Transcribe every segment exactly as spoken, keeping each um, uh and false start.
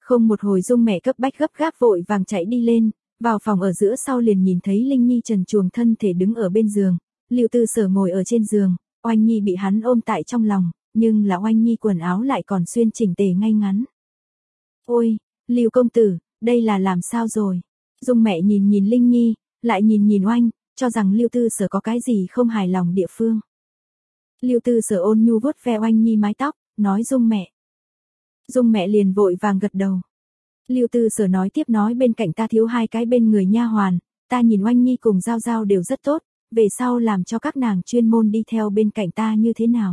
Không một hồi Dung mẹ cấp bách gấp gáp vội vàng chạy đi lên, vào phòng ở giữa sau liền nhìn thấy Linh Nhi trần truồng thân thể đứng ở bên giường, Lưu Tư Sở ngồi ở trên giường, Oanh Nhi bị hắn ôm tại trong lòng, nhưng là Oanh Nhi quần áo lại còn xuyên chỉnh tề ngay ngắn. Ôi, Lưu công tử, đây là làm sao rồi? Dung mẹ nhìn nhìn Linh Nhi, lại nhìn nhìn Oanh, cho rằng Lưu Tư Sở có cái gì không hài lòng địa phương. Lưu Tư Sở ôn nhu vuốt ve Oanh Nhi mái tóc, nói Dung mẹ. Dung mẹ liền vội vàng gật đầu. Lưu Tư Sở nói tiếp nói bên cạnh ta thiếu hai cái bên người nha hoàn, ta nhìn Oanh Nhi cùng Giao Giao đều rất tốt, về sau làm cho các nàng chuyên môn đi theo bên cạnh ta như thế nào?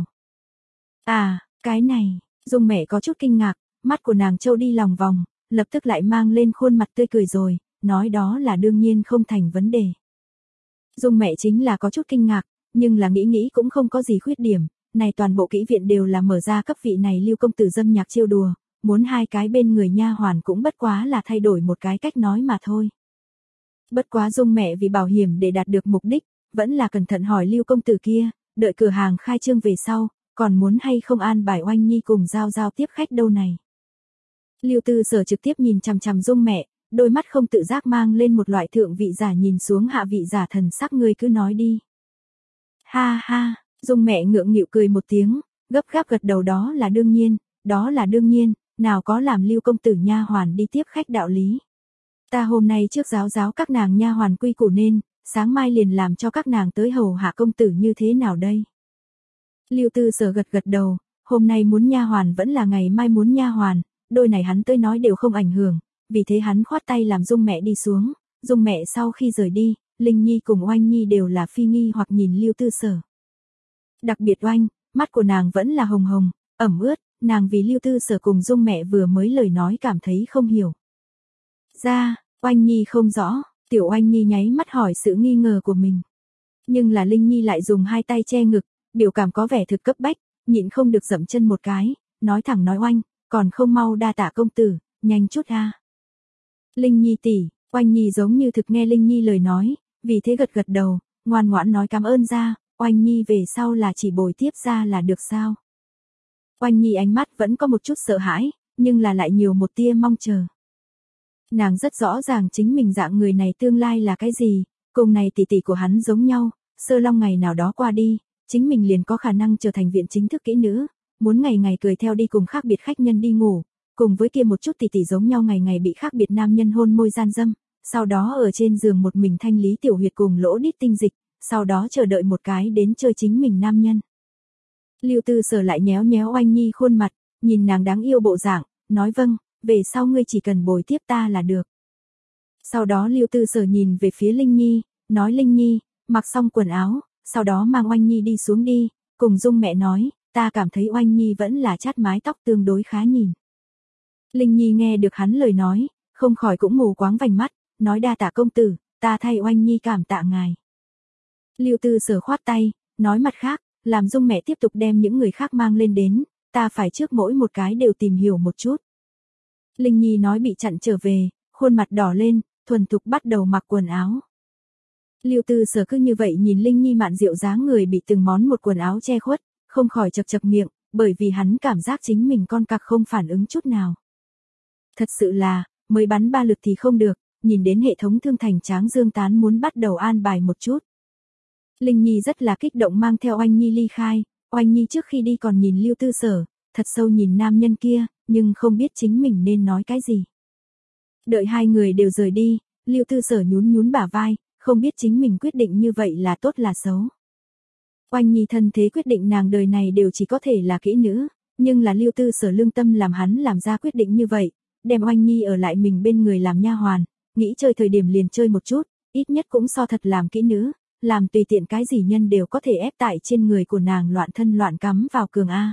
À, cái này, Dung mẹ có chút kinh ngạc, mắt của nàng trâu đi lòng vòng, lập tức lại mang lên khuôn mặt tươi cười rồi, nói đó là đương nhiên không thành vấn đề. Dung mẹ chính là có chút kinh ngạc, nhưng là nghĩ nghĩ cũng không có gì khuyết điểm, này toàn bộ kỹ viện đều là mở ra cấp vị này Lưu công tử dâm nhạc trêu đùa, muốn hai cái bên người nha hoàn cũng bất quá là thay đổi một cái cách nói mà thôi. Bất quá Dung mẹ vì bảo hiểm để đạt được mục đích, vẫn là cẩn thận hỏi Lưu công tử kia, đợi cửa hàng khai trương về sau, còn muốn hay không an bài Oanh Nhi cùng Giao Giao tiếp khách đâu này. Lưu Tư Sở trực tiếp nhìn chằm chằm Dung mẹ, đôi mắt không tự giác mang lên một loại thượng vị giả nhìn xuống hạ vị giả thần sắc, ngươi cứ nói đi. Ha ha, Dung mẹ ngượng nghịu cười một tiếng, gấp gáp gật đầu, đó là đương nhiên, đó là đương nhiên, nào có làm Lưu công tử nha hoàn đi tiếp khách đạo lý. Ta hôm nay trước giáo giáo các nàng nha hoàn quy củ nên, sáng mai liền làm cho các nàng tới hầu hạ công tử như thế nào đây? Lưu Tư Sở gật gật đầu, hôm nay muốn nha hoàn vẫn là ngày mai muốn nha hoàn, đôi này hắn tới nói đều không ảnh hưởng, vì thế hắn khoát tay làm Dung mẹ đi xuống, Dung mẹ sau khi rời đi, Linh Nhi cùng Oanh Nhi đều là phi nghi hoặc nhìn Lưu Tư Sở. Đặc biệt Oanh, mắt của nàng vẫn là hồng hồng, ẩm ướt, nàng vì Lưu Tư Sở cùng Dung mẹ vừa mới lời nói cảm thấy không hiểu. Ra, Oanh Nhi không rõ, tiểu Oanh Nhi nháy mắt hỏi sự nghi ngờ của mình. Nhưng là Linh Nhi lại dùng hai tay che ngực, biểu cảm có vẻ thực cấp bách, nhịn không được dậm chân một cái, nói thẳng nói Oanh, còn không mau đa tạ công tử, nhanh chút a. Linh Nhi tỷ, Oanh Nhi giống như thực nghe Linh Nhi lời nói, vì thế gật gật đầu, ngoan ngoãn nói cảm ơn ra, Oanh Nhi về sau là chỉ bồi tiếp ra là được sao. Oanh Nhi ánh mắt vẫn có một chút sợ hãi, nhưng là lại nhiều một tia mong chờ. Nàng rất rõ ràng chính mình dạng người này tương lai là cái gì, cùng này tỷ tỷ của hắn giống nhau, Sơ Long ngày nào đó qua đi, chính mình liền có khả năng trở thành viện chính thức kỹ nữ, muốn ngày ngày cười theo đi cùng khác biệt khách nhân đi ngủ, cùng với kia một chút tỷ tỷ giống nhau ngày ngày bị khác biệt nam nhân hôn môi gian dâm, sau đó ở trên giường một mình thanh lý tiểu huyệt cùng lỗ đít tinh dịch, sau đó chờ đợi một cái đến chơi chính mình nam nhân. Lưu Tư Sở lại nhéo nhéo Oanh Nhi khuôn mặt, nhìn nàng đáng yêu bộ dạng, nói vâng, về sau ngươi chỉ cần bồi tiếp ta là được. Sau đó Lưu Tư Sở nhìn về phía Linh Nhi, nói Linh Nhi, mặc xong quần áo, sau đó mang Oanh Nhi đi xuống đi, cùng Dung mẹ nói, ta cảm thấy Oanh Nhi vẫn là chát mái tóc tương đối khá nhìn. Linh Nhi nghe được hắn lời nói, không khỏi cũng mù quáng vành mắt, nói đa tạ công tử, ta thay Oanh Nhi cảm tạ ngài. Lưu Tư Sở khoát tay, nói mặt khác, làm Dung mẹ tiếp tục đem những người khác mang lên đến, ta phải trước mỗi một cái đều tìm hiểu một chút. Linh Nhi nói bị chặn trở về, khuôn mặt đỏ lên, thuần thục bắt đầu mặc quần áo. Lưu Tư Sở cứ như vậy nhìn Linh Nhi mạn diệu dáng người bị từng món một quần áo che khuất, không khỏi chập chập miệng, bởi vì hắn cảm giác chính mình con cặc không phản ứng chút nào. Thật sự là, mới bắn ba lượt thì không được, nhìn đến hệ thống thương thành Tráng Dương Tán muốn bắt đầu an bài một chút. Linh Nhi rất là kích động mang theo Oanh Nhi ly khai, Oanh Nhi trước khi đi còn nhìn Lưu Tư Sở, thật sâu nhìn nam nhân kia, nhưng không biết chính mình nên nói cái gì. Đợi hai người đều rời đi, Lưu Tư Sở nhún nhún bả vai, không biết chính mình quyết định như vậy là tốt là xấu. Oanh Nhi thân thế quyết định nàng đời này đều chỉ có thể là kỹ nữ, nhưng là Lưu Tư Sở lương tâm làm hắn làm ra quyết định như vậy, đem Oanh Nhi ở lại mình bên người làm nha hoàn, nghĩ chơi thời điểm liền chơi một chút, ít nhất cũng so thật làm kỹ nữ, làm tùy tiện cái gì nhân đều có thể ép tại trên người của nàng loạn thân loạn cắm vào cường A.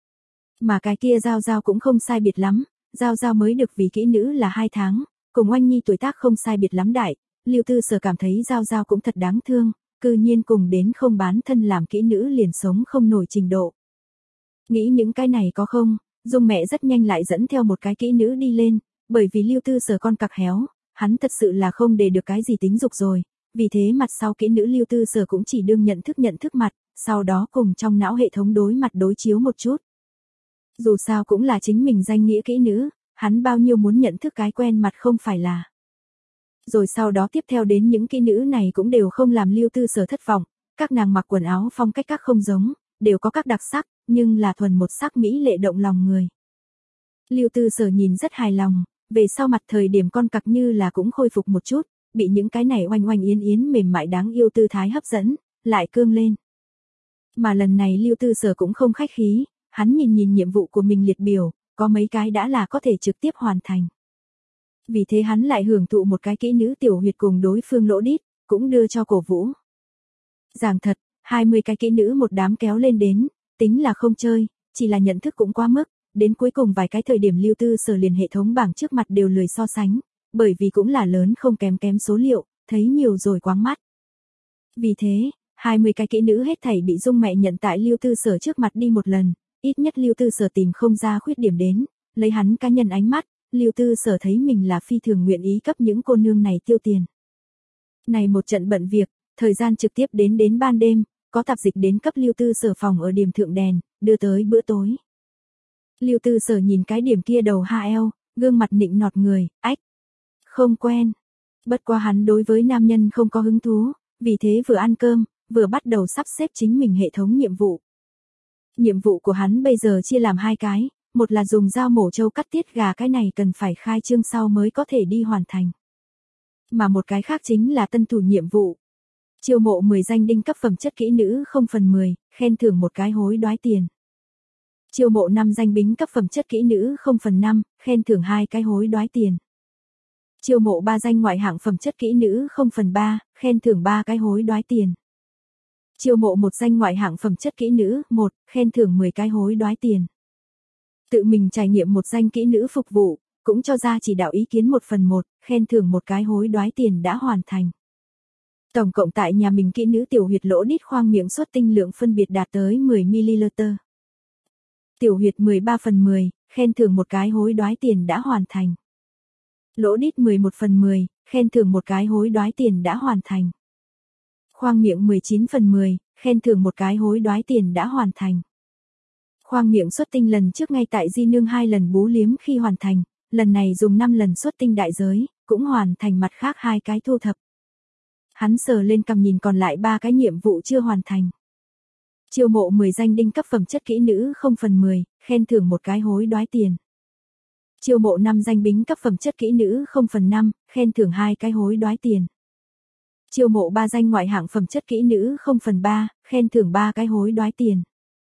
Mà cái kia Giao Giao cũng không sai biệt lắm, Giao Giao mới được vì kỹ nữ là hai tháng, cùng Oanh Nhi tuổi tác không sai biệt lắm đại, Lưu Tư Sở cảm thấy Giao Giao cũng thật đáng thương, cư nhiên cùng đến không bán thân làm kỹ nữ liền sống không nổi trình độ. Nghĩ những cái này có không, Dung mẹ rất nhanh lại dẫn theo một cái kỹ nữ đi lên, bởi vì Lưu Tư Sở con cặc héo, hắn thật sự là không để được cái gì tính dục rồi, vì thế mặt sau kỹ nữ Lưu Tư Sở cũng chỉ đương nhận thức nhận thức mặt, sau đó cùng trong não hệ thống đối mặt đối chiếu một chút. Dù sao cũng là chính mình danh nghĩa kỹ nữ, hắn bao nhiêu muốn nhận thức cái quen mặt không phải là. Rồi sau đó tiếp theo đến những kỹ nữ này cũng đều không làm Lưu Tư Sở thất vọng, các nàng mặc quần áo phong cách các không giống, đều có các đặc sắc, nhưng là thuần một sắc mỹ lệ động lòng người. Lưu Tư Sở nhìn rất hài lòng, về sau mặt thời điểm con cặc như là cũng khôi phục một chút, bị những cái này oanh oanh yến yến mềm mại đáng yêu tư thái hấp dẫn, lại cương lên. Mà lần này Lưu Tư Sở cũng không khách khí, hắn nhìn nhìn nhiệm vụ của mình liệt biểu, có mấy cái đã là có thể trực tiếp hoàn thành. Vì thế hắn lại hưởng thụ một cái kỹ nữ tiểu huyệt cùng đối phương lỗ đít, cũng đưa cho cổ vũ. Giảng thật, hai mươi cái kỹ nữ một đám kéo lên đến, tính là không chơi, chỉ là nhận thức cũng quá mức, đến cuối cùng vài cái thời điểm Lưu Tư Sở liền hệ thống bảng trước mặt đều lười so sánh, bởi vì cũng là lớn không kém kém số liệu, thấy nhiều rồi quáng mắt. Vì thế, hai mươi cái kỹ nữ hết thảy bị Dung mẹ nhận tại Lưu Tư Sở trước mặt đi một lần, ít nhất Lưu Tư Sở tìm không ra khuyết điểm đến, lấy hắn cá nhân ánh mắt, Lưu Tư Sở thấy mình là phi thường nguyện ý cấp những cô nương này tiêu tiền. Này một trận bận việc, thời gian trực tiếp đến đến ban đêm, có tạp dịch đến cấp Lưu Tư Sở phòng ở điểm thượng đèn, đưa tới bữa tối. Lưu Tư Sở nhìn cái điểm kia đầu ha eo, gương mặt nịnh nọt người, ách. Không quen. Bất quá hắn đối với nam nhân không có hứng thú, vì thế vừa ăn cơm, vừa bắt đầu sắp xếp chính mình hệ thống nhiệm vụ. Nhiệm vụ của hắn bây giờ chia làm hai cái, một là dùng dao mổ trâu cắt tiết gà, cái này cần phải khai trương sau mới có thể đi hoàn thành. Mà một cái khác chính là tân thủ nhiệm vụ. Chiêu mộ mười danh đinh cấp phẩm chất kỹ nữ không phần mười, khen thưởng một cái hối đoái tiền. Chiêu mộ năm danh bính cấp phẩm chất kỹ nữ không phần năm, khen thưởng hai cái hối đoái tiền. Chiêu mộ ba danh ngoại hạng phẩm chất kỹ nữ không phần ba, khen thưởng ba cái hối đoái tiền. Chiêu mộ một danh ngoại hạng phẩm chất kỹ nữ, một, khen thưởng mười cái hối đoái tiền. Tự mình trải nghiệm một danh kỹ nữ phục vụ, cũng cho ra chỉ đạo ý kiến một phần một, khen thưởng một cái hối đoái tiền đã hoàn thành. Tổng cộng tại nhà mình kỹ nữ tiểu huyệt lỗ đít khoang miệng xuất tinh lượng phân biệt đạt tới mười mi-li-lít. Tiểu huyệt mười ba phần mười, khen thưởng một cái hối đoái tiền đã hoàn thành. Lỗ đít mười một phần mười, khen thưởng một cái hối đoái tiền đã hoàn thành. Khoang miệng mười chín phần mười, khen thưởng một cái hối đoái tiền đã hoàn thành. Khoang miệng xuất tinh lần trước ngay tại Di Nương hai lần bú liếm khi hoàn thành, lần này dùng năm lần xuất tinh đại giới, cũng hoàn thành mặt khác hai cái thu thập. Hắn sờ lên cằm nhìn còn lại ba cái nhiệm vụ chưa hoàn thành. Chiêu mộ mười danh đinh cấp phẩm chất kỹ nữ không phần mười, khen thưởng một cái hối đoái tiền. Chiêu mộ năm danh bính cấp phẩm chất kỹ nữ không phần năm, khen thưởng hai cái hối đoái tiền. Chiêu mộ ba danh ngoại hạng phẩm chất kỹ nữ không phần ba, khen thưởng ba cái hối đoái tiền.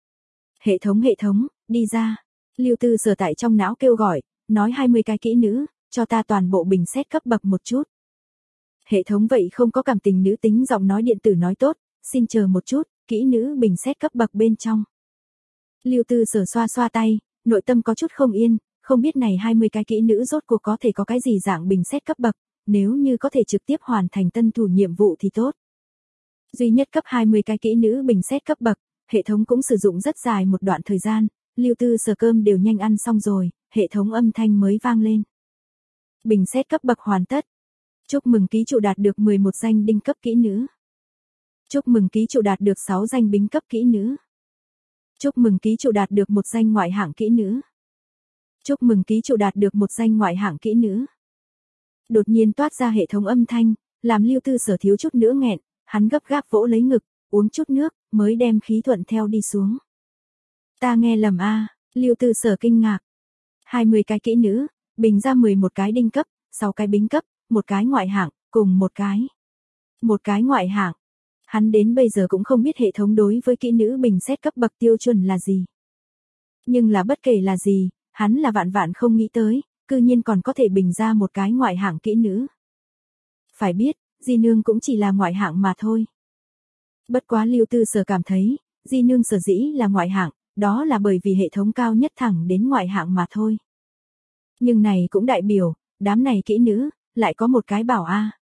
Hệ thống hệ thống, đi ra. Lưu Tư Sở tại trong não kêu gọi, nói hai mươi cái kỹ nữ, cho ta toàn bộ bình xét cấp bậc một chút. Hệ thống vậy không có cảm tình nữ tính giọng nói điện tử nói tốt, xin chờ một chút, kỹ nữ bình xét cấp bậc bên trong. Lưu Tư Sở xoa xoa tay, nội tâm có chút không yên, không biết này hai mươi cái kỹ nữ rốt cuộc có thể có cái gì dạng bình xét cấp bậc, nếu như có thể trực tiếp hoàn thành tân thủ nhiệm vụ thì tốt. Duy nhất cấp hai mươi cái kỹ nữ bình xét cấp bậc, hệ thống cũng sử dụng rất dài một đoạn thời gian, Lưu Tư Sở cơm đều nhanh ăn xong rồi, hệ thống âm thanh mới vang lên. Bình xét cấp bậc hoàn tất. Chúc mừng ký chủ đạt được mười một danh đinh cấp kỹ nữ. Chúc mừng ký chủ đạt được sáu danh bính cấp kỹ nữ. Chúc mừng ký chủ đạt được một danh ngoại hạng kỹ nữ. Chúc mừng ký chủ đạt được một danh ngoại hạng kỹ nữ. Đột nhiên toát ra hệ thống âm thanh, làm Lưu Tư Sở thiếu chút nữa nghẹn, hắn gấp gáp vỗ lấy ngực, uống chút nước, mới đem khí thuận theo đi xuống. Ta nghe lầm a, à, Lưu Tư Sở kinh ngạc. hai mươi cái kỹ nữ, bình ra mười một cái đinh cấp, sáu cái bính cấp, một cái ngoại hạng, cùng một cái. Một cái ngoại hạng. Hắn đến bây giờ cũng không biết hệ thống đối với kỹ nữ bình xét cấp bậc tiêu chuẩn là gì. Nhưng là bất kể là gì, hắn là vạn vạn không nghĩ tới, cư nhiên còn có thể bình ra một cái ngoại hạng kỹ nữ. Phải biết, Di Nương cũng chỉ là ngoại hạng mà thôi. Bất quá Lưu Tư Sở cảm thấy, Di Nương sở dĩ là ngoại hạng, đó là bởi vì hệ thống cao nhất thẳng đến ngoại hạng mà thôi. Nhưng này cũng đại biểu, đám này kỹ nữ, lại có một cái bảo a.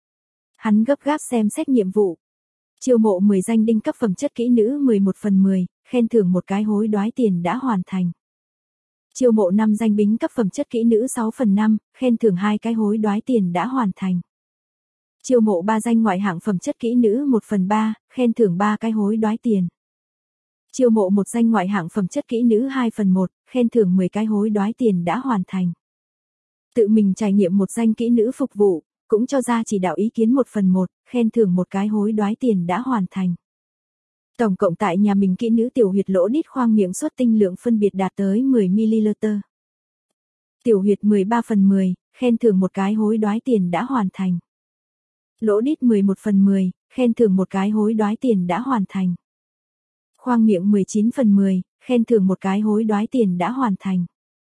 Hắn gấp gáp xem xét nhiệm vụ. Chiêu mộ mười danh đinh cấp phẩm chất kỹ nữ mười một phần mười, khen thưởng một cái hối đoái tiền đã hoàn thành. Chiêu mộ năm danh bính cấp phẩm chất kỹ nữ sáu phần năm, khen thưởng hai cái hối đoái tiền đã hoàn thành. Chiêu mộ ba danh ngoại hạng phẩm chất kỹ nữ một phần ba, khen thưởng ba cái hối đoái tiền. Chiêu mộ một danh ngoại hạng phẩm chất kỹ nữ hai phần một, khen thưởng mười cái hối đoái tiền đã hoàn thành. Tự mình trải nghiệm một danh kỹ nữ phục vụ, cũng cho ra chỉ đạo ý kiến một phần một, khen thưởng một cái hối đoái tiền đã hoàn thành. Tổng cộng tại nhà mình kỹ nữ tiểu huyệt lỗ đít khoang miệng xuất tinh lượng phân biệt đạt tới mười mi-li-lít. Tiểu huyệt mười ba phần mười, khen thưởng một cái hối đoái tiền đã hoàn thành. Lỗ đít mười một phần mười, khen thưởng một cái hối đoái tiền đã hoàn thành. Khoang miệng mười chín phần mười, khen thưởng một cái hối đoái tiền đã hoàn thành.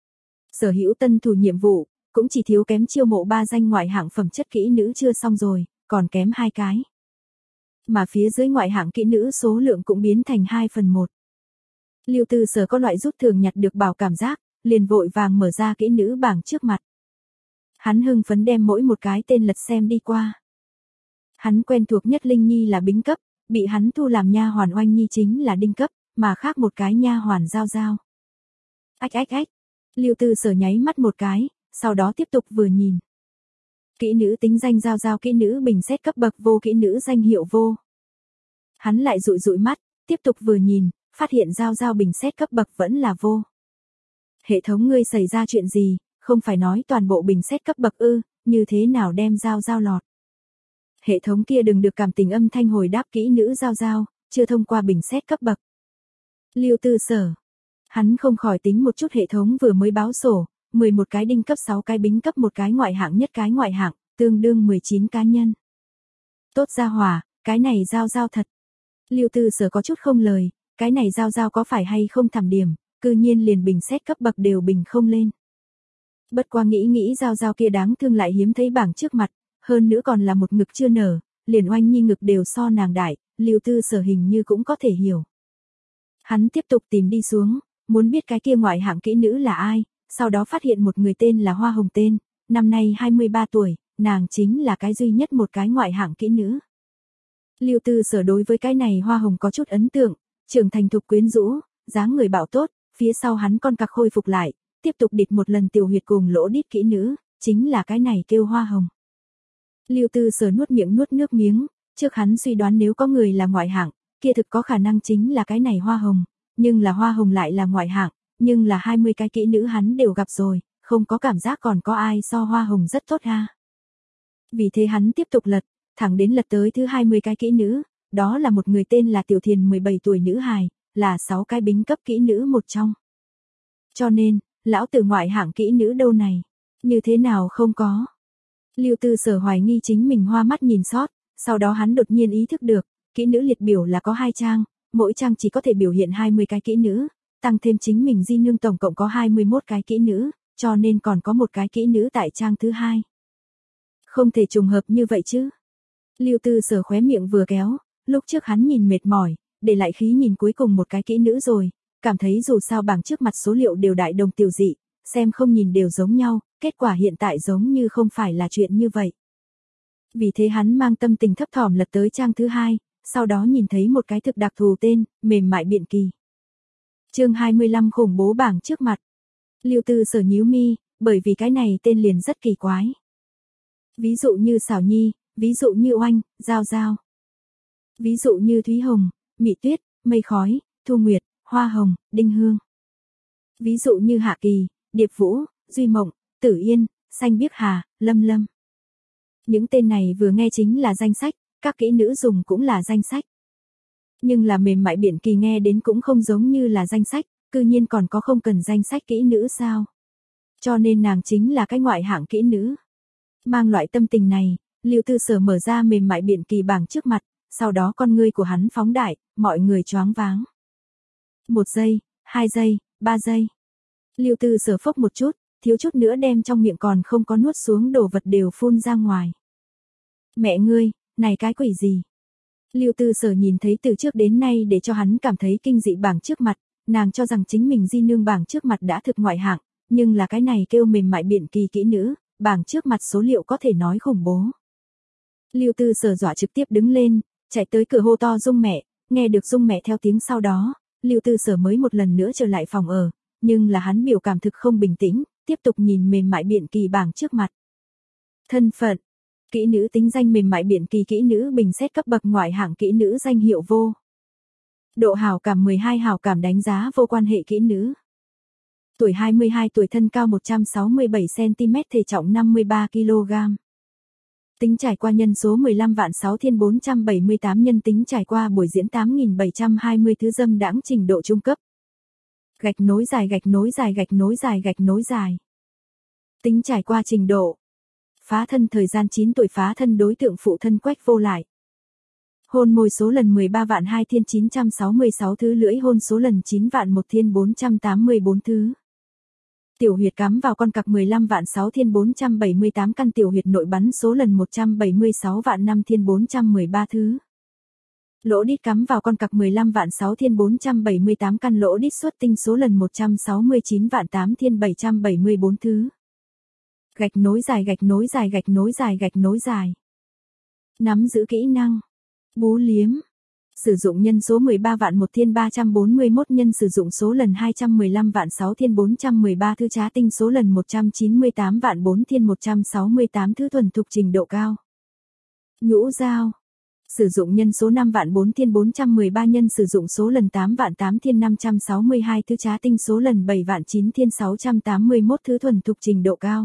Sở hữu tân thủ nhiệm vụ, cũng chỉ thiếu kém chiêu mộ ba danh ngoại hạng phẩm chất kỹ nữ chưa xong rồi, còn kém hai cái. Mà phía dưới ngoại hạng kỹ nữ số lượng cũng biến thành hai phần một. Lưu Tư Sở có loại rút thường nhặt được bảo cảm giác, liền vội vàng mở ra kỹ nữ bảng trước mặt. Hắn hưng phấn đem mỗi một cái tên lật xem đi qua. Hắn quen thuộc nhất Linh Nhi là bính cấp, bị hắn thu làm nha hoàn Oanh Nhi chính là đinh cấp, mà khác một cái nha hoàn Giao Giao. Ách ách ách, Lưu Tư Sở nháy mắt một cái, sau đó tiếp tục vừa nhìn. Kỹ nữ tính danh Giao Giao, kỹ nữ bình xét cấp bậc vô, kỹ nữ danh hiệu vô. Hắn lại dụi dụi mắt, tiếp tục vừa nhìn, phát hiện Giao Giao bình xét cấp bậc vẫn là vô. Hệ thống ngươi xảy ra chuyện gì, không phải nói toàn bộ bình xét cấp bậc ư, như thế nào đem Giao Giao lọt. Hệ thống kia đừng được cảm tình âm thanh hồi đáp kỹ nữ Giao Giao, chưa thông qua bình xét cấp bậc. Lưu Tư Sở. Hắn không khỏi tính một chút hệ thống vừa mới báo sổ, mười một cái đinh cấp, sáu cái bính cấp, một cái ngoại hạng, nhất cái ngoại hạng, tương đương mười chín cá nhân. Tốt ra hỏa, cái này Giao Giao thật. Lưu Tư Sở có chút không lời, cái này Giao Giao có phải hay không thảm điểm, cư nhiên liền bình xét cấp bậc đều bình không lên. Bất qua nghĩ nghĩ Giao Giao kia đáng thương lại hiếm thấy bảng trước mặt, hơn nữa còn là một ngực chưa nở, liền Oanh Nhi ngực đều so nàng đại, Lưu Tư Sở hình như cũng có thể hiểu. Hắn tiếp tục tìm đi xuống, muốn biết cái kia ngoại hạng kỹ nữ là ai, sau đó phát hiện một người tên là Hoa Hồng tên, năm nay hai mươi ba tuổi, nàng chính là cái duy nhất một cái ngoại hạng kỹ nữ. Lưu Tư Sở đối với cái này Hoa Hồng có chút ấn tượng, trưởng thành thục quyến rũ, dáng người bảo tốt, phía sau hắn con cặc khôi phục lại, tiếp tục địch một lần tiểu huyệt cùng lỗ đít kỹ nữ, chính là cái này kêu Hoa Hồng. Lưu Tư Sở nuốt miệng nuốt nước miếng, trước hắn suy đoán nếu có người là ngoại hạng, kia thực có khả năng chính là cái này Hoa Hồng, nhưng là Hoa Hồng lại là ngoại hạng, nhưng là hai mươi cái kỹ nữ hắn đều gặp rồi, không có cảm giác còn có ai so Hoa Hồng rất tốt ha. Vì thế hắn tiếp tục lật, thẳng đến lật tới thứ hai mươi cái kỹ nữ, đó là một người tên là Tiểu Thiền mười bảy tuổi nữ hài, là sáu cái bính cấp kỹ nữ một trong. Cho nên, lão tử ngoại hạng kỹ nữ đâu này, như thế nào không có. Lưu Tư Sở hoài nghi chính mình hoa mắt nhìn sót, sau đó hắn đột nhiên ý thức được, kỹ nữ liệt biểu là có hai trang, mỗi trang chỉ có thể biểu hiện hai mươi cái kỹ nữ, tăng thêm chính mình di nương tổng cộng có hai mươi mốt cái kỹ nữ, cho nên còn có một cái kỹ nữ tại trang thứ hai. Không thể trùng hợp như vậy chứ. Lưu Tư Sở khóe miệng vừa kéo, lúc trước hắn nhìn mệt mỏi, để lại khí nhìn cuối cùng một cái kỹ nữ rồi, cảm thấy dù sao bảng trước mặt số liệu đều đại đồng tiểu dị, xem không nhìn đều giống nhau, kết quả hiện tại giống như không phải là chuyện như vậy. Vì thế hắn mang tâm tình thấp thỏm lật tới trang thứ hai, sau đó nhìn thấy một cái thực đặc thù tên, mềm mại biện kỳ. Chương hai mươi lăm khủng bố bảng trước mặt. Lưu Tư Sở nhíu mi, bởi vì cái này tên liền rất kỳ quái. Ví dụ như Xảo Nhi, ví dụ như Oanh, Giao Giao. Ví dụ như Thúy Hồng, Mị Tuyết, Mây Khói, Thu Nguyệt, Hoa Hồng, Đinh Hương. Ví dụ như Hạ Kỳ, Điệp Vũ, Duy Mộng, Tử Yên, Xanh Biếc Hà, Lâm Lâm. Những tên này vừa nghe chính là danh sách, các kỹ nữ dùng cũng là danh sách. Nhưng là mềm mại biển kỳ nghe đến cũng không giống như là danh sách, cư nhiên còn có không cần danh sách kỹ nữ sao. Cho nên nàng chính là cái ngoại hạng kỹ nữ. Mang loại tâm tình này, Lưu Tư Sở mở ra mềm mại biển kỳ bảng trước mặt, sau đó con ngươi của hắn phóng đại, mọi người choáng váng. Một giây, hai giây, ba giây. Lưu Tư Sở phốc một chút, thiếu chút nữa đem trong miệng còn không có nuốt xuống đồ vật đều phun ra ngoài. Mẹ ngươi, này cái quỷ gì? Lưu Tư Sở nhìn thấy từ trước đến nay để cho hắn cảm thấy kinh dị bảng trước mặt, nàng cho rằng chính mình di nương bảng trước mặt đã thực ngoại hạng, nhưng là cái này kêu mềm mại biển kỳ kỹ nữ, bảng trước mặt số liệu có thể nói khủng bố. Lưu Tư Sở dọa trực tiếp đứng lên, chạy tới cửa hô to Dung mẹ, nghe được Dung mẹ theo tiếng sau đó, Lưu Tư Sở mới một lần nữa trở lại phòng ở, nhưng là hắn biểu cảm thực không bình tĩnh, tiếp tục nhìn mềm mại biển kỳ bảng trước mặt. Thân phận, kỹ nữ tính danh mềm mại biển kỳ kỹ nữ bình xét cấp bậc ngoại hạng kỹ nữ danh hiệu vô. Độ hảo cảm mười hai hảo cảm đánh giá vô quan hệ kỹ nữ. Tuổi hai mươi hai tuổi, thân cao một trăm sáu mươi bảy xăng-ti-mét, thể trọng năm mươi ba ki lô gam. Tính trải qua nhân số mười lăm vạn sáu nghìn bốn trăm bảy mươi tám nhân, tính trải qua buổi diễn tám nghìn bảy trăm hai mươi thứ, dâm đãng, trình độ trung cấp. Gạch nối dài gạch nối dài gạch nối dài gạch nối dài. Tính trải qua trình độ. Phá thân, thời gian chín tuổi, phá thân, đối tượng phụ thân Quách Vô Lại. Hôn môi số lần mười ba vạn hai nghìn chín trăm sáu mươi sáu thứ, lưỡi hôn số lần chín vạn một nghìn bốn trăm tám mươi tư thứ. Tiểu huyệt cắm vào con cặc mười lăm vạn sáu nghìn bốn trăm bảy mươi tám căn, tiểu huyệt nội bắn số lần một trăm bảy mươi sáu vạn năm nghìn bốn trăm mười ba thứ. Lỗ đít cắm vào con cặc mười lăm vạn sáu nghìn bốn trăm bảy mươi tám căn, lỗ đít xuất tinh số lần một trăm sáu mươi chín vạn tám nghìn bảy trăm bảy mươi tư thứ. Gạch nối dài gạch nối dài gạch nối dài gạch nối dài. Nắm giữ kỹ năng. Bú liếm. Sử dụng nhân số mười ba vạn một nghìn ba trăm bốn mươi mốt nhân, sử dụng số lần hai trăm mười lăm vạn sáu nghìn bốn trăm mười ba thứ, trá tinh số lần một trăm chín mươi tám vạn bốn nghìn một trăm sáu mươi tám thứ, thuần thục, trình độ cao. Nhũ dao. Sử dụng nhân số năm vạn bốn nghìn bốn trăm mười ba nhân, sử dụng số lần tám vạn tám nghìn năm trăm sáu mươi hai thứ, trá tinh số lần bảy vạn chín nghìn sáu trăm tám mươi mốt thứ, thuần thục, trình độ cao.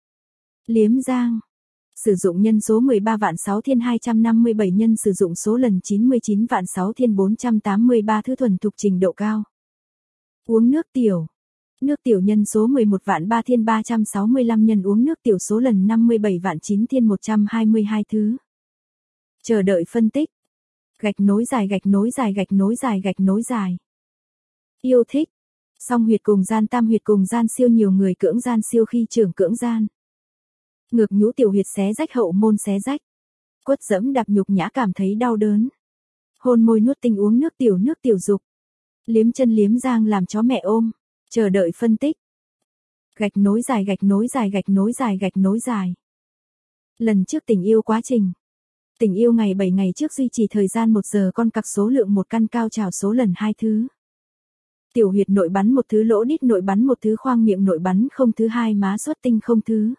Liếm giang. Sử dụng nhân số mười ba vạn sáu nghìn hai trăm năm mươi bảy nhân, sử dụng số lần chín mươi chín vạn sáu nghìn bốn trăm tám mươi ba thứ, thuần thục, trình độ cao. Uống nước tiểu. Nước tiểu nhân số mười một vạn ba nghìn ba trăm sáu mươi lăm nhân, uống nước tiểu số lần năm mươi bảy vạn chín nghìn một trăm hai mươi hai thứ. Chờ đợi phân tích. Gạch nối dài gạch nối dài gạch nối dài gạch nối dài. Yêu thích. Song huyệt cùng gian, tam huyệt cùng gian, siêu nhiều người cưỡng gian, siêu khi trưởng cưỡng gian. Ngược nhũ, tiểu huyệt xé rách, hậu môn xé rách. Quất dẫm đạp, nhục nhã, cảm thấy đau đớn. Hôn môi, nuốt tinh, uống nước tiểu, nước tiểu dục. Liếm chân liếm giang, làm chó mẹ ôm. Chờ đợi phân tích. Gạch nối dài gạch nối dài gạch nối dài gạch nối dài. Lần trước tình yêu quá trình. Tình yêu ngày bảy ngày trước, duy trì thời gian một giờ, con cặc số lượng một căn, cao trào số lần hai thứ. Tiểu huyệt nội bắn một thứ, lỗ đít nội bắn một thứ, khoang miệng nội bắn không thứ, hai má xuất tinh không thứ.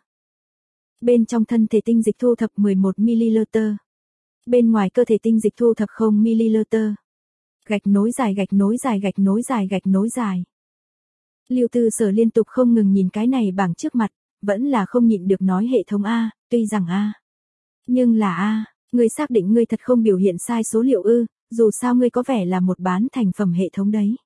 Bên trong thân thể tinh dịch thu thập mười một mi-li-lít. Bên ngoài cơ thể tinh dịch thu thập không mi-li-lít. Gạch nối dài gạch nối dài gạch nối dài gạch nối dài. Lưu Tư Sở liên tục không ngừng nhìn cái này bảng trước mặt, vẫn là không nhịn được nói, hệ thống A, tuy rằng A. Nhưng là A, ngươi xác định ngươi thật không biểu hiện sai số liệu ư, dù sao ngươi có vẻ là một bán thành phẩm hệ thống đấy.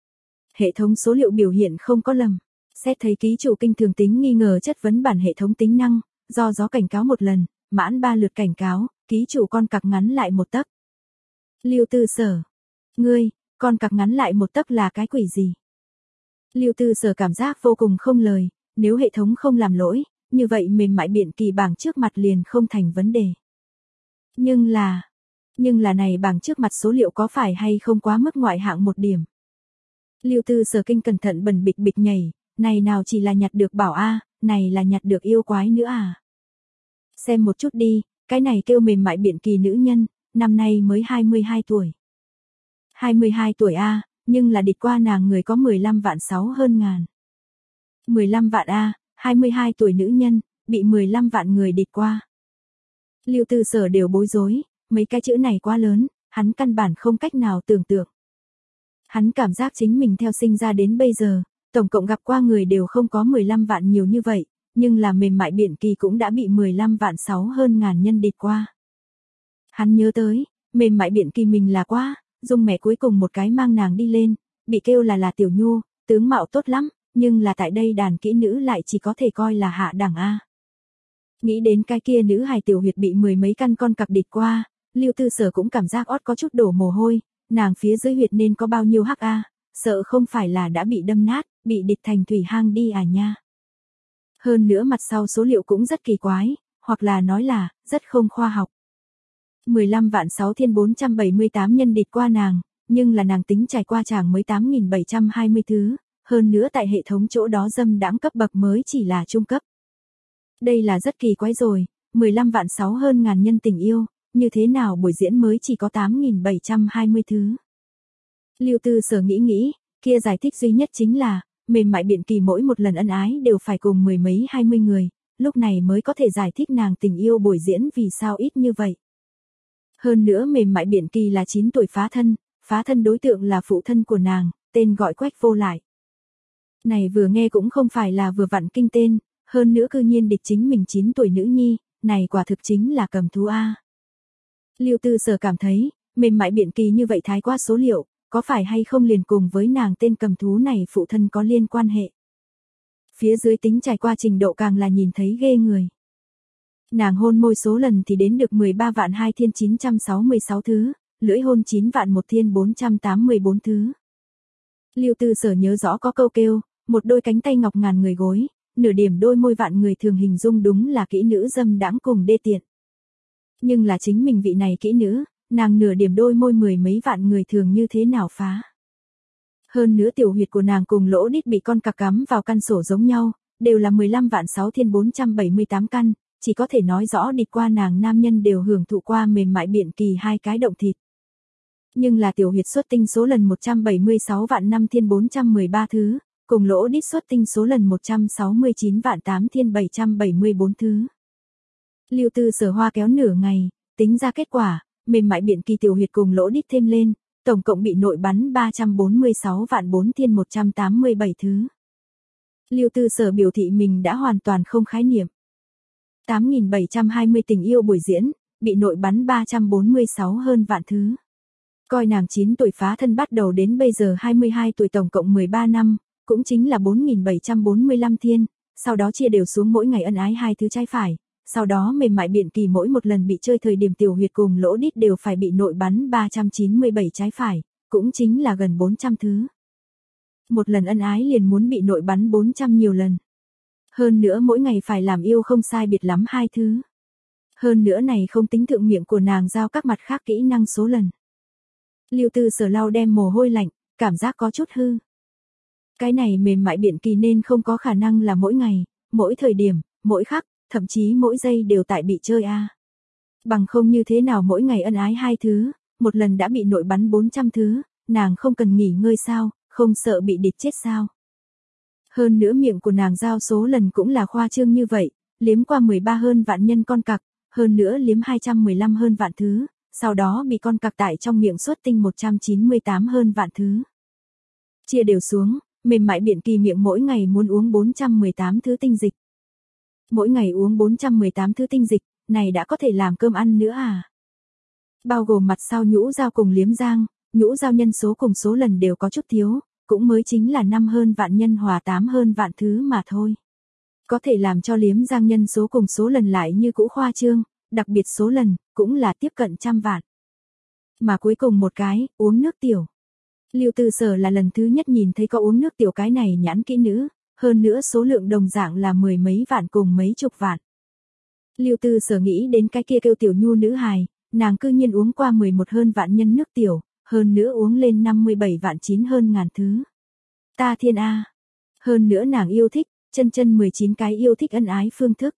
Hệ thống số liệu biểu hiện không có lầm. Xét thấy ký chủ kinh thường tính nghi ngờ chất vấn bản hệ thống tính năng, do gió cảnh cáo một lần, mãn ba lượt cảnh cáo, ký chủ con cặc ngắn lại một tấc. Lưu Tư Sở. Ngươi, con cặc ngắn lại một tấc là cái quỷ gì? Lưu Tư Sở cảm giác vô cùng không lời, nếu hệ thống không làm lỗi, như vậy mềm mại biện kỳ bảng trước mặt liền không thành vấn đề. Nhưng là, nhưng là này bảng trước mặt số liệu có phải hay không quá mức ngoại hạng một điểm? Lưu Tư Sở kinh cẩn thận bần bịch bịch nhảy, này nào chỉ là nhặt được bảo A, này là nhặt được yêu quái nữa à? Xem một chút đi, cái này kêu mềm mại biện kỳ nữ nhân, năm nay mới hai mươi hai tuổi. hai mươi hai tuổi A, nhưng là địch qua nàng người có mười lăm vạn sáu hơn ngàn. mười lăm vạn A, hai mươi hai tuổi nữ nhân, bị mười lăm vạn người địch qua. Lưu Tư Sở đều bối rối, mấy cái chữ này quá lớn, hắn căn bản không cách nào tưởng tượng. Hắn cảm giác chính mình theo sinh ra đến bây giờ, tổng cộng gặp qua người đều không có mười lăm vạn nhiều như vậy, nhưng là mềm mại biện kỳ cũng đã bị mười lăm vạn sáu hơn ngàn nhân địch qua. Hắn nhớ tới, mềm mại biện kỳ mình là quá, dung mẹ cuối cùng một cái mang nàng đi lên, bị kêu là là Tiểu Nhu, tướng mạo tốt lắm, nhưng là tại đây đàn kỹ nữ lại chỉ có thể coi là hạ đẳng A. Nghĩ đến cái kia nữ hài tiểu huyệt bị mười mấy căn con cặc địch qua, Lưu Tư Sở cũng cảm giác ót có chút đổ mồ hôi, nàng phía dưới huyệt nên có bao nhiêu hắc A, sợ không phải là đã bị đâm nát, bị địch thành thủy hang đi à nha. Hơn nữa mặt sau số liệu cũng rất kỳ quái, hoặc là nói là, rất không khoa học. mười lăm vạn sáu nghìn bốn trăm bảy mươi tám nhân địch qua nàng, nhưng là nàng tính trải qua chàng mới tám nghìn bảy trăm hai mươi thứ, hơn nữa tại hệ thống chỗ đó dâm đãng cấp bậc mới chỉ là trung cấp. Đây là rất kỳ quái rồi, mười lăm vạn sáu hơn ngàn nhân tình yêu, như thế nào buổi diễn mới chỉ có tám nghìn bảy trăm hai mươi thứ. Lưu Tư Sở nghĩ nghĩ, kia giải thích duy nhất chính là, mềm mại biện kỳ mỗi một lần ân ái đều phải cùng mười mấy hai mươi người, lúc này mới có thể giải thích nàng tình yêu buổi diễn vì sao ít như vậy. Hơn nữa mềm mại biện kỳ là chín tuổi phá thân, phá thân đối tượng là phụ thân của nàng, tên gọi Quách Vô Lại. Này vừa nghe cũng không phải là vừa vặn kinh tên, hơn nữa cư nhiên địch chính mình chín tuổi nữ nhi, này quả thực chính là cầm thú a. Lưu Tư Sở cảm thấy, mềm mại biện kỳ như vậy thái quá số liệu, có phải hay không liền cùng với nàng tên cầm thú này phụ thân có liên quan hệ. Phía dưới tính trải qua trình độ càng là nhìn thấy ghê người. Nàng hôn môi số lần thì đến được mười ba vạn hai thiên chín trăm sáu mươi sáu thứ, lưỡi hôn chín vạn một thiên bốn trăm tám mươi bốn thứ. Lưu Tư Sở nhớ rõ có câu kêu, một đôi cánh tay ngọc ngàn người gối, nửa điểm đôi môi vạn người thường hình dung đúng là kỹ nữ dâm đãng cùng đê tiện. Nhưng là chính mình vị này kỹ nữ, nàng nửa điểm đôi môi mười mấy vạn người thường như thế nào phá. Hơn nữa tiểu huyệt của nàng cùng lỗ đít bị con cặc cắm vào căn sổ giống nhau, đều là mười lăm vạn sáu thiên bốn trăm bảy mươi tám căn, chỉ có thể nói rõ địch qua nàng nam nhân đều hưởng thụ qua mềm mại biện kỳ hai cái động thịt. Nhưng là tiểu huyệt xuất tinh số lần một trăm bảy mươi sáu vạn năm thiên bốn trăm mười ba thứ, cùng lỗ đít xuất tinh số lần một trăm sáu mươi chín vạn tám thiên bảy trăm bảy mươi bốn thứ. Lưu Tư Sở hoa kéo nửa ngày, tính ra kết quả, mềm mại biện kỳ tiểu huyệt cùng lỗ đít thêm lên, tổng cộng bị nội bắn ba trăm bốn mươi sáu vạn bốn thiên một trăm tám mươi bảy thứ. Lưu Tư Sở biểu thị mình đã hoàn toàn không khái niệm. tám nghìn bảy trăm hai mươi tình yêu buổi diễn, bị nội bắn ba trăm bốn mươi sáu hơn vạn thứ. Coi nàng chín tuổi phá thân bắt đầu đến bây giờ hai mươi hai tuổi tổng cộng mười ba năm, cũng chính là bốn nghìn bảy trăm bốn mươi lăm thiên, sau đó chia đều xuống mỗi ngày ân ái hai thứ trái phải, sau đó mềm mại biện kỳ mỗi một lần bị chơi thời điểm tiểu huyệt cùng lỗ đít đều phải bị nội bắn ba trăm chín mươi bảy trái phải, cũng chính là gần bốn trăm thứ. Một lần ân ái liền muốn bị nội bắn bốn trăm nhiều lần. Hơn nữa mỗi ngày phải làm yêu không sai biệt lắm hai thứ. Hơn nữa này không tính thượng miệng của nàng giao các mặt khác kỹ năng số lần. Lưu Tư Sở lau đem mồ hôi lạnh, cảm giác có chút hư. Cái này mềm mại biện kỳ nên không có khả năng là mỗi ngày, mỗi thời điểm, mỗi khắc, thậm chí mỗi giây đều tại bị chơi a. À. Bằng không như thế nào mỗi ngày ân ái hai thứ, một lần đã bị nội bắn bốn trăm thứ, nàng không cần nghỉ ngơi sao, không sợ bị địch chết sao. Hơn nữa miệng của nàng giao số lần cũng là khoa trương như vậy, liếm qua mười ba hơn vạn nhân con cặc, hơn nữa liếm hai trăm mười lăm hơn vạn thứ, sau đó bị con cặc tại trong miệng xuất tinh một trăm chín mươi tám hơn vạn thứ. Chia đều xuống, mềm mại biện kỳ miệng mỗi ngày muốn uống bốn trăm mười tám thứ tinh dịch. Mỗi ngày uống bốn trăm mười tám thứ tinh dịch, này đã có thể làm cơm ăn nữa à? Bao gồm mặt sau nhũ dao cùng liếm giang, nhũ dao nhân số cùng số lần đều có chút thiếu, cũng mới chính là năm hơn vạn nhân hòa tám hơn vạn thứ mà thôi. Có thể làm cho liếm giang nhân số cùng số lần lại như cũ khoa trương, đặc biệt số lần, cũng là tiếp cận trăm vạn. Mà cuối cùng một cái, uống nước tiểu. Lưu Tư Sở là lần thứ nhất nhìn thấy có uống nước tiểu cái này nhãn kỹ nữ, hơn nữa số lượng đồng dạng là mười mấy vạn cùng mấy chục vạn. Lưu Tư Sở nghĩ đến cái kia kêu tiểu nhu nữ hài, nàng cư nhiên uống qua mười một hơn vạn nhân nước tiểu, hơn nữa uống lên năm mươi bảy vạn chín hơn ngàn thứ. Ta thiên a. Hơn nữa nàng yêu thích, chân chân mười chín cái yêu thích ân ái phương thức.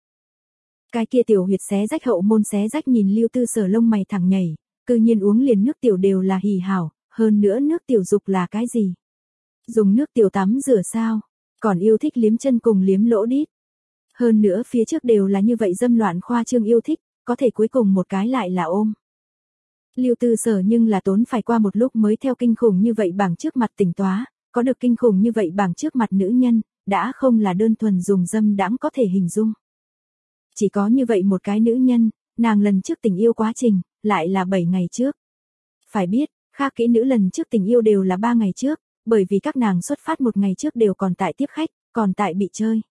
Cái kia tiểu huyệt xé rách hậu môn xé rách nhìn Lưu Tư Sở lông mày thẳng nhảy, cư nhiên uống liền nước tiểu đều là hỉ hảo, hơn nữa nước tiểu dục là cái gì? Dùng nước tiểu tắm rửa sao? Còn yêu thích liếm chân cùng liếm lỗ đít. Hơn nữa phía trước đều là như vậy dâm loạn khoa trương yêu thích, có thể cuối cùng một cái lại là ôm. Lưu Tư Sở nhưng là tốn phải qua một lúc mới theo kinh khủng như vậy bảng trước mặt tỉnh tóa, có được kinh khủng như vậy bảng trước mặt nữ nhân, đã không là đơn thuần dùng dâm đãng có thể hình dung. Chỉ có như vậy một cái nữ nhân, nàng lần trước tình yêu quá trình, lại là bảy ngày trước. Phải biết, khác kỹ nữ lần trước tình yêu đều là ba ngày trước, bởi vì các nàng xuất phát một ngày trước đều còn tại tiếp khách, còn tại bị chơi.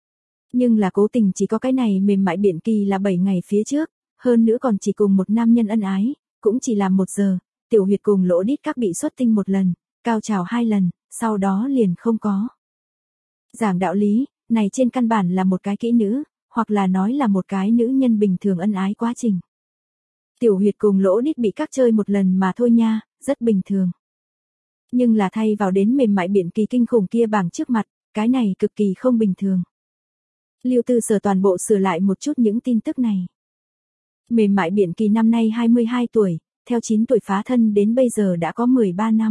Nhưng là cố tình chỉ có cái này mềm mại biện kỳ là bảy ngày phía trước, hơn nữa còn chỉ cùng một nam nhân ân ái, cũng chỉ làm một giờ, tiểu huyệt cùng lỗ đít các bị xuất tinh một lần, cao trào hai lần, sau đó liền không có. Giảng đạo lý, này trên căn bản là một cái kỹ nữ, hoặc là nói là một cái nữ nhân bình thường ân ái quá trình. Tiểu huyệt cùng lỗ đít bị các chơi một lần mà thôi nha, rất bình thường. Nhưng là thay vào đến mềm mại biện kỳ kinh khủng kia bảng trước mặt, cái này cực kỳ không bình thường. Lưu Tư Sở toàn bộ sửa lại một chút những tin tức này. Mềm mại biện kỳ năm nay hai mươi hai tuổi, theo chín tuổi phá thân đến bây giờ đã có mười ba năm.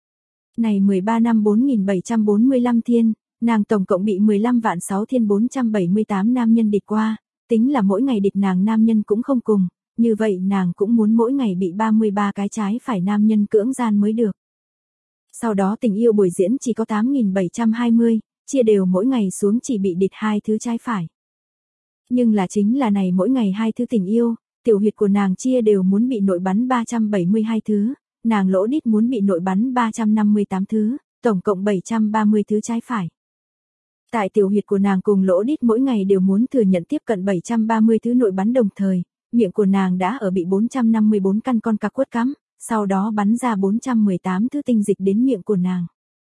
Này mười ba năm bốn nghìn bảy trăm bốn mươi lăm thiên, nàng tổng cộng bị mười lăm vạn sáu thiên bốn trăm bảy mươi tám nam nhân địch qua, tính là mỗi ngày địch nàng nam nhân cũng không cùng, như vậy nàng cũng muốn mỗi ngày bị ba mươi ba cái trái phải nam nhân cưỡng gian mới được. Sau đó tình yêu buổi diễn chỉ có tám nghìn bảy trăm hai mươi, chia đều mỗi ngày xuống chỉ bị địt hai thứ trái phải. Nhưng là chính là này mỗi ngày hai thứ tình yêu, tiểu huyệt của nàng chia đều muốn bị nội bắn ba trăm bảy mươi hai thứ, nàng lỗ đít muốn bị nội bắn ba trăm năm mươi tám thứ, tổng cộng bảy trăm ba mươi thứ trái phải. Tại tiểu huyệt của nàng cùng lỗ đít mỗi ngày đều muốn thừa nhận tiếp cận bảy trăm ba mươi thứ nội bắn đồng thời, miệng của nàng đã ở bị bốn trăm năm mươi bốn căn con cặc quất cắm, sau đó bắn ra bốn trăm mười tám thứ tinh dịch đến miệng của nàng.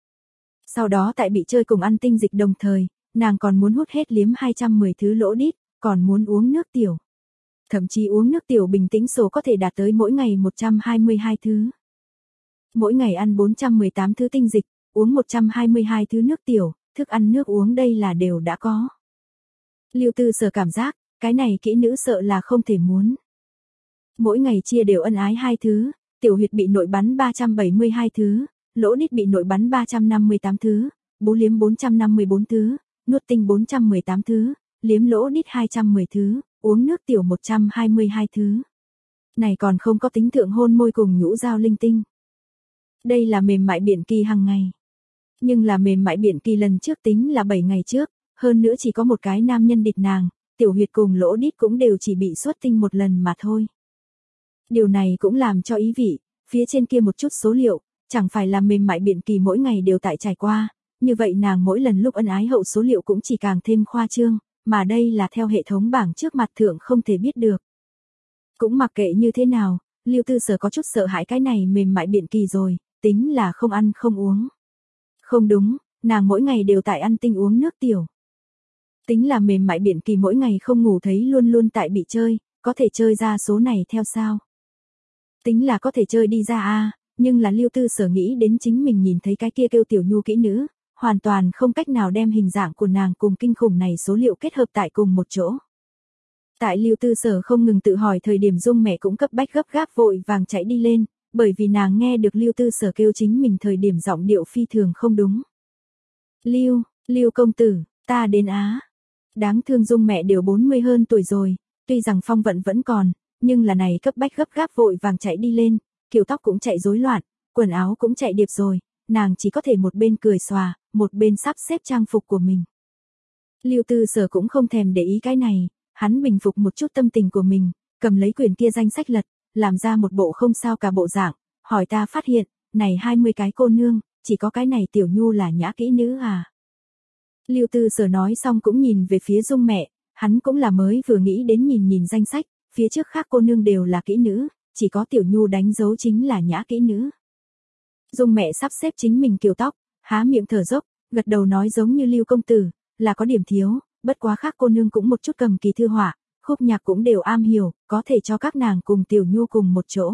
Sau đó tại bị chơi cùng ăn tinh dịch đồng thời, nàng còn muốn hút hết liếm hai trăm mười thứ lỗ đít, còn muốn uống nước tiểu. Thậm chí uống nước tiểu bình tĩnh số có thể đạt tới mỗi ngày một trăm hai mươi hai thứ. Mỗi ngày ăn bốn trăm mười tám thứ tinh dịch, uống một trăm hai mươi hai thứ nước tiểu, thức ăn nước uống đây là đều đã có. Lưu Tư Sở cảm giác, cái này kỹ nữ sợ là không thể muốn. Mỗi ngày chia đều ân ái hai thứ, tiểu huyệt bị nội bắn ba trăm bảy mươi hai thứ, lỗ đít bị nội bắn ba trăm năm mươi tám thứ, bú liếm bốn trăm năm mươi bốn thứ, nuốt tinh bốn trăm mười tám thứ, liếm lỗ đít hai trăm mười thứ, uống nước tiểu một trăm hai mươi hai thứ. Này còn không có tính thượng hôn môi cùng nhũ giao linh tinh. Đây là mềm mại biển kỳ hàng ngày. Nhưng là mềm mại biển kỳ lần trước tính là bảy ngày trước, hơn nữa chỉ có một cái nam nhân địt nàng, tiểu huyệt cùng lỗ đít cũng đều chỉ bị xuất tinh một lần mà thôi. Điều này cũng làm cho ý vị, phía trên kia một chút số liệu, chẳng phải là mềm mại biển kỳ mỗi ngày đều tại trải qua, như vậy nàng mỗi lần lúc ân ái hậu số liệu cũng chỉ càng thêm khoa trương, mà đây là theo hệ thống bảng trước mặt thượng không thể biết được. Cũng mặc kệ như thế nào, Lưu Tư Sở có chút sợ hãi cái này mềm mại biển kỳ rồi, tính là không ăn không uống. Không đúng, nàng mỗi ngày đều tại ăn tinh uống nước tiểu. Tính là mềm mại biển kỳ mỗi ngày không ngủ thấy luôn luôn tại bị chơi, có thể chơi ra số này theo sao? Tính là có thể chơi đi ra a, nhưng là Lưu Tư Sở nghĩ đến chính mình nhìn thấy cái kia kêu tiểu nhu kỹ nữ, hoàn toàn không cách nào đem hình dạng của nàng cùng kinh khủng này số liệu kết hợp tại cùng một chỗ. Tại Lưu Tư Sở không ngừng tự hỏi thời điểm Dung mẹ cũng cấp bách gấp gáp vội vàng chạy đi lên, bởi vì nàng nghe được Lưu Tư Sở kêu chính mình thời điểm giọng điệu phi thường không đúng. Lưu, Lưu công tử, ta đến á. Đáng thương Dung mẹ đều bốn mươi hơn tuổi rồi, tuy rằng phong vận vẫn còn, nhưng là này cấp bách gấp gáp vội vàng chạy đi lên, kiểu tóc cũng chạy rối loạn, quần áo cũng chạy điệp rồi, nàng chỉ có thể một bên cười xòa, một bên sắp xếp trang phục của mình. Lưu Tư Sở cũng không thèm để ý cái này, hắn bình phục một chút tâm tình của mình, cầm lấy quyển kia danh sách lật, làm ra một bộ không sao cả bộ dạng, hỏi ta phát hiện, này hai mươi cái cô nương, chỉ có cái này tiểu nhu là nhã kỹ nữ à. Lưu Tư Sở nói xong cũng nhìn về phía Dung mẹ, hắn cũng là mới vừa nghĩ đến nhìn nhìn danh sách, phía trước khác cô nương đều là kỹ nữ, chỉ có tiểu nhu đánh dấu chính là nhã kỹ nữ. Dung mẹ sắp xếp chính mình kiểu tóc, há miệng thở dốc, gật đầu nói giống như Lưu công tử, là có điểm thiếu, bất quá khác cô nương cũng một chút cầm kỳ thư họa, khúc nhạc cũng đều am hiểu, có thể cho các nàng cùng tiểu nhu cùng một chỗ.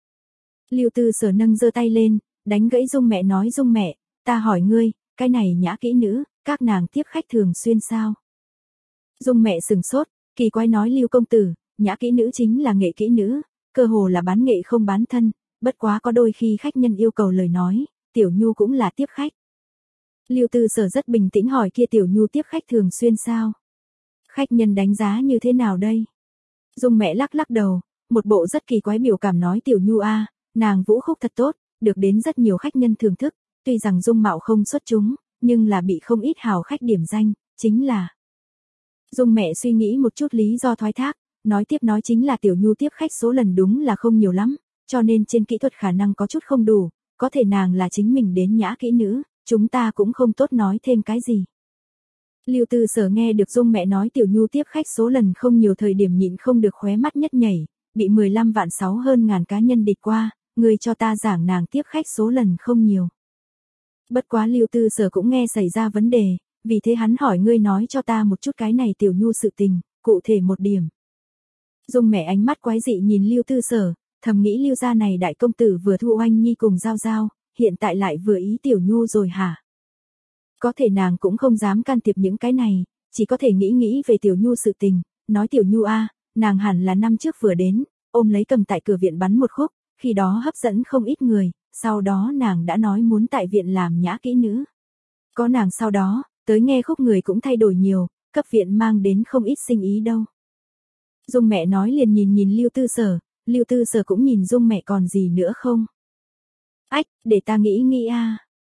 Lưu Tư Sở nâng giơ tay lên, đánh gãy Dung mẹ nói Dung mẹ, ta hỏi ngươi, cái này nhã kỹ nữ, các nàng tiếp khách thường xuyên sao? Dung mẹ sừng sốt, kỳ quái nói Lưu công tử, nhã kỹ nữ chính là nghệ kỹ nữ, cơ hồ là bán nghệ không bán thân, bất quá có đôi khi khách nhân yêu cầu lời nói, tiểu nhu cũng là tiếp khách. Lưu Tư Sở rất bình tĩnh hỏi kia tiểu nhu tiếp khách thường xuyên sao? Khách nhân đánh giá như thế nào đây? Dung mẹ lắc lắc đầu, một bộ rất kỳ quái biểu cảm nói tiểu nhu a, nàng vũ khúc thật tốt, được đến rất nhiều khách nhân thưởng thức, tuy rằng dung mạo không xuất chúng, nhưng là bị không ít hào khách điểm danh, chính là. Dung mẹ suy nghĩ một chút lý do thoái thác, nói tiếp nói chính là tiểu nhu tiếp khách số lần đúng là không nhiều lắm, cho nên trên kỹ thuật khả năng có chút không đủ, có thể nàng là chính mình đến nhã kỹ nữ, chúng ta cũng không tốt nói thêm cái gì. Lưu Tư Sở nghe được Dung mẹ nói tiểu nhu tiếp khách số lần không nhiều thời điểm nhịn không được khóe mắt nhất nhảy, bị mười lăm vạn sáu hơn ngàn cá nhân địch qua, người cho ta giảng nàng tiếp khách số lần không nhiều. Bất quá Lưu Tư Sở cũng nghe xảy ra vấn đề, vì thế hắn hỏi ngươi nói cho ta một chút cái này tiểu nhu sự tình, cụ thể một điểm. Dung mẹ ánh mắt quái dị nhìn Lưu Tư Sở, thầm nghĩ Lưu gia này đại công tử vừa thu Oanh Nhi cùng giao giao, hiện tại lại vừa ý tiểu nhu rồi hả? Có thể nàng cũng không dám can thiệp những cái này, chỉ có thể nghĩ nghĩ về tiểu nhu sự tình, nói tiểu nhu a, nàng hẳn là năm trước vừa đến, ôm lấy cầm tại cửa viện bắn một khúc, khi đó hấp dẫn không ít người, sau đó nàng đã nói muốn tại viện làm nhã kỹ nữ. Có nàng sau đó, tới nghe khúc người cũng thay đổi nhiều, cấp viện mang đến không ít sinh ý đâu. Dung mẹ nói liền nhìn nhìn Lưu Tư Sở, Lưu Tư Sở cũng nhìn Dung mẹ còn gì nữa không? Ách, để ta nghĩ nghĩ a.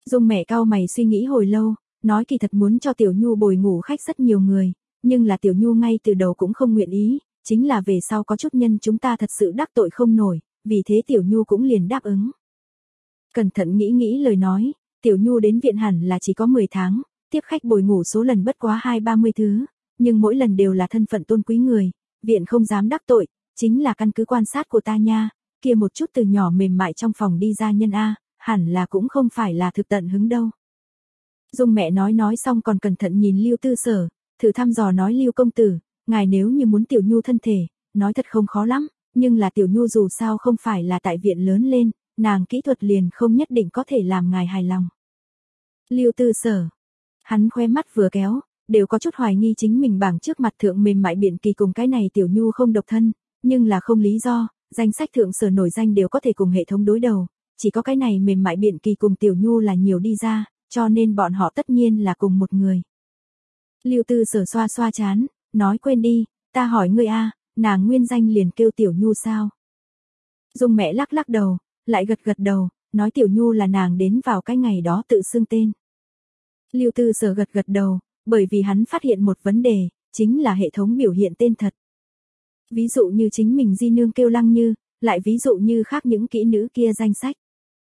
Dung mẹ cau mày suy nghĩ hồi lâu, nói kỳ thật muốn cho Tiểu Nhu bồi ngủ khách rất nhiều người, nhưng là Tiểu Nhu ngay từ đầu cũng không nguyện ý, chính là về sau có chút nhân chúng ta thật sự đắc tội không nổi, vì thế Tiểu Nhu cũng liền đáp ứng. Cẩn thận nghĩ nghĩ lời nói, Tiểu Nhu đến viện hẳn là chỉ có mười tháng, tiếp khách bồi ngủ số lần bất quá hai ba mươi thứ, nhưng mỗi lần đều là thân phận tôn quý người, viện không dám đắc tội, chính là căn cứ quan sát của ta nha, kia một chút từ nhỏ mềm mại trong phòng đi ra nhân A, hẳn là cũng không phải là thực tận hứng đâu. Dung mẹ nói nói xong còn cẩn thận nhìn Lưu Tư Sở, thử thăm dò nói Lưu công tử, ngài nếu như muốn Tiểu Nhu thân thể, nói thật không khó lắm, nhưng là Tiểu Nhu dù sao không phải là tại viện lớn lên, nàng kỹ thuật liền không nhất định có thể làm ngài hài lòng. Lưu Tư Sở, hắn khoe mắt vừa kéo, đều có chút hoài nghi chính mình bảng trước mặt thượng mềm mại biện kỳ cùng cái này Tiểu Nhu không độc thân, nhưng là không lý do, danh sách thượng sở nổi danh đều có thể cùng hệ thống đối đầu, chỉ có cái này mềm mại biện kỳ cùng Tiểu Nhu là nhiều đi ra, cho nên bọn họ tất nhiên là cùng một người. Lưu Tư Sở xoa xoa chán, nói quên đi, ta hỏi ngươi a, nàng nguyên danh liền kêu Tiểu Nhu sao? Dung mẹ lắc lắc đầu, lại gật gật đầu, nói Tiểu Nhu là nàng đến vào cái ngày đó tự xưng tên. Lưu Tư Sở gật gật đầu, bởi vì hắn phát hiện một vấn đề, chính là hệ thống biểu hiện tên thật. Ví dụ như chính mình di nương kêu Lăng Như, lại ví dụ như khác những kỹ nữ kia danh sách.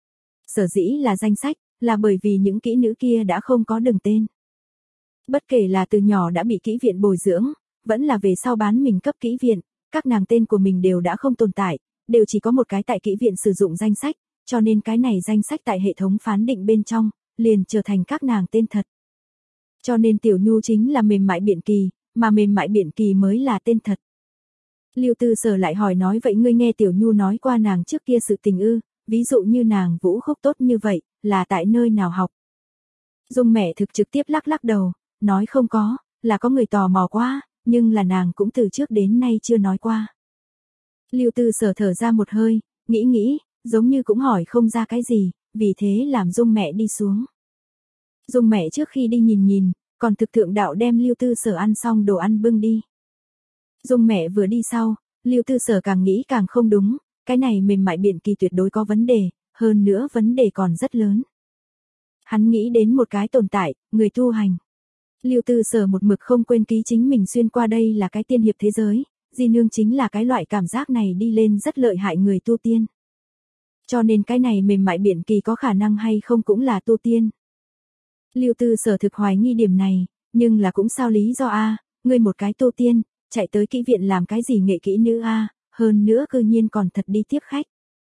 Sở dĩ là danh sách, là bởi vì những kỹ nữ kia đã không có đường tên. Bất kể là từ nhỏ đã bị kỹ viện bồi dưỡng, vẫn là về sau bán mình cấp kỹ viện, các nàng tên của mình đều đã không tồn tại, đều chỉ có một cái tại kỹ viện sử dụng danh sách, cho nên cái này danh sách tại hệ thống phán định bên trong, liền trở thành các nàng tên thật. Cho nên Tiểu Nhu chính là mềm mại biện kỳ, mà mềm mại biện kỳ mới là tên thật. Lưu Tư Sở lại hỏi nói vậy ngươi nghe Tiểu Nhu nói qua nàng trước kia sự tình ư, ví dụ như nàng vũ khúc tốt như vậy, là tại nơi nào học? Dung mẹ thực trực tiếp lắc lắc đầu, nói không có, là có người tò mò quá, nhưng là nàng cũng từ trước đến nay chưa nói qua. Lưu Tư Sở thở ra một hơi, nghĩ nghĩ, giống như cũng hỏi không ra cái gì, vì thế làm Dung mẹ đi xuống. Dung mẹ trước khi đi nhìn nhìn, còn thực thượng đạo đem Lưu Tư Sở ăn xong đồ ăn bưng đi. Dung mẹ vừa đi sau, Lưu Tư Sở càng nghĩ càng không đúng, cái này mềm mại biện kỳ tuyệt đối có vấn đề, hơn nữa vấn đề còn rất lớn. Hắn nghĩ đến một cái tồn tại, người tu hành. Lưu Tư Sở một mực không quên ký chính mình xuyên qua đây là cái tiên hiệp thế giới, di nương chính là cái loại cảm giác này đi lên rất lợi hại người tu tiên. Cho nên cái này mềm mại biện kỳ có khả năng hay không cũng là tu tiên. Lưu Tư Sở thực hoài nghi điểm này, nhưng là cũng sao lý do a, ngươi một cái tu tiên, chạy tới kỹ viện làm cái gì nghệ kỹ nữ a, hơn nữa cư nhiên còn thật đi tiếp khách.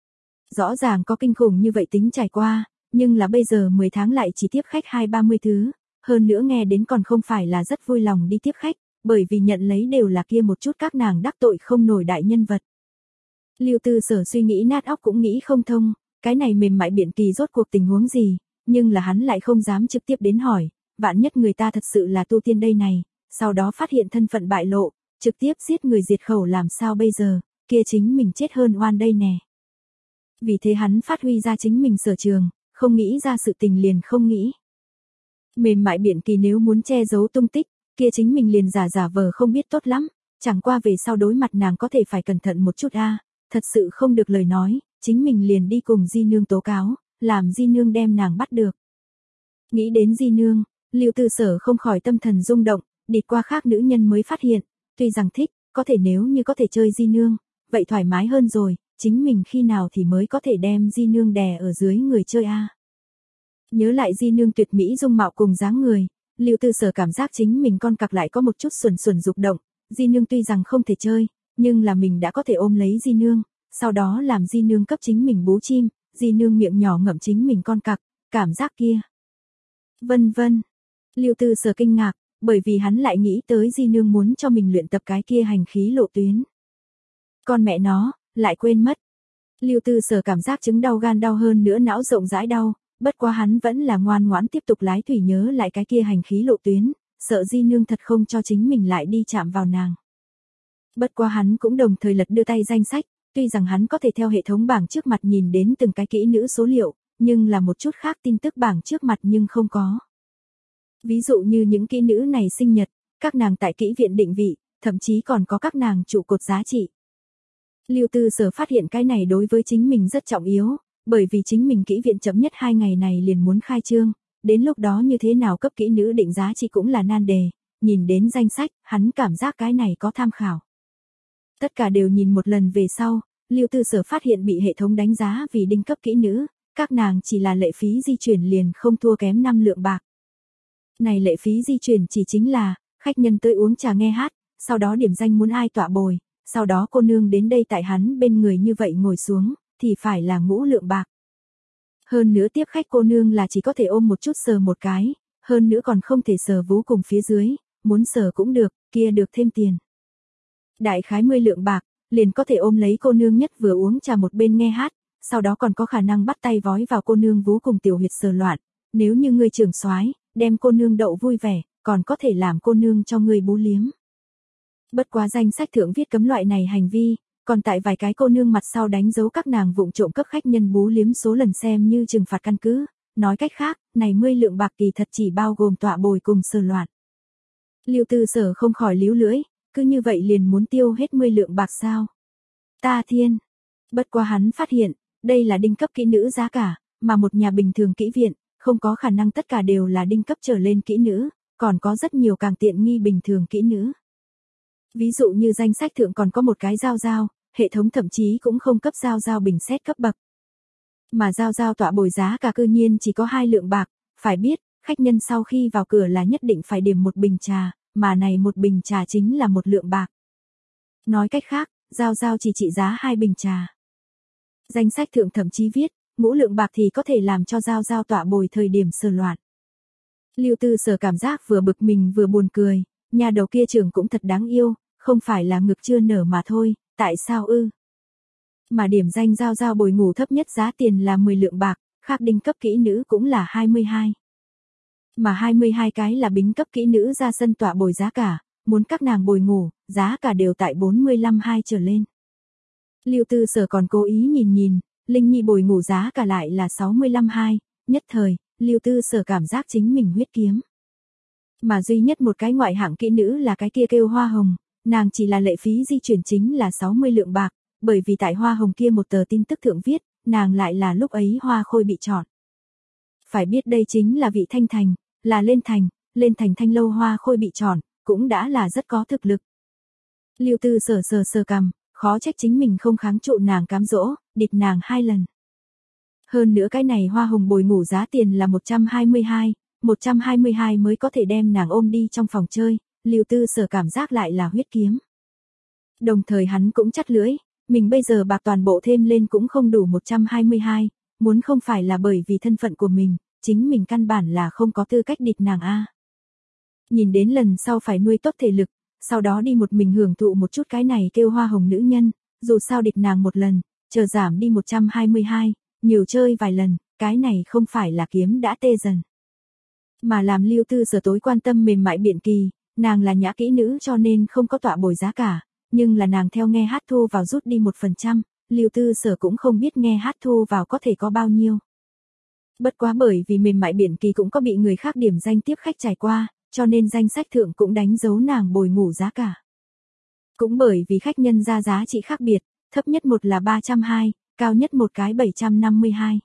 Rõ ràng có kinh khủng như vậy tính trải qua, nhưng là bây giờ mười tháng lại chỉ tiếp khách hai ba mươi thứ, hơn nữa nghe đến còn không phải là rất vui lòng đi tiếp khách, bởi vì nhận lấy đều là kia một chút các nàng đắc tội không nổi đại nhân vật. Lưu Tư Sở suy nghĩ nát óc cũng nghĩ không thông, cái này mềm mại biện kỳ rốt cuộc tình huống gì, nhưng là hắn lại không dám trực tiếp đến hỏi, vạn nhất người ta thật sự là tu tiên đây này, sau đó phát hiện thân phận bại lộ, trực tiếp giết người diệt khẩu làm sao bây giờ, kia chính mình chết hơn oan đây nè. Vì thế hắn phát huy ra chính mình sở trường, không nghĩ ra sự tình liền không nghĩ. Mềm mại biện kỳ nếu muốn che giấu tung tích, kia chính mình liền giả giả vờ không biết tốt lắm, chẳng qua về sau đối mặt nàng có thể phải cẩn thận một chút a, thật sự không được lời nói, chính mình liền đi cùng di nương tố cáo, làm di nương đem nàng bắt được. Nghĩ đến di nương, Lưu Tư Sở không khỏi tâm thần rung động, đi qua khác nữ nhân mới phát hiện, tuy rằng thích, có thể nếu như có thể chơi di nương, vậy thoải mái hơn rồi, chính mình khi nào thì mới có thể đem di nương đè ở dưới người chơi a. Nhớ lại di nương tuyệt mỹ dung mạo cùng dáng người, Lưu Tư Sở cảm giác chính mình con cặc lại có một chút xuẩn xuẩn dục động, di nương tuy rằng không thể chơi, nhưng là mình đã có thể ôm lấy di nương, sau đó làm di nương cấp chính mình bú chim, di nương miệng nhỏ ngậm chính mình con cặc, cảm giác kia. Vân vân. Lưu Tư Sở kinh ngạc, bởi vì hắn lại nghĩ tới di nương muốn cho mình luyện tập cái kia hành khí lộ tuyến. Con mẹ nó, lại quên mất. Lưu Tư Sở cảm giác chứng đau gan đau hơn nữa não rộng rãi đau, bất quá hắn vẫn là ngoan ngoãn tiếp tục lái thủy nhớ lại cái kia hành khí lộ tuyến, sợ di nương thật không cho chính mình lại đi chạm vào nàng. Bất quá hắn cũng đồng thời lật đưa tay danh sách, tuy rằng hắn có thể theo hệ thống bảng trước mặt nhìn đến từng cái kỹ nữ số liệu, nhưng là một chút khác tin tức bảng trước mặt nhưng không có. Ví dụ như những kỹ nữ này sinh nhật, các nàng tại kỹ viện định vị, thậm chí còn có các nàng trụ cột giá trị. Lưu Tư Sở phát hiện cái này đối với chính mình rất trọng yếu, Bởi vì chính mình kỹ viện chậm nhất hai ngày này liền muốn khai trương, đến lúc đó như thế nào cấp kỹ nữ định giá trị cũng là nan đề, nhìn đến danh sách, hắn cảm giác cái này có tham khảo. Tất cả đều nhìn một lần về sau, Lưu Tư Sở phát hiện bị hệ thống đánh giá vì đinh cấp kỹ nữ, các nàng chỉ là lệ phí di chuyển liền không thua kém năm lượng bạc. Này lệ phí di chuyển chỉ chính là, khách nhân tới uống trà nghe hát, sau đó điểm danh muốn ai tọa bồi, sau đó cô nương đến đây tại hắn bên người như vậy ngồi xuống, thì phải là ngũ lượng bạc. Hơn nữa tiếp khách cô nương là chỉ có thể ôm một chút sờ một cái, hơn nữa còn không thể sờ vú cùng phía dưới, muốn sờ cũng được, kia được thêm tiền. Đại khái mười lượng bạc, liền có thể ôm lấy cô nương nhất vừa uống trà một bên nghe hát, sau đó còn có khả năng bắt tay vói vào cô nương vú cùng tiểu huyệt sờ loạn, nếu như ngươi trưởng soái, đem cô nương đậu vui vẻ, còn có thể làm cô nương cho ngươi bú liếm. Bất quá danh sách thượng viết cấm loại này hành vi, còn tại vài cái cô nương mặt sau đánh dấu các nàng vụng trộm cấp khách nhân bú liếm số lần xem như trừng phạt căn cứ, nói cách khác, này mười lượng bạc kỳ thật chỉ bao gồm tọa bồi cùng sờ loạn. Lưu Tư Sở không khỏi líu lưỡi, cứ như vậy liền muốn tiêu hết mười lượng bạc sao? Ta thiên! Bất quá hắn phát hiện, đây là đinh cấp kỹ nữ giá cả, mà một nhà bình thường kỹ viện, không có khả năng tất cả đều là đinh cấp trở lên kỹ nữ, còn có rất nhiều càng tiện nghi bình thường kỹ nữ. Ví dụ như danh sách thượng còn có một cái giao giao, hệ thống thậm chí cũng không cấp giao giao bình xét cấp bậc. Mà giao giao tọa bồi giá cả cư nhiên chỉ có hai lượng bạc, phải biết, khách nhân sau khi vào cửa là nhất định phải điểm một bình trà, mà này một bình trà chính là một lượng bạc. Nói cách khác, giao giao chỉ trị giá hai bình trà. Danh sách thượng thậm chí viết, ngũ lượng bạc thì có thể làm cho giao giao tọa bồi thời điểm sờ loạn. Lưu Tư Sở cảm giác vừa bực mình vừa buồn cười, nhà đầu kia trưởng cũng thật đáng yêu, không phải là ngực chưa nở mà thôi, tại sao ư? Mà điểm danh giao giao bồi ngủ thấp nhất giá tiền là mười lượng bạc, khác đinh cấp kỹ nữ cũng là hai mươi hai. Mà hai mươi hai cái là bính cấp kỹ nữ ra sân tọa bồi giá cả, muốn các nàng bồi ngủ, giá cả đều tại bốn mươi lăm hai trở lên. Lưu Tư Sở còn cố ý nhìn nhìn, Linh Nhi bồi ngủ giá cả lại là sáu mươi lăm hai, nhất thời, Lưu Tư Sở cảm giác chính mình huyết kiếm. Mà duy nhất một cái ngoại hạng kỹ nữ là cái kia kêu Hoa Hồng, nàng chỉ là lệ phí di chuyển chính là sáu mươi lượng bạc, bởi vì tại Hoa Hồng kia một tờ tin tức thượng viết, nàng lại là lúc ấy Hoa Khôi bị chọn. Phải biết đây chính là vị Thanh Thành, là lên thành, lên thành Thanh lâu Hoa Khôi bị chọn, cũng đã là rất có thực lực. Lưu Tư Sở sờ sờ cằm, khó trách chính mình không kháng trụ nàng cám dỗ, địt nàng hai lần. Hơn nữa cái này Hoa Hồng bồi ngủ giá tiền là một trăm hai mươi hai, một trăm hai mươi hai mới có thể đem nàng ôm đi trong phòng chơi, Lưu Tư Sở cảm giác lại là huyết kiếm. Đồng thời hắn cũng chắt lưỡi, mình bây giờ bạc toàn bộ thêm lên cũng không đủ một trăm hai mươi hai, muốn không phải là bởi vì thân phận của mình, chính mình căn bản là không có tư cách địt nàng a. Nhìn đến lần sau phải nuôi tốt thể lực, sau đó đi một mình hưởng thụ một chút cái này kêu Hoa Hồng nữ nhân, dù sao địt nàng một lần, chờ giảm đi một trăm hai mươi hai, nhiều chơi vài lần, cái này không phải là kiếm đã tê dần. Mà làm Lưu Tư Sở tối quan tâm mềm mại biện kỳ, nàng là nhã kỹ nữ cho nên không có tọa bồi giá cả, nhưng là nàng theo nghe hát thu vào rút đi một phần trăm, Lưu Tư Sở cũng không biết nghe hát thu vào có thể có bao nhiêu. Bất quá bởi vì mềm mại biện kỳ cũng có bị người khác điểm danh tiếp khách trải qua, cho nên danh sách thượng cũng đánh dấu nàng bồi ngủ giá cả. Cũng bởi vì khách nhân ra giá trị khác biệt, thấp nhất một là ba trăm hai, cao nhất một cái bảy trăm năm mươi hai.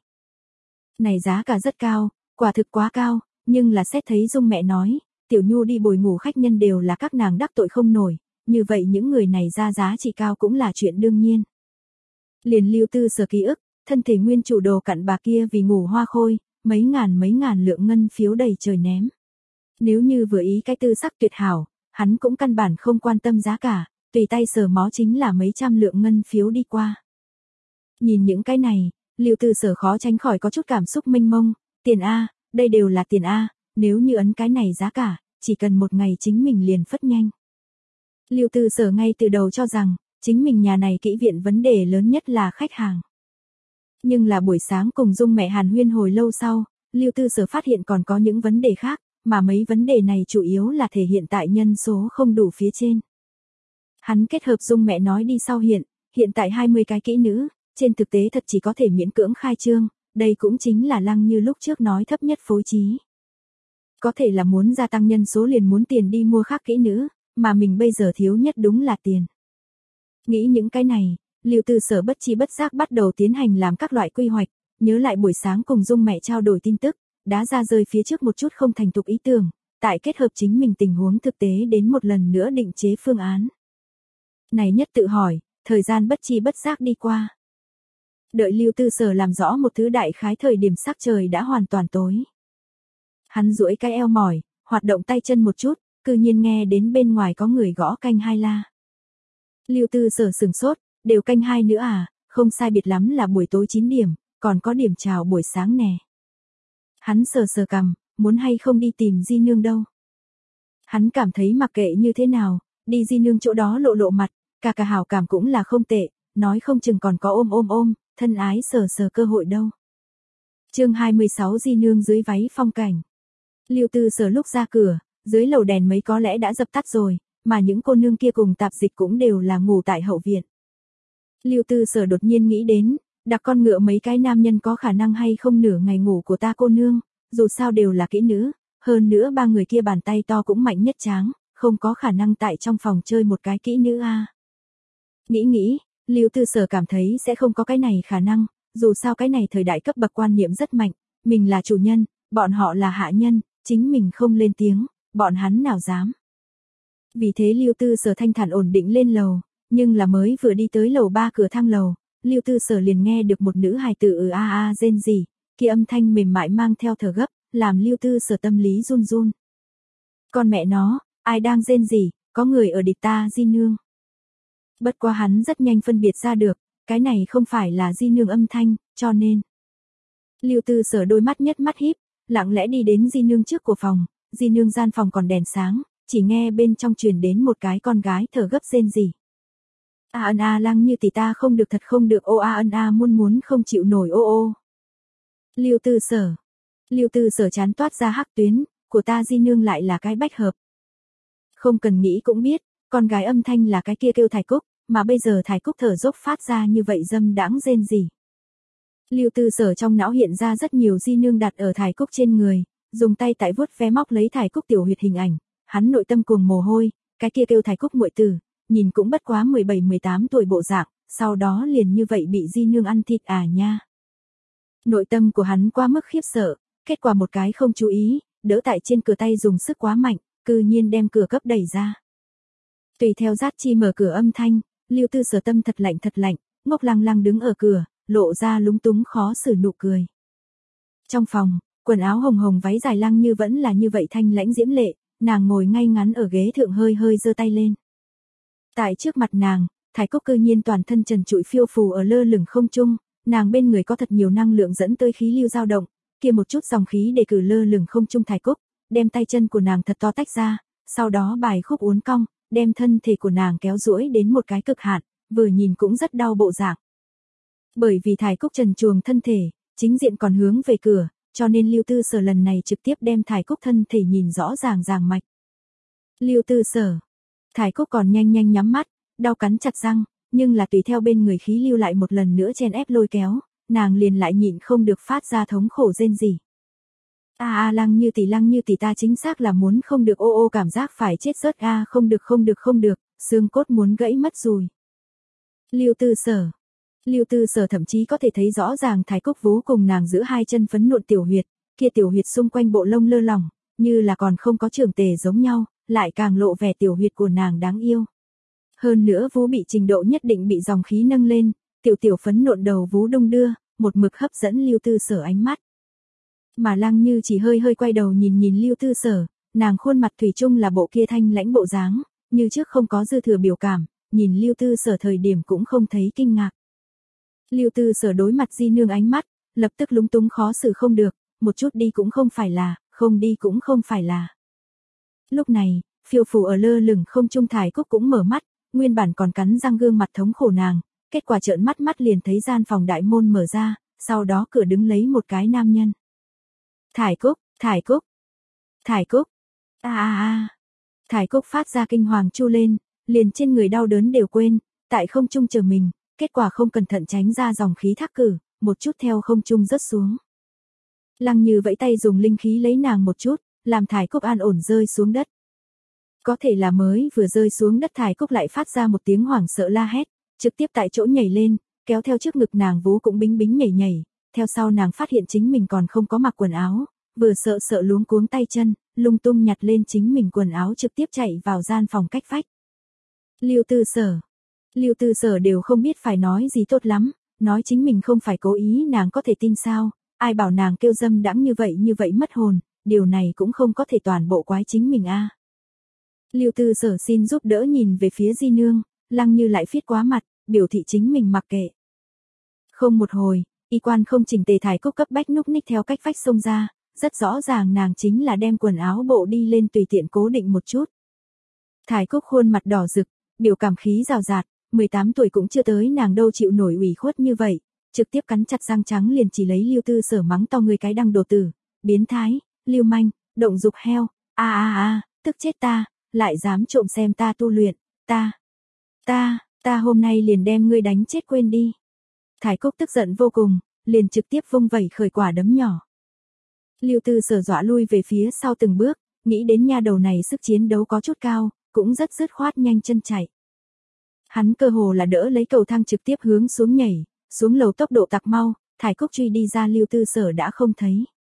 Này giá cả rất cao, quả thực quá cao, nhưng là xét thấy Dung mẹ nói, Tiểu Nhu đi bồi ngủ khách nhân đều là các nàng đắc tội không nổi, như vậy những người này ra giá trị cao cũng là chuyện đương nhiên. Liền Lưu Tư Sở ký ức, thân thể nguyên chủ đồ cặn bà kia vì ngủ Hoa Khôi, mấy ngàn mấy ngàn lượng ngân phiếu đầy trời ném. Nếu như vừa ý cái tư sắc tuyệt hảo, hắn cũng căn bản không quan tâm giá cả, tùy tay sờ mó chính là mấy trăm lượng ngân phiếu đi qua. Nhìn những cái này, Lưu Tư Sở khó tránh khỏi có chút cảm xúc mênh mông, tiền A, đây đều là tiền A, nếu như ấn cái này giá cả, chỉ cần một ngày chính mình liền phất nhanh. Lưu Tư Sở ngay từ đầu cho rằng, chính mình nhà này kỹ viện vấn đề lớn nhất là khách hàng. Nhưng là buổi sáng cùng Dung mẹ hàn huyên hồi lâu sau, Lưu Tư Sở phát hiện còn có những vấn đề khác, mà mấy vấn đề này chủ yếu là thể hiện tại nhân số không đủ phía trên. Hắn kết hợp Dung mẹ nói đi sau hiện, hiện tại hai mươi cái kỹ nữ, trên thực tế thật chỉ có thể miễn cưỡng khai trương, đây cũng chính là Lăng Như lúc trước nói thấp nhất phối trí. Có thể là muốn gia tăng nhân số liền muốn tiền đi mua khác kỹ nữ, mà mình bây giờ thiếu nhất đúng là tiền. Nghĩ những cái này, Lưu Tư Sở bất chi bất giác bắt đầu tiến hành làm các loại quy hoạch, nhớ lại buổi sáng cùng Dung mẹ trao đổi tin tức, đã ra rơi phía trước một chút không thành thục ý tưởng, tại kết hợp chính mình tình huống thực tế đến một lần nữa định chế phương án. Này nhất tự hỏi, thời gian bất chi bất giác đi qua. Đợi Lưu Tư Sở làm rõ một thứ đại khái thời điểm sắc trời đã hoàn toàn tối. Hắn duỗi cái eo mỏi, hoạt động tay chân một chút, cư nhiên nghe đến bên ngoài có người gõ canh hai la. Lưu Tư Sở sừng sốt, đều canh hai nữa à, không sai biệt lắm là buổi tối chín điểm, còn có điểm chào buổi sáng nè. Hắn sờ sờ cằm, muốn hay không đi tìm Di Nương đâu. Hắn cảm thấy mặc kệ như thế nào, đi Di Nương chỗ đó lộ lộ mặt, cả cả hảo cảm cũng là không tệ, nói không chừng còn có ôm ôm ôm, thân ái sờ sờ cơ hội đâu. Chương hai mươi sáu Di Nương dưới váy phong cảnh. Lưu Tư Sở lúc ra cửa, dưới lầu đèn mấy có lẽ đã dập tắt rồi, mà những cô nương kia cùng tạp dịch cũng đều là ngủ tại hậu viện. Lưu Tư Sở đột nhiên nghĩ đến, đặt con ngựa mấy cái nam nhân có khả năng hay không nửa ngày ngủ của ta cô nương, dù sao đều là kỹ nữ, hơn nữa ba người kia bàn tay to cũng mạnh nhất tráng, không có khả năng tại trong phòng chơi một cái kỹ nữ a. Nghĩ nghĩ, Lưu Tư Sở cảm thấy sẽ không có cái này khả năng, dù sao cái này thời đại cấp bậc quan niệm rất mạnh, mình là chủ nhân, bọn họ là hạ nhân, chính mình không lên tiếng, bọn hắn nào dám. Vì thế Lưu Tư Sở thanh thản ổn định lên lầu, nhưng là mới vừa đi tới lầu ba cửa thang lầu, Lưu Tư Sở liền nghe được một nữ hài tử ừ a a rên rỉ, kia âm thanh mềm mại mang theo thở gấp, làm Lưu Tư Sở tâm lý run run. Con mẹ nó, ai đang rên rỉ, có người ở địch ta Di Nương. Bất quá hắn rất nhanh phân biệt ra được, cái này không phải là Di Nương âm thanh, cho nên. Lưu Tư Sở đôi mắt nhất mắt híp, lặng lẽ đi đến Di Nương trước của phòng, Di Nương gian phòng còn đèn sáng, chỉ nghe bên trong truyền đến một cái con gái thở gấp rên rỉ. A ân a Lăng Như tỷ ta không được thật không được ô a ân a muốn muốn không chịu nổi ô ô. Lưu Tư Sở. Lưu Tư Sở chán toát ra hắc tuyến, của ta Di Nương lại là cái bách hợp. Không cần nghĩ cũng biết, con gái âm thanh là cái kia kêu Thải Cúc, mà bây giờ Thải Cúc thở dốc phát ra như vậy dâm đãng rên rỉ. Lưu Tư Sở trong não hiện ra rất nhiều Di Nương đặt ở Thải Cúc trên người, dùng tay tại vuốt ve móc lấy Thải Cúc tiểu huyệt hình ảnh, hắn nội tâm cuồng mồ hôi, cái kia kêu Thải Cúc muội tử, nhìn cũng bất quá mười bảy mười tám tuổi bộ dạng, sau đó liền như vậy bị Di Nương ăn thịt à nha. Nội tâm của hắn quá mức khiếp sợ, kết quả một cái không chú ý, đỡ tại trên cửa tay dùng sức quá mạnh, cư nhiên đem cửa cấp đẩy ra. Tùy theo Dát Chi mở cửa âm thanh, Lưu Tư Sở tâm thật lạnh thật lạnh, ngốc lăng lăng đứng ở cửa, lộ ra lúng túng khó xử nụ cười. Trong phòng, quần áo hồng hồng váy dài Lăng Như vẫn là như vậy thanh lãnh diễm lệ, nàng ngồi ngay ngắn ở ghế thượng hơi hơi giơ tay lên. Tại trước mặt nàng, Thải Cúc cư nhiên toàn thân trần trụi phiêu phù ở lơ lửng không trung, nàng bên người có thật nhiều năng lượng dẫn tới khí lưu dao động, kia một chút dòng khí để cử lơ lửng không trung Thải Cúc, đem tay chân của nàng thật to tách ra, sau đó bài khúc uốn cong, đem thân thể của nàng kéo duỗi đến một cái cực hạn, vừa nhìn cũng rất đau bộ dạng. Bởi vì Thải Cúc trần truồng thân thể, chính diện còn hướng về cửa, cho nên Lưu Tư Sở lần này trực tiếp đem Thải Cúc thân thể nhìn rõ ràng ràng mạch. Lưu Tư Sở. Thải Cúc còn nhanh nhanh nhắm mắt, đau cắn chặt răng, nhưng là tùy theo bên người khí lưu lại một lần nữa chen ép lôi kéo, nàng liền lại nhịn không được phát ra thống khổ rên rỉ. A a Lăng Như tỷ Lăng Như tỷ ta chính xác là muốn không được ô ô cảm giác phải chết rớt a không được không được không được, xương cốt muốn gãy mất rồi. Lưu Tư Sở. Lưu Tư Sở thậm chí có thể thấy rõ ràng Thải Cúc vú cùng nàng giữ hai chân phấn nộn tiểu huyệt, kia tiểu huyệt xung quanh bộ lông lơ lỏng, như là còn không có trưởng tề giống nhau, lại càng lộ vẻ tiểu huyệt của nàng đáng yêu. Hơn nữa vú bị trình độ nhất định bị dòng khí nâng lên, tiểu tiểu phấn nộn đầu vú đung đưa, một mực hấp dẫn Lưu Tư Sở ánh mắt. Mà Lăng Như chỉ hơi hơi quay đầu nhìn nhìn Lưu Tư Sở, nàng khuôn mặt thủy chung là bộ kia thanh lãnh bộ dáng, như trước không có dư thừa biểu cảm, nhìn Lưu Tư Sở thời điểm cũng không thấy kinh ngạc. Lưu Tư Sở đối mặt Di Nương ánh mắt, lập tức lúng túng khó xử không được, một chút đi cũng không phải là, không đi cũng không phải là. Lúc này, phiêu phù ở lơ lửng không trung Thải Cúc cũng mở mắt, nguyên bản còn cắn răng gương mặt thống khổ nàng, kết quả trợn mắt mắt liền thấy gian phòng đại môn mở ra, sau đó cửa đứng lấy một cái nam nhân. Thải Cúc, Thải Cúc, Thải Cúc, a a a. Thải Cúc phát ra kinh hoàng chu lên, liền trên người đau đớn đều quên, tại không trung chờ mình, kết quả không cẩn thận tránh ra dòng khí thác cử, một chút theo không trung rớt xuống. Lăng Như vẫy tay dùng linh khí lấy nàng một chút, làm Thải Cúc an ổn rơi xuống đất. Có thể là mới vừa rơi xuống đất Thải Cúc lại phát ra một tiếng hoảng sợ la hét, trực tiếp tại chỗ nhảy lên, kéo theo trước ngực nàng vú cũng bính bính nhảy nhảy, theo sau nàng phát hiện chính mình còn không có mặc quần áo, vừa sợ sợ luống cuống tay chân, lung tung nhặt lên chính mình quần áo trực tiếp chạy vào gian phòng cách vách. Lưu Tư Sở. Lưu Tư Sở đều không biết phải nói gì tốt lắm, nói chính mình không phải cố ý nàng có thể tin sao, ai bảo nàng kêu dâm đãng như vậy như vậy mất hồn, điều này cũng không có thể toàn bộ quái chính mình a. À. Lưu Tư Sở xin giúp đỡ nhìn về phía Di Nương, Lăng Như lại phiết quá mặt, biểu thị chính mình mặc kệ. Không một hồi, y quan không chỉnh tề Thải Cúc cấp bách núc ních theo cách vách xông ra, rất rõ ràng nàng chính là đem quần áo bộ đi lên tùy tiện cố định một chút. Thải Cúc khuôn mặt đỏ rực, biểu cảm khí rào rạt, mười tám tuổi cũng chưa tới nàng đâu chịu nổi ủy khuất như vậy, trực tiếp cắn chặt răng trắng liền chỉ lấy Lưu Tư Sở mắng to người cái đăng đồ tử, biến thái, lưu manh, động dục heo, a a a, tức chết ta, lại dám trộm xem ta tu luyện, ta, ta, ta hôm nay liền đem ngươi đánh chết quên đi. Thải Cúc tức giận vô cùng, liền trực tiếp vung vẩy khởi quả đấm nhỏ. Lưu Tư Sở dọa lui về phía sau từng bước, nghĩ đến nha đầu này sức chiến đấu có chút cao, cũng rất dứt khoát nhanh chân chạy. Hắn cơ hồ là đỡ lấy cầu thang trực tiếp hướng xuống nhảy, xuống lầu tốc độ tặc mau, Thải Cúc truy đi ra Lưu Tư Sở đã không thấy.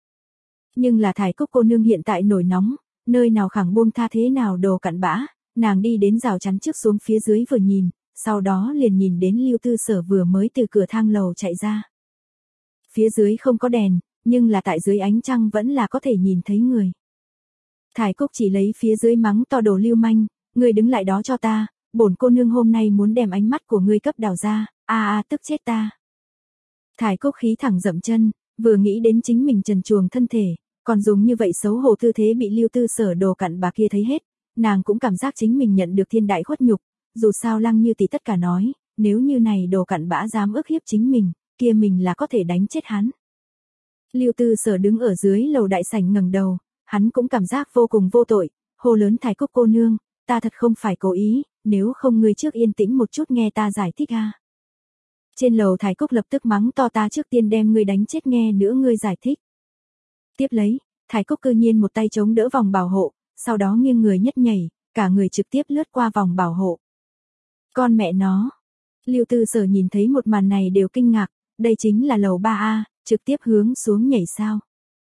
Nhưng là Thải Cúc cô nương hiện tại nổi nóng, nơi nào khẳng buông tha thế nào đồ cặn bã, nàng đi đến rào chắn trước xuống phía dưới vừa nhìn, sau đó liền nhìn đến Lưu Tư Sở vừa mới từ cửa thang lầu chạy ra. Phía dưới không có đèn, nhưng là tại dưới ánh trăng vẫn là có thể nhìn thấy người. Thải Cúc chỉ lấy phía dưới mắng to đồ lưu manh, ngươi đứng lại đó cho ta, bổn cô nương hôm nay muốn đem ánh mắt của ngươi cấp đào ra, a a tức chết ta. Thải Cúc khí thẳng dậm chân, vừa nghĩ đến chính mình trần truồng thân thể, còn dùng như vậy xấu hổ tư thế bị Lưu Tư Sở đồ cặn bà kia thấy hết, nàng cũng cảm giác chính mình nhận được thiên đại khuất nhục, dù sao Lăng Như tỷ tất cả nói, nếu như này đồ cặn bã dám ức hiếp chính mình, kia mình là có thể đánh chết hắn. Lưu Tư Sở đứng ở dưới lầu đại sảnh ngẩng đầu, hắn cũng cảm giác vô cùng vô tội, hô lớn Thải Cúc cô nương, ta thật không phải cố ý, nếu không ngươi trước yên tĩnh một chút nghe ta giải thích a. Trên lầu Thải Cúc lập tức mắng to ta trước tiên đem ngươi đánh chết nghe nữa ngươi giải thích. Tiếp lấy, Thải Cúc cư nhiên một tay chống đỡ vòng bảo hộ, sau đó nghiêng người nhất nhảy, cả người trực tiếp lướt qua vòng bảo hộ. Con mẹ nó. Lưu Tư Sở nhìn thấy một màn này đều kinh ngạc, đây chính là lầu ba A, trực tiếp hướng xuống nhảy sao.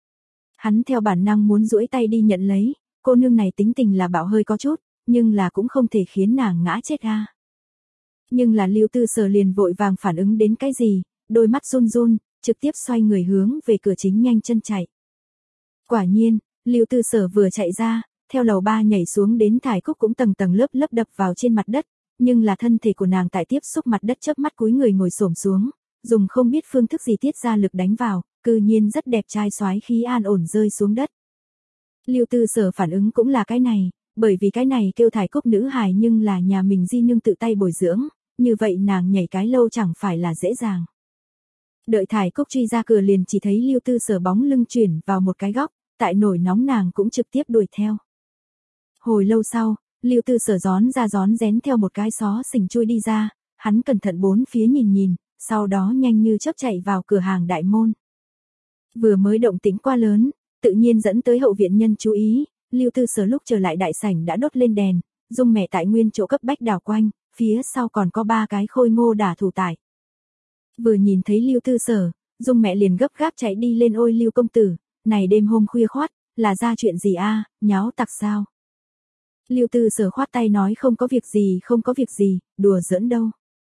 Hắn theo bản năng muốn duỗi tay đi nhận lấy, cô nương này tính tình là bạo hơi có chút, nhưng là cũng không thể khiến nàng ngã chết a. Nhưng là Lưu Tư Sở liền vội vàng phản ứng đến cái gì, đôi mắt run run, trực tiếp xoay người hướng về cửa chính nhanh chân chạy. Quả nhiên, Lưu Tư Sở vừa chạy ra, theo lầu ba nhảy xuống đến Thải Cúc cũng tầng tầng lớp lớp đập vào trên mặt đất, nhưng là thân thể của nàng tại tiếp xúc mặt đất chớp mắt cúi người ngồi xổm xuống, dùng không biết phương thức gì tiết ra lực đánh vào, cư nhiên rất đẹp trai soái khí an ổn rơi xuống đất. Lưu Tư Sở phản ứng cũng là cái này, bởi vì cái này kêu Thải Cúc nữ hài nhưng là nhà mình Di Nương tự tay bồi dưỡng, như vậy nàng nhảy cái lâu chẳng phải là dễ dàng. Đợi Thải Cúc truy ra cửa liền chỉ thấy Lưu Tư Sở bóng lưng chuyển vào một cái góc, tại nổi nóng nàng cũng trực tiếp đuổi theo. Hồi lâu sau, Lưu Tư Sở gión ra gión rén theo một cái xó xỉnh chui đi ra, hắn cẩn thận bốn phía nhìn nhìn, sau đó nhanh như chớp chạy vào cửa hàng đại môn. Vừa mới động tĩnh quá lớn, tự nhiên dẫn tới hậu viện nhân chú ý, Lưu Tư Sở lúc trở lại đại sảnh đã đốt lên đèn, Dung mẹ tại nguyên chỗ cấp bách đảo quanh, phía sau còn có ba cái khôi ngô đả thủ tại. Vừa nhìn thấy Lưu Tư Sở, Dung mẹ liền gấp gáp chạy đi lên ôi Lưu công tử, này đêm hôm khuya khoắt, là ra chuyện gì a, nháo tặc sao? Lưu Tư Sở khoát tay nói không có việc gì không có việc gì, đùa giỡn đâu.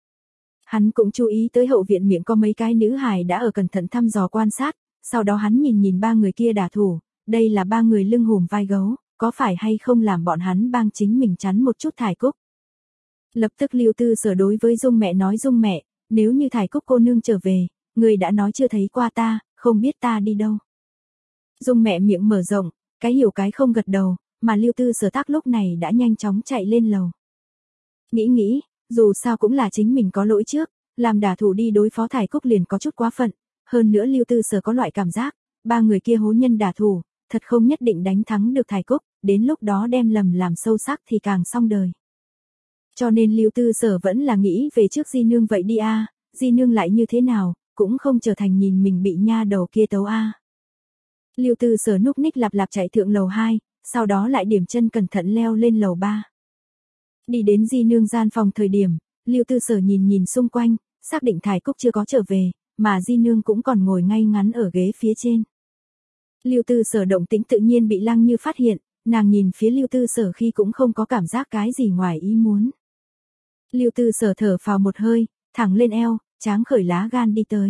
Hắn cũng chú ý tới hậu viện miệng có mấy cái nữ hài đã ở cẩn thận thăm dò quan sát, sau đó hắn nhìn nhìn ba người kia đả thủ, đây là ba người lưng hùm vai gấu, có phải hay không làm bọn hắn bang chính mình chắn một chút Thải Cúc. Lập tức Lưu Tư Sở đối với Dung mẹ nói Dung mẹ, nếu như Thải Cúc cô nương trở về, người đã nói chưa thấy qua ta, không biết ta đi đâu. Dung mẹ miệng mở rộng, cái hiểu cái không gật đầu, mà Lưu Tư Sở tác lúc này đã nhanh chóng chạy lên lầu. Nghĩ nghĩ, dù sao cũng là chính mình có lỗi trước, làm đả thủ đi đối phó Thải Cúc liền có chút quá phận, hơn nữa Lưu Tư Sở có loại cảm giác, ba người kia hố nhân đả thủ, thật không nhất định đánh thắng được Thải Cúc, đến lúc đó đem lầm làm sâu sắc thì càng xong đời. Cho nên Lưu Tư Sở vẫn là nghĩ về trước Di Nương vậy đi a, Di Nương lại như thế nào, cũng không trở thành nhìn mình bị nha đầu kia tấu a. Lưu Tư Sở núc ních lặp lặp chạy thượng lầu hai, sau đó lại điểm chân cẩn thận leo lên lầu ba. Đi đến Di Nương gian phòng thời điểm, Lưu Tư Sở nhìn nhìn xung quanh, xác định Thải Cúc chưa có trở về, mà Di Nương cũng còn ngồi ngay ngắn ở ghế phía trên. Lưu Tư Sở động tĩnh tự nhiên bị Lăng Như phát hiện, nàng nhìn phía Lưu Tư Sở khi cũng không có cảm giác cái gì ngoài ý muốn. Lưu Tư Sở thở phào một hơi, thẳng lên eo, tráng khởi lá gan đi tới.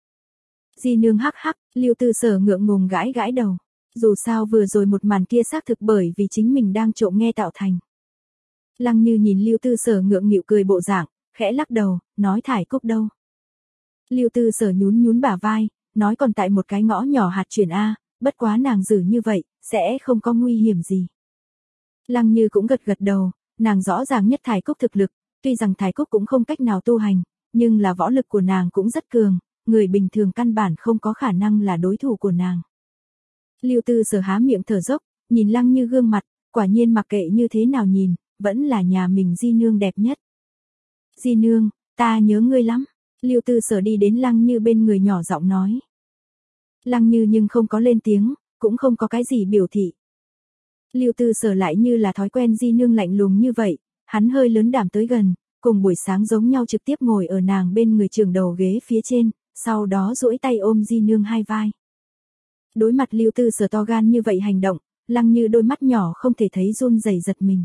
Di Nương hắc hắc, Lưu Tư Sở ngượng ngùng gãi gãi đầu. Dù sao vừa rồi một màn kia xác thực bởi vì chính mình đang trộm nghe tạo thành. Lăng Như nhìn Lưu Tư Sở ngượng nghịu cười bộ dạng, khẽ lắc đầu, nói Thải Cúc đâu. Lưu Tư Sở nhún nhún bả vai, nói còn tại một cái ngõ nhỏ hạt chuyển A, bất quá nàng giữ như vậy, sẽ không có nguy hiểm gì. Lăng Như cũng gật gật đầu, nàng rõ ràng nhất Thải Cúc thực lực, tuy rằng Thải Cúc cũng không cách nào tu hành, nhưng là võ lực của nàng cũng rất cường, người bình thường căn bản không có khả năng là đối thủ của nàng. Lưu Tư Sở há miệng thở dốc, nhìn Lăng Như gương mặt, quả nhiên mặc kệ như thế nào nhìn, vẫn là nhà mình Di Nương đẹp nhất. Di Nương, ta nhớ ngươi lắm. Lưu Tư Sở đi đến Lăng Như bên người nhỏ giọng nói. Lăng Như nhưng không có lên tiếng, cũng không có cái gì biểu thị. Lưu Tư Sở lại như là thói quen Di Nương lạnh lùng như vậy, hắn hơi lớn đảm tới gần, cùng buổi sáng giống nhau trực tiếp ngồi ở nàng bên người trường đầu ghế phía trên, sau đó duỗi tay ôm Di Nương hai vai. Đối mặt Lưu Tư Sở to gan như vậy hành động, Lăng Như đôi mắt nhỏ không thể thấy run rẩy giật mình.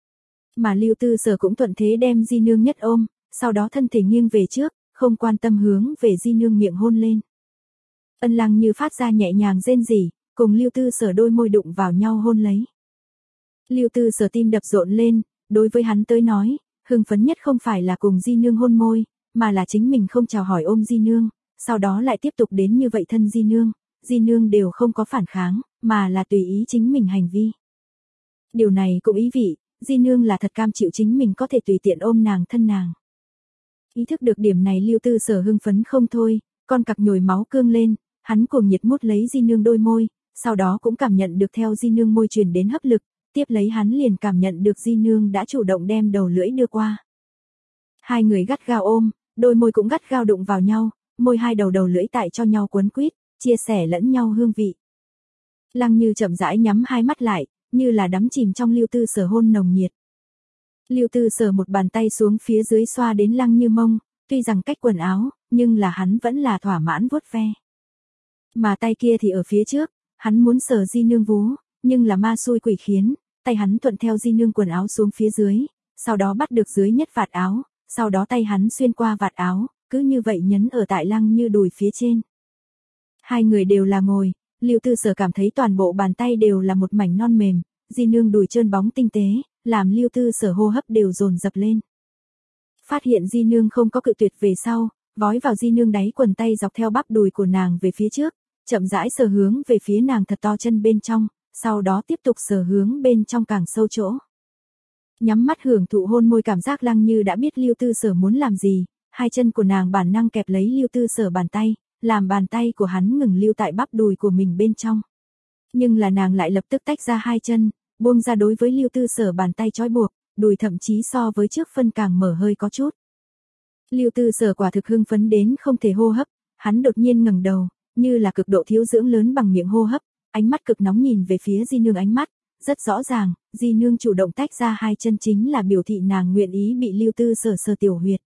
Mà Lưu Tư Sở cũng thuận thế đem Di Nương nhất ôm, sau đó thân thể nghiêng về trước, không quan tâm hướng về Di Nương miệng hôn lên. Ân Lăng Như phát ra nhẹ nhàng rên rỉ, cùng Lưu Tư Sở đôi môi đụng vào nhau hôn lấy. Lưu Tư Sở tim đập rộn lên, đối với hắn tới nói, hưng phấn nhất không phải là cùng Di Nương hôn môi, mà là chính mình không chào hỏi ôm Di Nương, sau đó lại tiếp tục đến như vậy thân Di Nương, Di Nương đều không có phản kháng, mà là tùy ý chính mình hành vi. Điều này cũng ý vị, Di Nương là thật cam chịu chính mình có thể tùy tiện ôm nàng thân nàng. Ý thức được điểm này Lưu Tư Sở hưng phấn không thôi, con cặc nhồi máu cương lên, hắn cuồng nhiệt mút lấy Di Nương đôi môi, sau đó cũng cảm nhận được theo Di Nương môi truyền đến hấp lực, tiếp lấy hắn liền cảm nhận được Di Nương đã chủ động đem đầu lưỡi đưa qua. Hai người gắt gao ôm, đôi môi cũng gắt gao đụng vào nhau, môi hai đầu đầu lưỡi tại cho nhau quấn quýt, chia sẻ lẫn nhau hương vị. Lăng Như chậm rãi nhắm hai mắt lại, như là đắm chìm trong Lưu Tư Sở hôn nồng nhiệt. Lưu Tư Sở một bàn tay xuống phía dưới xoa đến Lăng Như mông, tuy rằng cách quần áo, nhưng là hắn vẫn là thỏa mãn vuốt ve. Mà tay kia thì ở phía trước, hắn muốn sờ Di Nương vú, nhưng là ma xui quỷ khiến, tay hắn thuận theo Di Nương quần áo xuống phía dưới, sau đó bắt được dưới nhất vạt áo, sau đó tay hắn xuyên qua vạt áo, cứ như vậy nhấn ở tại Lăng Như đùi phía trên. Hai người đều là ngồi, Lưu Tư Sở cảm thấy toàn bộ bàn tay đều là một mảnh non mềm, Di Nương đùi trơn bóng tinh tế, làm Lưu Tư Sở hô hấp đều dồn dập lên. Phát hiện Di Nương không có cự tuyệt về sau, vói vào Di Nương đáy quần tay dọc theo bắp đùi của nàng về phía trước, chậm rãi sờ hướng về phía nàng thật to chân bên trong, sau đó tiếp tục sờ hướng bên trong càng sâu chỗ. Nhắm mắt hưởng thụ hôn môi cảm giác Lăng Như đã biết Lưu Tư Sở muốn làm gì, hai chân của nàng bản năng kẹp lấy Lưu Tư Sở bàn tay, làm bàn tay của hắn ngừng lưu tại bắp đùi của mình bên trong. Nhưng là nàng lại lập tức tách ra hai chân, buông ra đối với Lưu Tư Sở bàn tay trói buộc, đùi thậm chí so với trước phân càng mở hơi có chút. Lưu Tư Sở quả thực hưng phấn đến không thể hô hấp, hắn đột nhiên ngẩng đầu, như là cực độ thiếu dưỡng lớn bằng miệng hô hấp, ánh mắt cực nóng nhìn về phía Di Nương ánh mắt, rất rõ ràng, Di Nương chủ động tách ra hai chân chính là biểu thị nàng nguyện ý bị Lưu Tư Sở sờ tiểu huyệt.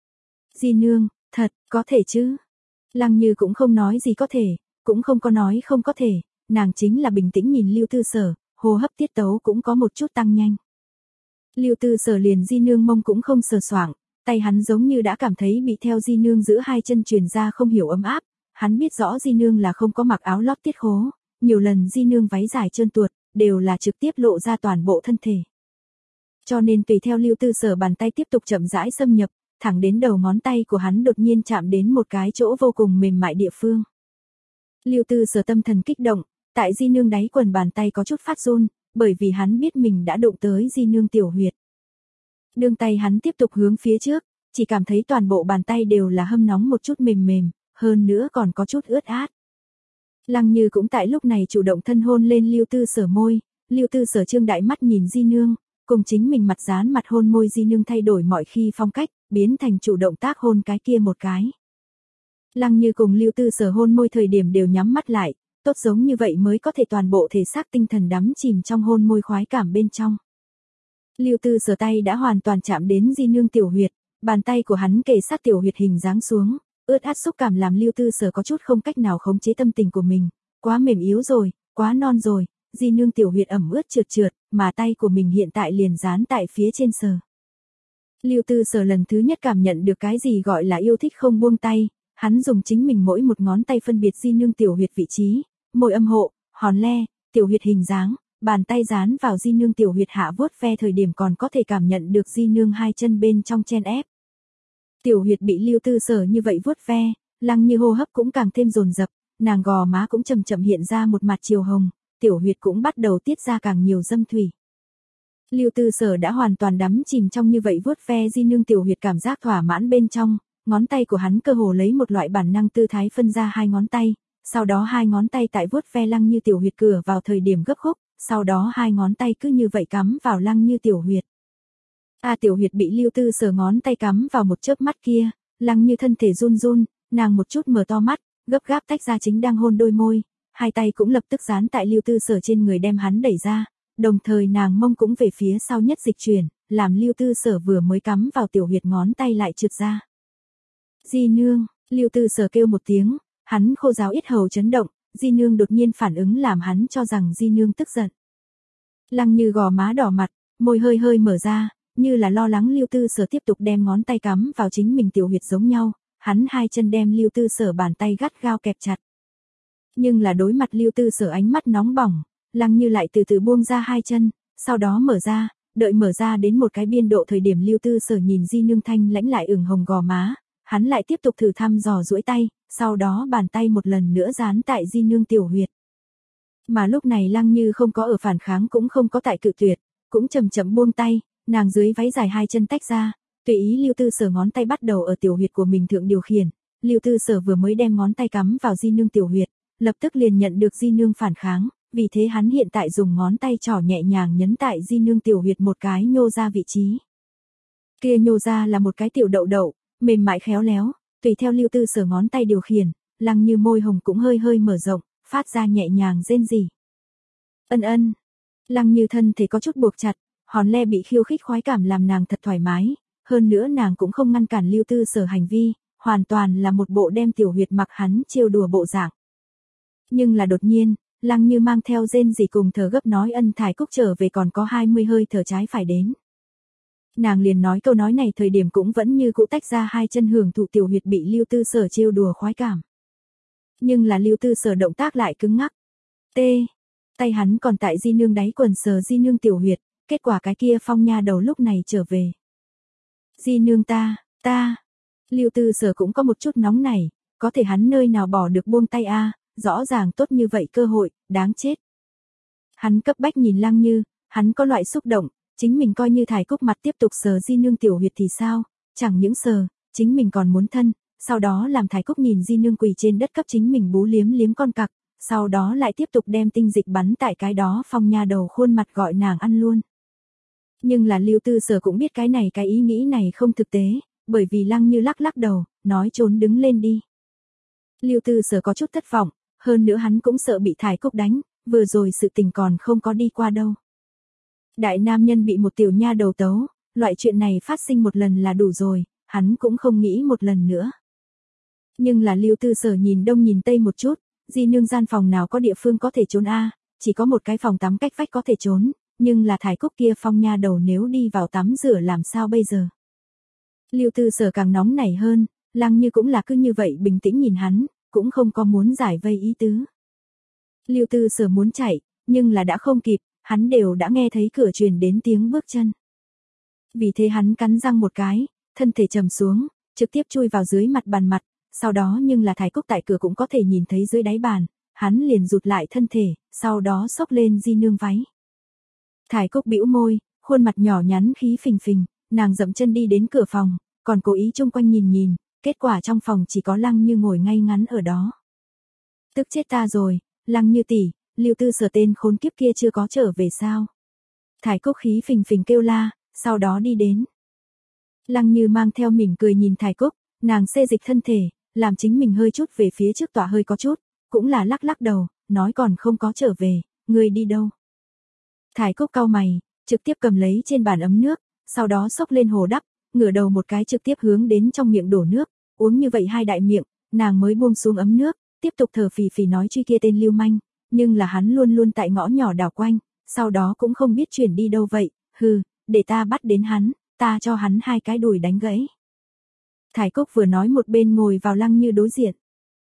Di Nương, thật, có thể chứ? Lăng Như cũng không nói gì có thể, cũng không có nói không có thể, nàng chính là bình tĩnh nhìn Lưu Tư Sở, hô hấp tiết tấu cũng có một chút tăng nhanh. Lưu Tư Sở liền Di Nương mông cũng không sờ soạng, tay hắn giống như đã cảm thấy bị theo Di Nương giữa hai chân truyền ra không hiểu ấm áp, hắn biết rõ Di Nương là không có mặc áo lót tiết khố, nhiều lần Di Nương váy dài trơn tuột, đều là trực tiếp lộ ra toàn bộ thân thể. Cho nên tùy theo Lưu Tư Sở bàn tay tiếp tục chậm rãi xâm nhập, thẳng đến đầu ngón tay của hắn đột nhiên chạm đến một cái chỗ vô cùng mềm mại địa phương. Lưu Tư Sở tâm thần kích động, tại Di Nương đáy quần bàn tay có chút phát run, bởi vì hắn biết mình đã đụng tới Di Nương tiểu huyệt. Đường tay hắn tiếp tục hướng phía trước, chỉ cảm thấy toàn bộ bàn tay đều là hâm nóng một chút mềm mềm, hơn nữa còn có chút ướt át. Lăng Như cũng tại lúc này chủ động thân hôn lên Lưu Tư Sở môi, Lưu Tư Sở trương đại mắt nhìn Di Nương, cùng chính mình mặt dán mặt hôn môi Di Nương thay đổi mọi khi phong cách, biến thành chủ động tác hôn cái kia một cái. Lăng Như cùng Lưu Tư Sở hôn môi thời điểm đều nhắm mắt lại, tốt giống như vậy mới có thể toàn bộ thể xác tinh thần đắm chìm trong hôn môi khoái cảm bên trong. Lưu Tư Sở tay đã hoàn toàn chạm đến Di Nương tiểu huyệt, bàn tay của hắn kề sát tiểu huyệt hình dáng xuống, Ướt át xúc cảm làm Lưu Tư Sở có chút không cách nào khống chế tâm tình của mình, quá mềm yếu rồi, quá non rồi, di nương tiểu huyệt ẩm ướt trượt trượt, mà tay của mình hiện tại liền dán tại phía trên sờ. Lưu Tư Sở lần thứ nhất cảm nhận được cái gì gọi là yêu thích không buông tay, hắn dùng chính mình mỗi một ngón tay phân biệt di nương tiểu huyệt vị trí, môi âm hộ, hòn le, tiểu huyệt hình dáng, bàn tay dán vào di nương tiểu huyệt hạ vuốt ve thời điểm còn có thể cảm nhận được di nương hai chân bên trong chen ép. Tiểu huyệt bị Lưu Tư Sở như vậy vuốt ve, Lăng Như hô hấp cũng càng thêm dồn dập, nàng gò má cũng chậm chậm hiện ra một mặt chiều hồng, tiểu huyệt cũng bắt đầu tiết ra càng nhiều dâm thủy. Lưu Tư Sở đã hoàn toàn đắm chìm trong như vậy vuốt ve di nương tiểu huyệt cảm giác thỏa mãn bên trong, ngón tay của hắn cơ hồ lấy một loại bản năng tư thái phân ra hai ngón tay, sau đó hai ngón tay tại vuốt ve Lăng Như tiểu huyệt cửa vào thời điểm gấp khúc, sau đó hai ngón tay cứ như vậy cắm vào Lăng Như tiểu huyệt. A tiểu huyệt bị Lưu Tư Sở ngón tay cắm vào một chớp mắt kia, Lăng Như thân thể run run, nàng một chút mở to mắt, gấp gáp tách ra chính đang hôn đôi môi, hai tay cũng lập tức dán tại Lưu Tư Sở trên người đem hắn đẩy ra, đồng thời nàng mông cũng về phía sau nhất dịch chuyển, làm Lưu Tư Sở vừa mới cắm vào tiểu huyệt ngón tay lại trượt ra. Di nương, Lưu Tư Sở kêu một tiếng, hắn khô ráo yết hầu chấn động, Di nương đột nhiên phản ứng làm hắn cho rằng Di nương tức giận. Lăng Như gò má đỏ mặt, môi hơi hơi mở ra, như là lo lắng Lưu Tư Sở tiếp tục đem ngón tay cắm vào chính mình tiểu huyệt giống nhau, hắn hai chân đem Lưu Tư Sở bàn tay gắt gao kẹp chặt. Nhưng là đối mặt Lưu Tư Sở ánh mắt nóng bỏng, Lăng Như lại từ từ buông ra hai chân, sau đó mở ra, đợi mở ra đến một cái biên độ thời điểm Lưu Tư Sở nhìn Di nương thanh lãnh lại ửng hồng gò má, hắn lại tiếp tục thử thăm dò duỗi tay, sau đó bàn tay một lần nữa dán tại Di nương tiểu huyệt. Mà lúc này Lăng Như không có ở phản kháng cũng không có tại cự tuyệt, cũng chậm chậm buông tay, nàng dưới váy dài hai chân tách ra, tùy ý Lưu Tư Sở ngón tay bắt đầu ở tiểu huyệt của mình thượng điều khiển, Lưu Tư Sở vừa mới đem ngón tay cắm vào Di nương tiểu huyệt, lập tức liền nhận được Di nương phản kháng, vì thế hắn hiện tại dùng ngón tay trỏ nhẹ nhàng nhấn tại Di nương tiểu huyệt một cái nhô ra vị trí. Kia nhô ra là một cái tiểu đậu đậu, mềm mại khéo léo, tùy theo Lưu Tư Sở ngón tay điều khiển, Lăng Như môi hồng cũng hơi hơi mở rộng, phát ra nhẹ nhàng rên rỉ. Ân ân, Lăng Như thân thể có chút buộc chặt, hòn le bị khiêu khích khoái cảm làm nàng thật thoải mái, hơn nữa nàng cũng không ngăn cản Lưu Tư Sở hành vi, hoàn toàn là một bộ đem tiểu huyệt mặc hắn trêu đùa bộ dạng. Nhưng là đột nhiên, Lăng Như mang theo rên rỉ cùng thở gấp nói ân Thải Cúc trở về còn có hai mươi hơi thở trái phải đến. Nàng liền nói câu nói này thời điểm cũng vẫn như cũ tách ra hai chân hưởng thụ tiểu huyệt bị Lưu Tư Sở trêu đùa khoái cảm. Nhưng là Lưu Tư Sở động tác lại cứng ngắc. T. Tay hắn còn tại Di nương đáy quần sờ Di nương tiểu huyệt, kết quả cái kia phong nha đầu lúc này trở về. Di nương ta, ta. Lưu Tư Sở cũng có một chút nóng này, có thể hắn nơi nào bỏ được buông tay a, rõ ràng tốt như vậy cơ hội, đáng chết. Hắn cấp bách nhìn Lăng Như, hắn có loại xúc động, chính mình coi như Thải Cúc mặt tiếp tục sờ Di nương tiểu huyệt thì sao, chẳng những sờ, chính mình còn muốn thân, sau đó làm Thải Cúc nhìn Di nương quỳ trên đất cấp chính mình bú liếm liếm con cặc, sau đó lại tiếp tục đem tinh dịch bắn tại cái đó phong nha đầu khuôn mặt gọi nàng ăn luôn. Nhưng là Lưu Tư Sở cũng biết cái này cái ý nghĩ này không thực tế, bởi vì Lăng Như lắc lắc đầu, nói trốn đứng lên đi. Lưu Tư Sở có chút thất vọng, hơn nữa hắn cũng sợ bị Thải Cúc đánh, vừa rồi sự tình còn không có đi qua đâu. Đại nam nhân bị một tiểu nha đầu tấu, loại chuyện này phát sinh một lần là đủ rồi, hắn cũng không nghĩ một lần nữa. Nhưng là Lưu Tư Sở nhìn đông nhìn tây một chút, Di nương gian phòng nào có địa phương có thể trốn a, chỉ có một cái phòng tắm cách vách có thể trốn, nhưng là Thải Cúc kia phong nha đầu nếu đi vào tắm rửa làm sao bây giờ. Lưu Tư Sở càng nóng nảy hơn, Lăng Như cũng là cứ như vậy bình tĩnh nhìn hắn, cũng không có muốn giải vây ý tứ. Lưu Tư Sở muốn chạy, nhưng là đã không kịp, hắn đều đã nghe thấy cửa truyền đến tiếng bước chân. Vì thế hắn cắn răng một cái, thân thể trầm xuống, trực tiếp chui vào dưới mặt bàn mặt, sau đó nhưng là Thải Cúc tại cửa cũng có thể nhìn thấy dưới đáy bàn, hắn liền rụt lại thân thể, sau đó xốc lên Di nương váy. Thải Cúc bĩu môi, khuôn mặt nhỏ nhắn khí phình phình, nàng dậm chân đi đến cửa phòng, còn cố ý chung quanh nhìn nhìn, kết quả trong phòng chỉ có Lăng Như ngồi ngay ngắn ở đó. Tức chết ta rồi, Lăng Như tỷ, Lưu Tư Sở tên khốn kiếp kia chưa có trở về sao? Thải Cúc khí phình phình kêu la, sau đó đi đến. Lăng Như mang theo mỉm cười nhìn Thải Cúc, nàng xê dịch thân thể, làm chính mình hơi chút về phía trước tỏa hơi có chút, cũng là lắc lắc đầu, nói còn không có trở về, người đi đâu? Thải Cúc cau mày, trực tiếp cầm lấy trên bàn ấm nước, sau đó xốc lên hồ đắp, ngửa đầu một cái trực tiếp hướng đến trong miệng đổ nước, uống như vậy hai đại miệng, nàng mới buông xuống ấm nước, tiếp tục thở phì phì nói truy kia tên lưu manh, nhưng là hắn luôn luôn tại ngõ nhỏ đảo quanh, sau đó cũng không biết chuyển đi đâu vậy, hừ, để ta bắt đến hắn, ta cho hắn hai cái đùi đánh gãy. Thải Cúc vừa nói một bên ngồi vào Lăng Như đối diện.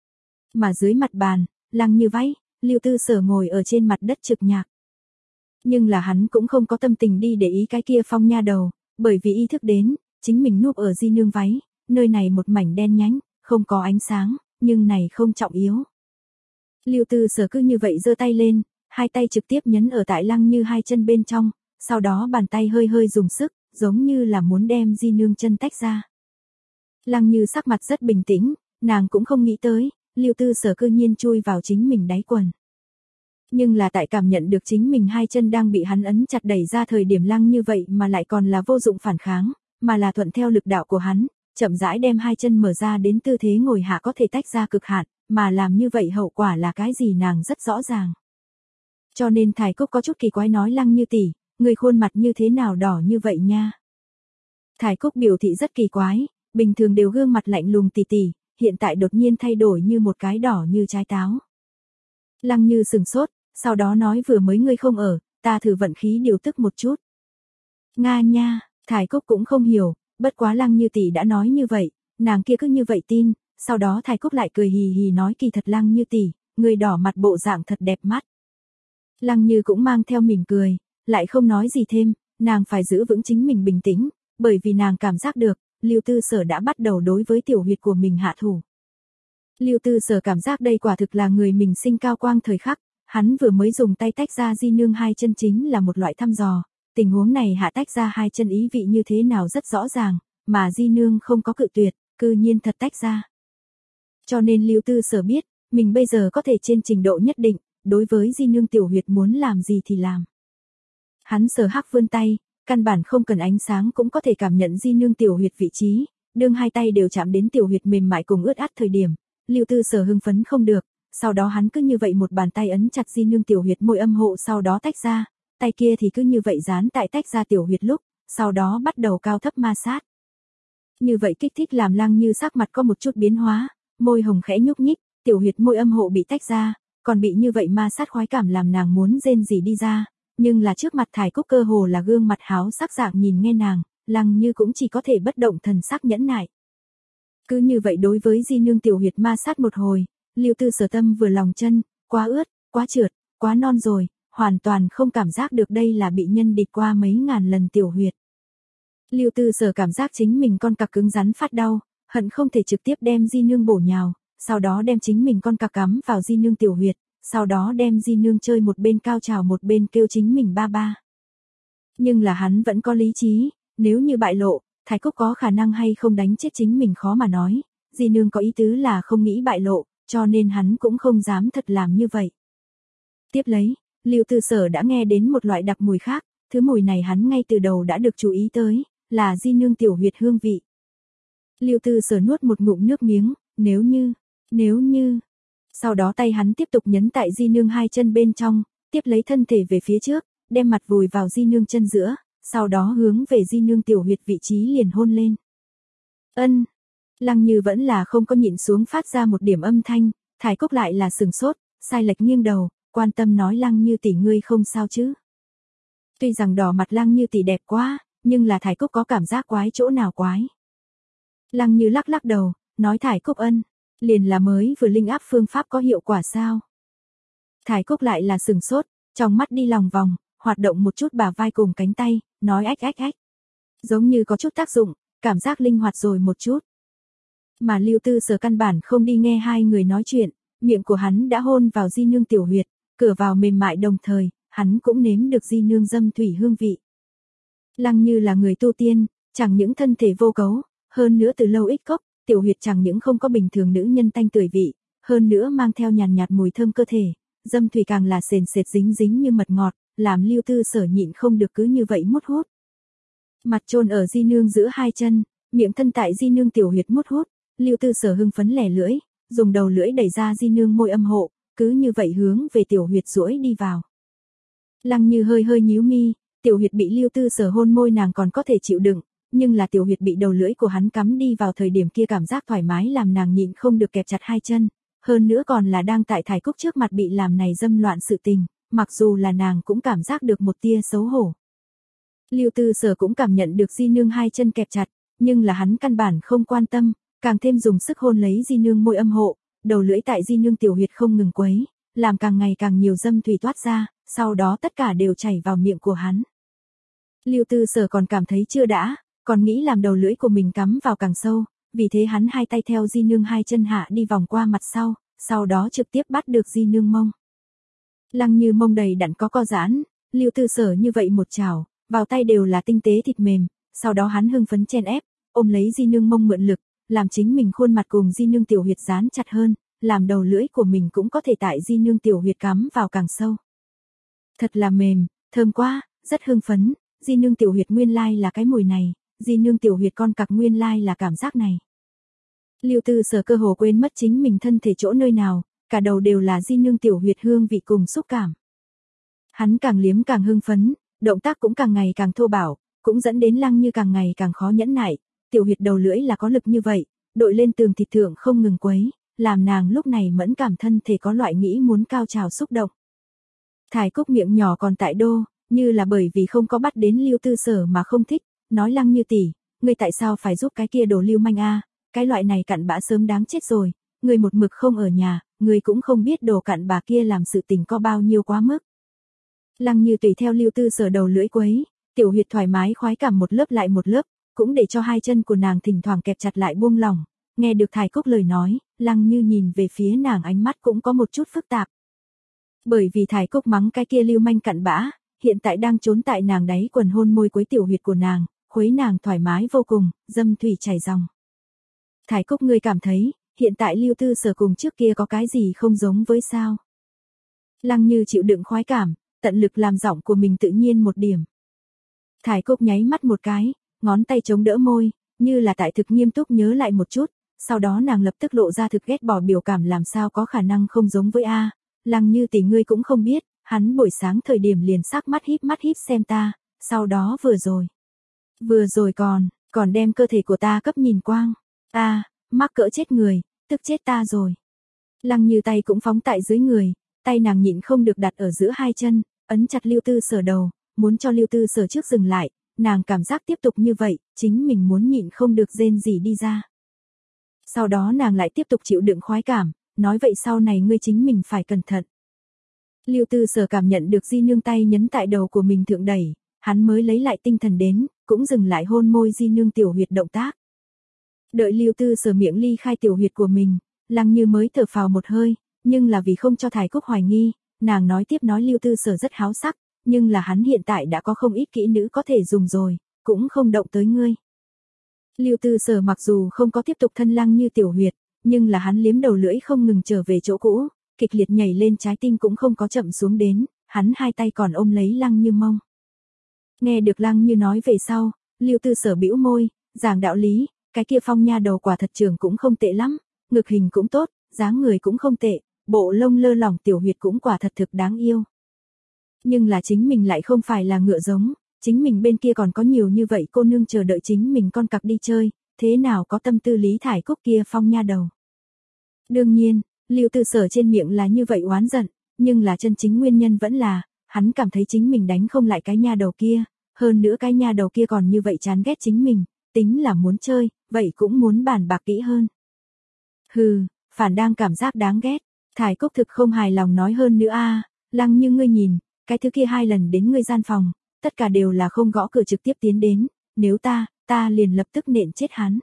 Mà dưới mặt bàn, Lăng Như váy, Lưu Tư Sở ngồi ở trên mặt đất trực nhạc. Nhưng là hắn cũng không có tâm tình đi để ý cái kia Phong nha đầu, bởi vì ý thức đến, chính mình núp ở di nương váy, nơi này một mảnh đen nhánh, không có ánh sáng, nhưng này không trọng yếu. Lưu Tư Sở cứ như vậy giơ tay lên, hai tay trực tiếp nhấn ở tại Lăng Như hai chân bên trong, sau đó bàn tay hơi hơi dùng sức, giống như là muốn đem di nương chân tách ra. Lăng Như sắc mặt rất bình tĩnh, nàng cũng không nghĩ tới, Lưu Tư Sở cư nhiên chui vào chính mình đáy quần. Nhưng là tại cảm nhận được chính mình hai chân đang bị hắn ấn chặt đẩy ra thời điểm Lăng Như vậy mà lại còn là vô dụng phản kháng, mà là thuận theo lực đạo của hắn, chậm rãi đem hai chân mở ra đến tư thế ngồi hạ có thể tách ra cực hạn, mà làm như vậy hậu quả là cái gì nàng rất rõ ràng. Cho nên Thải Cúc có chút kỳ quái nói Lăng Như tỷ, người khuôn mặt như thế nào đỏ như vậy nha. Thải Cúc biểu thị rất kỳ quái, bình thường đều gương mặt lạnh lùng tỉ tỉ, hiện tại đột nhiên thay đổi như một cái đỏ như trái táo. Lăng Như sừng sốt, sau đó nói vừa mới ngươi không ở, ta thử vận khí điều tức một chút. Nga nha, Thải Cúc cũng không hiểu, bất quá Lăng Như tỷ đã nói như vậy, nàng kia cứ như vậy tin, sau đó Thải Cúc lại cười hì hì nói kỳ thật Lăng Như tỷ, người đỏ mặt bộ dạng thật đẹp mắt. Lăng Như cũng mang theo mỉm cười, lại không nói gì thêm, nàng phải giữ vững chính mình bình tĩnh, bởi vì nàng cảm giác được, Lưu Tư Sở đã bắt đầu đối với tiểu huyệt của mình hạ thủ. Lưu Tư Sở cảm giác đây quả thực là người mình sinh cao quang thời khắc, hắn vừa mới dùng tay tách ra di nương hai chân chính là một loại thăm dò, tình huống này hạ tách ra hai chân ý vị như thế nào rất rõ ràng, mà di nương không có cự tuyệt, cư nhiên thật tách ra. Cho nên Lưu Tư Sở biết, mình bây giờ có thể trên trình độ nhất định, đối với di nương tiểu huyệt muốn làm gì thì làm. Hắn sờ hắc vươn tay, căn bản không cần ánh sáng cũng có thể cảm nhận di nương tiểu huyệt vị trí, đương hai tay đều chạm đến tiểu huyệt mềm mại cùng ướt át thời điểm, Lưu Tư Sở hưng phấn không được, sau đó hắn cứ như vậy một bàn tay ấn chặt di nương tiểu huyệt môi âm hộ sau đó tách ra, tay kia thì cứ như vậy dán tại tách ra tiểu huyệt lúc, sau đó bắt đầu cao thấp ma sát. Như vậy kích thích làm Lăng Như sắc mặt có một chút biến hóa, môi hồng khẽ nhúc nhích, tiểu huyệt môi âm hộ bị tách ra, còn bị như vậy ma sát khoái cảm làm nàng muốn rên rỉ đi ra, nhưng là trước mặt Thải Cúc cơ hồ là gương mặt háo sắc dạng nhìn nghe nàng, Lăng Như cũng chỉ có thể bất động thần sắc nhẫn nại. Cứ như vậy đối với di nương tiểu huyệt ma sát một hồi, Lưu Tư Sở tâm vừa lòng chân, quá ướt, quá trượt, quá non rồi, hoàn toàn không cảm giác được đây là bị nhân địch qua mấy ngàn lần tiểu huyệt. Lưu Tư Sở cảm giác chính mình con cặc cứng rắn phát đau, hận không thể trực tiếp đem di nương bổ nhào, sau đó đem chính mình con cặc cắm vào di nương tiểu huyệt, sau đó đem di nương chơi một bên cao trào một bên kêu chính mình ba ba. Nhưng là hắn vẫn có lý trí, nếu như bại lộ, Thái Cúc có khả năng hay không đánh chết chính mình khó mà nói, di nương có ý tứ là không nghĩ bại lộ, cho nên hắn cũng không dám thật làm như vậy. Tiếp lấy, Lưu Tư Sở đã nghe đến một loại đặc mùi khác, thứ mùi này hắn ngay từ đầu đã được chú ý tới, là di nương tiểu huyệt hương vị. Lưu Tư Sở nuốt một ngụm nước miếng, nếu như, nếu như. Sau đó tay hắn tiếp tục nhấn tại di nương hai chân bên trong, tiếp lấy thân thể về phía trước, đem mặt vùi vào di nương chân giữa, sau đó hướng về di nương tiểu huyệt vị trí liền hôn lên. Ân. Lăng Như vẫn là không có nhịn xuống phát ra một điểm âm thanh, Thái Cúc lại là sừng sốt, sai lệch nghiêng đầu, quan tâm nói Lăng Như tỷ ngươi không sao chứ. Tuy rằng đỏ mặt Lăng Như tỷ đẹp quá, nhưng là Thái Cúc có cảm giác quái chỗ nào quái. Lăng Như lắc lắc đầu, nói Thái Cúc ân, liền là mới vừa linh áp phương pháp có hiệu quả sao. Thái Cúc lại là sừng sốt, trong mắt đi lòng vòng, hoạt động một chút bả vai cùng cánh tay, nói ách ách ách. Giống như có chút tác dụng, cảm giác linh hoạt rồi một chút. Mà Lưu Tư Sở căn bản không đi nghe hai người nói chuyện, miệng của hắn đã hôn vào di nương tiểu huyệt, cửa vào mềm mại đồng thời, hắn cũng nếm được di nương dâm thủy hương vị. Lăng Như là người tu tiên, chẳng những thân thể vô cấu, hơn nữa từ lâu ít cốc, tiểu huyệt chẳng những không có bình thường nữ nhân tanh tưởi vị, hơn nữa mang theo nhàn nhạt mùi thơm cơ thể, dâm thủy càng là sền sệt dính dính như mật ngọt, làm Lưu Tư Sở nhịn không được cứ như vậy mút hút. Mặt chôn ở di nương giữa hai chân, miệng thân tại di nương tiểu huyệt mút hút, Lưu Tư Sở hưng phấn lẻ lưỡi, dùng đầu lưỡi đẩy ra di nương môi âm hộ, cứ như vậy hướng về tiểu huyệt duỗi đi vào. Lăng Như hơi hơi nhíu mi, tiểu huyệt bị Lưu Tư Sở hôn môi nàng còn có thể chịu đựng, nhưng là tiểu huyệt bị đầu lưỡi của hắn cắm đi vào thời điểm kia cảm giác thoải mái làm nàng nhịn không được kẹp chặt hai chân, hơn nữa còn là đang tại Thải Cúc trước mặt bị làm này dâm loạn sự tình, mặc dù là nàng cũng cảm giác được một tia xấu hổ. Lưu Tư Sở cũng cảm nhận được Di Nương hai chân kẹp chặt, nhưng là hắn căn bản không quan tâm, càng thêm dùng sức hôn lấy Di Nương môi âm hộ, đầu lưỡi tại Di Nương tiểu huyệt không ngừng quấy, làm càng ngày càng nhiều dâm thủy toát ra, sau đó tất cả đều chảy vào miệng của hắn. Lưu Tư Sở còn cảm thấy chưa đã, còn nghĩ làm đầu lưỡi của mình cắm vào càng sâu, vì thế hắn hai tay theo Di Nương hai chân hạ đi vòng qua mặt sau, sau đó trực tiếp bắt được Di Nương mông. Lăng Như mông đầy đặn có co giãn, Lưu Tư Sở như vậy một chảo, vào tay đều là tinh tế thịt mềm, sau đó hắn hưng phấn chen ép, ôm lấy Di Nương mông mượn lực, làm chính mình khuôn mặt cùng Di Nương tiểu huyệt dán chặt hơn, làm đầu lưỡi của mình cũng có thể tại Di Nương tiểu huyệt cắm vào càng sâu. Thật là mềm, thơm quá, rất hưng phấn, Di Nương tiểu huyệt nguyên lai là cái mùi này, Di Nương tiểu huyệt con cặc nguyên lai là cảm giác này. Lưu Tư Sở cơ hồ quên mất chính mình thân thể chỗ nơi nào, cả đầu đều là Di Nương tiểu huyệt hương vị cùng xúc cảm. Hắn càng liếm càng hưng phấn, động tác cũng càng ngày càng thô bạo, cũng dẫn đến Lăng Như càng ngày càng khó nhẫn nại, tiểu huyệt đầu lưỡi là có lực như vậy, đội lên tường thịt thượng không ngừng quấy, làm nàng lúc này mẫn cảm thân thể có loại nghĩ muốn cao trào xúc động. Thải Cúc miệng nhỏ còn tại đô, như là bởi vì không có bắt đến Lưu Tư Sở mà không thích, nói Lăng Như tỷ, ngươi tại sao phải giúp cái kia đồ lưu manh a, cái loại này cặn bã sớm đáng chết rồi, ngươi một mực không ở nhà, ngươi cũng không biết đồ cặn bà kia làm sự tình có bao nhiêu quá mức. Lăng Như tùy theo Lưu Tư Sở đầu lưỡi quấy, tiểu huyệt thoải mái khoái cảm một lớp lại một lớp, cũng để cho hai chân của nàng thỉnh thoảng kẹp chặt lại buông lỏng, nghe được Thải Cúc lời nói, Lăng Như nhìn về phía nàng ánh mắt cũng có một chút phức tạp. Bởi vì Thải Cúc mắng cái kia lưu manh cặn bã, hiện tại đang trốn tại nàng đáy quần hôn môi quấy tiểu huyệt của nàng, khuấy nàng thoải mái vô cùng, dâm thủy chảy ròng. Thải Cúc ngươi cảm thấy, hiện tại Lưu Tư Sở cùng trước kia có cái gì không giống với sao? Lăng Như chịu đựng khoái cảm, tận lực làm giọng của mình tự nhiên một điểm. Thải Cúc nháy mắt một cái, ngón tay chống đỡ môi, như là tại thực nghiêm túc nhớ lại một chút, sau đó nàng lập tức lộ ra thực ghét bỏ biểu cảm làm sao có khả năng không giống với a, Lăng Như tỷ ngươi cũng không biết, hắn buổi sáng thời điểm liền sắc mắt híp mắt híp xem ta, sau đó vừa rồi. Vừa rồi còn, còn đem cơ thể của ta cấp nhìn quang. A, mắc cỡ chết người, tức chết ta rồi. Lăng Như tay cũng phóng tại dưới người, tay nàng nhịn không được đặt ở giữa hai chân, ấn chặt Lưu Tư Sở đầu, muốn cho Lưu Tư Sở trước dừng lại, nàng cảm giác tiếp tục như vậy, chính mình muốn nhịn không được rên gì đi ra. Sau đó nàng lại tiếp tục chịu đựng khoái cảm, nói vậy sau này ngươi chính mình phải cẩn thận. Lưu Tư Sở cảm nhận được Di Nương tay nhấn tại đầu của mình thượng đẩy, hắn mới lấy lại tinh thần đến, cũng dừng lại hôn môi Di Nương tiểu huyệt động tác. Đợi Lưu Tư Sở miệng ly khai tiểu huyệt của mình, Lăng Như mới thở phào một hơi, nhưng là vì không cho Thải Cúc hoài nghi, nàng nói tiếp nói Lưu Tư Sở rất háo sắc, nhưng là hắn hiện tại đã có không ít kỹ nữ có thể dùng rồi, cũng không động tới ngươi. Lưu Tư Sở mặc dù không có tiếp tục thân Lăng Như tiểu huyệt, nhưng là hắn liếm đầu lưỡi không ngừng trở về chỗ cũ, kịch liệt nhảy lên trái tim cũng không có chậm xuống đến, hắn hai tay còn ôm lấy Lăng Như mông. Nghe được Lăng Như nói về sau, Lưu Tư Sở bĩu môi, giảng đạo lý, cái kia Phong nha đầu quả thật trường cũng không tệ lắm, ngực hình cũng tốt, dáng người cũng không tệ, bộ lông lơ lỏng tiểu huyệt cũng quả thật thực đáng yêu. Nhưng là chính mình lại không phải là ngựa giống, chính mình bên kia còn có nhiều như vậy cô nương chờ đợi chính mình con cặc đi chơi, thế nào có tâm tư lý Thải Cúc kia Phong nha đầu. Đương nhiên, Lưu Tư Sở trên miệng là như vậy oán giận, nhưng là chân chính nguyên nhân vẫn là, hắn cảm thấy chính mình đánh không lại cái nha đầu kia, hơn nữa cái nha đầu kia còn như vậy chán ghét chính mình, tính là muốn chơi, vậy cũng muốn bàn bạc kỹ hơn. Hừ, phản đang cảm giác đáng ghét, Thải Cúc thực không hài lòng nói hơn nữa a, Lăng Như ngươi nhìn, cái thứ kia hai lần đến ngươi gian phòng, tất cả đều là không gõ cửa trực tiếp tiến đến, nếu ta, ta liền lập tức nện chết hắn.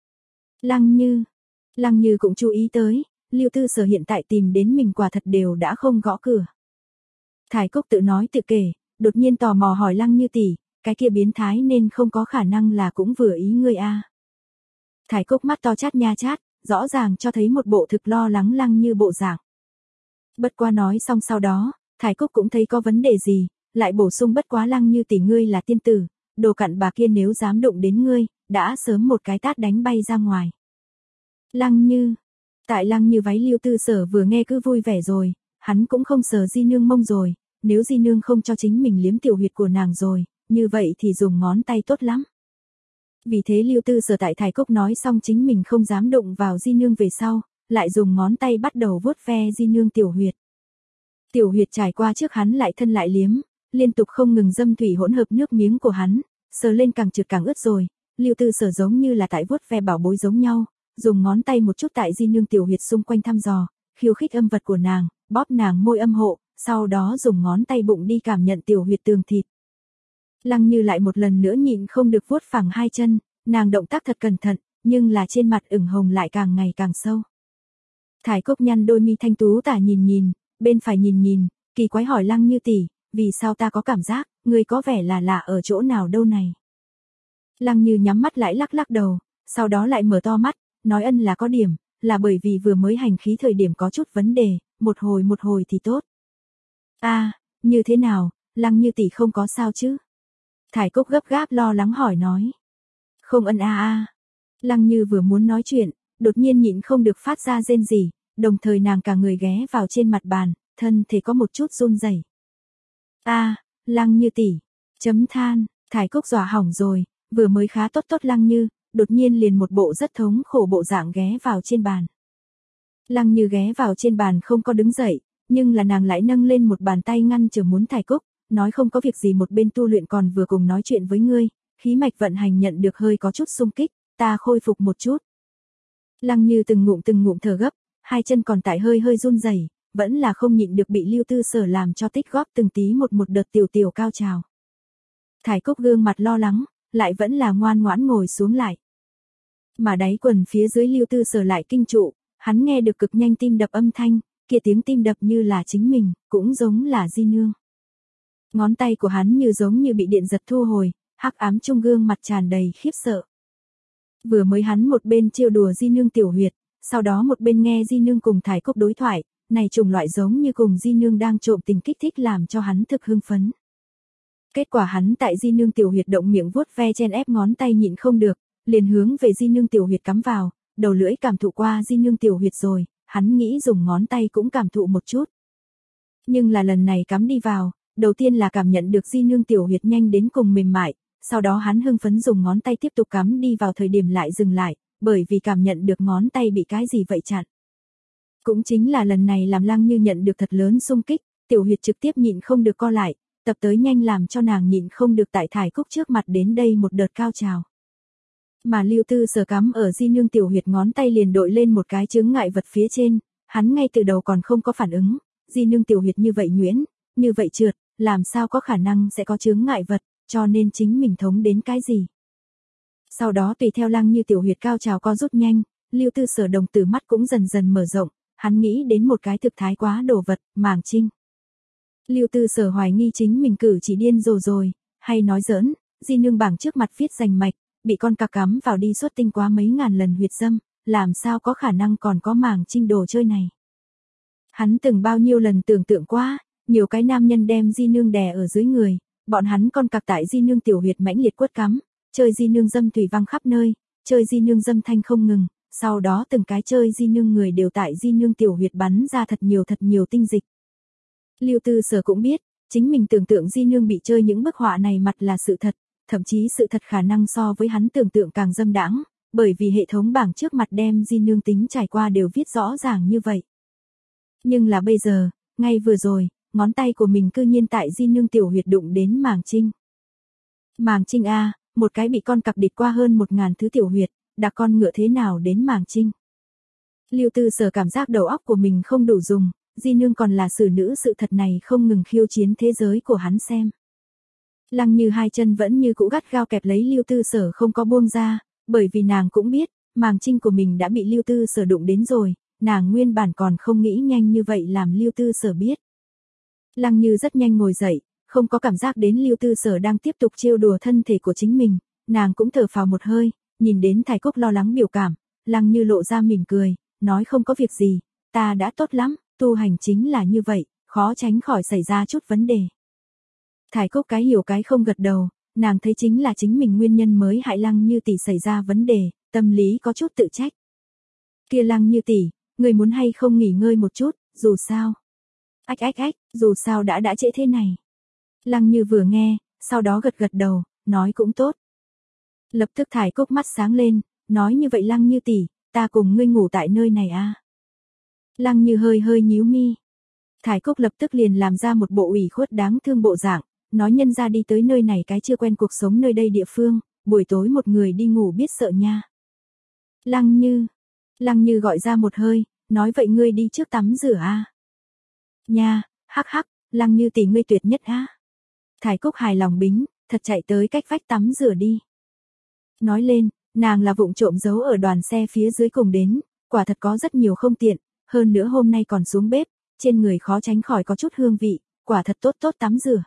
Lăng Như, Lăng Như cũng chú ý tới, Lưu Tư Sở hiện tại tìm đến mình quả thật đều đã không gõ cửa. Thải Cúc tự nói tự kể, đột nhiên tò mò hỏi Lăng Như tỷ, cái kia biến thái nên không có khả năng là cũng vừa ý ngươi a. Thải Cúc mắt to chát nha chát, rõ ràng cho thấy một bộ thực lo lắng Lăng Như bộ dạng. Bất qua nói xong sau đó, Thải Cúc cũng thấy có vấn đề gì, lại bổ sung bất quá Lăng Như tỷ ngươi là tiên tử, đồ cặn bà kia nếu dám đụng đến ngươi, đã sớm một cái tát đánh bay ra ngoài. Lăng Như, tại Lăng Như váy Lưu Tư Sở vừa nghe cứ vui vẻ rồi, hắn cũng không sờ Di Nương mông rồi, nếu Di Nương không cho chính mình liếm tiểu huyệt của nàng rồi, như vậy thì dùng ngón tay tốt lắm. Vì thế Lưu Tư Sở tại Thải Cốc nói xong chính mình không dám động vào di nương về sau, lại dùng ngón tay bắt đầu vuốt ve di nương tiểu huyệt. Tiểu huyệt trải qua trước hắn lại thân lại liếm, liên tục không ngừng dâm thủy hỗn hợp nước miếng của hắn, sờ lên càng trượt càng ướt rồi, Lưu Tư Sở giống như là tại vuốt ve bảo bối giống nhau, dùng ngón tay một chút tại di nương tiểu huyệt xung quanh thăm dò, khiêu khích âm vật của nàng, bóp nàng môi âm hộ, sau đó dùng ngón tay bụng đi cảm nhận tiểu huyệt tường thịt. Lăng Như lại một lần nữa nhịn không được vuốt phẳng hai chân, nàng động tác thật cẩn thận, nhưng là trên mặt ửng hồng lại càng ngày càng sâu. Thải Cốc nhăn đôi mi thanh tú tả nhìn nhìn, bên phải nhìn nhìn, kỳ quái hỏi Lăng Như tỷ, vì sao ta có cảm giác, ngươi có vẻ là lạ ở chỗ nào đâu này. Lăng Như nhắm mắt lại lắc lắc đầu, sau đó lại mở to mắt, nói ân là có điểm, là bởi vì vừa mới hành khí thời điểm có chút vấn đề, một hồi một hồi thì tốt. A, à, như thế nào, Lăng Như tỷ không có sao chứ? Thải Cốc gấp gáp lo lắng hỏi nói. Không ân a à a. À. Lăng Như vừa muốn nói chuyện, đột nhiên nhịn không được phát ra rên rỉ, đồng thời nàng cả người ghé vào trên mặt bàn, thân thể có một chút run rẩy. A, à, Lăng Như tỷ, chấm than, Thải Cốc dọa hỏng rồi, vừa mới khá tốt tốt Lăng Như, đột nhiên liền một bộ rất thống khổ bộ dạng ghé vào trên bàn. Lăng Như ghé vào trên bàn không có đứng dậy, nhưng là nàng lại nâng lên một bàn tay ngăn trở muốn Thải Cốc, nói không có việc gì một bên tu luyện còn vừa cùng nói chuyện với ngươi, khí mạch vận hành nhận được hơi có chút xung kích, ta khôi phục một chút. Lăng Như từng ngụm từng ngụm thở gấp, hai chân còn tại hơi hơi run rẩy, vẫn là không nhịn được bị Lưu Tư Sở làm cho tích góp từng tí một một đợt tiểu tiểu cao trào. Thải Cốc gương mặt lo lắng, lại vẫn là ngoan ngoãn ngồi xuống lại. Mà đáy quần phía dưới Lưu Tư Sở lại kinh trụ, hắn nghe được cực nhanh tim đập âm thanh, kia tiếng tim đập như là chính mình, cũng giống là di nương. Ngón tay của hắn như giống như bị điện giật thu hồi, hắc ám trung gương mặt tràn đầy khiếp sợ. Vừa mới hắn một bên trêu đùa di nương tiểu huyệt, sau đó một bên nghe di nương cùng Thải Cốc đối thoại, này trùng loại giống như cùng di nương đang trộm tình kích thích làm cho hắn thực hưng phấn. Kết quả hắn tại di nương tiểu huyệt động miệng vuốt ve chen ép ngón tay nhịn không được, liền hướng về di nương tiểu huyệt cắm vào, đầu lưỡi cảm thụ qua di nương tiểu huyệt rồi, hắn nghĩ dùng ngón tay cũng cảm thụ một chút. Nhưng là lần này cắm đi vào, đầu tiên là cảm nhận được di nương tiểu huyệt nhanh đến cùng mềm mại, sau đó hắn hưng phấn dùng ngón tay tiếp tục cắm đi vào thời điểm lại dừng lại, bởi vì cảm nhận được ngón tay bị cái gì vậy chặn. Cũng chính là lần này làm Lăng Như nhận được thật lớn xung kích, tiểu huyệt trực tiếp nhịn không được co lại, tập tới nhanh làm cho nàng nhịn không được tại Thải Cốc trước mặt đến đây một đợt cao trào. Mà Lưu Tư Sở cắm ở di nương tiểu huyệt ngón tay liền đội lên một cái chướng ngại vật phía trên, hắn ngay từ đầu còn không có phản ứng, di nương tiểu huyệt như vậy nhuyễn, như vậy trượt, làm sao có khả năng sẽ có chướng ngại vật, cho nên chính mình thống đến cái gì. Sau đó tùy theo Lăng Như tiểu huyệt cao trào co rút nhanh, Lưu Tư Sở đồng tử mắt cũng dần dần mở rộng, hắn nghĩ đến một cái thực thái quá đồ vật, màng trinh. Lưu Tư Sở hoài nghi chính mình cử chỉ điên rồ rồi, hay nói giỡn, di nương bảng trước mặt viết rành mạch, bị con cặc cắm vào đi xuất tinh quá mấy ngàn lần huyệt dâm, làm sao có khả năng còn có màng trinh đồ chơi này. Hắn từng bao nhiêu lần tưởng tượng qua, nhiều cái nam nhân đem di nương đè ở dưới người, bọn hắn con cặc tại di nương tiểu huyệt mãnh liệt quất cắm, chơi di nương dâm thủy văng khắp nơi, chơi di nương dâm thanh không ngừng, sau đó từng cái chơi di nương người đều tại di nương tiểu huyệt bắn ra thật nhiều thật nhiều tinh dịch. Lưu Tư Sở cũng biết, chính mình tưởng tượng di nương bị chơi những bức họa này mặt là sự thật, thậm chí sự thật khả năng so với hắn tưởng tượng càng dâm đãng, bởi vì hệ thống bảng trước mặt đem di nương tính trải qua đều viết rõ ràng như vậy. Nhưng là bây giờ, ngay vừa rồi, ngón tay của mình cư nhiên tại di nương tiểu huyệt đụng đến màng trinh. Màng trinh a, một cái bị con cặc địt qua hơn một ngàn thứ tiểu huyệt, đã con ngựa thế nào đến màng trinh. Lưu Tư Sở cảm giác đầu óc của mình không đủ dùng, di nương còn là xử nữ sự thật này không ngừng khiêu chiến thế giới của hắn xem. Lăng Như hai chân vẫn như cũ gắt gao kẹp lấy Lưu Tư Sở không có buông ra, bởi vì nàng cũng biết, màng trinh của mình đã bị Lưu Tư Sở đụng đến rồi, nàng nguyên bản còn không nghĩ nhanh như vậy làm Lưu Tư Sở biết. Lăng Như rất nhanh ngồi dậy, không có cảm giác đến Lưu Tư Sở đang tiếp tục trêu đùa thân thể của chính mình, nàng cũng thở phào một hơi, nhìn đến Thải Cốc lo lắng biểu cảm, Lăng Như lộ ra mỉm cười, nói không có việc gì, ta đã tốt lắm, tu hành chính là như vậy, khó tránh khỏi xảy ra chút vấn đề. Thải Cốc cái hiểu cái không gật đầu, nàng thấy chính là chính mình nguyên nhân mới hại Lăng Như tỷ xảy ra vấn đề, tâm lý có chút tự trách. Kia Lăng Như tỷ, người muốn hay không nghỉ ngơi một chút, dù sao. Ách ách ách, dù sao đã đã trễ thế này. Lăng Như vừa nghe, sau đó gật gật đầu, nói cũng tốt. Lập tức Thải Cúc mắt sáng lên, nói như vậy Lăng Như tỷ, ta cùng ngươi ngủ tại nơi này à? Lăng Như hơi hơi nhíu mi. Thải Cúc lập tức liền làm ra một bộ ủy khuất đáng thương bộ dạng, nói nhân ra đi tới nơi này cái chưa quen cuộc sống nơi đây địa phương, buổi tối một người đi ngủ biết sợ nha. Lăng Như, Lăng Như gọi ra một hơi, nói vậy ngươi đi trước tắm rửa à? Nha, hắc hắc, Lăng Như tỷ ngươi tuyệt nhất á. Thải Cúc hài lòng bính, thật chạy tới cách vách tắm rửa đi. Nói lên, nàng là vụng trộm giấu ở đoàn xe phía dưới cùng đến, quả thật có rất nhiều không tiện, hơn nữa hôm nay còn xuống bếp, trên người khó tránh khỏi có chút hương vị, quả thật tốt tốt tắm rửa.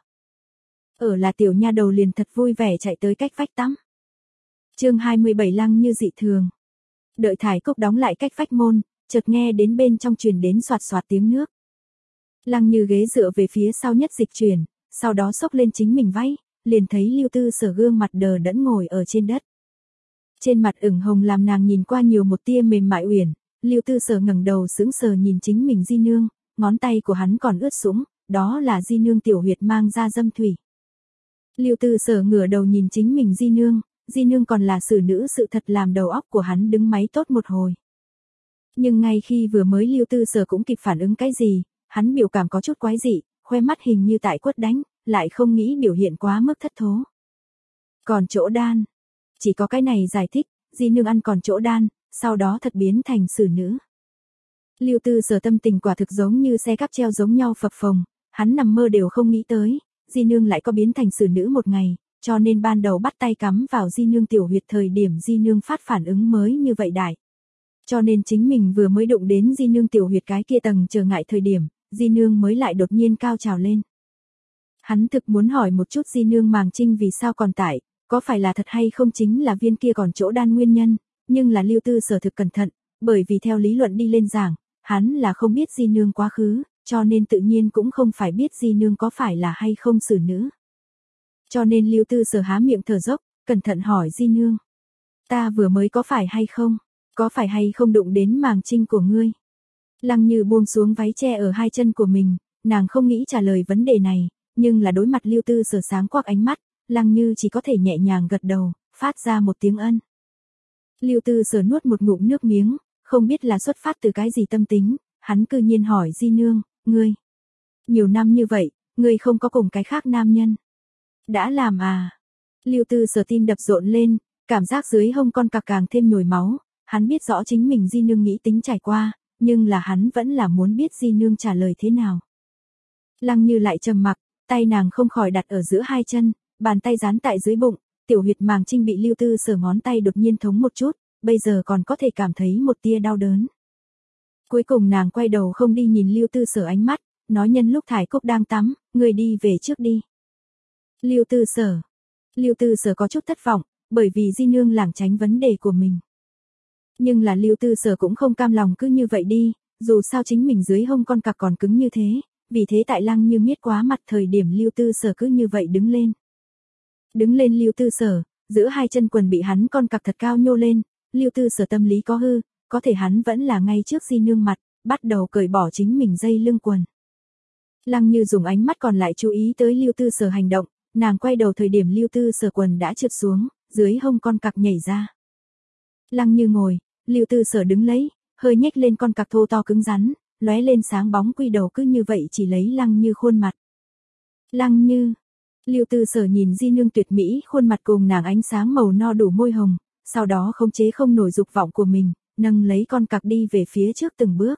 Ở là tiểu nha đầu liền thật vui vẻ chạy tới cách vách tắm. Chương hai mươi bảy Lăng Như dị thường. Đợi Thải Cúc đóng lại cách vách môn, chợt nghe đến bên trong truyền đến xoạt xoạt tiếng nước. Lăng Như ghế dựa về phía sau nhất dịch chuyển, sau đó xốc lên chính mình váy, liền thấy Lưu Tư Sở gương mặt đờ đẫn ngồi ở trên đất. Trên mặt ửng hồng làm nàng nhìn qua nhiều một tia mềm mại uyển, Lưu Tư Sở ngẩng đầu sững sờ nhìn chính mình di nương, ngón tay của hắn còn ướt sũng, đó là di nương tiểu huyệt mang ra dâm thủy. Lưu Tư Sở ngửa đầu nhìn chính mình di nương, di nương còn là xử nữ, sự thật làm đầu óc của hắn đứng máy tốt một hồi. Nhưng ngay khi vừa mới Lưu Tư Sở cũng kịp phản ứng cái gì, hắn biểu cảm có chút quái dị, khoe mắt hình như tại quất đánh, lại không nghĩ biểu hiện quá mức thất thố. Còn chỗ đan, chỉ có cái này giải thích, di nương ăn còn chỗ đan, sau đó thật biến thành xử nữ. Lưu Tư Sở tâm tình quả thực giống như xe cáp treo giống nhau phập phồng, hắn nằm mơ đều không nghĩ tới, di nương lại có biến thành xử nữ một ngày, cho nên ban đầu bắt tay cắm vào di nương tiểu huyệt thời điểm di nương phát phản ứng mới như vậy đại. Cho nên chính mình vừa mới đụng đến di nương tiểu huyệt cái kia tầng trở ngại thời điểm, di nương mới lại đột nhiên cao trào lên. Hắn thực muốn hỏi một chút di nương màng trinh vì sao còn tại, có phải là thật hay không chính là viên kia còn chỗ đan nguyên nhân, nhưng là Lưu Tư Sở thực cẩn thận, bởi vì theo lý luận đi lên giảng, hắn là không biết di nương quá khứ, cho nên tự nhiên cũng không phải biết di nương có phải là hay không xử nữ. Cho nên Lưu Tư Sở há miệng thở dốc, cẩn thận hỏi di nương. Ta vừa mới có phải hay không? Có phải hay không đụng đến màng trinh của ngươi? Lăng Như buông xuống váy che ở hai chân của mình, nàng không nghĩ trả lời vấn đề này, nhưng là đối mặt Lưu Tư Sở sáng quắc ánh mắt, Lăng Như chỉ có thể nhẹ nhàng gật đầu, phát ra một tiếng ân. Lưu Tư Sở nuốt một ngụm nước miếng, không biết là xuất phát từ cái gì tâm tính, hắn cư nhiên hỏi di nương, ngươi. Nhiều năm như vậy, ngươi không có cùng cái khác nam nhân. Đã làm à? Lưu Tư Sở tim đập rộn lên, cảm giác dưới hông con cặc càng thêm nhồi máu, hắn biết rõ chính mình di nương nghĩ tính trải qua, nhưng là hắn vẫn là muốn biết di nương trả lời thế nào. Lăng Như lại trầm mặc, tay nàng không khỏi đặt ở giữa hai chân, bàn tay dán tại dưới bụng, tiểu huyệt màng trinh bị Lưu Tư Sở ngón tay đột nhiên thống một chút, bây giờ còn có thể cảm thấy một tia đau đớn. Cuối cùng nàng quay đầu không đi nhìn Lưu Tư Sở ánh mắt, nói nhân lúc Thải Cúc đang tắm, người đi về trước đi. Lưu Tư Sở. Lưu Tư Sở có chút thất vọng, bởi vì di nương lảng tránh vấn đề của mình. Nhưng là Lưu Tư Sở cũng không cam lòng cứ như vậy đi, dù sao chính mình dưới hông con cặc còn cứng như thế, vì thế tại Lăng Như miết quá mặt thời điểm Lưu Tư Sở cứ như vậy đứng lên. Đứng lên Lưu Tư Sở, giữa hai chân quần bị hắn con cặc thật cao nhô lên, Lưu Tư Sở tâm lý có hư, có thể hắn vẫn là ngay trước di nương mặt, bắt đầu cởi bỏ chính mình dây lưng quần. Lăng Như dùng ánh mắt còn lại chú ý tới Lưu Tư Sở hành động, nàng quay đầu thời điểm Lưu Tư Sở quần đã trượt xuống, dưới hông con cặc nhảy ra. Lăng Như ngồi, Lưu Tư Sở đứng lấy, hơi nhếch lên con cặc thô to cứng rắn, lóe lên sáng bóng quy đầu cứ như vậy chỉ lấy Lăng Như khuôn mặt. Lăng Như. Lưu Tư Sở nhìn di nương tuyệt mỹ khuôn mặt cùng nàng ánh sáng màu no đủ môi hồng, sau đó khống chế không nổi dục vọng của mình, nâng lấy con cặc đi về phía trước từng bước.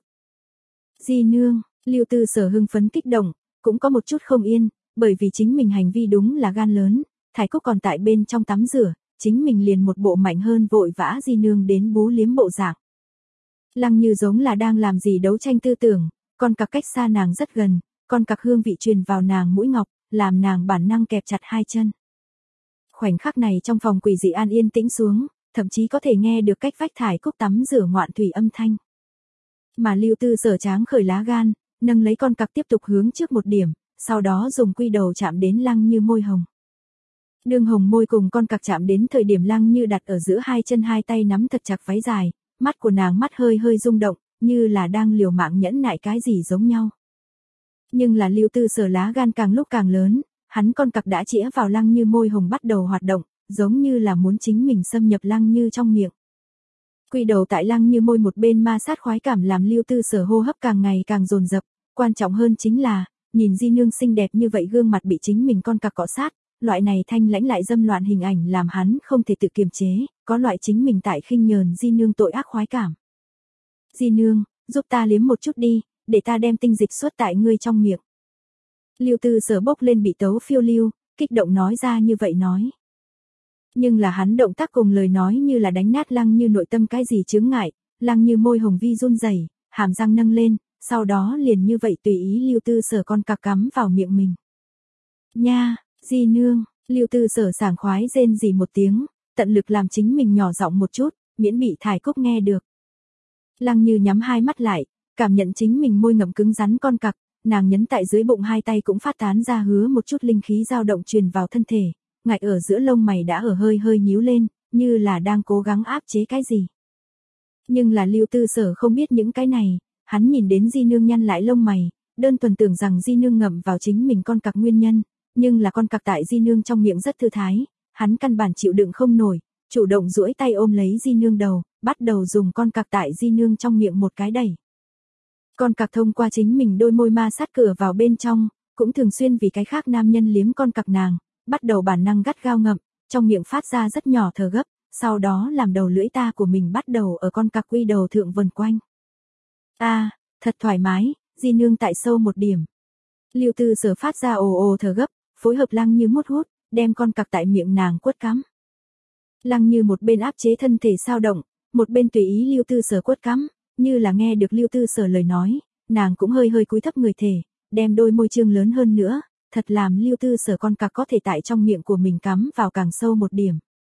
Di nương, Lưu Tư Sở hưng phấn kích động, cũng có một chút không yên, bởi vì chính mình hành vi đúng là gan lớn, Thải Cúc còn tại bên trong tắm rửa, chính mình liền một bộ mạnh hơn vội vã di nương đến bú liếm bộ dạng. Lăng Như giống là đang làm gì đấu tranh tư tưởng, con cặc cách xa nàng rất gần, con cặc hương vị truyền vào nàng mũi ngọc, làm nàng bản năng kẹp chặt hai chân. Khoảnh khắc này trong phòng quỷ dị an yên tĩnh xuống, thậm chí có thể nghe được cách vách Thải Cúc tắm rửa ngoạn thủy âm thanh. Mà Lưu Tư Sở tráng khởi lá gan, nâng lấy con cặc tiếp tục hướng trước một điểm, sau đó dùng quy đầu chạm đến Lăng Như môi hồng. Đường hồng môi cùng con cặc chạm đến thời điểm Lăng Như đặt ở giữa hai chân hai tay nắm thật chặt váy dài, mắt của nàng mắt hơi hơi rung động, như là đang liều mạng nhẫn nại cái gì giống nhau. Nhưng là Lưu Tư Sở lá gan càng lúc càng lớn, hắn con cặc đã chĩa vào Lăng Như môi hồng bắt đầu hoạt động, giống như là muốn chính mình xâm nhập Lăng Như trong miệng. Quy đầu tại Lăng Như môi một bên ma sát khoái cảm làm Lưu Tư Sở hô hấp càng ngày càng dồn dập, quan trọng hơn chính là, nhìn Di Nương xinh đẹp như vậy gương mặt bị chính mình con cặc cọ sát, loại này thanh lãnh lại dâm loạn hình ảnh làm hắn không thể tự kiềm chế, có loại chính mình tại khinh nhờn Di Nương tội ác khoái cảm. Di Nương, giúp ta liếm một chút đi, để ta đem tinh dịch xuất tại ngươi trong miệng. Lưu Tư Sở bốc lên bị tấu phiêu lưu, kích động nói ra như vậy nói. Nhưng là hắn động tác cùng lời nói như là đánh nát Lăng Như nội tâm cái gì chướng ngại, Lăng Như môi hồng vi run rẩy, hàm răng nâng lên, sau đó liền như vậy tùy ý Lưu Tư Sở con cặc cắm vào miệng mình. Nha, Di Nương, Lưu Tư Sở sảng khoái rên rỉ một tiếng, tận lực làm chính mình nhỏ giọng một chút, miễn bị Thải Cúc nghe được. Lăng Như nhắm hai mắt lại, cảm nhận chính mình môi ngậm cứng rắn con cặc, nàng nhấn tại dưới bụng hai tay cũng phát tán ra hứa một chút linh khí dao động truyền vào thân thể, ngạch ở giữa lông mày đã ở hơi hơi nhíu lên, như là đang cố gắng áp chế cái gì. Nhưng là Lưu Tư Sở không biết những cái này, hắn nhìn đến Di Nương nhăn lại lông mày, đơn thuần tưởng rằng Di Nương ngậm vào chính mình con cặc nguyên nhân, nhưng là con cặc tại Di Nương trong miệng rất thư thái, hắn căn bản chịu đựng không nổi, chủ động duỗi tay ôm lấy Di Nương đầu, bắt đầu dùng con cặc tại Di Nương trong miệng một cái đẩy. Con cặc thông qua chính mình đôi môi ma sát cửa vào bên trong, cũng thường xuyên vì cái khác nam nhân liếm con cặc nàng, bắt đầu bản năng gắt gao ngậm, trong miệng phát ra rất nhỏ thở gấp, sau đó làm đầu lưỡi ta của mình bắt đầu ở con cặc quy đầu thượng vần quanh. A, à, thật thoải mái, Di Nương tại sâu một điểm. Lưu Tư Sở phát ra ồ ồ thở gấp, phối hợp Lăng Như mút hút, đem con cặc tại miệng nàng quất cắm. Lăng Như một bên áp chế thân thể sao động, một bên tùy ý Lưu Tư Sở quất cắm, như là nghe được Lưu Tư Sở lời nói, nàng cũng hơi hơi cúi thấp người thể, đem đôi môi trương lớn hơn nữa, thật làm Lưu Tư Sở con cặc có thể tại trong miệng của mình cắm vào càng sâu một điểm.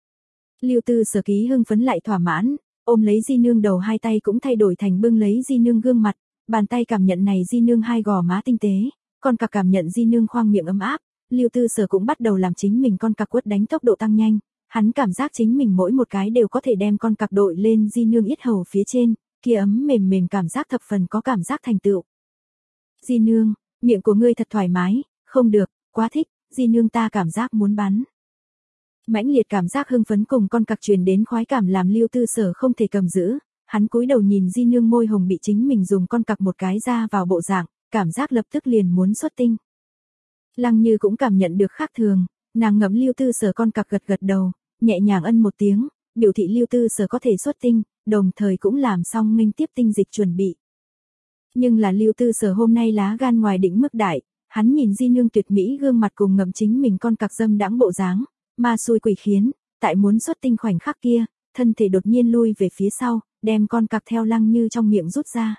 Lưu Tư Sở ký hưng phấn lại thỏa mãn, ôm lấy Di Nương đầu hai tay cũng thay đổi thành bưng lấy Di Nương gương mặt, bàn tay cảm nhận này Di Nương hai gò má tinh tế, con cặc cảm nhận Di Nương khoang miệng ấm áp, Lưu Tư Sở cũng bắt đầu làm chính mình con cặc quất đánh tốc độ tăng nhanh, hắn cảm giác chính mình mỗi một cái đều có thể đem con cặc đội lên Di Nương yết hầu phía trên, kia ấm mềm mềm cảm giác thập phần có cảm giác thành tựu. Di Nương, miệng của ngươi thật thoải mái, không được, quá thích, Di Nương ta cảm giác muốn bắn. Mãnh liệt cảm giác hưng phấn cùng con cặc truyền đến khoái cảm làm Lưu Tư Sở không thể cầm giữ, hắn cúi đầu nhìn Di Nương môi hồng bị chính mình dùng con cặc một cái ra vào bộ dạng, cảm giác lập tức liền muốn xuất tinh. Lăng Như cũng cảm nhận được khác thường, nàng ngậm Lưu Tư Sở con cặc gật gật đầu, nhẹ nhàng ân một tiếng, biểu thị Lưu Tư Sở có thể xuất tinh, đồng thời cũng làm xong nghênh tiếp tinh dịch chuẩn bị. Nhưng là Lưu Tư Sở hôm nay lá gan ngoài đỉnh mức đại, hắn nhìn Di Nương tuyệt mỹ gương mặt cùng ngậm chính mình con cặc dâm đãng bộ dáng, ma xui quỷ khiến, tại muốn xuất tinh khoảnh khắc kia, thân thể đột nhiên lui về phía sau, đem con cặc theo Lăng Như trong miệng rút ra.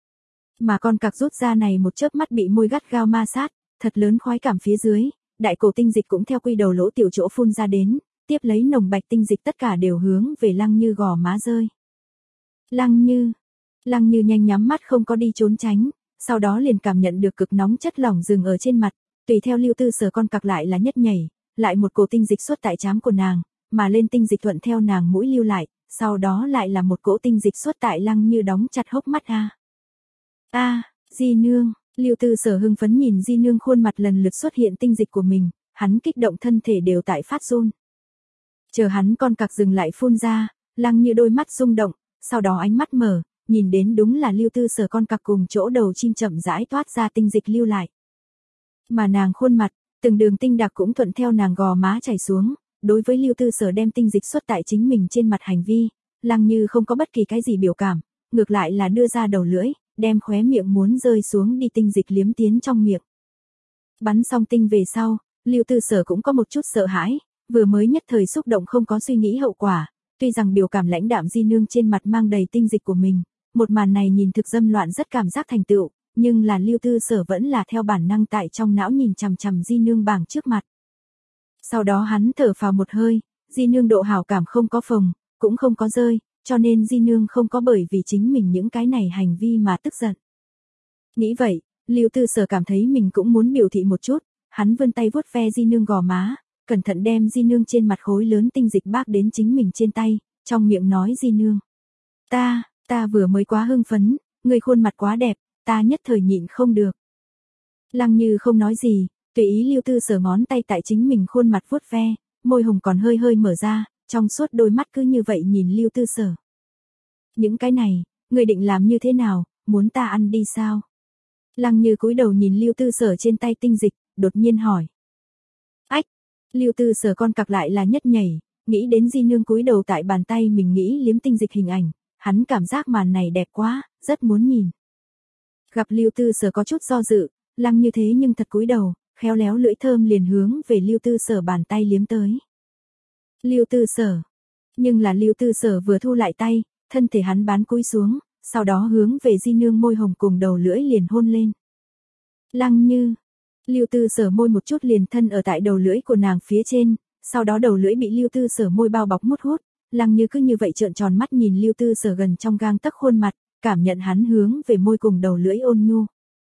Mà con cặc rút ra này một chớp mắt bị môi gắt gao ma sát, thật lớn khoái cảm phía dưới, đại cổ tinh dịch cũng theo quy đầu lỗ tiểu chỗ phun ra đến, tiếp lấy nồng bạch tinh dịch tất cả đều hướng về Lăng Như gò má rơi. Lăng Như, Lăng Như nhanh nhắm mắt không có đi trốn tránh, sau đó liền cảm nhận được cực nóng chất lỏng dừng ở trên mặt, tùy theo Lưu Tư Sở con cặc lại là nhất nhảy, lại một cổ tinh dịch xuất tại trán của nàng, mà lên tinh dịch thuận theo nàng mũi lưu lại, sau đó lại là một cỗ tinh dịch xuất tại Lăng Như đóng chặt hốc mắt a. A, à, Di Nương, Lưu Tư Sở hưng phấn nhìn Di Nương khuôn mặt lần lượt xuất hiện tinh dịch của mình, hắn kích động thân thể đều tại phát run. Chờ hắn con cặc dừng lại phun ra, Lăng Như đôi mắt rung động, sau đó ánh mắt mở, nhìn đến đúng là Lưu Tư Sở con cặc cùng chỗ đầu chim chậm rãi toát ra tinh dịch lưu lại. Mà nàng khuôn mặt, từng đường tinh đặc cũng thuận theo nàng gò má chảy xuống, đối với Lưu Tư Sở đem tinh dịch xuất tại chính mình trên mặt hành vi, Lăng Như không có bất kỳ cái gì biểu cảm, ngược lại là đưa ra đầu lưỡi, đem khóe miệng muốn rơi xuống đi tinh dịch liếm tiến trong miệng. Bắn xong tinh về sau, Lưu Tư Sở cũng có một chút sợ hãi, vừa mới nhất thời xúc động không có suy nghĩ hậu quả, tuy rằng biểu cảm lãnh đạm Di Nương trên mặt mang đầy tinh dịch của mình, một màn này nhìn thực dâm loạn rất cảm giác thành tựu, nhưng là Lưu Tư Sở vẫn là theo bản năng tại trong não nhìn chằm chằm Di Nương bảng trước mặt. Sau đó hắn thở phào một hơi, Di Nương độ hảo cảm không có phồng, cũng không có rơi, cho nên Di Nương không có bởi vì chính mình những cái này hành vi mà tức giận. Nghĩ vậy, Lưu Tư Sở cảm thấy mình cũng muốn biểu thị một chút, hắn vươn tay vuốt ve Di Nương gò má, cẩn thận đem Di Nương trên mặt khối lớn tinh dịch bác đến chính mình trên tay, trong miệng nói Di Nương. Ta, ta vừa mới quá hưng phấn, người khuôn mặt quá đẹp, ta nhất thời nhịn không được. Lăng Như không nói gì, tùy ý Lưu Tư Sở ngón tay tại chính mình khuôn mặt vuốt ve, môi hồng còn hơi hơi mở ra, trong suốt đôi mắt cứ như vậy nhìn Lưu Tư Sở. Những cái này, người định làm như thế nào, muốn ta ăn đi sao? Lăng Như cúi đầu nhìn Lưu Tư Sở trên tay tinh dịch, đột nhiên hỏi. Ách, Lưu Tư Sở con cặc lại là nhất nhảy, nghĩ đến di nương cúi đầu tại bàn tay mình nghĩ liếm tinh dịch hình ảnh, hắn cảm giác màn này đẹp quá, rất muốn nhìn. Gặp Lưu Tư Sở có chút do dự, Lăng Như thế nhưng thật cúi đầu, khéo léo lưỡi thơm liền hướng về Lưu Tư Sở bàn tay liếm tới. Lưu Tư Sở, nhưng là Lưu Tư Sở vừa thu lại tay, thân thể hắn bán cúi xuống, sau đó hướng về di nương môi hồng cùng đầu lưỡi liền hôn lên. Lăng Như, Lưu Tư Sở môi một chút liền thân ở tại đầu lưỡi của nàng phía trên, sau đó đầu lưỡi bị Lưu Tư Sở môi bao bọc mút hút, Lăng Như cứ như vậy trợn tròn mắt nhìn Lưu Tư Sở gần trong gang tấc khuôn mặt, cảm nhận hắn hướng về môi cùng đầu lưỡi ôn nhu.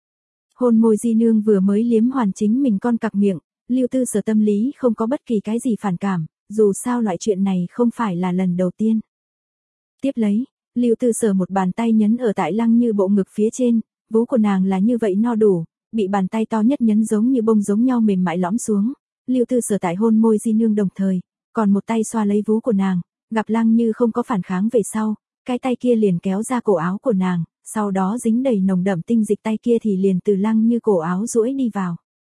Hôn môi di nương vừa mới liếm hoàn chính mình con cặc miệng, Lưu Tư Sở tâm lý không có bất kỳ cái gì phản cảm, dù sao loại chuyện này không phải là lần đầu tiên. Tiếp lấy, Lưu Tư Sở một bàn tay nhấn ở tại Lăng Như bộ ngực phía trên, vú của nàng là như vậy no đủ, bị bàn tay to nhất nhấn giống như bông giống nhau mềm mại lõm xuống. Lưu Tư Sở tại hôn môi di nương đồng thời, còn một tay xoa lấy vú của nàng, gặp Lăng Như không có phản kháng về sau, cái tay kia liền kéo ra cổ áo của nàng, sau đó dính đầy nồng đậm tinh dịch tay kia thì liền từ Lăng Như cổ áo duỗi đi vào.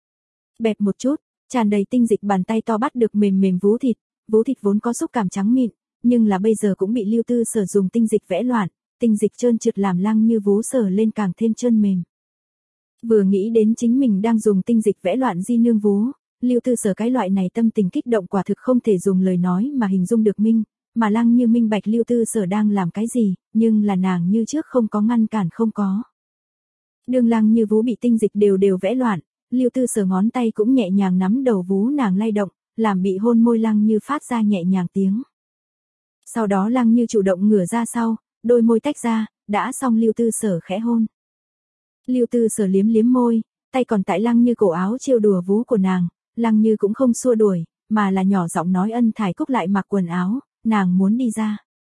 Bẹp một chút, tràn đầy tinh dịch bàn tay to bắt được mềm mềm vú thịt, vú thịt vốn có xúc cảm trắng mịn, nhưng là bây giờ cũng bị Lưu Tư Sở dùng tinh dịch vẽ loạn, tinh dịch trơn trượt làm Lăng Như vú sờ lên càng thêm trơn mềm. Vừa nghĩ đến chính mình đang dùng tinh dịch vẽ loạn di nương vú, Lưu Tư Sở cái loại này tâm tình kích động quả thực không thể dùng lời nói mà hình dung được minh, mà Lăng Như minh bạch Lưu Tư Sở đang làm cái gì, nhưng là nàng như trước không có ngăn cản không có. Đường Lăng Như vú bị tinh dịch đều đều vẽ loạn, Lưu Tư Sở ngón tay cũng nhẹ nhàng nắm đầu vú nàng lay động, làm bị hôn môi Lăng Như phát ra nhẹ nhàng tiếng. Sau đó Lăng Như chủ động ngửa ra sau, đôi môi tách ra, đã xong Lưu Tư Sở khẽ hôn. Lưu Tư Sở liếm liếm môi, tay còn tại Lăng Như cổ áo trêu đùa vú của nàng, Lăng Như cũng không xua đuổi, mà là nhỏ giọng nói ân Thải Cúc lại mặc quần áo, nàng muốn đi ra.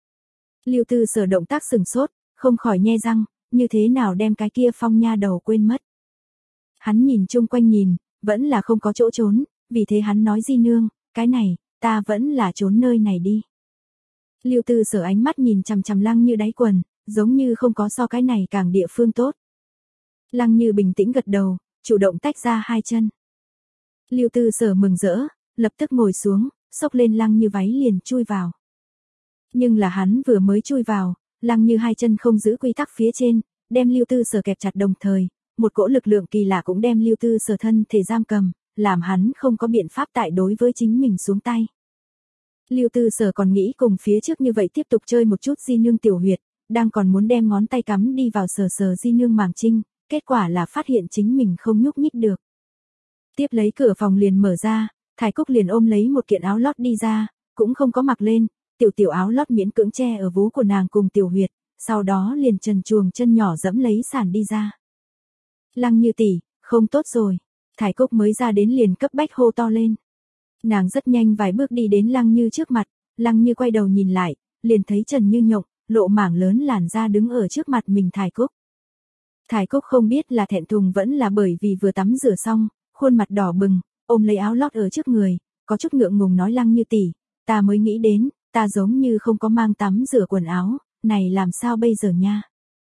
Lưu Tư Sở động tác sừng sốt, không khỏi nhe răng, như thế nào đem cái kia phong nha đầu quên mất. Hắn nhìn chung quanh nhìn, vẫn là không có chỗ trốn, vì thế hắn nói di nương, cái này, ta vẫn là trốn nơi này đi. Lưu Tư Sở ánh mắt nhìn chằm chằm Lăng Như đáy quần, giống như không có so cái này càng địa phương tốt. Lăng Như bình tĩnh gật đầu, chủ động tách ra hai chân. Lưu Tư Sở mừng rỡ, lập tức ngồi xuống, xốc lên Lăng Như váy liền chui vào. Nhưng là hắn vừa mới chui vào, Lăng Như hai chân không giữ quy tắc phía trên, đem Lưu Tư Sở kẹp chặt đồng thời, một cỗ lực lượng kỳ lạ cũng đem Lưu Tư Sở thân thể giam cầm, làm hắn không có biện pháp tại đối với chính mình xuống tay. Lưu Tư Sở còn nghĩ cùng phía trước như vậy tiếp tục chơi một chút di nương tiểu huyệt, đang còn muốn đem ngón tay cắm đi vào sờ sờ di nương màng trinh, kết quả là phát hiện chính mình không nhúc nhích được. Tiếp lấy cửa phòng liền mở ra, Thải Cúc liền ôm lấy một kiện áo lót đi ra, cũng không có mặc lên, tiểu tiểu áo lót miễn cưỡng che ở vú của nàng cùng tiểu huyệt, sau đó liền trần truồng chân nhỏ dẫm lấy sàn đi ra. Lăng Như tỷ, không tốt rồi, Thải Cúc mới ra đến liền cấp bách hô to lên. Nàng rất nhanh vài bước đi đến Lăng Như trước mặt, Lăng Như quay đầu nhìn lại, liền thấy Trần Như Nhộng, lộ mảng lớn làn da đứng ở trước mặt mình Thải Cúc. Thải Cúc không biết là thẹn thùng vẫn là bởi vì vừa tắm rửa xong, khuôn mặt đỏ bừng, ôm lấy áo lót ở trước người, có chút ngượng ngùng nói Lăng Như tỷ, ta mới nghĩ đến, ta giống như không có mang tắm rửa quần áo, này làm sao bây giờ nha.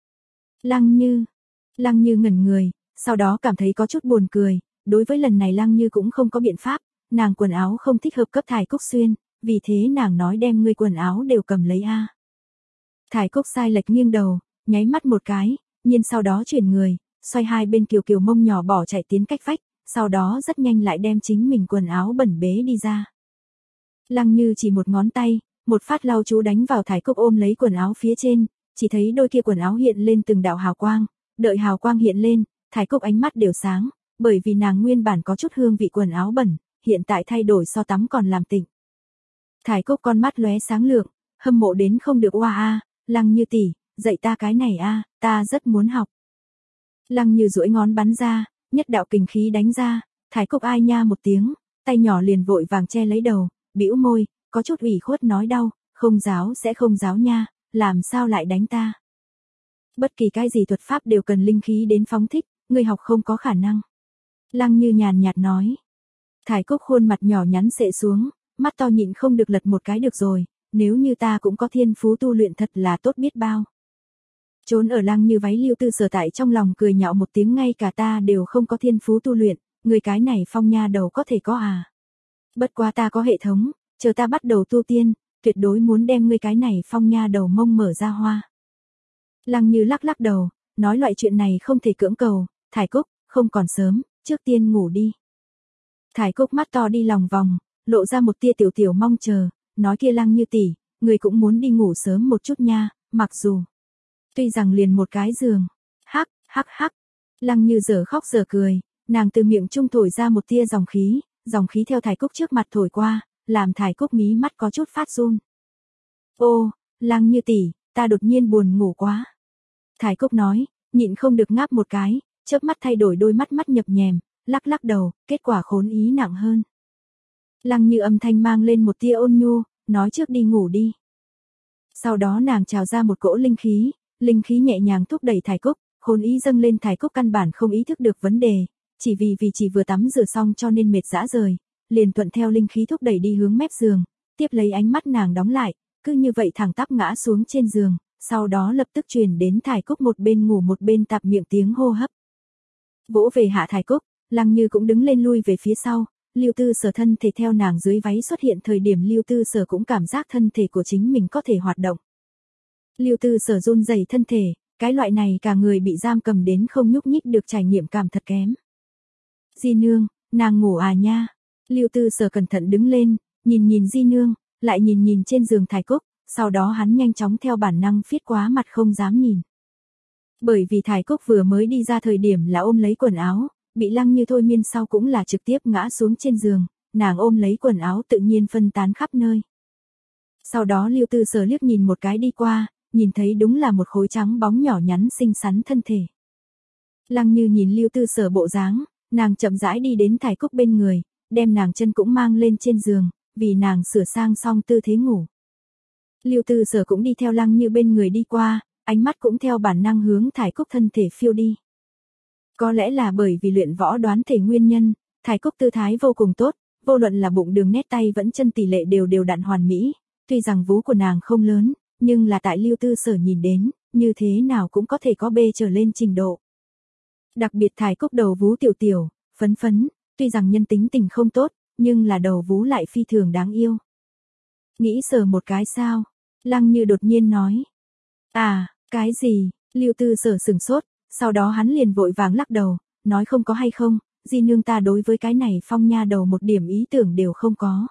Lăng Như, Lăng Như ngẩn người, sau đó cảm thấy có chút buồn cười, đối với lần này Lăng Như cũng không có biện pháp, nàng quần áo không thích hợp cấp Thải Cúc xuyên, vì thế nàng nói đem ngươi quần áo đều cầm lấy a. Thải Cúc sai lệch nghiêng đầu, nháy mắt một cái, nhưng sau đó chuyển người, xoay hai bên kiều kiều mông nhỏ bỏ chạy tiến cách vách, sau đó rất nhanh lại đem chính mình quần áo bẩn bế đi ra. Lăng Như chỉ một ngón tay, một phát lau chú đánh vào Thải Cúc ôm lấy quần áo phía trên, chỉ thấy đôi kia quần áo hiện lên từng đạo hào quang, đợi hào quang hiện lên, Thải Cúc ánh mắt đều sáng, bởi vì nàng nguyên bản có chút hương vị quần áo bẩn, hiện tại thay đổi so tắm còn làm tịnh. Thải Cúc con mắt lóe sáng lượng, hâm mộ đến không được oa a, Lăng Như tỷ, dạy ta cái này a, ta rất muốn học. Lăng Như duỗi ngón bắn ra, nhất đạo kình khí đánh ra, Thải Cúc ai nha một tiếng, tay nhỏ liền vội vàng che lấy đầu, bĩu môi, có chút ủy khuất nói đau, không giáo sẽ không giáo nha, làm sao lại đánh ta. Bất kỳ cái gì thuật pháp đều cần linh khí đến phóng thích, người học không có khả năng. Lăng Như nhàn nhạt nói. Thải Cúc khuôn mặt nhỏ nhắn xệ xuống, mắt to nhịn không được lật một cái được rồi, nếu như ta cũng có thiên phú tu luyện thật là tốt biết bao. Trốn ở Lăng Như váy Lưu Tư Sở tại trong lòng cười nhạo một tiếng, ngay cả ta đều không có thiên phú tu luyện, người cái này Phong nha đầu có thể có à. Bất quá ta có hệ thống, chờ ta bắt đầu tu tiên, tuyệt đối muốn đem ngươi cái này Phong nha đầu mông mở ra hoa. Lăng Như lắc lắc đầu, nói loại chuyện này không thể cưỡng cầu, Thải Cúc, không còn sớm, trước tiên ngủ đi. Thải Cúc mắt to đi lòng vòng, lộ ra một tia tiểu tiểu mong chờ, nói kia Lăng Như tỷ, người cũng muốn đi ngủ sớm một chút nha, mặc dù tuy rằng liền một cái giường. Hắc, hắc hắc. Lăng Như giờ khóc giờ cười, nàng từ miệng trung thổi ra một tia dòng khí, dòng khí theo Thải Cúc trước mặt thổi qua, làm Thải Cúc mí mắt có chút phát run. Ô, Lăng Như tỷ, ta đột nhiên buồn ngủ quá. Thải Cúc nói, nhịn không được ngáp một cái, chớp mắt thay đổi đôi mắt mắt nhập nhèm, lắc lắc đầu, kết quả khốn ý nặng hơn. Lăng Như âm thanh mang lên một tia ôn nhu, nói trước đi ngủ đi. Sau đó nàng trào ra một cỗ linh khí, linh khí nhẹ nhàng thúc đẩy Thải Cúc, khốn ý dâng lên. Thải Cúc căn bản không ý thức được vấn đề, chỉ vì vì chỉ vừa tắm rửa xong cho nên mệt rã rời, liền thuận theo linh khí thúc đẩy đi hướng mép giường, tiếp lấy ánh mắt nàng đóng lại, cứ như vậy thẳng tắp ngã xuống trên giường, sau đó lập tức truyền đến Thải Cúc một bên ngủ một bên tạp miệng tiếng hô hấp. Vỗ về hạ Thải Cúc, Lăng Như cũng đứng lên lui về phía sau, Lưu Tư Sở thân thể theo nàng dưới váy xuất hiện thời điểm Lưu Tư Sở cũng cảm giác thân thể của chính mình có thể hoạt động. Lưu Tư Sở run rẩy thân thể, cái loại này cả người bị giam cầm đến không nhúc nhích được trải nghiệm cảm thật kém. Di nương, nàng ngủ à nha. Lưu Tư Sở cẩn thận đứng lên, nhìn nhìn Di nương, lại nhìn nhìn trên giường Thải Cúc, sau đó hắn nhanh chóng theo bản năng phiết quá mặt không dám nhìn. Bởi vì Thải Cúc vừa mới đi ra thời điểm là ôm lấy quần áo, bị Lăng Như thôi miên sau cũng là trực tiếp ngã xuống trên giường, nàng ôm lấy quần áo tự nhiên phân tán khắp nơi. Sau đó Lưu Tư Sở liếc nhìn một cái đi qua, nhìn thấy đúng là một khối trắng bóng nhỏ nhắn xinh xắn thân thể. Lăng Như nhìn Lưu Tư Sở bộ dáng, nàng chậm rãi đi đến Thải Cúc bên người, đem nàng chân cũng mang lên trên giường, vì nàng sửa sang xong tư thế ngủ. Lưu Tư Sở cũng đi theo Lăng Như bên người đi qua, ánh mắt cũng theo bản năng hướng Thải Cúc thân thể phiêu đi. Có lẽ là bởi vì luyện võ đoán thể nguyên nhân, Thải Cúc tư thái vô cùng tốt, vô luận là bụng đường nét tay vẫn chân tỷ lệ đều đều đặn hoàn mỹ, tuy rằng vú của nàng không lớn, nhưng là tại Lưu Tư Sở nhìn đến, như thế nào cũng có thể có bê trở lên trình độ. Đặc biệt Thải Cúc đầu vú tiểu tiểu, phấn phấn, tuy rằng nhân tính tình không tốt, nhưng là đầu vú lại phi thường đáng yêu. Nghĩ sờ một cái sao? Lăng Như đột nhiên nói. À, cái gì? Lưu Tư Sở sừng sốt, sau đó hắn liền vội vàng lắc đầu, nói không có hay không, Di nương ta đối với cái này Phong nha đầu một điểm ý tưởng đều không có.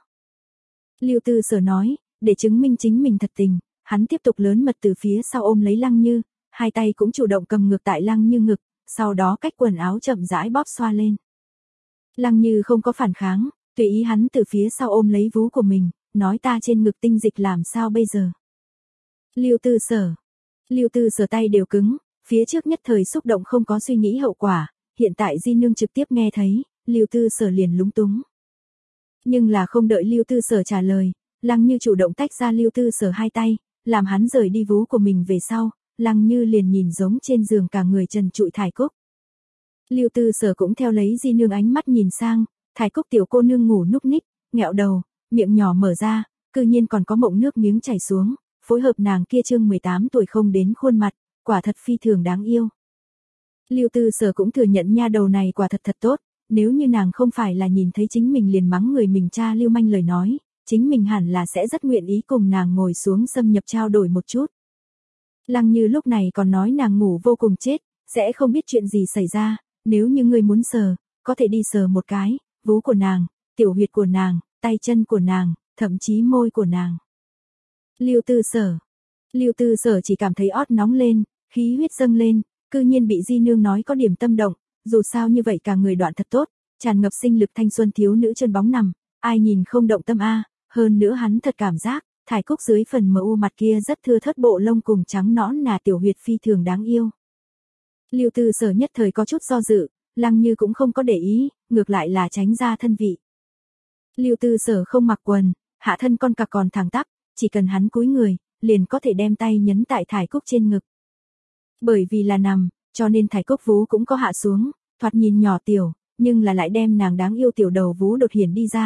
Lưu Tư Sở nói, để chứng minh chính mình thật tình, hắn tiếp tục lớn mật từ phía sau ôm lấy Lăng Như, hai tay cũng chủ động cầm ngược tại Lăng Như ngực, sau đó cách quần áo chậm rãi bóp xoa lên. Lăng Như không có phản kháng, tùy ý hắn từ phía sau ôm lấy vú của mình, nói ta trên ngực tinh dịch làm sao bây giờ. Lưu Tư Sở. Lưu Tư Sở tay đều cứng, phía trước nhất thời xúc động không có suy nghĩ hậu quả, hiện tại Di nương trực tiếp nghe thấy, Lưu Tư Sở liền lúng túng. Nhưng là không đợi Lưu Tư Sở trả lời, Lăng Như chủ động tách ra Lưu Tư Sở hai tay, làm hắn rời đi vú của mình về sau, Lăng Như liền nhìn giống trên giường cả người trần trụi Thải Cúc. Lưu Tư Sở cũng theo lấy Di nương ánh mắt nhìn sang, Thải Cúc tiểu cô nương ngủ núc ních, nghẹo đầu, miệng nhỏ mở ra, cư nhiên còn có mộng nước miếng chảy xuống, phối hợp nàng kia trương mười tám tuổi không đến khuôn mặt, quả thật phi thường đáng yêu. Lưu Tư Sở cũng thừa nhận nha đầu này quả thật thật tốt, nếu như nàng không phải là nhìn thấy chính mình liền mắng người mình cha lưu manh lời nói, chính mình hẳn là sẽ rất nguyện ý cùng nàng ngồi xuống xâm nhập trao đổi một chút. Lăng Như lúc này còn nói nàng ngủ vô cùng chết, sẽ không biết chuyện gì xảy ra, nếu như ngươi muốn sờ, có thể đi sờ một cái, vú của nàng, tiểu huyệt của nàng, tay chân của nàng, thậm chí môi của nàng. Lưu Tư Sở. Lưu Tư Sở chỉ cảm thấy ót nóng lên, khí huyết dâng lên, cư nhiên bị Di nương nói có điểm tâm động, dù sao như vậy cả người đoạn thật tốt, tràn ngập sinh lực thanh xuân thiếu nữ chân bóng nằm, ai nhìn không động tâm a, hơn nữa hắn thật cảm giác, Thải Cúc dưới phần mờ u mặt kia rất thưa thớt bộ lông cùng trắng nõn nà tiểu huyệt phi thường đáng yêu. Lưu Tư Sở nhất thời có chút do dự, Lăng Như cũng không có để ý, ngược lại là tránh ra thân vị. Lưu Tư Sở không mặc quần, hạ thân con cặc còn thẳng tắp, chỉ cần hắn cúi người, liền có thể đem tay nhấn tại Thải Cúc trên ngực. Bởi vì là nằm, cho nên Thải Cúc vú cũng có hạ xuống, thoạt nhìn nhỏ tiểu, nhưng là lại đem nàng đáng yêu tiểu đầu vú đột hiển đi ra,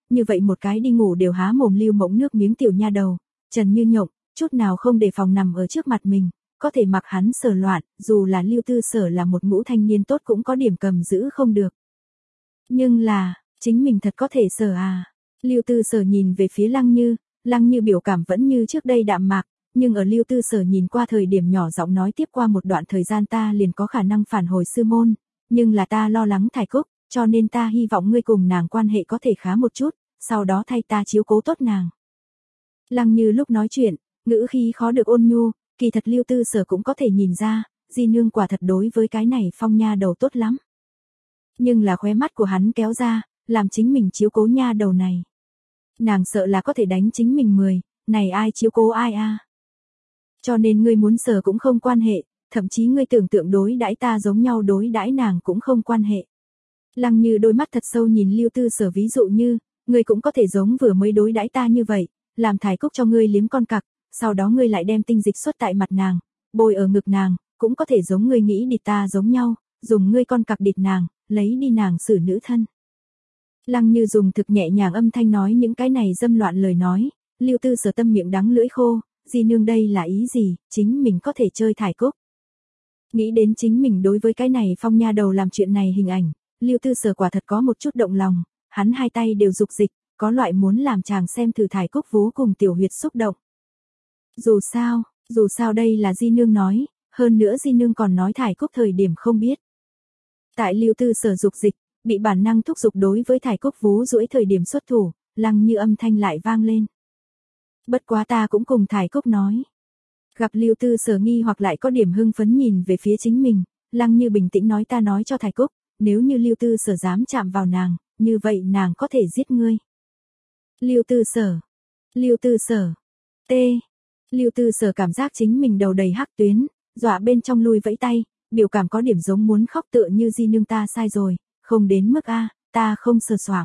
như vậy một cái đi ngủ đều há mồm lưu mộng nước miếng tiểu nha đầu, Trần Như Nhộng, chút nào không đề phòng nằm ở trước mặt mình, có thể mặc hắn sờ loạn, dù là Lưu Tư Sở là một ngũ thanh niên tốt cũng có điểm cầm giữ không được. Nhưng là, chính mình thật có thể sờ à? Lưu Tư Sở nhìn về phía Lăng Như, Lăng Như biểu cảm vẫn như trước đây đạm mạc, nhưng ở Lưu Tư Sở nhìn qua thời điểm nhỏ giọng nói tiếp qua một đoạn thời gian ta liền có khả năng phản hồi sư môn, nhưng là ta lo lắng Thải Cúc, cho nên ta hy vọng ngươi cùng nàng quan hệ có thể khá một chút, sau đó thay ta chiếu cố tốt nàng. Lăng Như lúc nói chuyện, ngữ khí khó được ôn nhu, kỳ thật Lưu Tư Sở cũng có thể nhìn ra, di nương quả thật đối với cái này phong nha đầu tốt lắm. Nhưng là khóe mắt của hắn kéo ra, làm chính mình chiếu cố nha đầu này. Nàng sợ là có thể đánh chính mình mười, này ai chiếu cố ai a? Cho nên ngươi muốn sờ cũng không quan hệ, thậm chí ngươi tưởng tượng đối đãi ta giống nhau đối đãi nàng cũng không quan hệ. Lăng Như đôi mắt thật sâu nhìn Lưu Tư Sở ví dụ như, ngươi cũng có thể giống vừa mới đối đãi ta như vậy, làm Thải Cúc cho ngươi liếm con cặc, sau đó ngươi lại đem tinh dịch xuất tại mặt nàng, bôi ở ngực nàng, cũng có thể giống ngươi nghĩ địt ta giống nhau, dùng ngươi con cặc địt nàng, lấy đi nàng xử nữ thân. Lăng Như dùng thực nhẹ nhàng âm thanh nói những cái này dâm loạn lời nói, Lưu Tư Sở tâm miệng đắng lưỡi khô, di nương đây là ý gì, chính mình có thể chơi Thải Cúc. Nghĩ đến chính mình đối với cái này phong nha đầu làm chuyện này hình ảnh, Lưu Tư Sở quả thật có một chút động lòng, hắn hai tay đều dục dịch, có loại muốn làm chàng xem thử Thải Cúc vú cùng tiểu huyệt xúc động. Dù sao, dù sao đây là di nương nói, hơn nữa di nương còn nói Thải Cúc thời điểm không biết. Tại Lưu Tư Sở dục dịch, bị bản năng thúc giục đối với Thải Cúc vú duỗi thời điểm xuất thủ, Lăng Như âm thanh lại vang lên. Bất quá ta cũng cùng Thải Cúc nói. Gặp Lưu Tư Sở nghi hoặc lại có điểm hưng phấn nhìn về phía chính mình, Lăng Như bình tĩnh nói ta nói cho Thải Cúc, nếu như Lưu Tư Sở dám chạm vào nàng, như vậy nàng có thể giết ngươi. Lưu Tư Sở, Lưu Tư Sở, T. Lưu Tư Sở cảm giác chính mình đầu đầy hắc tuyến, dọa bên trong lui vẫy tay, biểu cảm có điểm giống muốn khóc tựa như di nương ta sai rồi, không đến mức a, ta không sờ soạng.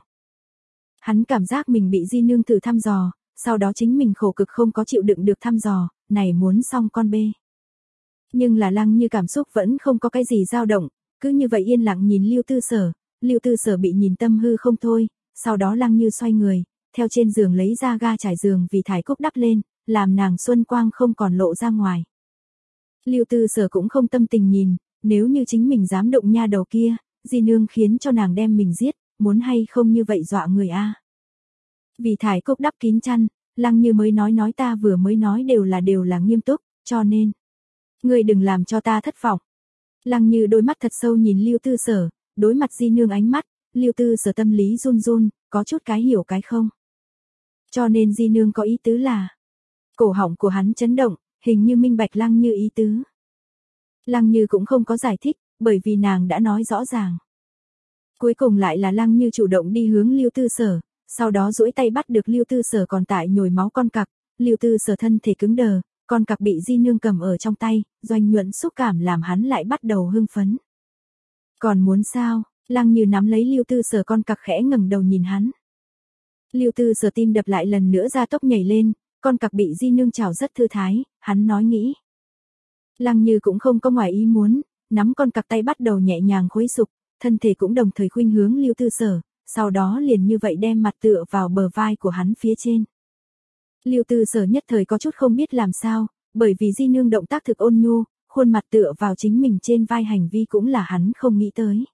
Hắn cảm giác mình bị di nương thử thăm dò, sau đó chính mình khổ cực không có chịu đựng được thăm dò, này muốn xong con bê. Nhưng là Lăng Như cảm xúc vẫn không có cái gì dao động, cứ như vậy yên lặng nhìn Lưu Tư Sở, Lưu Tư Sở bị nhìn tâm hư không thôi, sau đó Lăng Như xoay người, theo trên giường lấy ra ga trải giường vì Thải Cúc đắp lên, làm nàng xuân quang không còn lộ ra ngoài. Lưu Tư Sở cũng không tâm tình nhìn, nếu như chính mình dám động nha đầu kia, di nương khiến cho nàng đem mình giết, muốn hay không như vậy dọa người a. Vì Thải Cúc đắp kín chăn, Lăng Như mới nói nói ta vừa mới nói đều là đều là nghiêm túc, cho nên, ngươi đừng làm cho ta thất vọng. Lăng Như đôi mắt thật sâu nhìn Lưu Tư Sở, đối mặt di nương ánh mắt, Lưu Tư Sở tâm lý run run, có chút cái hiểu cái không. Cho nên di nương có ý tứ là, cổ họng của hắn chấn động, hình như minh bạch Lăng Như ý tứ. Lăng Như cũng không có giải thích, bởi vì nàng đã nói rõ ràng. Cuối cùng lại là Lăng Như chủ động đi hướng Lưu Tư Sở, sau đó duỗi tay bắt được Lưu Tư Sở còn tại nhồi máu con cặc, Lưu Tư Sở thân thể cứng đờ, con cặc bị di nương cầm ở trong tay, doanh nhuận xúc cảm làm hắn lại bắt đầu hưng phấn. Còn muốn sao? Lăng Như nắm lấy Lưu Tư Sở con cặc khẽ ngẩng đầu nhìn hắn. Lưu Tư Sở tim đập lại lần nữa ra tốc nhảy lên, con cặc bị di nương chảo rất thư thái, hắn nói nghĩ. Lăng Như cũng không có ngoài ý muốn, nắm con cặc tay bắt đầu nhẹ nhàng khuấy sục, thân thể cũng đồng thời khuynh hướng Lưu Tư Sở, sau đó liền như vậy đem mặt tựa vào bờ vai của hắn phía trên. Lưu Tư Sở nhất thời có chút không biết làm sao, bởi vì di nương động tác thực ôn nhu, khuôn mặt tựa vào chính mình trên vai hành vi cũng là hắn không nghĩ tới.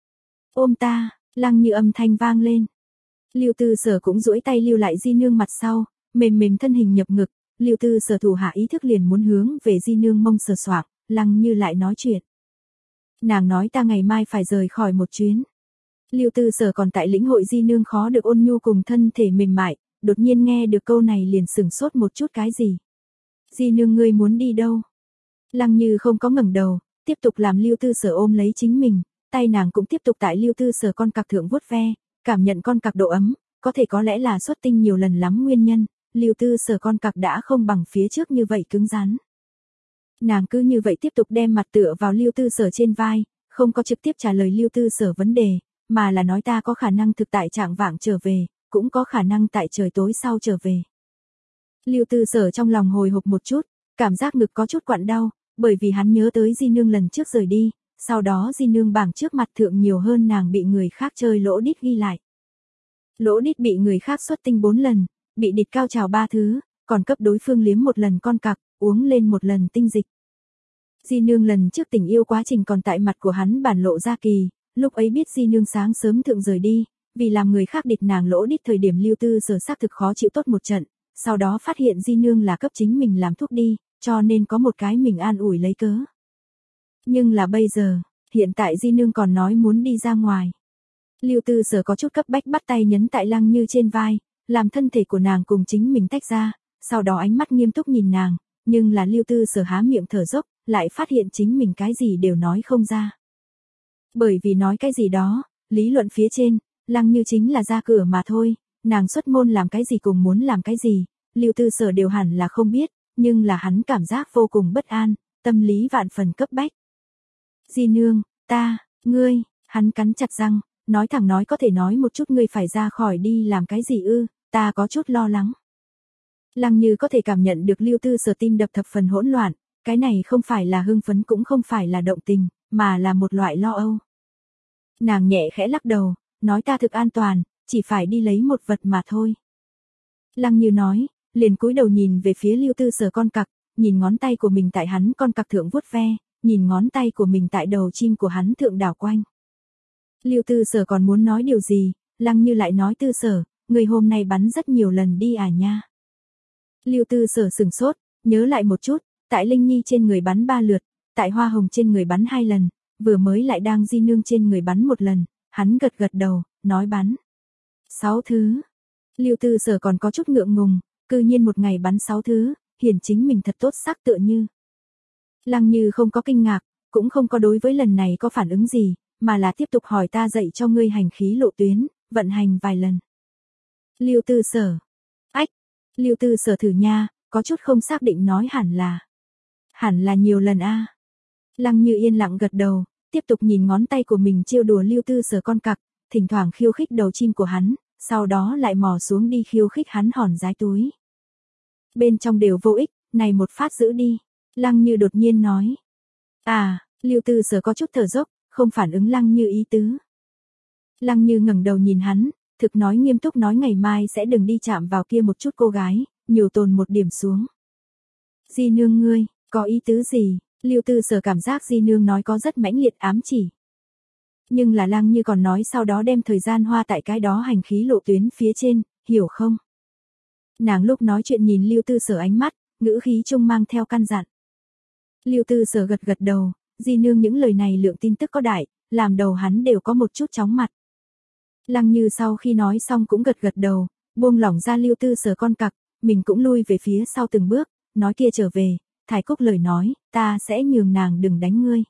Ôm ta, Lăng Như âm thanh vang lên. Lưu Tư Sở cũng duỗi tay lưu lại di nương mặt sau, mềm mềm thân hình nhập ngực, Lưu Tư Sở thủ hạ ý thức liền muốn hướng về di nương mông sờ soạng, Lăng Như lại nói chuyện. Nàng nói ta ngày mai phải rời khỏi một chuyến. Lưu Tư Sở còn tại lĩnh hội di nương khó được ôn nhu cùng thân thể mềm mại, đột nhiên nghe được câu này liền sửng sốt một chút cái gì. Di nương ngươi muốn đi đâu? Lăng Như không có ngẩng đầu, tiếp tục làm Lưu Tư Sở ôm lấy chính mình, tay nàng cũng tiếp tục tại Lưu Tư Sở con cặc thượng vuốt ve, cảm nhận con cặc độ ấm, có thể có lẽ là xuất tinh nhiều lần lắm nguyên nhân, Lưu Tư Sở con cặc đã không bằng phía trước như vậy cứng rắn. Nàng cứ như vậy tiếp tục đem mặt tựa vào Lưu Tư Sở trên vai, không có trực tiếp trả lời Lưu Tư Sở vấn đề, mà là nói ta có khả năng thực tại trạng vạng trở về, cũng có khả năng tại trời tối sau trở về. Lưu Tư Sở trong lòng hồi hộp một chút, cảm giác ngực có chút quặn đau, bởi vì hắn nhớ tới di nương lần trước rời đi, sau đó di nương bảng trước mặt thượng nhiều hơn nàng bị người khác chơi lỗ đít ghi lại. Lỗ đít bị người khác xuất tinh bốn lần, bị địch cao trào ba thứ, còn cấp đối phương liếm một lần con cặc, uống lên một lần tinh dịch. Di Nương lần trước tình yêu quá trình còn tại mặt của hắn bản lộ ra kỳ, lúc ấy biết Di Nương sáng sớm thượng rời đi, vì làm người khác địch nàng lỗ đít thời điểm Lưu Tư Sở xác thực khó chịu tốt một trận, sau đó phát hiện Di Nương là cấp chính mình làm thuốc đi, cho nên có một cái mình an ủi lấy cớ. Nhưng là bây giờ, hiện tại Di Nương còn nói muốn đi ra ngoài. Lưu Tư Sở có chút cấp bách bắt tay nhấn tại Lăng Như trên vai, làm thân thể của nàng cùng chính mình tách ra, sau đó ánh mắt nghiêm túc nhìn nàng, nhưng là Lưu Tư Sở há miệng thở dốc, lại phát hiện chính mình cái gì đều nói không ra. Bởi vì nói cái gì đó, lý luận phía trên, Lăng Như chính là ra cửa mà thôi, nàng xuất môn làm cái gì cùng muốn làm cái gì, Lưu Tư Sở đều hẳn là không biết, nhưng là hắn cảm giác vô cùng bất an, tâm lý vạn phần cấp bách. Di Nương, ta, ngươi, hắn cắn chặt răng, nói thẳng nói có thể nói một chút ngươi phải ra khỏi đi làm cái gì ư, ta có chút lo lắng. Lăng Như có thể cảm nhận được Lưu Tư Sở tim đập thập phần hỗn loạn, cái này không phải là hưng phấn cũng không phải là động tình, mà là một loại lo âu. Nàng nhẹ khẽ lắc đầu, nói ta thực an toàn, chỉ phải đi lấy một vật mà thôi. Lăng Như nói, liền cúi đầu nhìn về phía Lưu Tư Sở con cặc, nhìn ngón tay của mình tại hắn con cặc thượng vuốt ve, nhìn ngón tay của mình tại đầu chim của hắn thượng đảo quanh. Lưu Tư Sở còn muốn nói điều gì, Lăng Như lại nói Tư Sở, người hôm nay bắn rất nhiều lần đi à nha. Lưu Tư Sở sửng sốt, nhớ lại một chút, tại Linh Nhi trên người bắn ba lượt, tại Hoa Hồng trên người bắn hai lần, vừa mới lại đang Di Nương trên người bắn một lần, hắn gật gật đầu, nói bắn sáu thứ. Lưu Tư Sở còn có chút ngượng ngùng, cư nhiên một ngày bắn sáu thứ, hiển chính mình thật tốt sắc tựa như. Lăng Như không có kinh ngạc, cũng không có đối với lần này có phản ứng gì, mà là tiếp tục hỏi ta dạy cho ngươi hành khí lộ tuyến, vận hành vài lần. Lưu Tư Sở. Ách, Lưu Tư Sở thử nha, có chút không xác định nói hẳn là. Hẳn là nhiều lần a. Lăng Như yên lặng gật đầu, tiếp tục nhìn ngón tay của mình trêu đùa Lưu Tư Sở con cặc, thỉnh thoảng khiêu khích đầu chim của hắn, sau đó lại mò xuống đi khiêu khích hắn hòn giái túi. Bên trong đều vô ích, này một phát giữ đi. Lăng Như đột nhiên nói. À, Lưu Tư Sở có chút thở dốc, không phản ứng Lăng Như ý tứ. Lăng Như ngẩng đầu nhìn hắn, thực nói nghiêm túc nói ngày mai sẽ đừng đi chạm vào kia một chút cô gái, nhiều tồn một điểm xuống. Di Nương ngươi, có ý tứ gì? Lưu Tư Sở cảm giác Di Nương nói có rất mãnh liệt ám chỉ. Nhưng là Lăng Như còn nói sau đó đem thời gian hoa tại cái đó hành khí lộ tuyến phía trên, hiểu không? Nàng lúc nói chuyện nhìn Lưu Tư Sở ánh mắt, ngữ khí trung mang theo căn dặn. Lưu Tư Sở gật gật đầu, Di Nương những lời này lượng tin tức có đại, làm đầu hắn đều có một chút chóng mặt. Lăng Như sau khi nói xong cũng gật gật đầu, buông lỏng ra Lưu Tư Sở con cặc, mình cũng lui về phía sau từng bước, nói kia trở về, Thái Cúc lời nói, ta sẽ nhường nàng đừng đánh ngươi.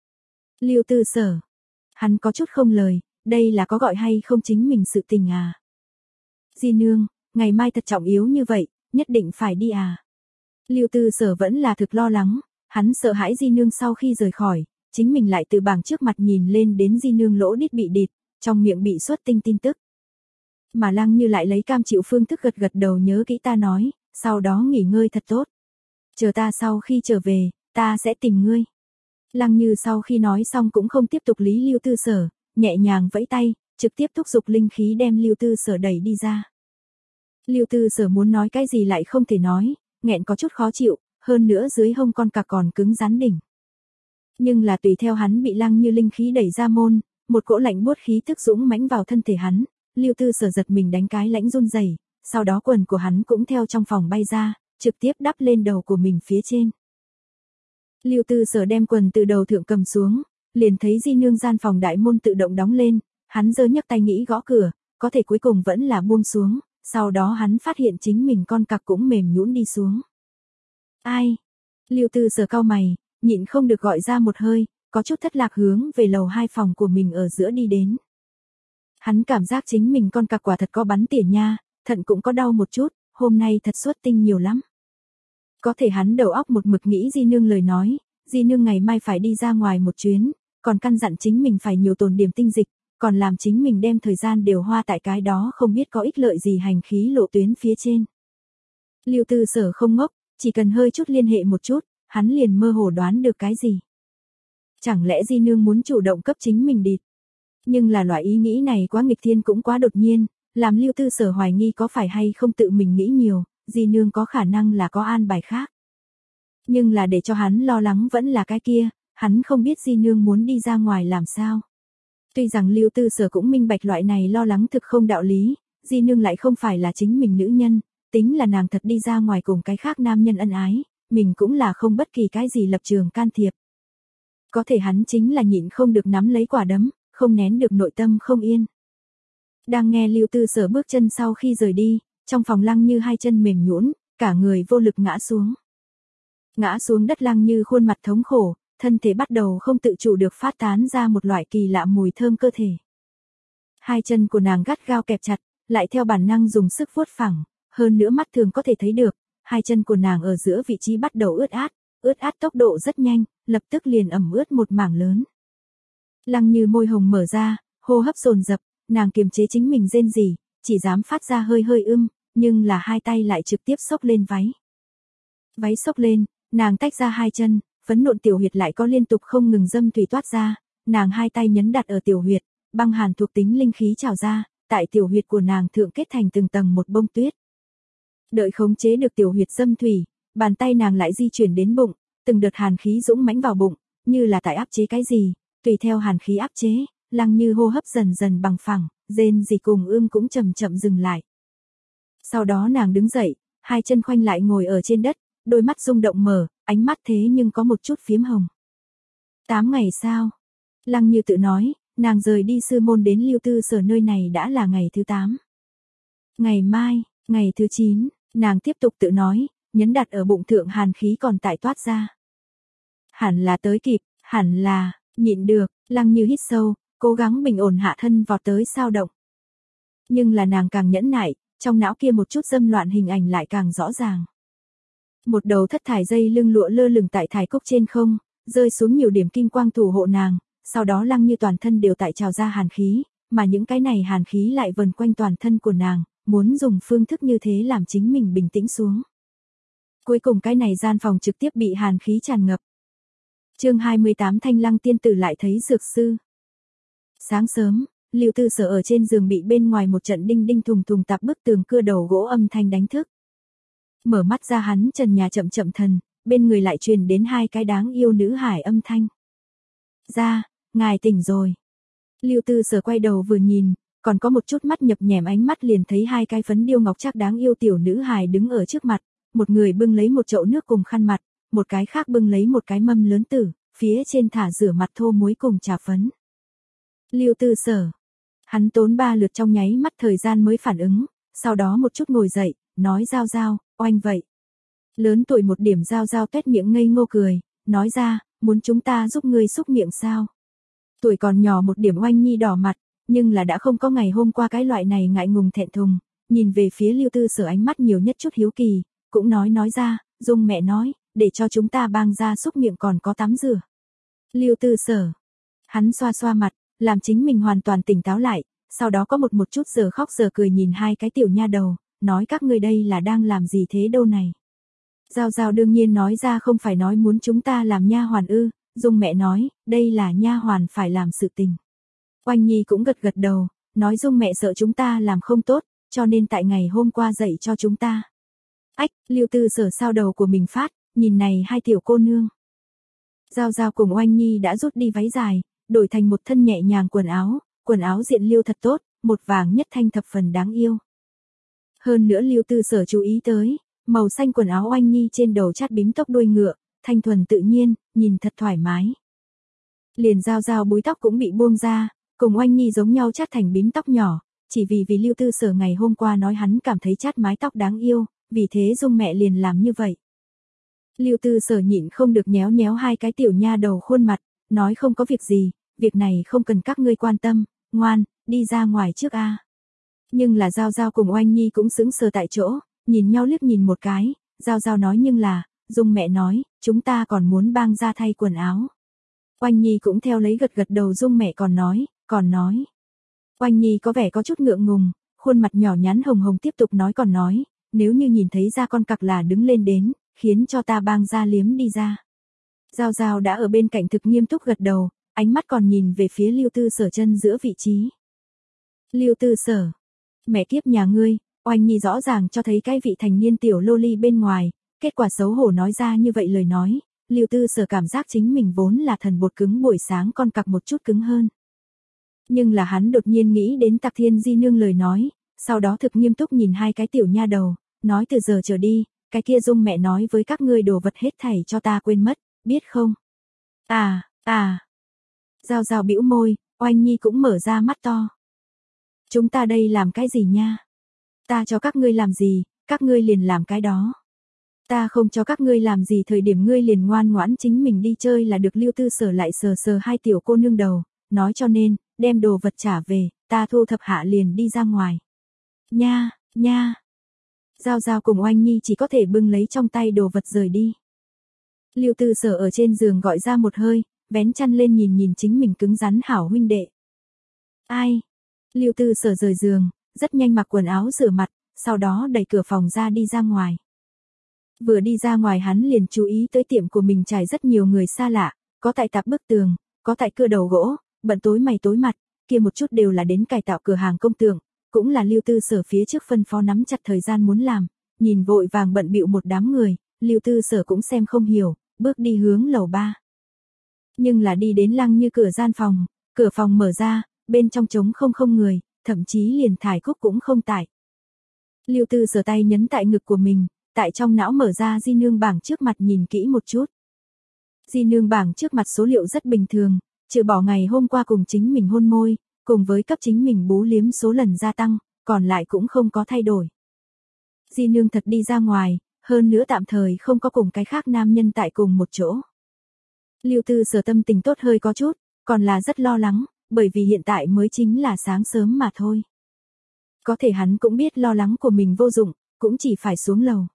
Lưu Tư Sở, hắn có chút không lời, đây là có gọi hay không chính mình sự tình à. Di Nương, ngày mai thật trọng yếu như vậy, nhất định phải đi à. Lưu Tư Sở vẫn là thực lo lắng, hắn sợ hãi Di Nương sau khi rời khỏi, chính mình lại từ bảng trước mặt nhìn lên đến Di Nương lỗ đít bị địt, trong miệng bị xuất tinh tin tức. Mà Lăng Như lại lấy cam chịu phương thức gật gật đầu nhớ kỹ ta nói, sau đó nghỉ ngơi thật tốt. Chờ ta sau khi trở về, ta sẽ tìm ngươi. Lăng Như sau khi nói xong cũng không tiếp tục lý Lưu Tư Sở, nhẹ nhàng vẫy tay, trực tiếp thúc giục linh khí đem Lưu Tư Sở đẩy đi ra. Lưu Tư Sở muốn nói cái gì lại không thể nói, nghẹn có chút khó chịu, hơn nữa dưới hông con cặc còn cứng rắn đỉnh. Nhưng là tùy theo hắn bị Lăng Như linh khí đẩy ra môn, một cỗ lạnh buốt khí tức dũng mãnh vào thân thể hắn, Lưu Tư Sở giật mình đánh cái lãnh run rẩy, sau đó quần của hắn cũng theo trong phòng bay ra, trực tiếp đắp lên đầu của mình phía trên. Lưu Tư Sở đem quần từ đầu thượng cầm xuống, liền thấy Di Nương gian phòng đại môn tự động đóng lên, hắn giơ nhấc tay nghĩ gõ cửa, có thể cuối cùng vẫn là buông xuống, sau đó hắn phát hiện chính mình con cặc cũng mềm nhũn đi xuống. Ai? Lưu Tư Sở cau mày, nhịn không được gọi ra một hơi, có chút thất lạc hướng về lầu hai phòng của mình ở giữa đi đến. Hắn cảm giác chính mình con cặc quả thật có bắn tỉa nha, thận cũng có đau một chút, hôm nay thật xuất tinh nhiều lắm. Có thể hắn đầu óc một mực nghĩ Di Nương lời nói, Di Nương ngày mai phải đi ra ngoài một chuyến, còn căn dặn chính mình phải nhiều tồn điểm tinh dịch, còn làm chính mình đem thời gian đều hoa tại cái đó không biết có ích lợi gì hành khí lộ tuyến phía trên. Lưu Tư Sở không ngốc, chỉ cần hơi chút liên hệ một chút, hắn liền mơ hồ đoán được cái gì. Chẳng lẽ Di Nương muốn chủ động cấp chính mình địt? Nhưng là loại ý nghĩ này quá nghịch thiên cũng quá đột nhiên, làm Lưu Tư Sở hoài nghi có phải hay không tự mình nghĩ nhiều, di nương có khả năng là có an bài khác. Nhưng là để cho hắn lo lắng vẫn là cái kia, hắn không biết di nương muốn đi ra ngoài làm sao. Tuy rằng Lưu Tư Sở cũng minh bạch loại này lo lắng thực không đạo lý, di nương lại không phải là chính mình nữ nhân, tính là nàng thật đi ra ngoài cùng cái khác nam nhân ân ái, mình cũng là không bất kỳ cái gì lập trường can thiệp. Có thể hắn chính là nhịn không được nắm lấy quả đấm, không nén được nội tâm không yên. Đang nghe Lưu Tư Sở bước chân sau khi rời đi, trong phòng Lăng Như hai chân mềm nhũn, cả người vô lực ngã xuống. Ngã xuống đất Lăng Như khuôn mặt thống khổ, thân thể bắt đầu không tự chủ được phát tán ra một loại kỳ lạ mùi thơm cơ thể. Hai chân của nàng gắt gao kẹp chặt, lại theo bản năng dùng sức vuốt phẳng, hơn nữa mắt thường có thể thấy được, hai chân của nàng ở giữa vị trí bắt đầu ướt át, ướt át tốc độ rất nhanh, lập tức liền ẩm ướt một mảng lớn. Lăng Như môi hồng mở ra, hô hấp dồn dập, nàng kiềm chế chính mình rên rỉ, chỉ dám phát ra hơi hơi ưm, nhưng là hai tay lại trực tiếp xốc lên váy. Váy xốc lên, nàng tách ra hai chân, phấn nộn tiểu huyệt lại có liên tục không ngừng dâm thủy toát ra, nàng hai tay nhấn đặt ở tiểu huyệt, băng hàn thuộc tính linh khí trào ra, tại tiểu huyệt của nàng thượng kết thành từng tầng một bông tuyết. Đợi khống chế được tiểu huyệt dâm thủy, bàn tay nàng lại di chuyển đến bụng, từng đợt hàn khí dũng mãnh vào bụng, như là tại áp chế cái gì, tùy theo hàn khí áp chế, Lăng Như hô hấp dần dần bằng phẳng, rên rỉ cùng ưm cũng chậm chậm dừng lại. Sau đó nàng đứng dậy, hai chân khoanh lại ngồi ở trên đất, đôi mắt rung động mở, ánh mắt thế nhưng có một chút phiếm hồng. Tám ngày sau, Lăng Như tự nói, nàng rời đi sư môn đến Lưu Tư Sở nơi này đã là ngày thứ tám. Ngày mai, ngày thứ chín, nàng tiếp tục tự nói, nhấn đặt ở bụng thượng hàn khí còn tại toát ra. Hẳn là tới kịp, hẳn là, nhịn được, Lăng Như hít sâu, cố gắng bình ổn hạ thân vọt tới sao động. Nhưng là nàng càng nhẫn nại, trong não kia một chút dâm loạn hình ảnh lại càng rõ ràng. Một đầu thất thải dây lưng lụa lơ lửng tại thải cúc trên không, rơi xuống nhiều điểm kim quang thủ hộ nàng, sau đó Lăng Như toàn thân đều tại trào ra hàn khí, mà những cái này hàn khí lại vần quanh toàn thân của nàng, muốn dùng phương thức như thế làm chính mình bình tĩnh xuống. Cuối cùng cái này gian phòng trực tiếp bị hàn khí tràn ngập. Chương hai mươi tám Thanh Lăng tiên tử lại thấy dược sư. Sáng sớm, Lưu Tư Sở ở trên giường bị bên ngoài một trận đinh đinh thùng thùng tạp bức tường cưa đầu gỗ âm thanh đánh thức. Mở mắt ra hắn trần nhà chậm chậm thần, bên người lại truyền đến hai cái đáng yêu nữ hải âm thanh. Ra, ngài tỉnh rồi. Lưu Tư Sở quay đầu vừa nhìn, còn có một chút mắt nhập nhèm ánh mắt liền thấy hai cái phấn điêu ngọc trác đáng yêu tiểu nữ hài đứng ở trước mặt, một người bưng lấy một chậu nước cùng khăn mặt, một cái khác bưng lấy một cái mâm lớn tử, phía trên thả rửa mặt thô muối cùng trà phấn. Lưu Tư Sở. Hắn tốn ba lượt trong nháy mắt thời gian mới phản ứng, sau đó một chút ngồi dậy, nói Giao Giao, oanh vậy. Lớn tuổi một điểm Giao Giao tuét miệng ngây ngô cười, nói ra, muốn chúng ta giúp ngươi xúc miệng sao? Tuổi còn nhỏ một điểm Oanh Nhi đỏ mặt, nhưng là đã không có ngày hôm qua cái loại này ngại ngùng thẹn thùng, nhìn về phía Lưu Tư Sở ánh mắt nhiều nhất chút hiếu kỳ, cũng nói nói ra, Dung mẹ nói, để cho chúng ta bang ra xúc miệng còn có tắm rửa. Lưu Tư Sở. Hắn xoa xoa mặt, làm chính mình hoàn toàn tỉnh táo lại, sau đó có một một chút giờ khóc giờ cười nhìn hai cái tiểu nha đầu, nói các ngươi đây là đang làm gì thế đâu này. Giao Giao đương nhiên nói ra không phải nói muốn chúng ta làm nha hoàn ư, Dung mẹ nói, đây là nha hoàn phải làm sự tình. Oanh Nhi cũng gật gật đầu, nói Dung mẹ sợ chúng ta làm không tốt, cho nên tại ngày hôm qua dạy cho chúng ta. Ách, Lưu Tư Sở sao đầu của mình phát, nhìn này hai tiểu cô nương. Giao Giao cùng Oanh Nhi đã rút đi váy dài, đổi thành một thân nhẹ nhàng quần áo, quần áo diện liêu thật tốt, một vàng nhất thanh thập phần đáng yêu. Hơn nữa Lưu Tư Sở chú ý tới, màu xanh quần áo Oanh Nhi trên đầu chát bím tóc đuôi ngựa, thanh thuần tự nhiên, nhìn thật thoải mái. Liền Giao Giao búi tóc cũng bị buông ra, cùng Oanh Nhi giống nhau chát thành bím tóc nhỏ, chỉ vì vì Lưu Tư Sở ngày hôm qua nói hắn cảm thấy chát mái tóc đáng yêu, vì thế Dung mẹ liền làm như vậy. Lưu Tư Sở nhịn không được nhéo nhéo hai cái tiểu nha đầu khuôn mặt, nói không có việc gì, việc này không cần các ngươi quan tâm, ngoan, đi ra ngoài trước a. Nhưng là Giao Giao cùng Oanh Nhi cũng sững sờ tại chỗ, nhìn nhau liếc nhìn một cái, Giao Giao nói nhưng là, Dung mẹ nói, chúng ta còn muốn bang ra thay quần áo. Oanh Nhi cũng theo lấy gật gật đầu Dung mẹ còn nói, còn nói. Oanh Nhi có vẻ có chút ngượng ngùng, khuôn mặt nhỏ nhắn hồng hồng tiếp tục nói còn nói, nếu như nhìn thấy ra con cặc là đứng lên đến, khiến cho ta bang ra liếm đi ra. Giao Giao đã ở bên cạnh thực nghiêm túc gật đầu, ánh mắt còn nhìn về phía Lưu Tư Sở chân giữa vị trí. Lưu Tư Sở. Mẹ kiếp nhà ngươi, Oanh Nhi rõ ràng cho thấy cái vị thành niên tiểu loli bên ngoài, kết quả xấu hổ nói ra như vậy lời nói, Lưu Tư Sở cảm giác chính mình vốn là thần bột cứng buổi sáng con cặc một chút cứng hơn. Nhưng là hắn đột nhiên nghĩ đến Tạc Thiên Di nương lời nói, sau đó thực nghiêm túc nhìn hai cái tiểu nha đầu, nói từ giờ trở đi, cái kia Dung mẹ nói với các ngươi đồ vật hết thảy cho ta quên mất, biết không? À, à. Giao Giao bĩu môi, Oanh Nhi cũng mở ra mắt to. Chúng ta đây làm cái gì nha? Ta cho các ngươi làm gì, các ngươi liền làm cái đó. Ta không cho các ngươi làm gì thời điểm ngươi liền ngoan ngoãn chính mình đi chơi là được. Lưu Tư Sở lại sờ sờ hai tiểu cô nương đầu, nói cho nên, đem đồ vật trả về, ta thu thập hạ liền đi ra ngoài. Nha, nha. Giao Giao cùng Oanh Nhi chỉ có thể bưng lấy trong tay đồ vật rời đi. Lưu Tư Sở ở trên giường gọi ra một hơi, vén chăn lên nhìn nhìn chính mình cứng rắn hảo huynh đệ. Ai? Lưu Tư Sở rời giường, rất nhanh mặc quần áo rửa mặt, sau đó đẩy cửa phòng ra đi ra ngoài. Vừa đi ra ngoài hắn liền chú ý tới tiệm của mình trải rất nhiều người xa lạ, có tại tạp bức tường, có tại cưa đầu gỗ, bận tối mày tối mặt, kia một chút đều là đến cải tạo cửa hàng công tượng, cũng là Lưu Tư Sở phía trước phân phó nắm chặt thời gian muốn làm, nhìn vội vàng bận bịu một đám người, Lưu Tư Sở cũng xem không hiểu, bước đi hướng lầu ba. Nhưng là đi đến Lăng Như cửa gian phòng, cửa phòng mở ra, bên trong trống không không người, thậm chí liền Thải Cúc cũng không tại. Lưu Tư Sở tay nhấn tại ngực của mình, tại trong não mở ra di nương bảng trước mặt nhìn kỹ một chút. Di nương bảng trước mặt số liệu rất bình thường, trừ bỏ ngày hôm qua cùng chính mình hôn môi, cùng với cấp chính mình bú liếm số lần gia tăng, còn lại cũng không có thay đổi. Di nương thật đi ra ngoài, hơn nữa tạm thời không có cùng cái khác nam nhân tại cùng một chỗ. Lưu Tư Sở tâm tình tốt hơi có chút, còn là rất lo lắng, bởi vì hiện tại mới chính là sáng sớm mà thôi. Có thể hắn cũng biết lo lắng của mình vô dụng, cũng chỉ phải xuống lầu.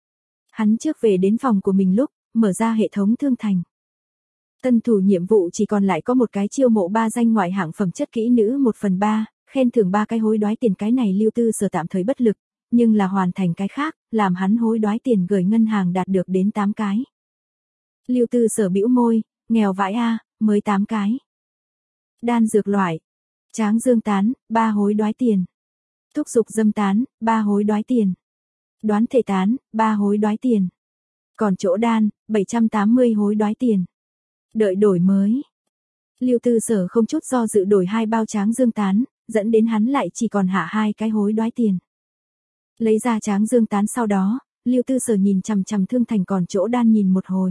Hắn trước về đến phòng của mình lúc, mở ra hệ thống thương thành. Tân thủ nhiệm vụ chỉ còn lại có một cái chiêu mộ ba danh ngoại hạng phẩm chất kỹ nữ một phần ba, khen thưởng ba cái hối đoái tiền. Cái này Lưu Tư Sở tạm thời bất lực, nhưng là hoàn thành cái khác, làm hắn hối đoái tiền gửi ngân hàng đạt được đến tám cái. Lưu Tư Sở bĩu môi, nghèo vãi a, mới tám cái. Đan dược loại, tráng dương tán, ba hối đoái tiền. Thúc dục dâm tán, ba hối đoái tiền. Đoán thể tán, ba hối đoái tiền. Còn chỗ đan, bảy trăm tám mươi hối đoái tiền. Đợi đổi mới. Lưu Tư Sở không chút do dự đổi hai bao tráng dương tán, dẫn đến hắn lại chỉ còn hạ hai cái hối đoái tiền. Lấy ra tráng dương tán sau đó, Lưu Tư Sở nhìn chằm chằm thương thành còn chỗ đan nhìn một hồi.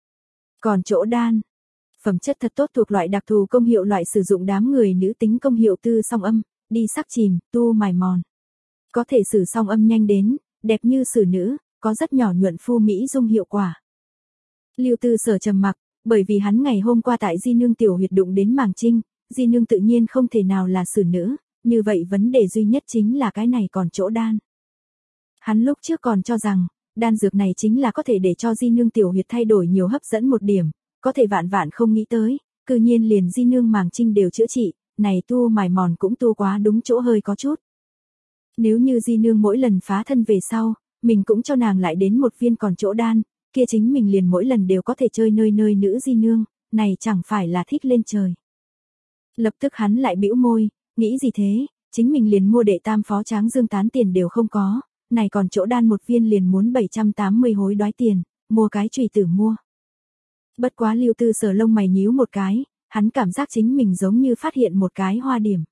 Còn chỗ đan, phẩm chất thật tốt thuộc loại đặc thù công hiệu loại sử dụng đám người nữ tính công hiệu tư song âm, đi sắc chìm, tu mài mòn. Có thể sử song âm nhanh đến, đẹp như sử nữ, có rất nhỏ nhuận phu mỹ dung hiệu quả. Lưu Tư Sở trầm mặc, bởi vì hắn ngày hôm qua tại Di nương tiểu huyệt đụng đến màng trinh, Di nương tự nhiên không thể nào là sử nữ, như vậy vấn đề duy nhất chính là cái này còn chỗ đan. Hắn lúc trước còn cho rằng, đan dược này chính là có thể để cho Di nương tiểu huyệt thay đổi nhiều hấp dẫn một điểm, có thể vạn vạn không nghĩ tới, cư nhiên liền Di nương màng trinh đều chữa trị, này tu mài mòn cũng tu quá đúng chỗ hơi có chút. Nếu như Di nương mỗi lần phá thân về sau, mình cũng cho nàng lại đến một viên còn chỗ đan, kia chính mình liền mỗi lần đều có thể chơi nơi nơi nữ Di nương, này chẳng phải là thích lên trời. Lập tức hắn lại bĩu môi, nghĩ gì thế, chính mình liền mua đệ tam phó tráng dương tán tiền đều không có, này còn chỗ đan một viên liền muốn bảy trăm tám mươi hối đoái tiền, mua cái chùy tử mua. Bất quá Lưu Tư Sở lông mày nhíu một cái, hắn cảm giác chính mình giống như phát hiện một cái hoa điểm.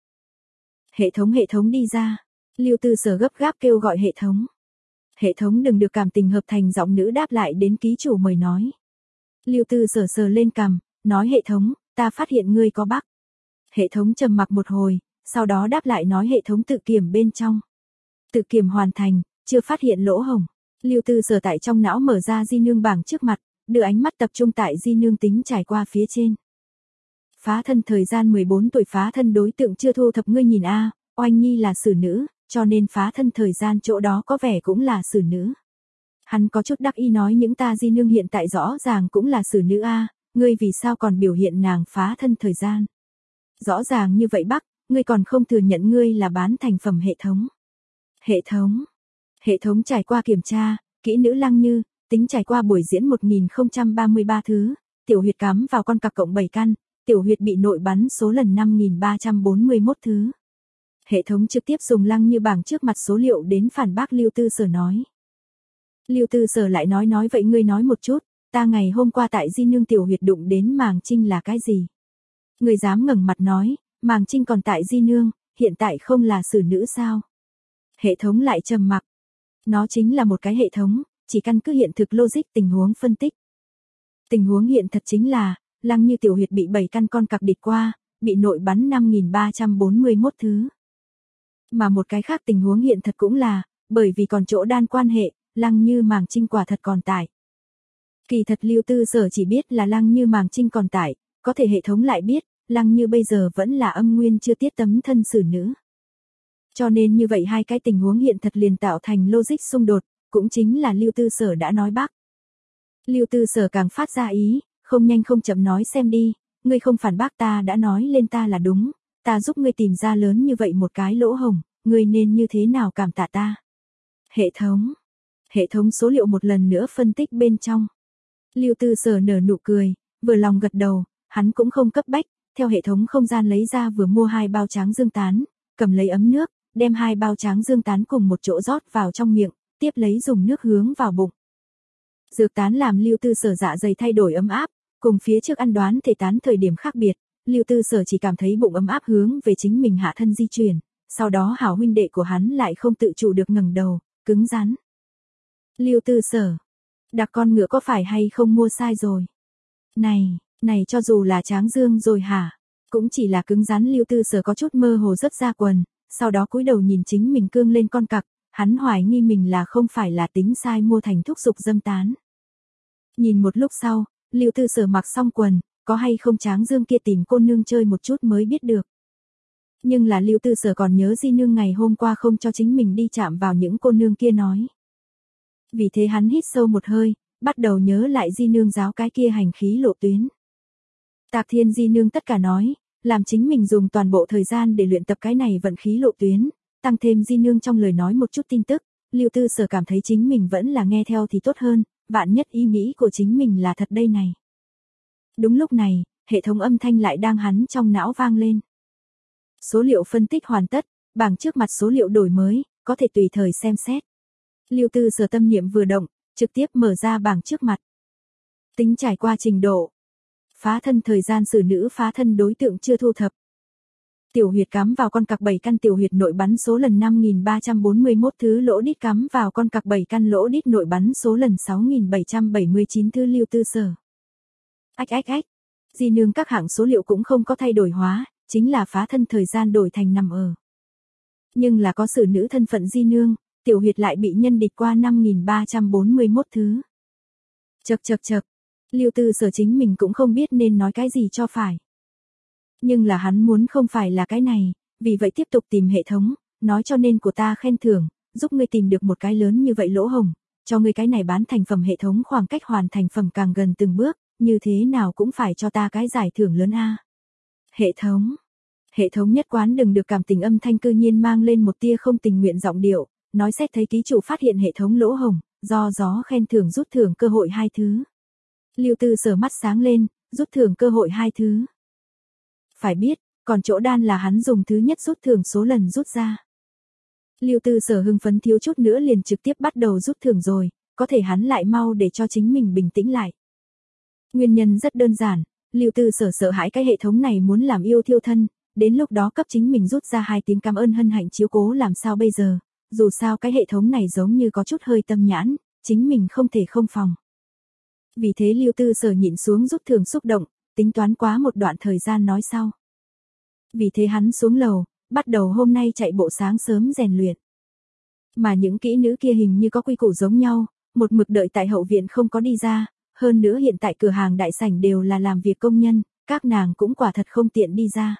Hệ thống hệ thống đi ra, Lưu Tư Sở gấp gáp kêu gọi hệ thống. Hệ thống đừng được cảm tình hợp thành giọng nữ đáp lại đến ký chủ mời nói. Lưu Tư Sở sờ lên cằm, nói hệ thống, ta phát hiện ngươi có bug. Hệ thống trầm mặc một hồi, sau đó đáp lại nói hệ thống tự kiểm bên trong. Tự kiểm hoàn thành, chưa phát hiện lỗ hổng. Lưu Tư Sở tại trong não mở ra Di nương bảng trước mặt, đưa ánh mắt tập trung tại Di nương tính trải qua phía trên. Phá thân thời gian mười bốn tuổi, phá thân đối tượng chưa thu thập. Ngươi nhìn a, Oanh Nhi là xử nữ, cho nên phá thân thời gian chỗ đó có vẻ cũng là xử nữ. Hắn có chút đắc ý nói những ta Di nương hiện tại rõ ràng cũng là xử nữ a, ngươi vì sao còn biểu hiện nàng phá thân thời gian? Rõ ràng như vậy Bắc, ngươi còn không thừa nhận ngươi là bán thành phẩm hệ thống. Hệ thống. Hệ thống trải qua kiểm tra, kỹ nữ Lăng Như, tính trải qua buổi diễn một nghìn không trăm ba mươi ba thứ, tiểu huyệt cắm vào con cặc cộng bảy căn, tiểu huyệt bị nội bắn số lần năm nghìn ba trăm bốn mươi mốt thứ. Hệ thống trực tiếp dùng Lăng Như bảng trước mặt số liệu đến phản bác Lưu Tư Sở nói. Lưu Tư Sở lại nói nói vậy ngươi nói một chút, ta ngày hôm qua tại Di Nương tiểu huyệt đụng đến Màng Trinh là cái gì? Ngươi dám ngẩng mặt nói, Màng Trinh còn tại Di Nương, hiện tại không là xử nữ sao? Hệ thống lại trầm mặc. Nó chính là một cái hệ thống, chỉ căn cứ hiện thực logic tình huống phân tích. Tình huống hiện thật chính là, Lăng Như tiểu huyệt bị bảy căn con cặc địch qua, bị nội bắn năm nghìn ba trăm bốn mươi mốt thứ. Mà một cái khác tình huống hiện thật cũng là, bởi vì còn chỗ đan quan hệ, Lăng Như Màng Trinh quả thật còn tại. Kỳ thật Lưu Tư Sở chỉ biết là Lăng Như Màng Trinh còn tại, có thể hệ thống lại biết, Lăng Như bây giờ vẫn là âm nguyên chưa tiết tấm thân xử nữ. Cho nên như vậy hai cái tình huống hiện thật liền tạo thành logic xung đột, cũng chính là Lưu Tư Sở đã nói bác. Lưu Tư Sở càng phát ra ý, không nhanh không chậm nói xem đi, ngươi không phản bác ta đã nói lên ta là đúng, ta giúp ngươi tìm ra lớn như vậy một cái lỗ hổng, ngươi nên như thế nào cảm tạ ta. Hệ thống. Hệ thống số liệu một lần nữa phân tích bên trong. Lưu Tư Sở nở nụ cười, vừa lòng gật đầu, hắn cũng không cấp bách, theo hệ thống không gian lấy ra vừa mua hai bao tráng dương tán, cầm lấy ấm nước, đem hai bao tráng dương tán cùng một chỗ rót vào trong miệng, tiếp lấy dùng nước hướng vào bụng. Dược tán làm Lưu Tư Sở dạ dày thay đổi ấm áp, cùng phía trước ăn đoán thể tán thời điểm khác biệt, Lưu Tư Sở chỉ cảm thấy bụng ấm áp hướng về chính mình hạ thân di chuyển, sau đó hảo huynh đệ của hắn lại không tự chủ được ngẩng đầu, cứng rắn. Lưu Tư Sở, đặc con ngựa có phải hay không mua sai rồi? Này, này cho dù là tráng dương rồi hả? Cũng chỉ là cứng rắn. Lưu Tư Sở có chút mơ hồ rớt ra quần, sau đó cúi đầu nhìn chính mình cương lên con cặc, hắn hoài nghi mình là không phải là tính sai mua thành thuốc dục dâm tán. Nhìn một lúc sau, Lưu Tư Sở mặc xong quần, có hay không tráng dương kia tìm cô nương chơi một chút mới biết được. Nhưng là Lưu Tư Sở còn nhớ Di Nương ngày hôm qua không cho chính mình đi chạm vào những cô nương kia nói. Vì thế hắn hít sâu một hơi, bắt đầu nhớ lại Di Nương giáo cái kia hành khí lộ tuyến. Tạc Thiên Di Nương tất cả nói, làm chính mình dùng toàn bộ thời gian để luyện tập cái này vận khí lộ tuyến, tăng thêm Di Nương trong lời nói một chút tin tức, Lưu Tư Sở cảm thấy chính mình vẫn là nghe theo thì tốt hơn, vạn nhất ý nghĩ của chính mình là thật đây này. Đúng lúc này, hệ thống âm thanh lại đang hắn trong não vang lên. Số liệu phân tích hoàn tất, bảng trước mặt số liệu đổi mới, có thể tùy thời xem xét. Lưu Tư Sở tâm niệm vừa động, trực tiếp mở ra bảng trước mặt. Tính trải qua trình độ. Phá thân thời gian xử nữ phá thân đối tượng chưa thu thập. Tiểu huyệt cắm vào con cặc bảy căn tiểu huyệt nội bắn số lần năm nghìn ba trăm bốn mươi mốt thứ lỗ đít cắm vào con cặc bảy căn lỗ đít nội bắn số lần sáu nghìn bảy trăm bảy mươi chín thứ Lưu Tư Sở. Ách ách ách. Di Nương các hạng số liệu cũng không có thay đổi hóa, chính là phá thân thời gian đổi thành nằm ở. Nhưng là có xử nữ thân phận Di Nương, tiểu huyệt lại bị nhân địch qua năm nghìn ba trăm bốn mươi mốt thứ. Chậc chậc chậc. Lưu Tư Sở chính mình cũng không biết nên nói cái gì cho phải. Nhưng là hắn muốn không phải là cái này, vì vậy tiếp tục tìm hệ thống, nói cho nên của ta khen thưởng, giúp ngươi tìm được một cái lớn như vậy lỗ hổng, cho ngươi cái này bán thành phẩm hệ thống khoảng cách hoàn thành phẩm càng gần từng bước, như thế nào cũng phải cho ta cái giải thưởng lớn a. Hệ thống. Hệ thống nhất quán đừng được cảm tình âm thanh cư nhiên mang lên một tia không tình nguyện giọng điệu, nói xét thấy ký chủ phát hiện hệ thống lỗ hổng, do gió khen thưởng rút thưởng cơ hội hai thứ. Lưu Tư Sở mắt sáng lên, rút thưởng cơ hội hai thứ. Phải biết, còn chỗ đan là hắn dùng thứ nhất rút thưởng số lần rút ra. Lưu Tư Sở hưng phấn thiếu chút nữa liền trực tiếp bắt đầu rút thưởng rồi, có thể hắn lại mau để cho chính mình bình tĩnh lại. Nguyên nhân rất đơn giản, Lưu Tư Sở sợ hãi cái hệ thống này muốn làm yêu thiêu thân, đến lúc đó cấp chính mình rút ra hai tiếng cảm ơn hân hạnh chiếu cố làm sao bây giờ, dù sao cái hệ thống này giống như có chút hơi tâm nhãn, chính mình không thể không phòng. Vì thế Lưu Tư Sở nhịn xuống rút thưởng xúc động, tính toán quá một đoạn thời gian nói sau. Vì thế hắn xuống lầu, bắt đầu hôm nay chạy bộ sáng sớm rèn luyện. Mà những kỹ nữ kia hình như có quy củ giống nhau, một mực đợi tại hậu viện không có đi ra, hơn nữa hiện tại cửa hàng đại sảnh đều là làm việc công nhân, các nàng cũng quả thật không tiện đi ra.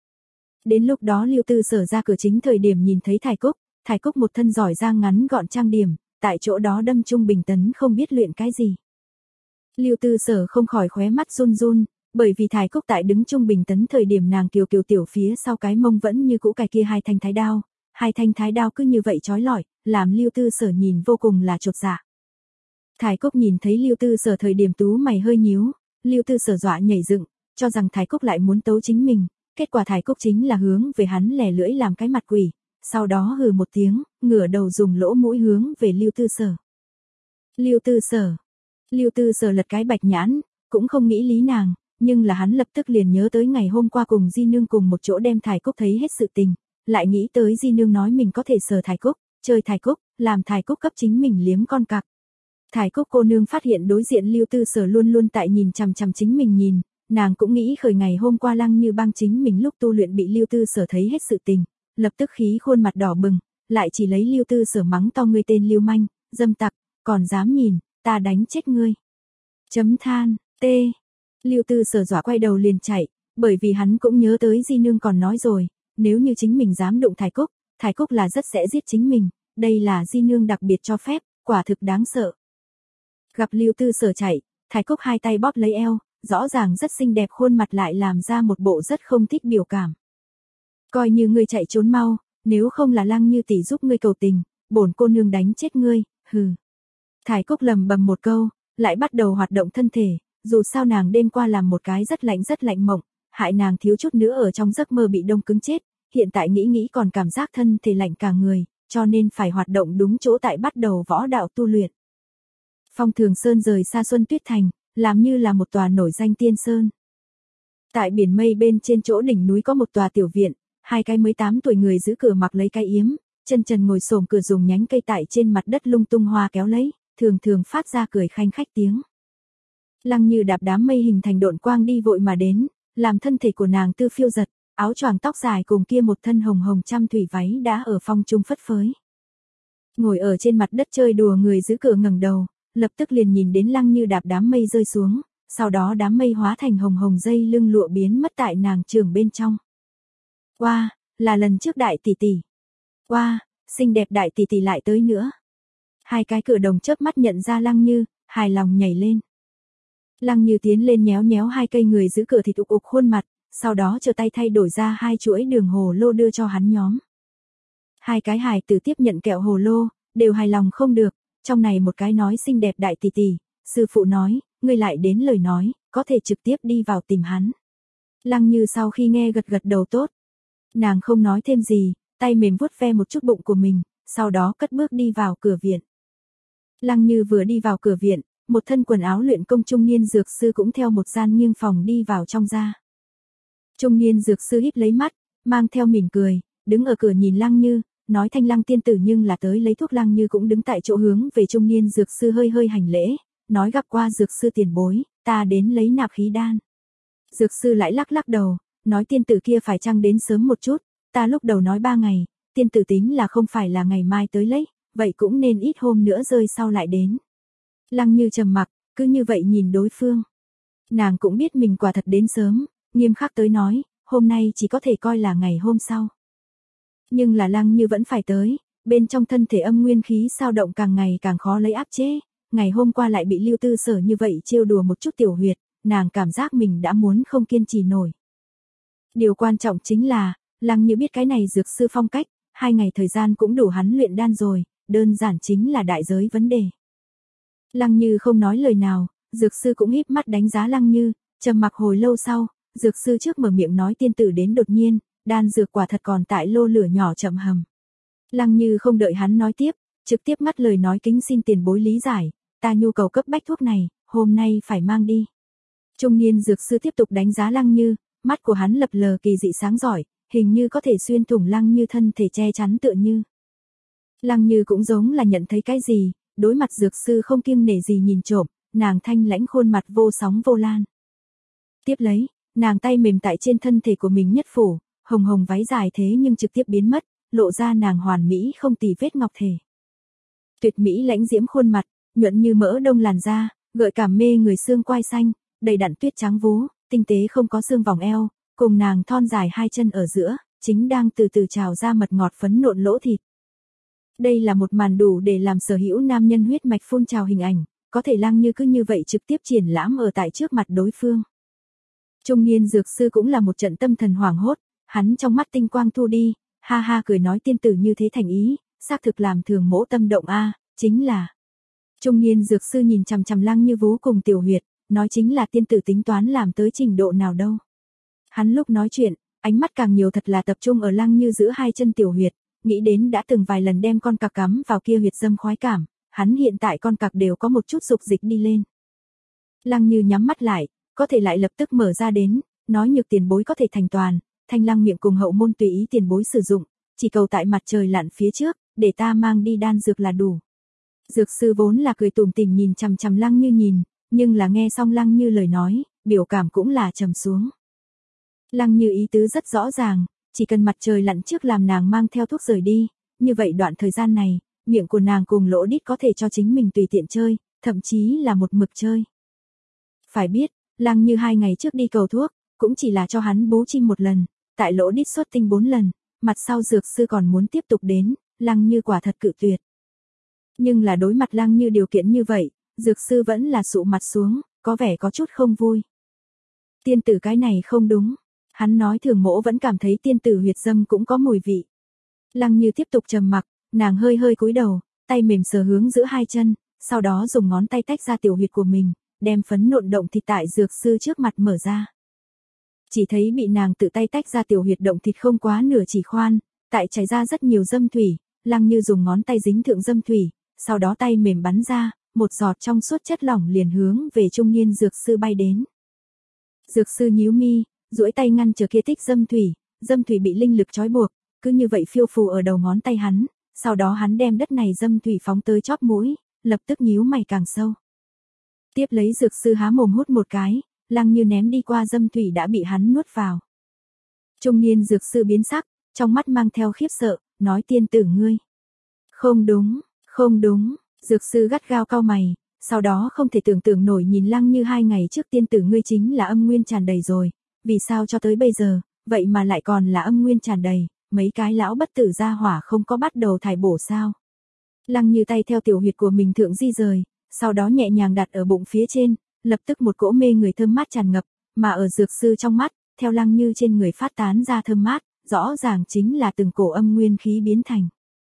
Đến lúc đó Lưu Tư Sở ra cửa chính thời điểm nhìn thấy Thải Cúc, Thải Cúc một thân giỏi giang ngắn gọn trang điểm, tại chỗ đó đâm trung bình tấn không biết luyện cái gì. Lưu Tư Sở không khỏi khóe mắt run run, bởi vì Thải Cúc tại đứng trung bình tấn thời điểm nàng kiều kiều tiểu phía sau cái mông vẫn như cũ cái kia hai thanh thái đao, hai thanh thái đao cứ như vậy chói lọi, làm Lưu Tư Sở nhìn vô cùng là chột dạ. Thải Cúc nhìn thấy Lưu Tư Sở thời điểm tú mày hơi nhíu, Lưu Tư Sở dọa nhảy dựng, cho rằng Thải Cúc lại muốn tấu chính mình, kết quả Thái Cúc chính là hướng về hắn lè lưỡi làm cái mặt quỷ, sau đó hừ một tiếng, ngửa đầu dùng lỗ mũi hướng về Lưu Tư Sở. Lưu Tư Sở. Lưu Tư Sở lật cái bạch nhãn, cũng không nghĩ lý nàng, nhưng là hắn lập tức liền nhớ tới ngày hôm qua cùng Di Nương cùng một chỗ đem Thái Cúc thấy hết sự tình, lại nghĩ tới Di Nương nói mình có thể sờ Thái Cúc, chơi Thái Cúc, làm Thái Cúc cấp chính mình liếm con cặc. Thái Cúc cô nương phát hiện đối diện Lưu Tư Sở luôn luôn tại nhìn chằm chằm chính mình nhìn, nàng cũng nghĩ khởi ngày hôm qua Lăng Như bang chính mình lúc tu luyện bị Lưu Tư Sở thấy hết sự tình, lập tức khí khuôn mặt đỏ bừng, lại chỉ lấy Lưu Tư Sở mắng to ngươi tên lưu manh, dâm tặc, còn dám nhìn, ta đánh chết ngươi. Chấm than, tê. Lưu Tư Sở dọa quay đầu liền chạy, bởi vì hắn cũng nhớ tới Di Nương còn nói rồi, nếu như chính mình dám đụng Thái Cúc, Thái Cúc là rất sẽ giết chính mình, đây là Di Nương đặc biệt cho phép, quả thực đáng sợ. Gặp Lưu Tư Sở chạy, Thái Cúc hai tay bóp lấy eo, rõ ràng rất xinh đẹp khuôn mặt lại làm ra một bộ rất không thích biểu cảm. Coi như ngươi chạy trốn mau, nếu không là Lăng Như tỷ giúp ngươi cầu tình, bổn cô nương đánh chết ngươi, hừ. Thái Cúc lầm bầm một câu, lại bắt đầu hoạt động thân thể, dù sao nàng đêm qua làm một cái rất lạnh rất lạnh mộng, hại nàng thiếu chút nữa ở trong giấc mơ bị đông cứng chết, hiện tại nghĩ nghĩ còn cảm giác thân thể lạnh cả người, cho nên phải hoạt động đúng chỗ tại bắt đầu võ đạo tu luyện. Phong Thường Sơn rời xa Xuân Tuyết Thành, làm như là một tòa nổi danh tiên sơn. Tại biển mây bên trên chỗ đỉnh núi có một tòa tiểu viện, hai cái mới tám tuổi người giữ cửa mặc lấy cái yếm, chân trần ngồi xổm cửa dùng nhánh cây tại trên mặt đất lung tung hoa kéo lấy, thường thường phát ra cười khanh khách tiếng. Lăng Như đạp đám mây hình thành độn quang đi vội mà đến, làm thân thể của nàng tư phiêu giật, áo choàng tóc dài cùng kia một thân hồng hồng trăm thủy váy đã ở phong trung phất phới. Ngồi ở trên mặt đất chơi đùa người giữ cửa ngẩng đầu, lập tức liền nhìn đến Lăng Như đạp đám mây rơi xuống, sau đó đám mây hóa thành hồng hồng dây lưng lụa biến mất tại nàng trường bên trong. Oa, wow, là lần trước đại tỷ tỷ. Oa, wow, xinh đẹp đại tỷ tỷ lại tới nữa. Hai cái cửa đồng chớp mắt nhận ra Lăng Như, hài lòng nhảy lên. Lăng Như tiến lên nhéo nhéo hai cây người giữ cửa thịt ục ục khuôn mặt, sau đó trở tay thay đổi ra hai chuỗi đường hồ lô đưa cho hắn nhóm. Hai cái hài tử tiếp nhận kẹo hồ lô, đều hài lòng không được, trong này một cái nói xinh đẹp đại tỷ tỷ, sư phụ nói, ngươi lại đến lời nói, có thể trực tiếp đi vào tìm hắn. Lăng Như sau khi nghe gật gật đầu tốt. Nàng không nói thêm gì, tay mềm vuốt ve một chút bụng của mình, sau đó cất bước đi vào cửa viện. Lăng Như vừa đi vào cửa viện, một thân quần áo luyện công trung niên dược sư cũng theo một gian nghiêng phòng đi vào trong ra. Trung niên dược sư híp lấy mắt, mang theo mỉm cười, đứng ở cửa nhìn Lăng Như, nói Thanh Lăng tiên tử nhưng là tới lấy thuốc. Lăng Như cũng đứng tại chỗ hướng về trung niên dược sư hơi hơi hành lễ, nói gặp qua dược sư tiền bối, ta đến lấy nạp khí đan. Dược sư lại lắc lắc đầu, nói tiên tử kia phải chăng đến sớm một chút, ta lúc đầu nói ba ngày, tiên tử tính là không phải là ngày mai tới lấy, vậy cũng nên ít hôm nữa rơi sau lại đến. Lăng Như trầm mặc, cứ như vậy nhìn đối phương. Nàng cũng biết mình quả thật đến sớm, nghiêm khắc tới nói, hôm nay chỉ có thể coi là ngày hôm sau. Nhưng là Lăng Như vẫn phải tới, bên trong thân thể âm nguyên khí sao động càng ngày càng khó lấy áp chế, ngày hôm qua lại bị Lưu Tư Sở như vậy trêu đùa một chút tiểu huyệt, nàng cảm giác mình đã muốn không kiên trì nổi. Điều quan trọng chính là, Lăng Như biết cái này dược sư phong cách, hai ngày thời gian cũng đủ hắn luyện đan rồi, đơn giản chính là đại giới vấn đề. Lăng Như không nói lời nào, dược sư cũng híp mắt đánh giá Lăng Như, trầm mặc hồi lâu sau, dược sư trước mở miệng nói tiên tử đến đột nhiên, đan dược quả thật còn tại lô lửa nhỏ chậm hầm. Lăng Như không đợi hắn nói tiếp, trực tiếp ngắt lời nói kính xin tiền bối lý giải, ta nhu cầu cấp bách thuốc này, hôm nay phải mang đi. Trung niên dược sư tiếp tục đánh giá Lăng Như, mắt của hắn lập lờ kỳ dị sáng giỏi, hình như có thể xuyên thủng Lăng Như thân thể che chắn tựa như. Lăng Như cũng giống là nhận thấy cái gì, đối mặt dược sư không kiêng nể gì nhìn trộm, nàng thanh lãnh khuôn mặt vô sóng vô lan. Tiếp lấy, nàng tay mềm tại trên thân thể của mình nhất phủ, hồng hồng váy dài thế nhưng trực tiếp biến mất, lộ ra nàng hoàn mỹ không tì vết ngọc thể. Tuyệt mỹ lãnh diễm khuôn mặt, nhuận như mỡ đông làn da, gợi cảm mê người xương quai xanh, đầy đặn tuyết trắng vú, tinh tế không có xương vòng eo, cùng nàng thon dài hai chân ở giữa, chính đang từ từ trào ra mật ngọt phấn nộn lỗ thịt. Đây là một màn đủ để làm sở hữu nam nhân huyết mạch phun trào hình ảnh, có thể Lăng Như cứ như vậy trực tiếp triển lãm ở tại trước mặt đối phương. Trung niên dược sư cũng là một trận tâm thần hoảng hốt, hắn trong mắt tinh quang thu đi, ha ha cười nói tiên tử như thế thành ý, xác thực làm thường mỗ tâm động a, chính là. Trung niên dược sư nhìn chằm chằm Lăng Như vú cùng tiểu huyệt, nói chính là tiên tử tính toán làm tới trình độ nào đâu. Hắn lúc nói chuyện, ánh mắt càng nhiều thật là tập trung ở Lăng Như giữa hai chân tiểu huyệt, nghĩ đến đã từng vài lần đem con cặc cắm vào kia huyệt dâm khoái cảm, hắn hiện tại con cặc đều có một chút dục dịch đi lên. Lăng Như nhắm mắt lại, có thể lại lập tức mở ra đến, nói Nhược tiền bối có thể thành toàn, Thanh Lăng miệng cùng hậu môn tùy ý tiền bối sử dụng, chỉ cầu tại mặt trời lặn phía trước, để ta mang đi đan dược là đủ. Dược sư vốn là cười tủm tỉm nhìn chằm chằm Lăng Như nhìn, nhưng là nghe xong Lăng Như lời nói, biểu cảm cũng là trầm xuống. Lăng Như ý tứ rất rõ ràng, chỉ cần mặt trời lặn trước làm nàng mang theo thuốc rời đi, như vậy đoạn thời gian này, miệng của nàng cùng lỗ đít có thể cho chính mình tùy tiện chơi, thậm chí là một mực chơi. Phải biết, Lăng Như hai ngày trước đi cầu thuốc, cũng chỉ là cho hắn bố chim một lần, tại lỗ đít xuất tinh bốn lần, mặt sau dược sư còn muốn tiếp tục đến, Lăng Như quả thật cự tuyệt. Nhưng là đối mặt Lăng Như điều kiện như vậy, dược sư vẫn là sụ mặt xuống, có vẻ có chút không vui. Tiên tử cái này không đúng. Hắn nói Thường Mỗ vẫn cảm thấy tiên tử huyệt dâm cũng có mùi vị. Lăng Như tiếp tục trầm mặc, nàng hơi hơi cúi đầu, tay mềm sờ hướng giữa hai chân, sau đó dùng ngón tay tách ra tiểu huyệt của mình, đem phấn nộn động thịt tại dược sư trước mặt mở ra. Chỉ thấy bị nàng tự tay tách ra tiểu huyệt động thịt không quá nửa chỉ khoan, tại chảy ra rất nhiều dâm thủy, Lăng Như dùng ngón tay dính thượng dâm thủy, sau đó tay mềm bắn ra, một giọt trong suốt chất lỏng liền hướng về trung niên dược sư bay đến. Dược sư nhíu mi, duỗi tay ngăn trở kia tích dâm thủy, dâm thủy bị linh lực trói buộc, cứ như vậy phiêu phù ở đầu ngón tay hắn, sau đó hắn đem đất này dâm thủy phóng tới chóp mũi, lập tức nhíu mày càng sâu. Tiếp lấy dược sư há mồm hút một cái, Lăng Như ném đi qua dâm thủy đã bị hắn nuốt vào. Trung niên dược sư biến sắc, trong mắt mang theo khiếp sợ, nói tiên tử ngươi. Không đúng, không đúng, dược sư gắt gao cau mày, sau đó không thể tưởng tượng nổi nhìn Lăng Như hai ngày trước tiên tử ngươi chính là âm nguyên tràn đầy rồi, vì sao cho tới bây giờ, vậy mà lại còn là âm nguyên tràn đầy, mấy cái lão bất tử gia hỏa không có bắt đầu thải bổ sao. Lăng Như tay theo tiểu huyệt của mình thượng di rời, sau đó nhẹ nhàng đặt ở bụng phía trên, lập tức một cỗ mê người thơm mát tràn ngập, mà ở dược sư trong mắt, theo Lăng Như trên người phát tán ra thơm mát, rõ ràng chính là từng cổ âm nguyên khí biến thành.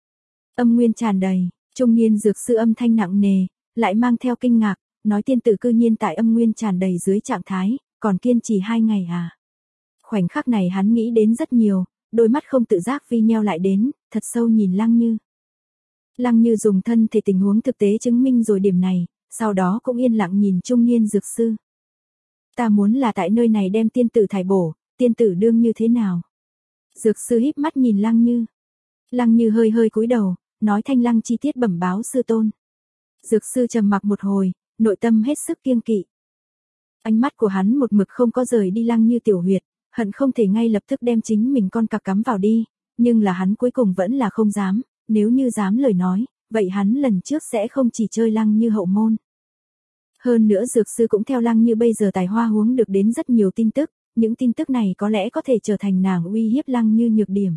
Âm nguyên tràn đầy, trung niên dược sư âm thanh nặng nề, lại mang theo kinh ngạc, nói tiên tử cư nhiên tại âm nguyên tràn đầy dưới trạng thái, còn kiên trì hai ngày à. Khoảnh khắc này hắn nghĩ đến rất nhiều, đôi mắt không tự giác vi nheo lại đến, thật sâu nhìn Lăng Như. Lăng Như dùng thân thể tình huống thực tế chứng minh rồi điểm này, sau đó cũng yên lặng nhìn trung niên dược sư. Ta muốn là tại nơi này đem tiên tử thải bổ, tiên tử đương như thế nào? Dược sư híp mắt nhìn Lăng Như. Lăng Như hơi hơi cúi đầu, nói Thanh Lăng chi tiết bẩm báo sư tôn. Dược sư trầm mặc một hồi, nội tâm hết sức kiêng kỵ. Ánh mắt của hắn một mực không có rời đi Lăng Như tiểu huyệt, hận không thể ngay lập tức đem chính mình con cặc cắm vào đi, nhưng là hắn cuối cùng vẫn là không dám, nếu như dám lời nói, vậy hắn lần trước sẽ không chỉ chơi Lăng Như hậu môn. Hơn nữa dược sư cũng theo Lăng Như bây giờ tài hoa huống được đến rất nhiều tin tức, những tin tức này có lẽ có thể trở thành nàng uy hiếp Lăng Như nhược điểm.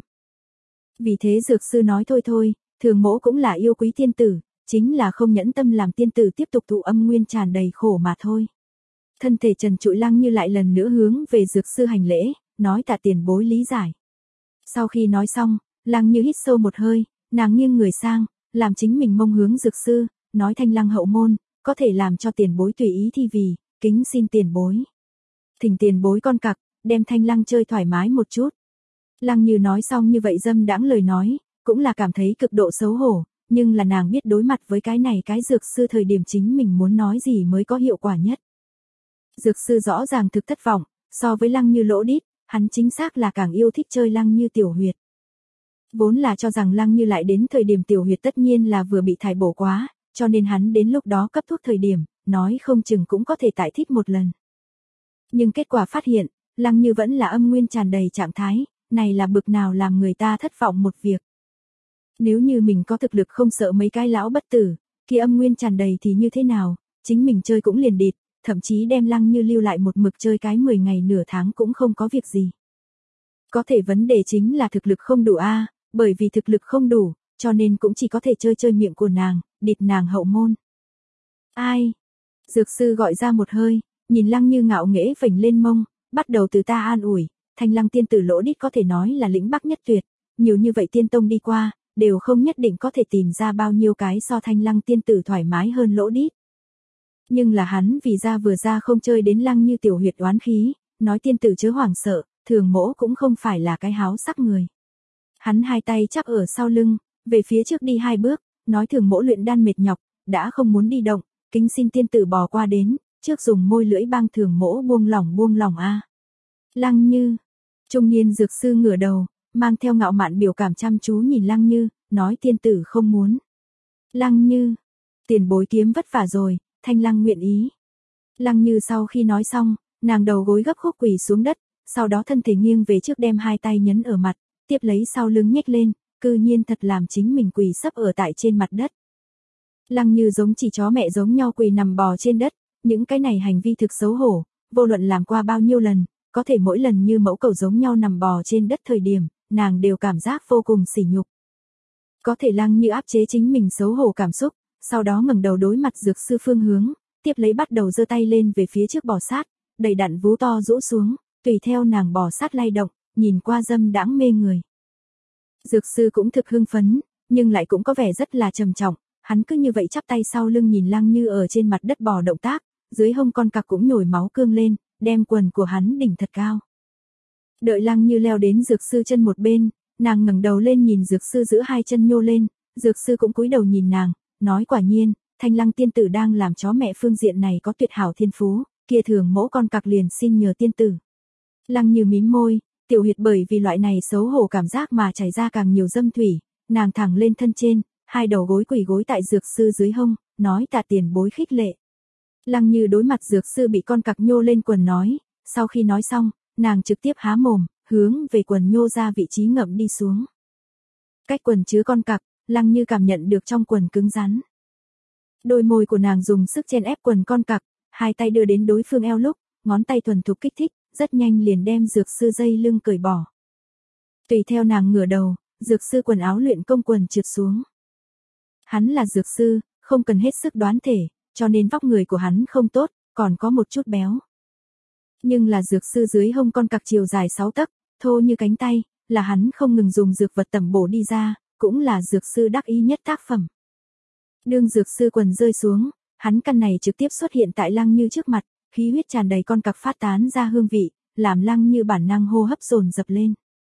Vì thế dược sư nói thôi thôi, Thường Mỗ cũng là yêu quý tiên tử, chính là không nhẫn tâm làm tiên tử tiếp tục thụ âm nguyên tràn đầy khổ mà thôi. Thân thể trần trụi Lăng Như lại lần nữa hướng về dược sư hành lễ, nói tạ tiền bối lý giải. Sau khi nói xong, Lăng Như hít sâu một hơi, nàng nghiêng người sang, làm chính mình mông hướng dược sư, nói Thanh Lăng hậu môn, có thể làm cho tiền bối tùy ý thi vì, kính xin tiền bối. Thỉnh tiền bối con cặc, đem Thanh Lăng chơi thoải mái một chút. Lăng Như nói xong như vậy dâm đãng lời nói, cũng là cảm thấy cực độ xấu hổ, nhưng là nàng biết đối mặt với cái này cái dược sư thời điểm chính mình muốn nói gì mới có hiệu quả nhất. Dược sư rõ ràng thực thất vọng, so với Lăng Như lỗ đít, hắn chính xác là càng yêu thích chơi Lăng Như tiểu huyệt. Vốn là cho rằng Lăng Như lại đến thời điểm tiểu huyệt tất nhiên là vừa bị thải bổ quá, cho nên hắn đến lúc đó cấp thuốc thời điểm, nói không chừng cũng có thể tại thích một lần. Nhưng kết quả phát hiện, Lăng Như vẫn là âm nguyên tràn đầy trạng thái, này là bực nào làm người ta thất vọng một việc. Nếu như mình có thực lực không sợ mấy cái lão bất tử, kia âm nguyên tràn đầy thì như thế nào, chính mình chơi cũng liền địt, thậm chí đem Lăng Như lưu lại một mực chơi cái mười ngày nửa tháng cũng không có việc gì. Có thể vấn đề chính là thực lực không đủ a, à, bởi vì thực lực không đủ, cho nên cũng chỉ có thể chơi chơi miệng của nàng, địt nàng hậu môn. Ai? Dược sư gọi ra một hơi, nhìn Lăng Như ngạo nghễ phình lên mông, bắt đầu từ ta an ủi, Thanh Lăng tiên tử lỗ đít có thể nói là lĩnh bắc nhất tuyệt, nhiều như vậy tiên tông đi qua, đều không nhất định có thể tìm ra bao nhiêu cái so Thanh Lăng tiên tử thoải mái hơn lỗ đít. Nhưng là hắn vì ra vừa ra không chơi đến Lăng Như tiểu huyệt oán khí, nói tiên tử chớ hoảng sợ, Thường Mỗ cũng không phải là cái háo sắc người. Hắn hai tay chắp ở sau lưng, về phía trước đi hai bước, nói Thường Mỗ luyện đan mệt nhọc, đã không muốn đi động, kính xin tiên tử bò qua đến, trước dùng môi lưỡi bang Thường Mỗ buông lỏng buông lỏng a. Lăng Như, trung niên dược sư ngửa đầu, mang theo ngạo mạn biểu cảm chăm chú nhìn Lăng Như, nói tiên tử không muốn. Lăng Như, tiền bối kiếm vất vả rồi, Thanh Lăng nguyện ý. Lăng Như sau khi nói xong, nàng đầu gối gấp khúc quỳ xuống đất, sau đó thân thể nghiêng về trước đem hai tay nhấn ở mặt, tiếp lấy sau lưng nhếch lên, cư nhiên thật làm chính mình quỳ sấp ở tại trên mặt đất. Lăng Như giống chỉ chó mẹ giống nhau quỳ nằm bò trên đất, những cái này hành vi thực xấu hổ, vô luận làm qua bao nhiêu lần, có thể mỗi lần như mẫu cầu giống nhau nằm bò trên đất thời điểm, nàng đều cảm giác vô cùng sỉ nhục. Có thể Lăng Như áp chế chính mình xấu hổ cảm xúc, sau đó ngẩng đầu đối mặt dược sư phương hướng, tiếp lấy bắt đầu giơ tay lên về phía trước bò sát, đầy đặn vú to rũ xuống, tùy theo nàng bò sát lay động, nhìn qua dâm đãng mê người. Dược sư cũng thực hưng phấn, nhưng lại cũng có vẻ rất là trầm trọng, hắn cứ như vậy chắp tay sau lưng nhìn Lăng Như ở trên mặt đất bò động tác, dưới hông con cặc cũng nhồi máu cương lên, đem quần của hắn đỉnh thật cao. Đợi Lăng Như leo đến dược sư chân một bên, nàng ngẩng đầu lên nhìn dược sư giữ hai chân nhô lên, dược sư cũng cúi đầu nhìn nàng, nói quả nhiên, Thanh Lăng tiên tử đang làm chó mẹ phương diện này có tuyệt hảo thiên phú, kia Thường Mỗ con cặc liền xin nhờ tiên tử. Lăng Như mím môi, tiểu huyệt bởi vì loại này xấu hổ cảm giác mà chảy ra càng nhiều dâm thủy, nàng thẳng lên thân trên, hai đầu gối quỳ gối tại dược sư dưới hông, nói tạ tiền bối khích lệ. Lăng Như đối mặt dược sư bị con cặc nhô lên quần nói, sau khi nói xong, nàng trực tiếp há mồm, hướng về quần nhô ra vị trí ngậm đi xuống. Cách quần chứa con cặc, Lăng Như cảm nhận được trong quần cứng rắn. Đôi môi của nàng dùng sức chen ép quần con cặc, hai tay đưa đến đối phương eo lúc, ngón tay thuần thục kích thích, rất nhanh liền đem dược sư dây lưng cởi bỏ. Tùy theo nàng ngửa đầu, dược sư quần áo luyện công quần trượt xuống. Hắn là dược sư, không cần hết sức đoán thể, cho nên vóc người của hắn không tốt, còn có một chút béo. Nhưng là dược sư dưới hông con cặc chiều dài sáu tấc, thô như cánh tay, là hắn không ngừng dùng dược vật tẩm bổ đi ra, cũng là dược sư đắc ý nhất tác phẩm. Đương dược sư quần rơi xuống, hắn căn này trực tiếp xuất hiện tại Lăng Như trước mặt, khí huyết tràn đầy con cặc phát tán ra hương vị, làm Lăng Như bản năng hô hấp dồn dập lên.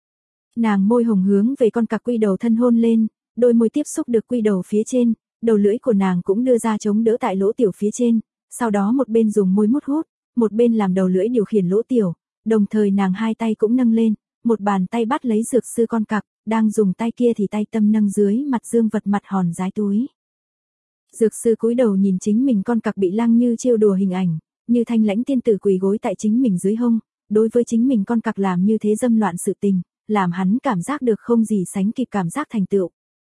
Nàng môi hồng hướng về con cặc quy đầu thân hôn lên, đôi môi tiếp xúc được quy đầu phía trên, đầu lưỡi của nàng cũng đưa ra chống đỡ tại lỗ tiểu phía trên, sau đó một bên dùng môi mút hút, một bên làm đầu lưỡi điều khiển lỗ tiểu, đồng thời nàng hai tay cũng nâng lên, một bàn tay bắt lấy dược sư con cặc, đang dùng tay kia thì tay tâm nâng dưới mặt dương vật mặt hòn dái túi. Dược sư cúi đầu nhìn chính mình con cặc bị Lăng Như trêu đùa hình ảnh, như thanh lãnh tiên tử quỳ gối tại chính mình dưới hông, đối với chính mình con cặc làm như thế dâm loạn sự tình, làm hắn cảm giác được không gì sánh kịp cảm giác thành tựu.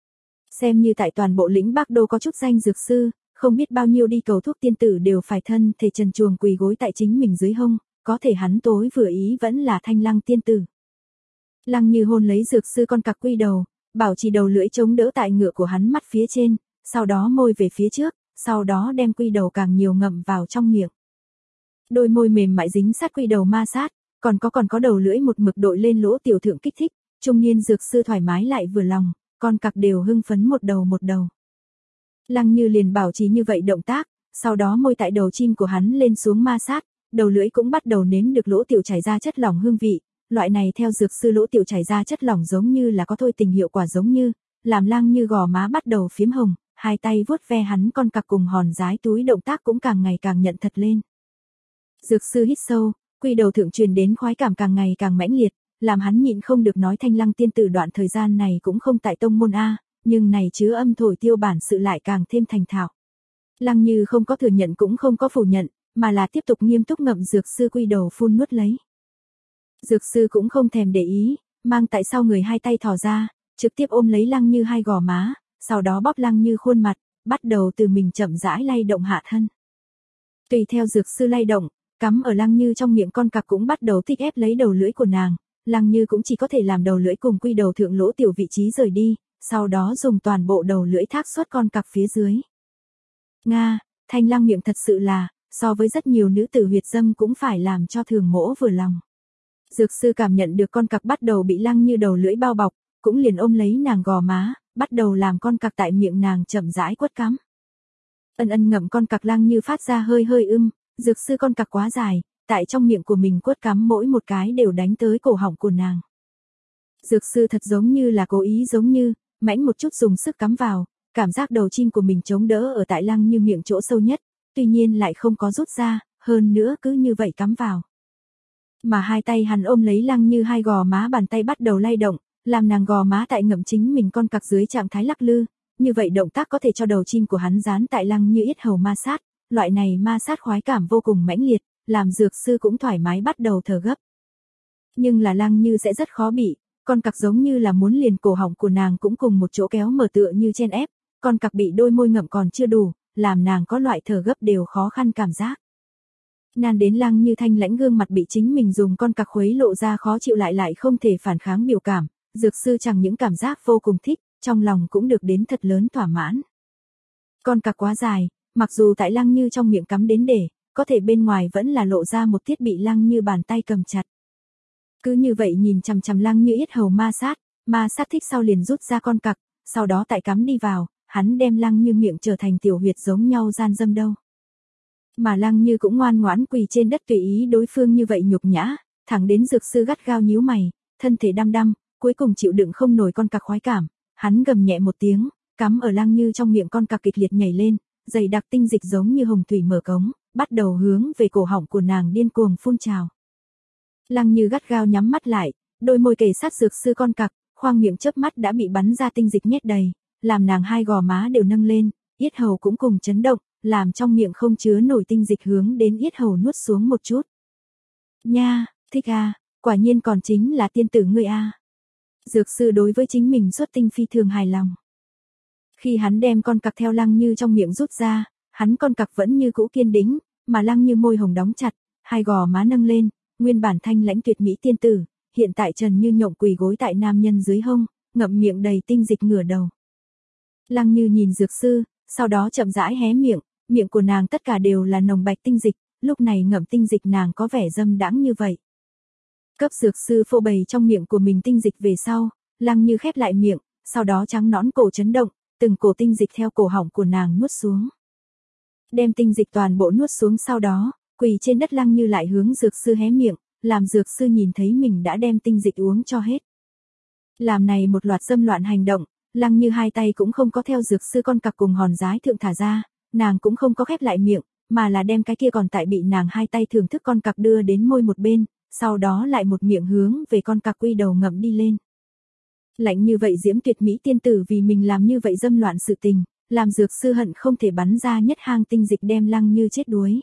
Xem như tại toàn bộ lĩnh Bắc Đô có chút danh dược sư, không biết bao nhiêu đi cầu thuốc tiên tử đều phải thân thể trần truồng quỳ gối tại chính mình dưới hông, có thể hắn tối vừa ý vẫn là Thanh Lăng tiên tử. Lăng Như hôn lấy dược sư con cặc quy đầu, bảo trì đầu lưỡi chống đỡ tại ngựa của hắn mắt phía trên, sau đó môi về phía trước, sau đó đem quy đầu càng nhiều ngậm vào trong miệng. Đôi môi mềm mại dính sát quy đầu ma sát, còn có còn có đầu lưỡi một mực đội lên lỗ tiểu thượng kích thích, trung niên dược sư thoải mái lại vừa lòng, con cặc đều hưng phấn một đầu một đầu. Lăng Như liền bảo trì như vậy động tác, sau đó môi tại đầu chim của hắn lên xuống ma sát, đầu lưỡi cũng bắt đầu nếm được lỗ tiểu chảy ra chất lỏng hương vị, loại này theo dược sư lỗ tiểu chảy ra chất lỏng giống như là có thôi tình hiệu quả giống như, làm Lăng Như gò má bắt đầu phiếm hồng, hai tay vuốt ve hắn con cặc cùng hòn dái túi động tác cũng càng ngày càng nhận thật lên. Dược sư hít sâu, quy đầu thượng truyền đến khoái cảm càng ngày càng mãnh liệt, làm hắn nhịn không được nói Thanh Lăng tiên tử đoạn thời gian này cũng không tại tông môn A, nhưng này chứa âm thổi tiêu bản sự lại càng thêm thành thạo. Lăng Như không có thừa nhận cũng không có phủ nhận, mà là tiếp tục nghiêm túc ngậm dược sư quy đầu phun nuốt lấy. Dược sư cũng không thèm để ý, mang tại sau người hai tay thò ra, trực tiếp ôm lấy Lăng Như hai gò má, sau đó bóp Lăng Như khuôn mặt, bắt đầu từ mình chậm rãi lay động hạ thân. Tùy theo dược sư lay động, cắm ở Lăng Như trong miệng con cặc cũng bắt đầu thích ép lấy đầu lưỡi của nàng, Lăng Như cũng chỉ có thể làm đầu lưỡi cùng quy đầu thượng lỗ tiểu vị trí rời đi, sau đó dùng toàn bộ đầu lưỡi thác xuất con cặc phía dưới. Nga, Thanh Lăng miệng thật sự là, so với rất nhiều nữ tử huyệt dâm cũng phải làm cho Thường Mỗ vừa lòng. Dược sư cảm nhận được con cặc bắt đầu bị Lăng Như đầu lưỡi bao bọc, cũng liền ôm lấy nàng gò má, bắt đầu làm con cặc tại miệng nàng chậm rãi quất cắm. Ân ân ngậm con cặc Lăng Như phát ra hơi hơi ưm, dược sư con cặc quá dài, tại trong miệng của mình quất cắm mỗi một cái đều đánh tới cổ họng của nàng. Dược sư thật giống như là cố ý giống như, mãnh một chút dùng sức cắm vào, cảm giác đầu chim của mình chống đỡ ở tại Lăng Như miệng chỗ sâu nhất, tuy nhiên lại không có rút ra, hơn nữa cứ như vậy cắm vào. Mà hai tay hắn ôm lấy Lăng Như hai gò má, bàn tay bắt đầu lay động, làm nàng gò má tại ngậm chính mình con cặc dưới trạng thái lắc lư, như vậy động tác có thể cho đầu chim của hắn dán tại Lăng Như yết hầu ma sát, loại này ma sát khoái cảm vô cùng mãnh liệt, làm dược sư cũng thoải mái bắt đầu thở gấp. Nhưng là Lăng Như sẽ rất khó bị, con cặc giống như là muốn liền cổ họng của nàng cũng cùng một chỗ kéo mở tựa như chen ép, con cặc bị đôi môi ngậm còn chưa đủ, làm nàng có loại thở gấp đều khó khăn cảm giác. Nan đến Lăng Như thanh lãnh gương mặt bị chính mình dùng con cặc khuấy lộ ra khó chịu lại lại không thể phản kháng biểu cảm, dược sư chẳng những cảm giác vô cùng thích, trong lòng cũng được đến thật lớn thỏa mãn. Con cặc quá dài, mặc dù tại Lăng Như trong miệng cắm đến để, có thể bên ngoài vẫn là lộ ra một tiết bị Lăng Như bàn tay cầm chặt. Cứ như vậy nhìn chằm chằm Lăng Như yết hầu ma sát, ma sát thích sau liền rút ra con cặc, sau đó tại cắm đi vào, hắn đem Lăng Như miệng trở thành tiểu huyệt giống nhau gian dâm đâu. Mà Lăng Như cũng ngoan ngoãn quỳ trên đất tùy ý đối phương như vậy nhục nhã, thẳng đến dược sư gắt gao nhíu mày, thân thể đăm đăm, cuối cùng chịu đựng không nổi con cặc khoái cảm, hắn gầm nhẹ một tiếng, cắm ở Lăng Như trong miệng con cặc kịch liệt nhảy lên, dày đặc tinh dịch giống như hồng thủy mở cống, bắt đầu hướng về cổ họng của nàng điên cuồng phun trào. Lăng Như gắt gao nhắm mắt lại, đôi môi kề sát dược sư con cặc, khoang miệng chớp mắt đã bị bắn ra tinh dịch nhét đầy, làm nàng hai gò má đều nâng lên, yết hầu cũng cùng chấn động, làm trong miệng không chứa nổi tinh dịch hướng đến yết hầu nuốt xuống một chút. Nha, thích a, quả nhiên còn chính là tiên tử ngươi a. Dược sư đối với chính mình xuất tinh phi thường hài lòng. Khi hắn đem con cặc theo Lăng Như trong miệng rút ra, hắn con cặc vẫn như cũ kiên đĩnh, mà Lăng Như môi hồng đóng chặt, hai gò má nâng lên, nguyên bản thanh lãnh tuyệt mỹ tiên tử, hiện tại trần như nhộng quỳ gối tại nam nhân dưới hông, ngậm miệng đầy tinh dịch ngửa đầu. Lăng Như nhìn dược sư, sau đó chậm rãi hé miệng, miệng của nàng tất cả đều là nồng bạch tinh dịch, lúc này ngậm tinh dịch nàng có vẻ dâm đãng như vậy. Cấp dược sư phô bày trong miệng của mình tinh dịch về sau, Lăng Như khép lại miệng, sau đó trắng nõn cổ chấn động, từng cổ tinh dịch theo cổ họng của nàng nuốt xuống. Đem tinh dịch toàn bộ nuốt xuống sau đó, quỳ trên đất Lăng Như lại hướng dược sư hé miệng, làm dược sư nhìn thấy mình đã đem tinh dịch uống cho hết. Làm này một loạt dâm loạn hành động, Lăng Như hai tay cũng không có theo dược sư con cặc cùng hòn giái thượng thả ra, nàng cũng không có khép lại miệng, mà là đem cái kia còn tại bị nàng hai tay thưởng thức con cặc đưa đến môi một bên, sau đó lại một miệng hướng về con cặc quy đầu ngậm đi lên. Lạnh như vậy diễm tuyệt mỹ tiên tử vì mình làm như vậy dâm loạn sự tình, làm dược sư hận không thể bắn ra nhất hang tinh dịch đem Lăng Như chết đuối.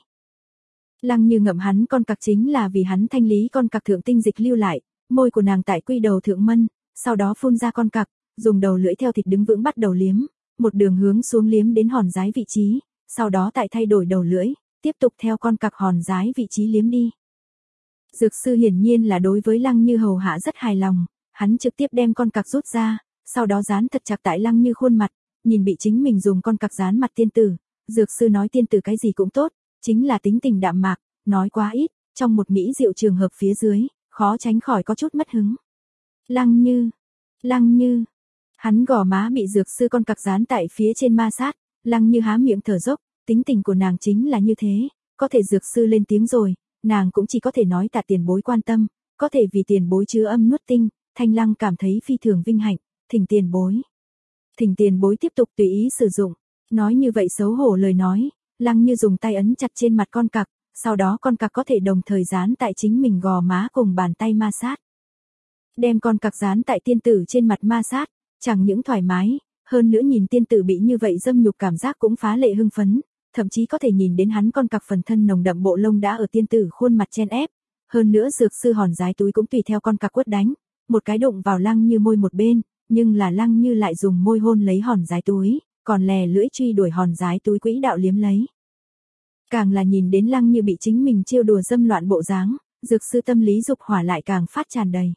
Lăng Như ngậm hắn con cặc chính là vì hắn thanh lý con cặc thượng tinh dịch lưu lại, môi của nàng tại quy đầu thượng mân, sau đó phun ra con cặc, dùng đầu lưỡi theo thịt đứng vững bắt đầu liếm, một đường hướng xuống liếm đến hòn giái vị trí, sau đó tại thay đổi đầu lưỡi, tiếp tục theo con cặc hòn giái vị trí liếm đi. Dược sư hiển nhiên là đối với Lăng Như hầu hạ rất hài lòng, hắn trực tiếp đem con cặc rút ra, sau đó dán thật chặt tại Lăng Như khuôn mặt, nhìn bị chính mình dùng con cặc dán mặt tiên tử, dược sư nói tiên tử cái gì cũng tốt, chính là tính tình đạm mạc, nói quá ít, trong một mỹ diệu trường hợp phía dưới, khó tránh khỏi có chút mất hứng. Lăng Như, Lăng Như, hắn gò má bị dược sư con cặc dán tại phía trên ma sát, Lăng Như há miệng thở dốc, tính tình của nàng chính là như thế, có thể dược sư lên tiếng rồi, nàng cũng chỉ có thể nói tạ tiền bối quan tâm, có thể vì tiền bối chứa âm nuốt tinh, Thanh Lăng cảm thấy phi thường vinh hạnh, thỉnh tiền bối. Thỉnh tiền bối tiếp tục tùy ý sử dụng, nói như vậy xấu hổ lời nói, Lăng Như dùng tay ấn chặt trên mặt con cặc, sau đó con cặc có thể đồng thời dán tại chính mình gò má cùng bàn tay ma sát. Đem con cặc dán tại tiên tử trên mặt ma sát, chẳng những thoải mái, hơn nữa nhìn tiên tử bị như vậy dâm nhục cảm giác cũng phá lệ hưng phấn, thậm chí có thể nhìn đến hắn con cặc phần thân nồng đậm bộ lông đã ở tiên tử khuôn mặt chen ép, hơn nữa dược sư hòn giái túi cũng tùy theo con cặc quất đánh, một cái đụng vào Lăng Như môi một bên, nhưng là Lăng Như lại dùng môi hôn lấy hòn giái túi, còn lè lưỡi truy đuổi hòn giái túi quỹ đạo liếm lấy. Càng là nhìn đến Lăng Như bị chính mình trêu đùa dâm loạn bộ dáng, dược sư tâm lý dục hỏa lại càng phát tràn đầy.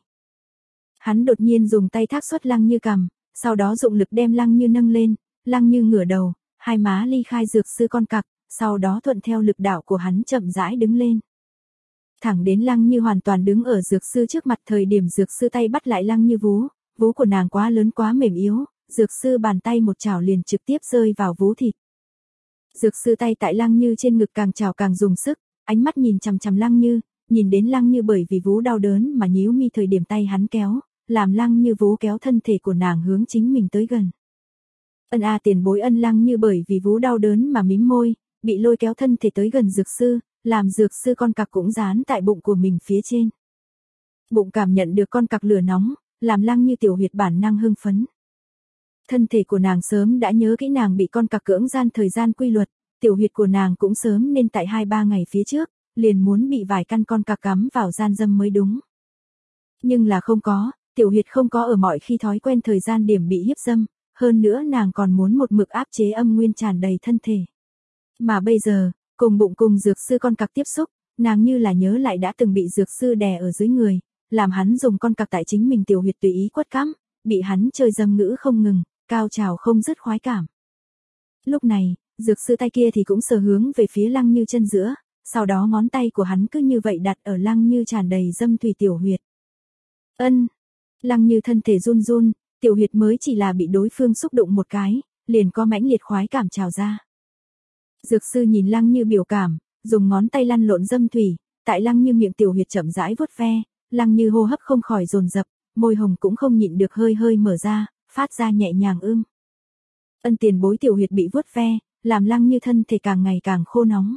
Hắn đột nhiên dùng tay thác xuất Lăng Như cằm, sau đó dụng lực đem Lăng Như nâng lên, Lăng Như ngửa đầu, hai má ly khai dược sư con cặc, sau đó thuận theo lực đạo của hắn chậm rãi đứng lên. Thẳng đến Lăng Như hoàn toàn đứng ở dược sư trước mặt thời điểm dược sư tay bắt lại Lăng Như vú, vú của nàng quá lớn quá mềm yếu, dược sư bàn tay một chảo liền trực tiếp rơi vào vú thịt. Dược sư tay tại Lăng Như trên ngực càng chảo càng dùng sức, ánh mắt nhìn chằm chằm Lăng Như, nhìn đến Lăng Như bởi vì vú đau đớn mà nhíu mi thời điểm tay hắn kéo, làm Lăng Như vú kéo thân thể của nàng hướng chính mình tới gần. Ân a tiền bối ân Lăng Như bởi vì vú đau đớn mà mím môi, bị lôi kéo thân thể tới gần dược sư, làm dược sư con cặc cũng dán tại bụng của mình phía trên. Bụng cảm nhận được con cặc lửa nóng, làm Lăng Như tiểu huyệt bản năng hưng phấn. Thân thể của nàng sớm đã nhớ kỹ nàng bị con cặc cưỡng gian thời gian quy luật, tiểu huyệt của nàng cũng sớm nên tại hai ba ngày phía trước, liền muốn bị vài căn con cặc cắm vào gian dâm mới đúng. Nhưng là không có, tiểu huyệt không có ở mọi khi thói quen thời gian điểm bị hiếp dâm, hơn nữa nàng còn muốn một mực áp chế âm nguyên tràn đầy thân thể. Mà bây giờ, cùng bụng cùng dược sư con cặc tiếp xúc, nàng như là nhớ lại đã từng bị dược sư đè ở dưới người, làm hắn dùng con cặc tại chính mình tiểu huyệt tùy ý quất cắm, bị hắn chơi dâm ngữ không ngừng, cao trào không dứt khoái cảm. Lúc này, dược sư tay kia thì cũng sờ hướng về phía Lăng Như chân giữa, sau đó ngón tay của hắn cứ như vậy đặt ở Lăng Như tràn đầy dâm thủy tiểu huyệt. Ân, Lăng Như thân thể run run, tiểu huyệt mới chỉ là bị đối phương xúc động một cái, liền có mãnh liệt khoái cảm trào ra. Dược sư nhìn Lăng Như biểu cảm, dùng ngón tay lăn lộn dâm thủy, tại Lăng Như miệng tiểu huyệt chậm rãi vuốt ve, Lăng Như hô hấp không khỏi dồn dập, môi hồng cũng không nhịn được hơi hơi mở ra, phát ra nhẹ nhàng ưm. Ân tiền bối tiểu huyệt bị vuốt ve, làm Lăng Như thân thể càng ngày càng khô nóng.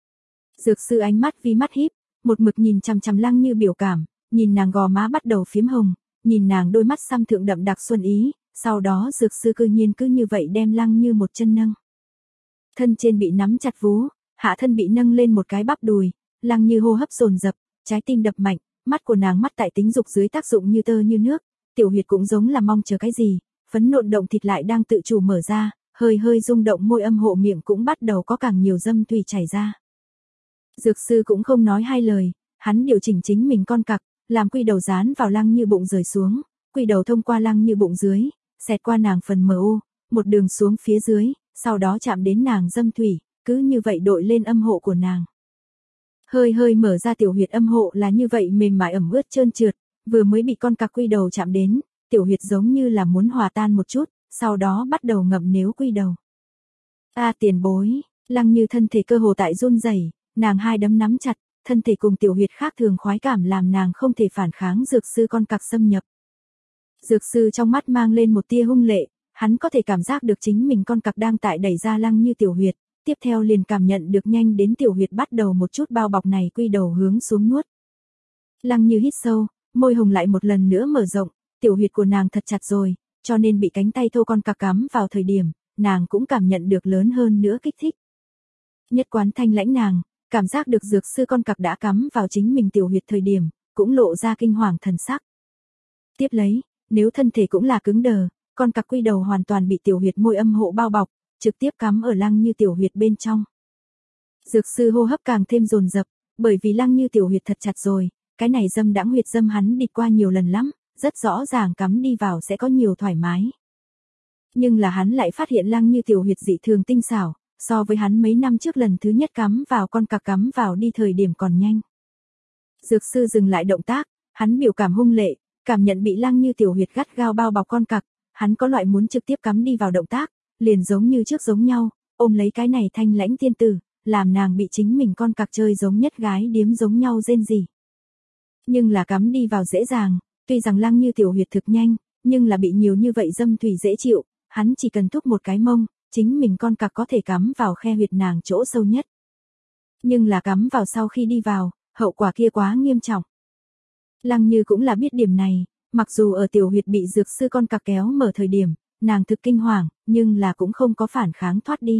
Dược sư ánh mắt vi mắt híp, một mực nhìn chằm chằm Lăng Như biểu cảm, nhìn nàng gò má bắt đầu phím hồng, nhìn nàng đôi mắt xăm thượng đậm đặc xuân ý, sau đó dược sư cư nhiên cứ như vậy đem Lăng Như một chân nâng. Thân trên bị nắm chặt vú, hạ thân bị nâng lên một cái bắp đùi, Lăng Như hô hấp dồn dập, trái tim đập mạnh, mắt của nàng mắt tại tính dục dưới tác dụng như tơ như nước, tiểu huyệt cũng giống là mong chờ cái gì, phấn nộn động thịt lại đang tự chủ mở ra, hơi hơi rung động môi âm hộ miệng cũng bắt đầu có càng nhiều dâm thủy chảy ra. Dược sư cũng không nói hai lời, hắn điều chỉnh chính mình con cặc, làm quy đầu dán vào Lăng Như bụng rời xuống, quy đầu thông qua Lăng Như bụng dưới, xẹt qua nàng phần mờ u, một đường xuống phía dưới, sau đó chạm đến nàng dâm thủy, cứ như vậy đội lên âm hộ của nàng. Hơi hơi mở ra tiểu huyệt âm hộ là như vậy mềm mại ẩm ướt trơn trượt, vừa mới bị con cặc quy đầu chạm đến, tiểu huyệt giống như là muốn hòa tan một chút, sau đó bắt đầu ngậm nếu quy đầu. A tiền bối, Lăng Như thân thể cơ hồ tại run rẩy, nàng hai đấm nắm chặt, thân thể cùng tiểu huyệt khác thường khoái cảm làm nàng không thể phản kháng dược sư con cặc xâm nhập. Dược sư trong mắt mang lên một tia hung lệ, hắn có thể cảm giác được chính mình con cặc đang tại đẩy ra Lăng Như tiểu huyệt, tiếp theo liền cảm nhận được nhanh đến tiểu huyệt bắt đầu một chút bao bọc này quy đầu hướng xuống nuốt. Lăng Như hít sâu, môi hồng lại một lần nữa mở rộng, tiểu huyệt của nàng thật chặt rồi, cho nên bị cánh tay thô con cặc cắm vào thời điểm, nàng cũng cảm nhận được lớn hơn nữa kích thích. Nhất quán thanh lãnh nàng, cảm giác được dược sư con cặc đã cắm vào chính mình tiểu huyệt thời điểm, cũng lộ ra kinh hoàng thần sắc. Tiếp lấy, nếu thân thể cũng là cứng đờ, con cặc quy đầu hoàn toàn bị tiểu huyệt môi âm hộ bao bọc, trực tiếp cắm ở Lăng Như tiểu huyệt bên trong. Dược sư hô hấp càng thêm dồn dập, bởi vì Lăng Như tiểu huyệt thật chặt rồi, cái này dâm đãng huyệt dâm hắn đi qua nhiều lần lắm, rất rõ ràng cắm đi vào sẽ có nhiều thoải mái. Nhưng là hắn lại phát hiện Lăng Như tiểu huyệt dị thường tinh xảo, so với hắn mấy năm trước lần thứ nhất cắm vào con cặc cắm vào đi thời điểm còn nhanh. Dược sư dừng lại động tác, hắn biểu cảm hung lệ, cảm nhận bị Lăng Như tiểu huyệt gắt gao bao bọc con cặc, hắn có loại muốn trực tiếp cắm đi vào động tác, liền giống như trước giống nhau, ôm lấy cái này thanh lãnh tiên tử, làm nàng bị chính mình con cặc chơi giống nhất gái điếm giống nhau rên rỉ. Nhưng là cắm đi vào dễ dàng, tuy rằng Lăng Như tiểu huyệt thực nhanh, nhưng là bị nhiều như vậy dâm thủy dễ chịu, hắn chỉ cần thúc một cái mông, chính mình con cặc có thể cắm vào khe huyệt nàng chỗ sâu nhất. Nhưng là cắm vào sau khi đi vào, hậu quả kia quá nghiêm trọng. Lăng Như cũng là biết điểm này, mặc dù ở tiểu huyệt bị dược sư con cặc kéo mở thời điểm, nàng thực kinh hoàng, nhưng là cũng không có phản kháng thoát đi.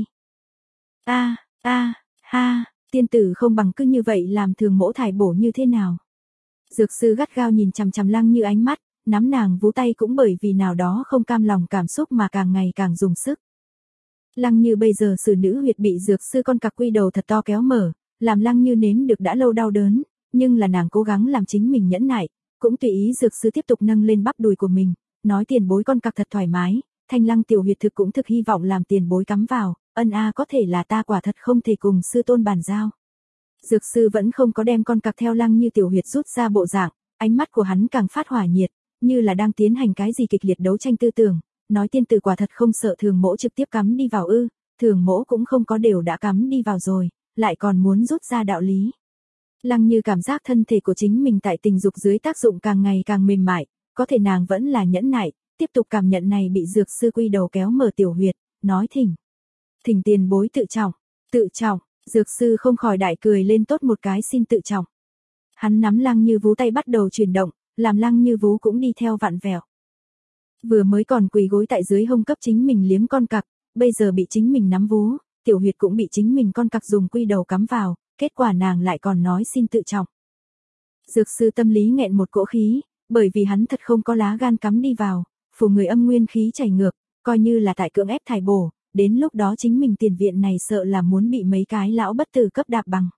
A, a, ha, tiên tử không bằng cứ như vậy làm thường mỗ thải bổ như thế nào. Dược sư gắt gao nhìn chằm chằm Lăng Như ánh mắt, nắm nàng vú tay cũng bởi vì nào đó không cam lòng cảm xúc mà càng ngày càng dùng sức. Lăng Như bây giờ xử nữ huyệt bị dược sư con cặc quy đầu thật to kéo mở, làm Lăng Như nếm được đã lâu đau đớn, nhưng là nàng cố gắng làm chính mình nhẫn nại, cũng tùy ý dược sư tiếp tục nâng lên bắp đùi của mình, nói tiền bối con cặc thật thoải mái, Thanh Lăng tiểu huyệt thực cũng thực hy vọng làm tiền bối cắm vào, ân a có thể là ta quả thật không thể cùng sư tôn bàn giao. Dược sư vẫn không có đem con cặc theo Lăng Như tiểu huyệt rút ra bộ dạng, ánh mắt của hắn càng phát hỏa nhiệt, như là đang tiến hành cái gì kịch liệt đấu tranh tư tưởng, nói tiên tử quả thật không sợ thường mỗ trực tiếp cắm đi vào ư, thường mỗ cũng không có đều đã cắm đi vào rồi, lại còn muốn rút ra đạo lý. Lăng Như cảm giác thân thể của chính mình tại tình dục dưới tác dụng càng ngày càng mềm mại, có thể nàng vẫn là nhẫn nại, tiếp tục cảm nhận này bị dược sư quy đầu kéo mở tiểu huyệt, nói thỉnh. Thỉnh tiền bối tự trọng, tự trọng, dược sư không khỏi đại cười lên tốt một cái xin tự trọng. Hắn nắm Lăng Như vú tay bắt đầu chuyển động, làm Lăng Như vú cũng đi theo vặn vẹo. Vừa mới còn quỳ gối tại dưới hông cấp chính mình liếm con cặc, bây giờ bị chính mình nắm vú, tiểu huyệt cũng bị chính mình con cặc dùng quy đầu cắm vào, kết quả nàng lại còn nói xin tự trọng. Dược sư tâm lý nghẹn một cỗ khí, bởi vì hắn thật không có lá gan cắm đi vào, phủ người âm nguyên khí chảy ngược, coi như là tại cưỡng ép thải bổ, đến lúc đó chính mình tiền viện này sợ là muốn bị mấy cái lão bất tử cấp đạp bằng.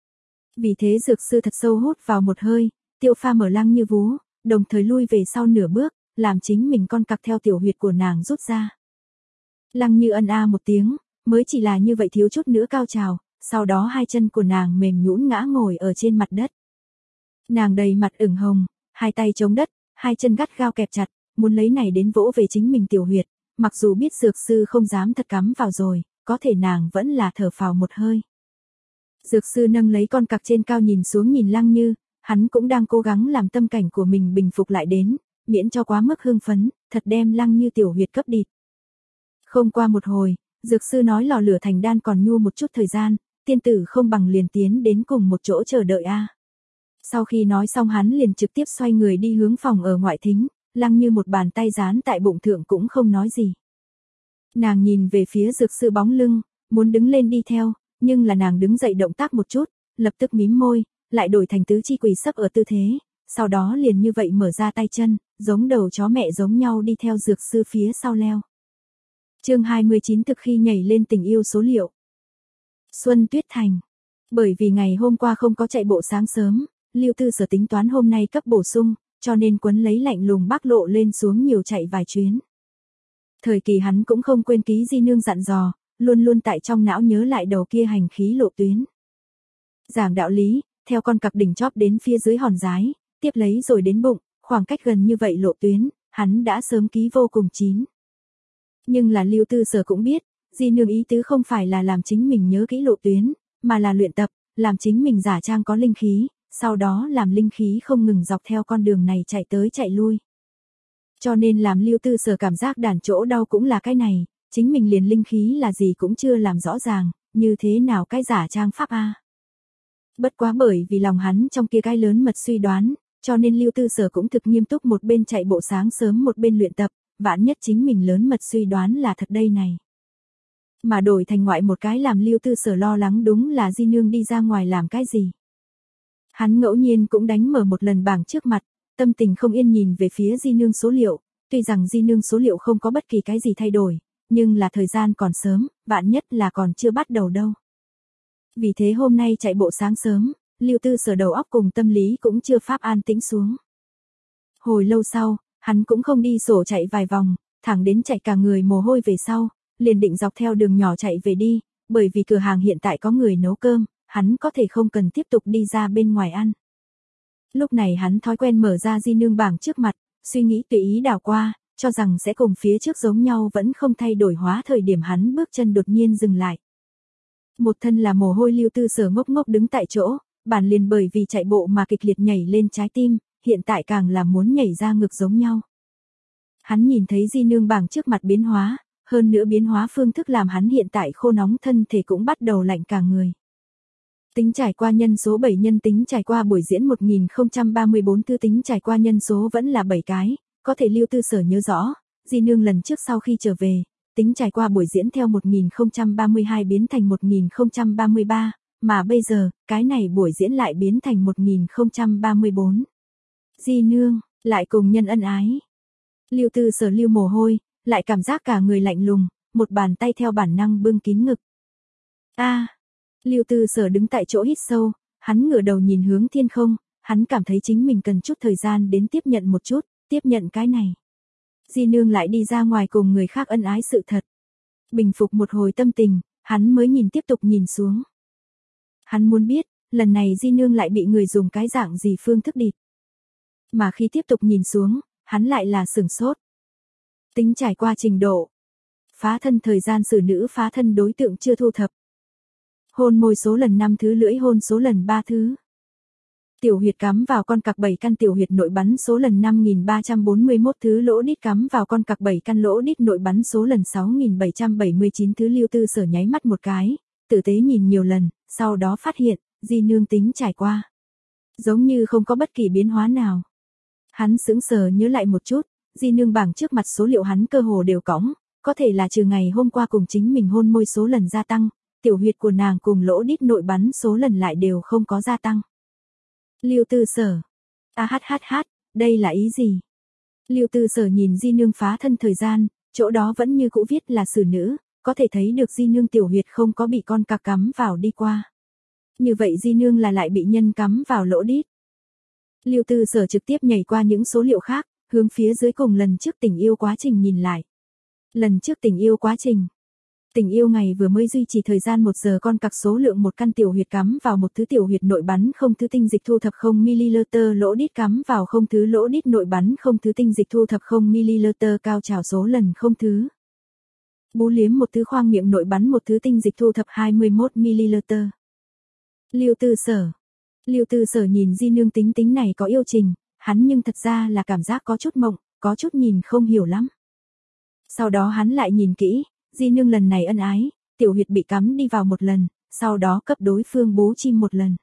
Vì thế dược sư thật sâu hút vào một hơi, tiêu pha mở Lăng Như vú, đồng thời lui về sau nửa bước, làm chính mình con cặc theo tiểu huyệt của nàng rút ra. Lăng Như ân a một tiếng, mới chỉ là như vậy thiếu chút nữa cao trào, sau đó hai chân của nàng mềm nhũn ngã ngồi ở trên mặt đất. Nàng đầy mặt ửng hồng, hai tay chống đất, hai chân gắt gao kẹp chặt, muốn lấy này đến vỗ về chính mình tiểu huyệt, mặc dù biết dược sư không dám thật cắm vào rồi, có thể nàng vẫn là thở phào một hơi. Dược sư nâng lấy con cặc trên cao nhìn xuống nhìn Lăng Như, hắn cũng đang cố gắng làm tâm cảnh của mình bình phục lại đến, miễn cho quá mức hưng phấn, thật đem Lăng Như tiểu huyệt cấp địt. Không qua một hồi, dược sư nói lò lửa thành đan còn nhu một chút thời gian, tiên tử không bằng liền tiến đến cùng một chỗ chờ đợi a. Sau khi nói xong hắn liền trực tiếp xoay người đi hướng phòng ở ngoại thính, Lăng Như một bàn tay dán tại bụng thượng cũng không nói gì. Nàng nhìn về phía dược sư bóng lưng, muốn đứng lên đi theo, nhưng là nàng đứng dậy động tác một chút, lập tức mím môi, lại đổi thành tứ chi quỳ sấp ở tư thế, sau đó liền như vậy mở ra tay chân, giống đầu chó mẹ giống nhau đi theo dược sư phía sau leo. Chương hai mươi chín thực khi nhảy lên tình yêu số liệu. Xuân Tuyết Thành. Bởi vì ngày hôm qua không có chạy bộ sáng sớm, Lưu Tư Sở tính toán hôm nay cấp bổ sung, cho nên quấn lấy lạnh lùng Bắc Lộ lên xuống nhiều chạy vài chuyến. Thời kỳ hắn cũng không quên ký di nương dặn dò, luôn luôn tại trong não nhớ lại đầu kia hành khí lộ tuyến. Giảng đạo lý, theo con cặc đỉnh chóp đến phía dưới hòn dái, tiếp lấy rồi đến bụng, khoảng cách gần như vậy lộ tuyến, hắn đã sớm ký vô cùng chín. Nhưng là Lưu Tư Sở cũng biết, di nương ý tứ không phải là làm chính mình nhớ kỹ lộ tuyến, mà là luyện tập, làm chính mình giả trang có linh khí, sau đó làm linh khí không ngừng dọc theo con đường này chạy tới chạy lui. Cho nên làm Lưu Tư Sở cảm giác đàn chỗ đau cũng là cái này, chính mình liền linh khí là gì cũng chưa làm rõ ràng, như thế nào cái giả trang pháp a. Bất quá bởi vì lòng hắn trong kia cái lớn mật suy đoán, cho nên Lưu Tư Sở cũng thực nghiêm túc một bên chạy bộ sáng sớm một bên luyện tập, vạn nhất chính mình lớn mật suy đoán là thật đây này. Mà đổi thành ngoại một cái làm Lưu Tư Sở lo lắng đúng là di nương đi ra ngoài làm cái gì. Hắn ngẫu nhiên cũng đánh mở một lần bảng trước mặt, tâm tình không yên nhìn về phía di nương số liệu, tuy rằng di nương số liệu không có bất kỳ cái gì thay đổi, nhưng là thời gian còn sớm, vạn nhất là còn chưa bắt đầu đâu. Vì thế hôm nay chạy bộ sáng sớm, Lưu Tư Sở đầu óc cùng tâm lý cũng chưa pháp an tĩnh xuống. Hồi lâu sau, hắn cũng không đi sổ chạy vài vòng, thẳng đến chạy cả người mồ hôi về sau, liền định dọc theo đường nhỏ chạy về đi, bởi vì cửa hàng hiện tại có người nấu cơm, hắn có thể không cần tiếp tục đi ra bên ngoài ăn. Lúc này hắn thói quen mở ra di nương bảng trước mặt, suy nghĩ tùy ý đảo qua, cho rằng sẽ cùng phía trước giống nhau vẫn không thay đổi hóa thời điểm hắn bước chân đột nhiên dừng lại. Một thân là mồ hôi Lưu Tư Sở ngốc ngốc đứng tại chỗ, bản liền bởi vì chạy bộ mà kịch liệt nhảy lên trái tim, hiện tại càng là muốn nhảy ra ngực giống nhau. Hắn nhìn thấy di nương bảng trước mặt biến hóa, hơn nữa biến hóa phương thức làm hắn hiện tại khô nóng thân thể cũng bắt đầu lạnh cả người. Tính trải qua nhân số bảy nhân tính trải qua buổi diễn một nghìn không trăm ba mươi tư tư tính trải qua nhân số vẫn là bảy cái, có thể Lưu Tư Sở nhớ rõ, di nương lần trước sau khi trở về, tính trải qua buổi diễn theo một nghìn không trăm ba mươi hai biến thành một nghìn không trăm ba mươi ba, mà bây giờ, cái này buổi diễn lại biến thành một nghìn không trăm ba mươi tư. Di nương, lại cùng nhân ân ái. Lưu Tư Sở lưu mồ hôi, lại cảm giác cả người lạnh lùng, một bàn tay theo bản năng bưng kín ngực. A, à, Lưu Tư Sở đứng tại chỗ hít sâu, hắn ngửa đầu nhìn hướng thiên không, hắn cảm thấy chính mình cần chút thời gian đến tiếp nhận một chút, tiếp nhận cái này. Di nương lại đi ra ngoài cùng người khác ân ái sự thật. Bình phục một hồi tâm tình, hắn mới nhìn tiếp tục nhìn xuống. Hắn muốn biết, lần này di nương lại bị người dùng cái dạng gì phương thức địt. Mà khi tiếp tục nhìn xuống, hắn lại là sửng sốt. Tính trải qua trình độ. Phá thân thời gian xử nữ phá thân đối tượng chưa thu thập. Hôn môi số lần năm thứ lưỡi hôn số lần ba thứ. Tiểu huyệt cắm vào con cặc bảy căn tiểu huyệt nội bắn số lần năm nghìn ba trăm bốn mươi mốt thứ lỗ đít cắm vào con cặc bảy căn lỗ đít nội bắn số lần sáu nghìn bảy trăm bảy mươi chín thứ. Lưu Tư Sở nháy mắt một cái, tử tế nhìn nhiều lần, sau đó phát hiện, di nương tính trải qua. Giống như không có bất kỳ biến hóa nào. Hắn sững sờ nhớ lại một chút, di nương bảng trước mặt số liệu hắn cơ hồ đều cõng, có thể là trừ ngày hôm qua cùng chính mình hôn môi số lần gia tăng, tiểu huyệt của nàng cùng lỗ đít nội bắn số lần lại đều không có gia tăng. Lưu Tư Sở. A hát hát hát, đây là ý gì? Lưu Tư Sở nhìn di nương phá thân thời gian, chỗ đó vẫn như cũ viết là xử nữ, có thể thấy được di nương tiểu huyệt không có bị con cặc cắm vào đi qua. Như vậy di nương là lại bị nhân cắm vào lỗ đít. Lưu Tư Sở trực tiếp nhảy qua những số liệu khác, hướng phía dưới cùng lần trước tình yêu quá trình nhìn lại. Lần trước tình yêu quá trình. Tình yêu ngày vừa mới duy trì thời gian một giờ con cặc số lượng một căn tiểu huyệt cắm vào một thứ tiểu huyệt nội bắn không thứ tinh dịch thu thập không mi-li-liter lỗ đít cắm vào không thứ lỗ đít nội bắn không thứ tinh dịch thu thập không mi-li-liter cao trào số lần không thứ. Bú liếm một thứ khoang miệng nội bắn một thứ tinh dịch thu thập hai mươi mốt mi-li-liter. Lưu Tư Sở. Lưu Tư Sở nhìn di nương tính tính này có yêu trình, hắn nhưng thật ra là cảm giác có chút mộng, có chút nhìn không hiểu lắm. Sau đó hắn lại nhìn kỹ, di nương lần này ân ái, tiểu huyệt bị cắm đi vào một lần, sau đó cấp đối phương bú chim một lần.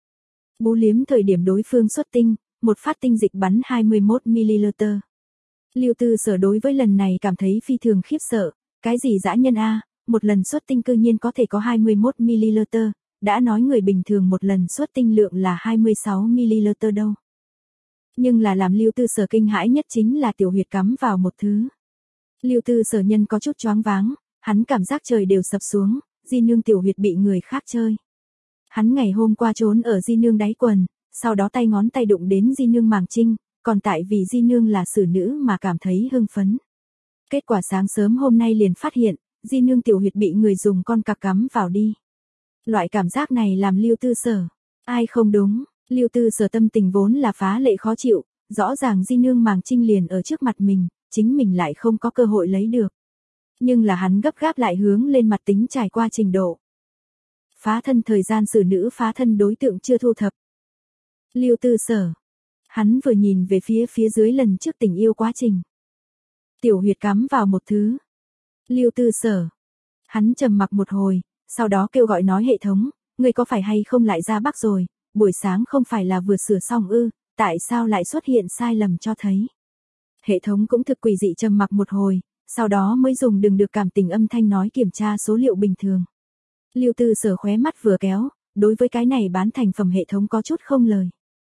Bú liếm thời điểm đối phương xuất tinh, một phát tinh dịch bắn hai mươi mốt mi-li-liter. Lưu Tư Sở đối với lần này cảm thấy phi thường khiếp sợ, cái gì dã nhân a, một lần xuất tinh cư nhiên có thể có hai mươi mốt mi-li-liter, đã nói người bình thường một lần xuất tinh lượng là hai mươi sáu mi-li-liter đâu. Nhưng là làm Lưu Tư Sở kinh hãi nhất chính là tiểu huyệt cắm vào một thứ. Lưu Tư Sở nhân có chút choáng váng, hắn cảm giác trời đều sập xuống, di nương tiểu huyệt bị người khác chơi. Hắn ngày hôm qua trốn ở di nương đáy quần, sau đó tay ngón tay đụng đến di nương màng trinh, còn tại vì di nương là xử nữ mà cảm thấy hưng phấn. Kết quả sáng sớm hôm nay liền phát hiện, di nương tiểu huyệt bị người dùng con cặc cắm vào đi. Loại cảm giác này làm Lưu Tư Sở, ai không đúng, Lưu Tư Sở tâm tình vốn là phá lệ khó chịu, rõ ràng di nương màng trinh liền ở trước mặt mình, chính mình lại không có cơ hội lấy được. Nhưng là hắn gấp gáp lại hướng lên mặt tính trải qua trình độ. Phá thân thời gian xử nữ phá thân đối tượng chưa thu thập. Lưu Tư Sở. Hắn vừa nhìn về phía phía dưới lần trước tình yêu quá trình. Tiểu huyệt cắm vào một thứ. Lưu Tư Sở. Hắn trầm mặc một hồi, sau đó kêu gọi nói hệ thống, người có phải hay không lại ra Bắc rồi, buổi sáng không phải là vừa sửa xong ư, tại sao lại xuất hiện sai lầm cho thấy. Hệ thống cũng thực quỷ dị trầm mặc một hồi, sau đó mới dùng đừng được cảm tình âm thanh nói kiểm tra số liệu bình thường. Lưu Tư Sở khóe mắt vừa kéo, đối với cái này bán thành phẩm hệ thống có chút không lời.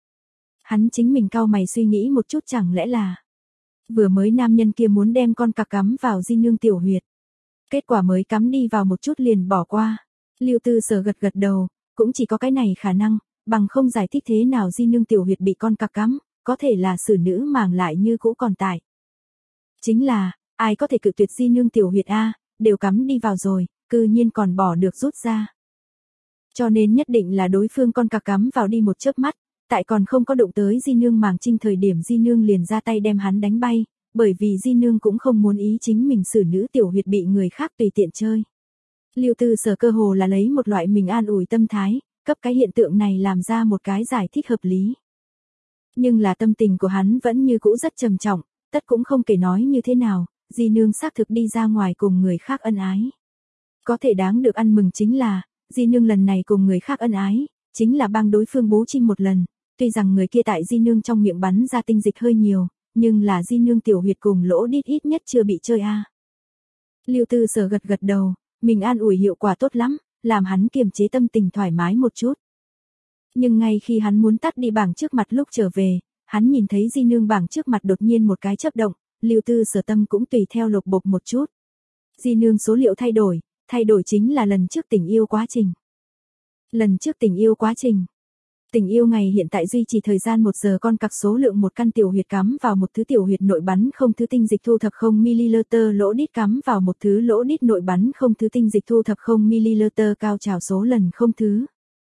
Hắn chính mình cau mày suy nghĩ một chút chẳng lẽ là vừa mới nam nhân kia muốn đem con cặc cắm vào di nương tiểu huyệt. Kết quả mới cắm đi vào một chút liền bỏ qua. Lưu Tư Sở gật gật đầu, cũng chỉ có cái này khả năng, bằng không giải thích thế nào di nương tiểu huyệt bị con cặc cắm, có thể là xử nữ màng lại như cũ còn tại. Chính là, ai có thể cự tuyệt di nương tiểu huyệt a, đều cắm đi vào rồi, cư nhiên còn bỏ được rút ra. Cho nên nhất định là đối phương con cặc cắm vào đi một chớp mắt, tại còn không có động tới di nương màng trinh thời điểm di nương liền ra tay đem hắn đánh bay, bởi vì di nương cũng không muốn ý chính mình xử nữ tiểu huyệt bị người khác tùy tiện chơi. Lưu Tư Sở cơ hồ là lấy một loại mình an ủi tâm thái, cấp cái hiện tượng này làm ra một cái giải thích hợp lý. Nhưng là tâm tình của hắn vẫn như cũ rất trầm trọng, tất cũng không kể nói như thế nào, di nương xác thực đi ra ngoài cùng người khác ân ái. Có thể đáng được ăn mừng chính là, di nương lần này cùng người khác ân ái, chính là bang đối phương bố chim một lần, tuy rằng người kia tại di nương trong miệng bắn ra tinh dịch hơi nhiều, nhưng là di nương tiểu huyệt cùng lỗ đít ít nhất chưa bị chơi a. À. Lưu Tư Sở gật gật đầu, mình an ủi hiệu quả tốt lắm, làm hắn kiềm chế tâm tình thoải mái một chút. Nhưng ngay khi hắn muốn tắt đi bảng trước mặt lúc trở về, hắn nhìn thấy di nương bảng trước mặt đột nhiên một cái chớp động, Lưu Tư Sở tâm cũng tùy theo lột bột một chút. Di nương số liệu thay đổi, thay đổi chính là lần trước tình yêu quá trình. Lần trước tình yêu quá trình. Tình yêu ngày hiện tại duy trì thời gian một giờ con cặc số lượng một căn tiểu huyệt cắm vào một thứ tiểu huyệt nội bắn không thứ tinh dịch thu thập không mi-li-liter lỗ đít cắm vào một thứ lỗ đít nội bắn không thứ tinh dịch thu thập không mi-li-liter cao trào số lần không thứ.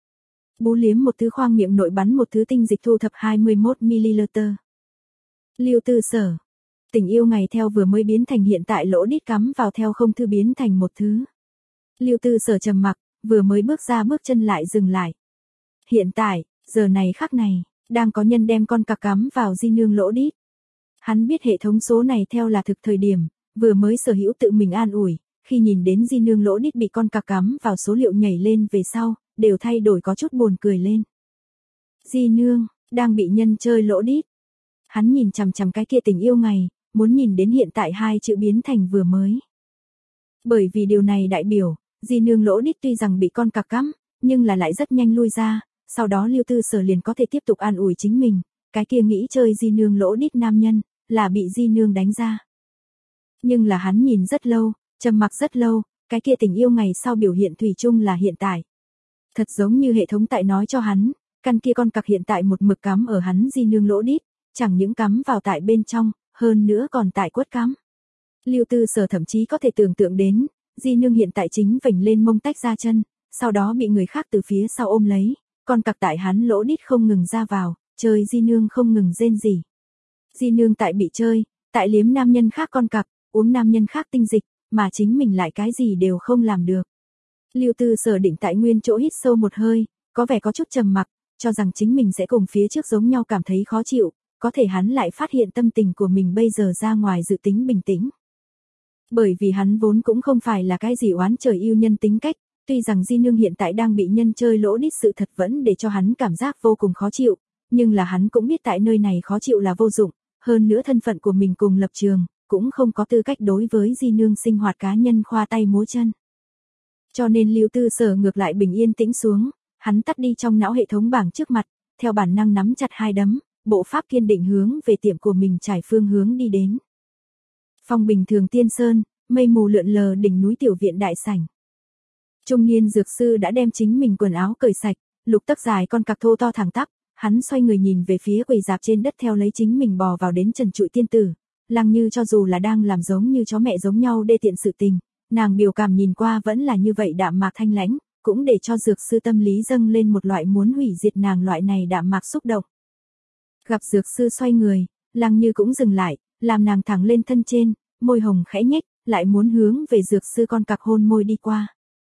Bú liếm một thứ khoang miệng nội bắn một thứ tinh dịch thu thập hai mươi mốt mi-li-liter. Lưu Tư Sở. Tình yêu ngày theo vừa mới biến thành hiện tại lỗ đít cắm vào theo không thứ biến thành một thứ. Lưu Tư Sở trầm mặc, vừa mới bước ra bước chân lại dừng lại. Hiện tại, giờ này khắc này, đang có nhân đem con cặc cắm vào di nương lỗ đít. Hắn biết hệ thống số này theo là thực thời điểm, vừa mới sở hữu tự mình an ủi, khi nhìn đến di nương lỗ đít bị con cặc cắm vào số liệu nhảy lên về sau, đều thay đổi có chút buồn cười lên. Di nương, đang bị nhân chơi lỗ đít. Hắn nhìn chằm chằm cái kia tình yêu ngày, muốn nhìn đến hiện tại hai chữ biến thành vừa mới. Bởi vì điều này đại biểu, di nương lỗ đít tuy rằng bị con cặc cắm, nhưng là lại rất nhanh lui ra, sau đó Lưu Tư Sở liền có thể tiếp tục an ủi chính mình, cái kia nghĩ chơi di nương lỗ đít nam nhân, là bị di nương đánh ra. Nhưng là hắn nhìn rất lâu, trầm mặc rất lâu, cái kia tình yêu ngày sau biểu hiện thủy chung là hiện tại. Thật giống như hệ thống tại nói cho hắn, căn kia con cặc hiện tại một mực cắm ở hắn di nương lỗ đít, chẳng những cắm vào tại bên trong, hơn nữa còn tại quất cắm. Lưu Tư Sở thậm chí có thể tưởng tượng đến, di nương hiện tại chính vểnh lên mông tách ra chân, sau đó bị người khác từ phía sau ôm lấy, con cặc tại hắn lỗ đít không ngừng ra vào, chơi di nương không ngừng rên rỉ. Di nương tại bị chơi, tại liếm nam nhân khác con cặc, uống nam nhân khác tinh dịch, mà chính mình lại cái gì đều không làm được. Lưu Tư Sở định tại nguyên chỗ hít sâu một hơi, có vẻ có chút trầm mặc, cho rằng chính mình sẽ cùng phía trước giống nhau cảm thấy khó chịu, có thể hắn lại phát hiện tâm tình của mình bây giờ ra ngoài dự tính bình tĩnh. Bởi vì hắn vốn cũng không phải là cái gì oán trời yêu nhân tính cách, tuy rằng di nương hiện tại đang bị nhân chơi lỗ đít sự thật vẫn để cho hắn cảm giác vô cùng khó chịu, nhưng là hắn cũng biết tại nơi này khó chịu là vô dụng, hơn nữa thân phận của mình cùng lập trường, cũng không có tư cách đối với di nương sinh hoạt cá nhân khoa tay múa chân. Cho nên Lưu Tư Sở ngược lại bình yên tĩnh xuống, hắn tắt đi trong não hệ thống bảng trước mặt, theo bản năng nắm chặt hai đấm, bộ pháp kiên định hướng về tiệm của mình trải phương hướng đi đến. Phong bình thường tiên sơn, mây mù lượn lờ đỉnh núi tiểu viện đại sảnh. Trung niên dược sư đã đem chính mình quần áo cởi sạch, lục tấc dài con cặc thô to thẳng tắp, hắn xoay người nhìn về phía quầy dạp trên đất theo lấy chính mình bò vào đến trần trụi tiên tử, Lăng Như cho dù là đang làm giống như chó mẹ giống nhau đê tiện sự tình, nàng biểu cảm nhìn qua vẫn là như vậy đạm mạc thanh lãnh, cũng để cho dược sư tâm lý dâng lên một loại muốn hủy diệt nàng loại này đạm mạc xúc động. Gặp dược sư xoay người, Lăng Như cũng dừng lại, làm nàng thẳng lên thân trên, môi hồng khẽ nhếch, lại muốn hướng về dược sư con cặc hôn môi đi qua.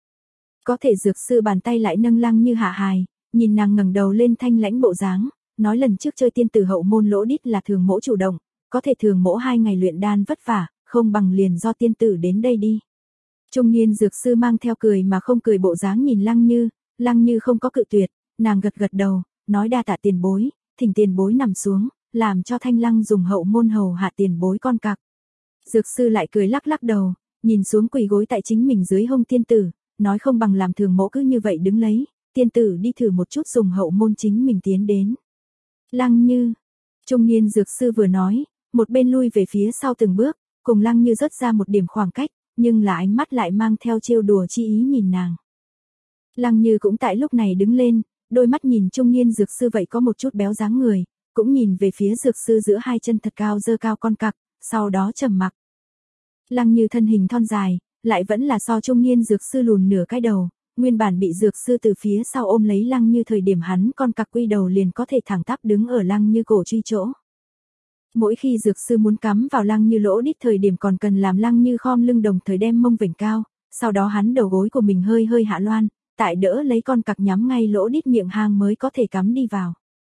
Có thể dược sư bàn tay lại nâng Lăng Như hạ hài, nhìn nàng ngẩng đầu lên thanh lãnh bộ dáng, nói lần trước chơi tiên tử hậu môn lỗ đít là thường mỗ chủ động, có thể thường mỗ hai ngày luyện đan vất vả, không bằng liền do tiên tử đến đây đi. Trung niên dược sư mang theo cười mà không cười bộ dáng nhìn Lăng Như, Lăng Như không có cự tuyệt, nàng gật gật đầu, nói đa tạ tiền bối, thỉnh tiền bối nằm xuống, làm cho Thanh Lăng dùng hậu môn hầu hạ tiền bối con cặc. Dược sư lại cười lắc lắc đầu, nhìn xuống quỳ gối tại chính mình dưới hông tiên tử, nói không bằng làm thường mẫu cứ như vậy đứng lấy, tiên tử đi thử một chút dùng hậu môn chính mình tiến đến. Lăng Như, trung niên dược sư vừa nói, một bên lui về phía sau từng bước, cùng Lăng Như rớt ra một điểm khoảng cách, nhưng là ánh mắt lại mang theo trêu đùa chi ý nhìn nàng. Lăng Như cũng tại lúc này đứng lên, đôi mắt nhìn trung niên dược sư vậy có một chút béo dáng người, cũng nhìn về phía dược sư giữa hai chân thật cao dơ cao con cặc, sau đó trầm mặc. Lăng Như thân hình thon dài, lại vẫn là so trung niên dược sư lùn nửa cái đầu, nguyên bản bị dược sư từ phía sau ôm lấy Lăng Như thời điểm hắn con cặc quy đầu liền có thể thẳng tắp đứng ở Lăng Như cổ truy chỗ. Mỗi khi dược sư muốn cắm vào Lăng Như lỗ đít thời điểm còn cần làm Lăng Như khom lưng đồng thời đem mông vểnh cao, sau đó hắn đầu gối của mình hơi hơi hạ loan, tại đỡ lấy con cặc nhắm ngay lỗ đít miệng hang mới có thể cắm đi vào.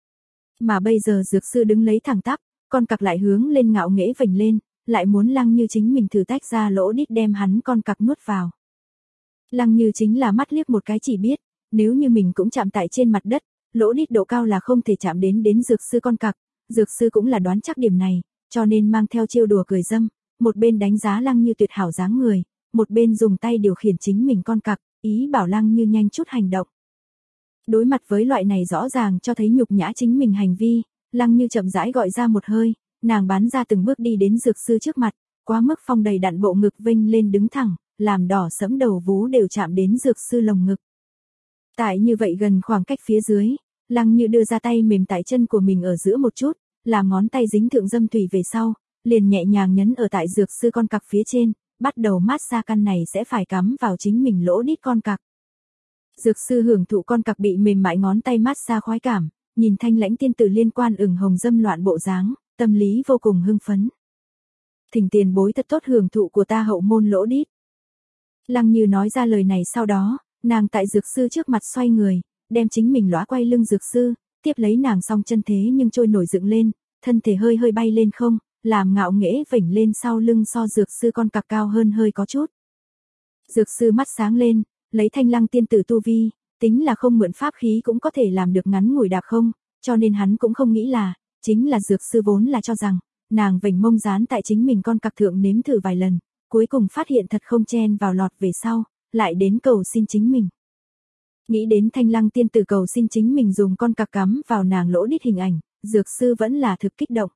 Mà bây giờ dược sư đứng lấy thẳng tắp, con cặc lại hướng lên ngạo nghễ vểnh lên, lại muốn Lăng Như chính mình thử tách ra lỗ đít đem hắn con cặc nuốt vào. Lăng Như chính là mắt liếc một cái chỉ biết, nếu như mình cũng chạm tại trên mặt đất, lỗ đít độ cao là không thể chạm đến đến dược sư con cặc, dược sư cũng là đoán chắc điểm này, cho nên mang theo trêu đùa cười dâm, một bên đánh giá Lăng Như tuyệt hảo dáng người, một bên dùng tay điều khiển chính mình con cặc, ý bảo Lăng Như nhanh chút hành động. Đối mặt với loại này rõ ràng cho thấy nhục nhã chính mình hành vi, Lăng Như chậm rãi gọi ra một hơi, nàng bắn ra từng bước đi đến dược sư trước mặt, quá mức phong đầy đặn bộ ngực vênh lên đứng thẳng, làm đỏ sẫm đầu vú đều chạm đến dược sư lồng ngực. Tại như vậy gần khoảng cách phía dưới, Lăng Như đưa ra tay mềm tại chân của mình ở giữa một chút, làm ngón tay dính thượng dâm thủy về sau, liền nhẹ nhàng nhấn ở tại dược sư con cặc phía trên, bắt đầu mát xa căn này sẽ phải cắm vào chính mình lỗ đít con cặc. Dược sư hưởng thụ con cặc bị mềm mại ngón tay mát xa khoái cảm, nhìn thanh lãnh tiên tử liên quan ửng hồng dâm loạn bộ dáng, tâm lý vô cùng hưng phấn. Thỉnh tiền bối thật tốt hưởng thụ của ta hậu môn lỗ đít. Lăng Như nói ra lời này sau đó, nàng tại dược sư trước mặt xoay người, đem chính mình lõa quay lưng dược sư, Tiếp lấy nàng song chân thế nhưng trôi nổi dựng lên, thân thể hơi hơi bay lên không, làm ngạo nghễ vểnh lên sau lưng so dược sư con cặc cao hơn hơi có chút. Dược sư mắt sáng lên, lấy Thanh Lăng tiên tử tu vi, tính là không mượn pháp khí cũng có thể làm được ngắn ngủi đạp không, cho nên hắn cũng không nghĩ là, chính là dược sư vốn là cho rằng, nàng vểnh mông dán tại chính mình con cặc thượng nếm thử vài lần, cuối cùng phát hiện thật không chen vào lọt về sau, lại đến cầu xin chính mình. Nghĩ đến Thanh Lăng tiên tử cầu xin chính mình dùng con cặc cắm vào nàng lỗ đít hình ảnh, dược sư vẫn là thực kích động.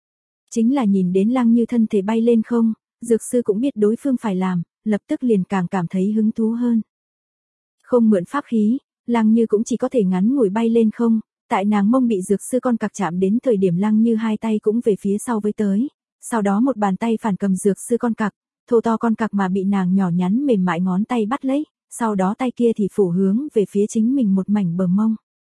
Chính là nhìn đến Lăng Như thân thể bay lên không, dược sư cũng biết đối phương phải làm, lập tức liền càng cảm thấy hứng thú hơn. Không mượn pháp khí, Lăng Như cũng chỉ có thể ngắn ngủi bay lên không, tại nàng mông bị dược sư con cặc chạm đến thời điểm Lăng Như hai tay cũng về phía sau với tới, sau đó một bàn tay phản cầm dược sư con cặc, thô to con cặc mà bị nàng nhỏ nhắn mềm mại ngón tay bắt lấy, sau đó tay kia thì phủ hướng về phía chính mình một mảnh bờ mông.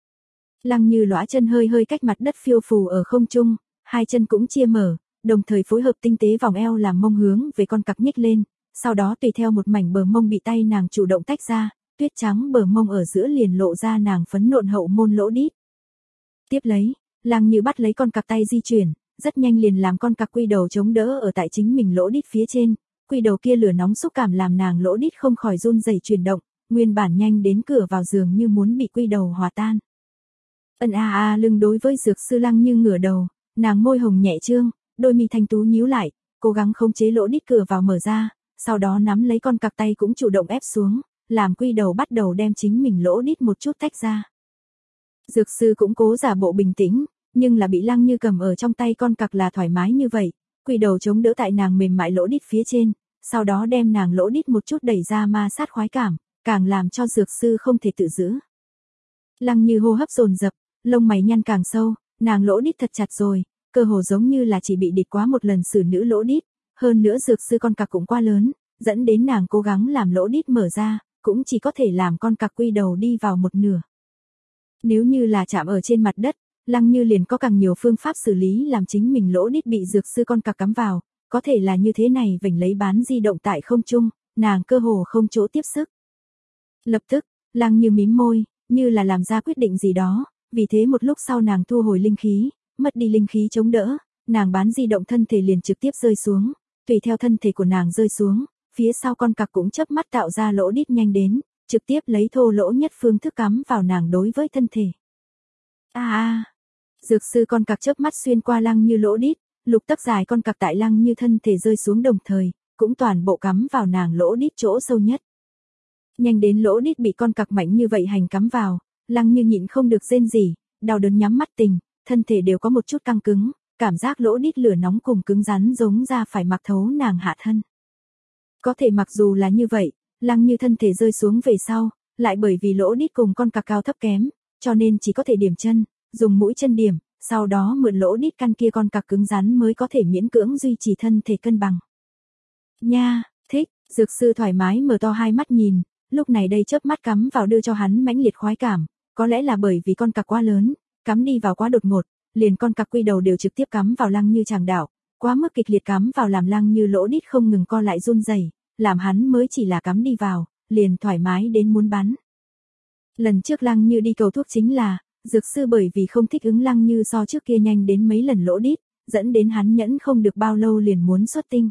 Lăng Như lõa chân hơi hơi cách mặt đất phiêu phù ở không trung, hai chân cũng chia mở, đồng thời phối hợp tinh tế vòng eo làm mông hướng về con cặc nhích lên, sau đó tùy theo một mảnh bờ mông bị tay nàng chủ động tách ra, tuyết trắng bờ mông ở giữa liền lộ ra nàng phấn nộn hậu môn lỗ đít. Tiếp lấy, Lăng Như bắt lấy con cặc tay di chuyển, rất nhanh liền làm con cặc quy đầu chống đỡ ở tại chính mình lỗ đít phía trên, quy đầu kia lửa nóng xúc cảm làm nàng lỗ đít không khỏi run rẩy chuyển động, nguyên bản nhanh đến cửa vào giường như muốn bị quy đầu hòa tan. Ân a a lưng đối với dược sư Lăng Như ngửa đầu, nàng môi hồng nhẹ trương, đôi mi thanh tú nhíu lại, cố gắng khống chế lỗ đít cửa vào mở ra, sau đó nắm lấy con cặc tay cũng chủ động ép xuống, làm quy đầu bắt đầu đem chính mình lỗ đít một chút tách ra. Dược sư cũng cố giả bộ bình tĩnh, nhưng là bị Lăng Như cầm ở trong tay con cặc là thoải mái như vậy, quy đầu chống đỡ tại nàng mềm mại lỗ đít phía trên, sau đó đem nàng lỗ đít một chút đẩy ra ma sát khoái cảm, càng làm cho dược sư không thể tự giữ. Lăng Như hô hấp dồn dập, lông mày nhăn càng sâu, nàng lỗ đít thật chặt rồi, cơ hồ giống như là chỉ bị địch quá một lần xử nữ lỗ đít, hơn nữa dược sư con cặc cũng quá lớn, dẫn đến nàng cố gắng làm lỗ đít mở ra, cũng chỉ có thể làm con cặc quy đầu đi vào một nửa. Nếu như là chạm ở trên mặt đất, Lăng Như liền có càng nhiều phương pháp xử lý làm chính mình lỗ đít bị dược sư con cặc cắm vào, có thể là như thế này vểnh lấy bán di động tại không trung, nàng cơ hồ không chỗ tiếp sức. Lập tức, Lăng Như mím môi, như là làm ra quyết định gì đó, vì thế một lúc sau nàng thu hồi linh khí, mất đi linh khí chống đỡ, nàng bán di động thân thể liền trực tiếp rơi xuống, tùy theo thân thể của nàng rơi xuống, phía sau con cặc cũng chớp mắt tạo ra lỗ đít nhanh đến, trực tiếp lấy thô lỗ nhất phương thức cắm vào nàng đối với thân thể. A a. Dược sư con cặc chớp mắt xuyên qua Lăng Như lỗ đít, lục tấc dài con cặc tại Lăng Như thân thể rơi xuống đồng thời, cũng toàn bộ cắm vào nàng lỗ đít chỗ sâu nhất. Nhanh đến lỗ đít bị con cặc mạnh như vậy hành cắm vào, Lăng Như nhịn không được rên rỉ, đau đớn nhắm mắt tình, thân thể đều có một chút căng cứng, cảm giác lỗ đít lửa nóng cùng cứng rắn giống ra phải mặc thấu nàng hạ thân. Có thể mặc dù là như vậy, Lăng Như thân thể rơi xuống về sau, lại bởi vì lỗ đít cùng con cặc cao thấp kém, cho nên chỉ có thể điểm chân, dùng mũi chân điểm, sau đó mượn lỗ đít căn kia con cặc cứng rắn mới có thể miễn cưỡng duy trì thân thể cân bằng. Nha, thích, dược sư thoải mái mở to hai mắt nhìn, lúc này đây chớp mắt cắm vào đưa cho hắn mãnh liệt khoái cảm, có lẽ là bởi vì con cặc quá lớn, cắm đi vào quá đột ngột, liền con cặc quy đầu đều trực tiếp cắm vào Lăng Như tràng đạo, quá mức kịch liệt cắm vào làm Lăng Như lỗ đít không ngừng co lại run rẩy, làm hắn mới chỉ là cắm đi vào, liền thoải mái đến muốn bắn. Lần trước Lăng Như đi cầu thuốc chính là, dược sư bởi vì không thích ứng Lăng Như so trước kia nhanh đến mấy lần lỗ đít, dẫn đến hắn nhẫn không được bao lâu liền muốn xuất tinh.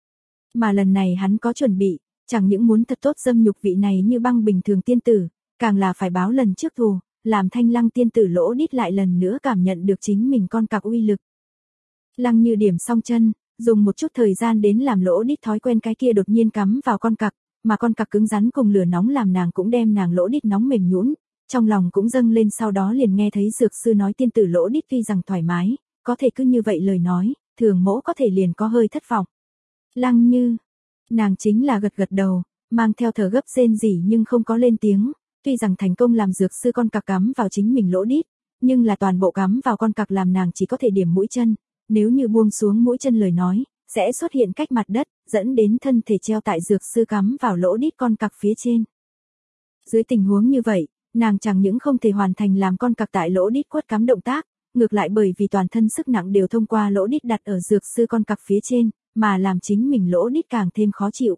Mà lần này hắn có chuẩn bị, chẳng những muốn thật tốt dâm nhục vị này như băng bình thường tiên tử, càng là phải báo lần trước thù, làm Thanh Lăng tiên tử lỗ đít lại lần nữa cảm nhận được chính mình con cặc uy lực. Lăng Như điểm xong chân, dùng một chút thời gian đến làm lỗ đít thói quen cái kia đột nhiên cắm vào con cặc, mà con cặc cứng rắn cùng lửa nóng làm nàng cũng đem nàng lỗ đít nóng mềm nhũn, trong lòng cũng dâng lên, sau đó liền nghe thấy dược sư nói tiên tử lỗ đít tuy rằng thoải mái, có thể cứ như vậy lời nói, thường mỗ có thể liền có hơi thất vọng. Lăng Như, nàng chính là gật gật đầu, mang theo thở gấp rên rỉ nhưng không có lên tiếng, tuy rằng thành công làm dược sư con cặc cắm vào chính mình lỗ đít, nhưng là toàn bộ cắm vào con cặc làm nàng chỉ có thể điểm mũi chân, nếu như buông xuống mũi chân lời nói, sẽ xuất hiện cách mặt đất, dẫn đến thân thể treo tại dược sư cắm vào lỗ đít con cặc phía trên. Dưới tình huống như vậy, nàng chẳng những không thể hoàn thành làm con cặc tại lỗ đít quất cắm động tác, ngược lại bởi vì toàn thân sức nặng đều thông qua lỗ đít đặt ở dược sư con cặc phía trên, mà làm chính mình lỗ đít càng thêm khó chịu.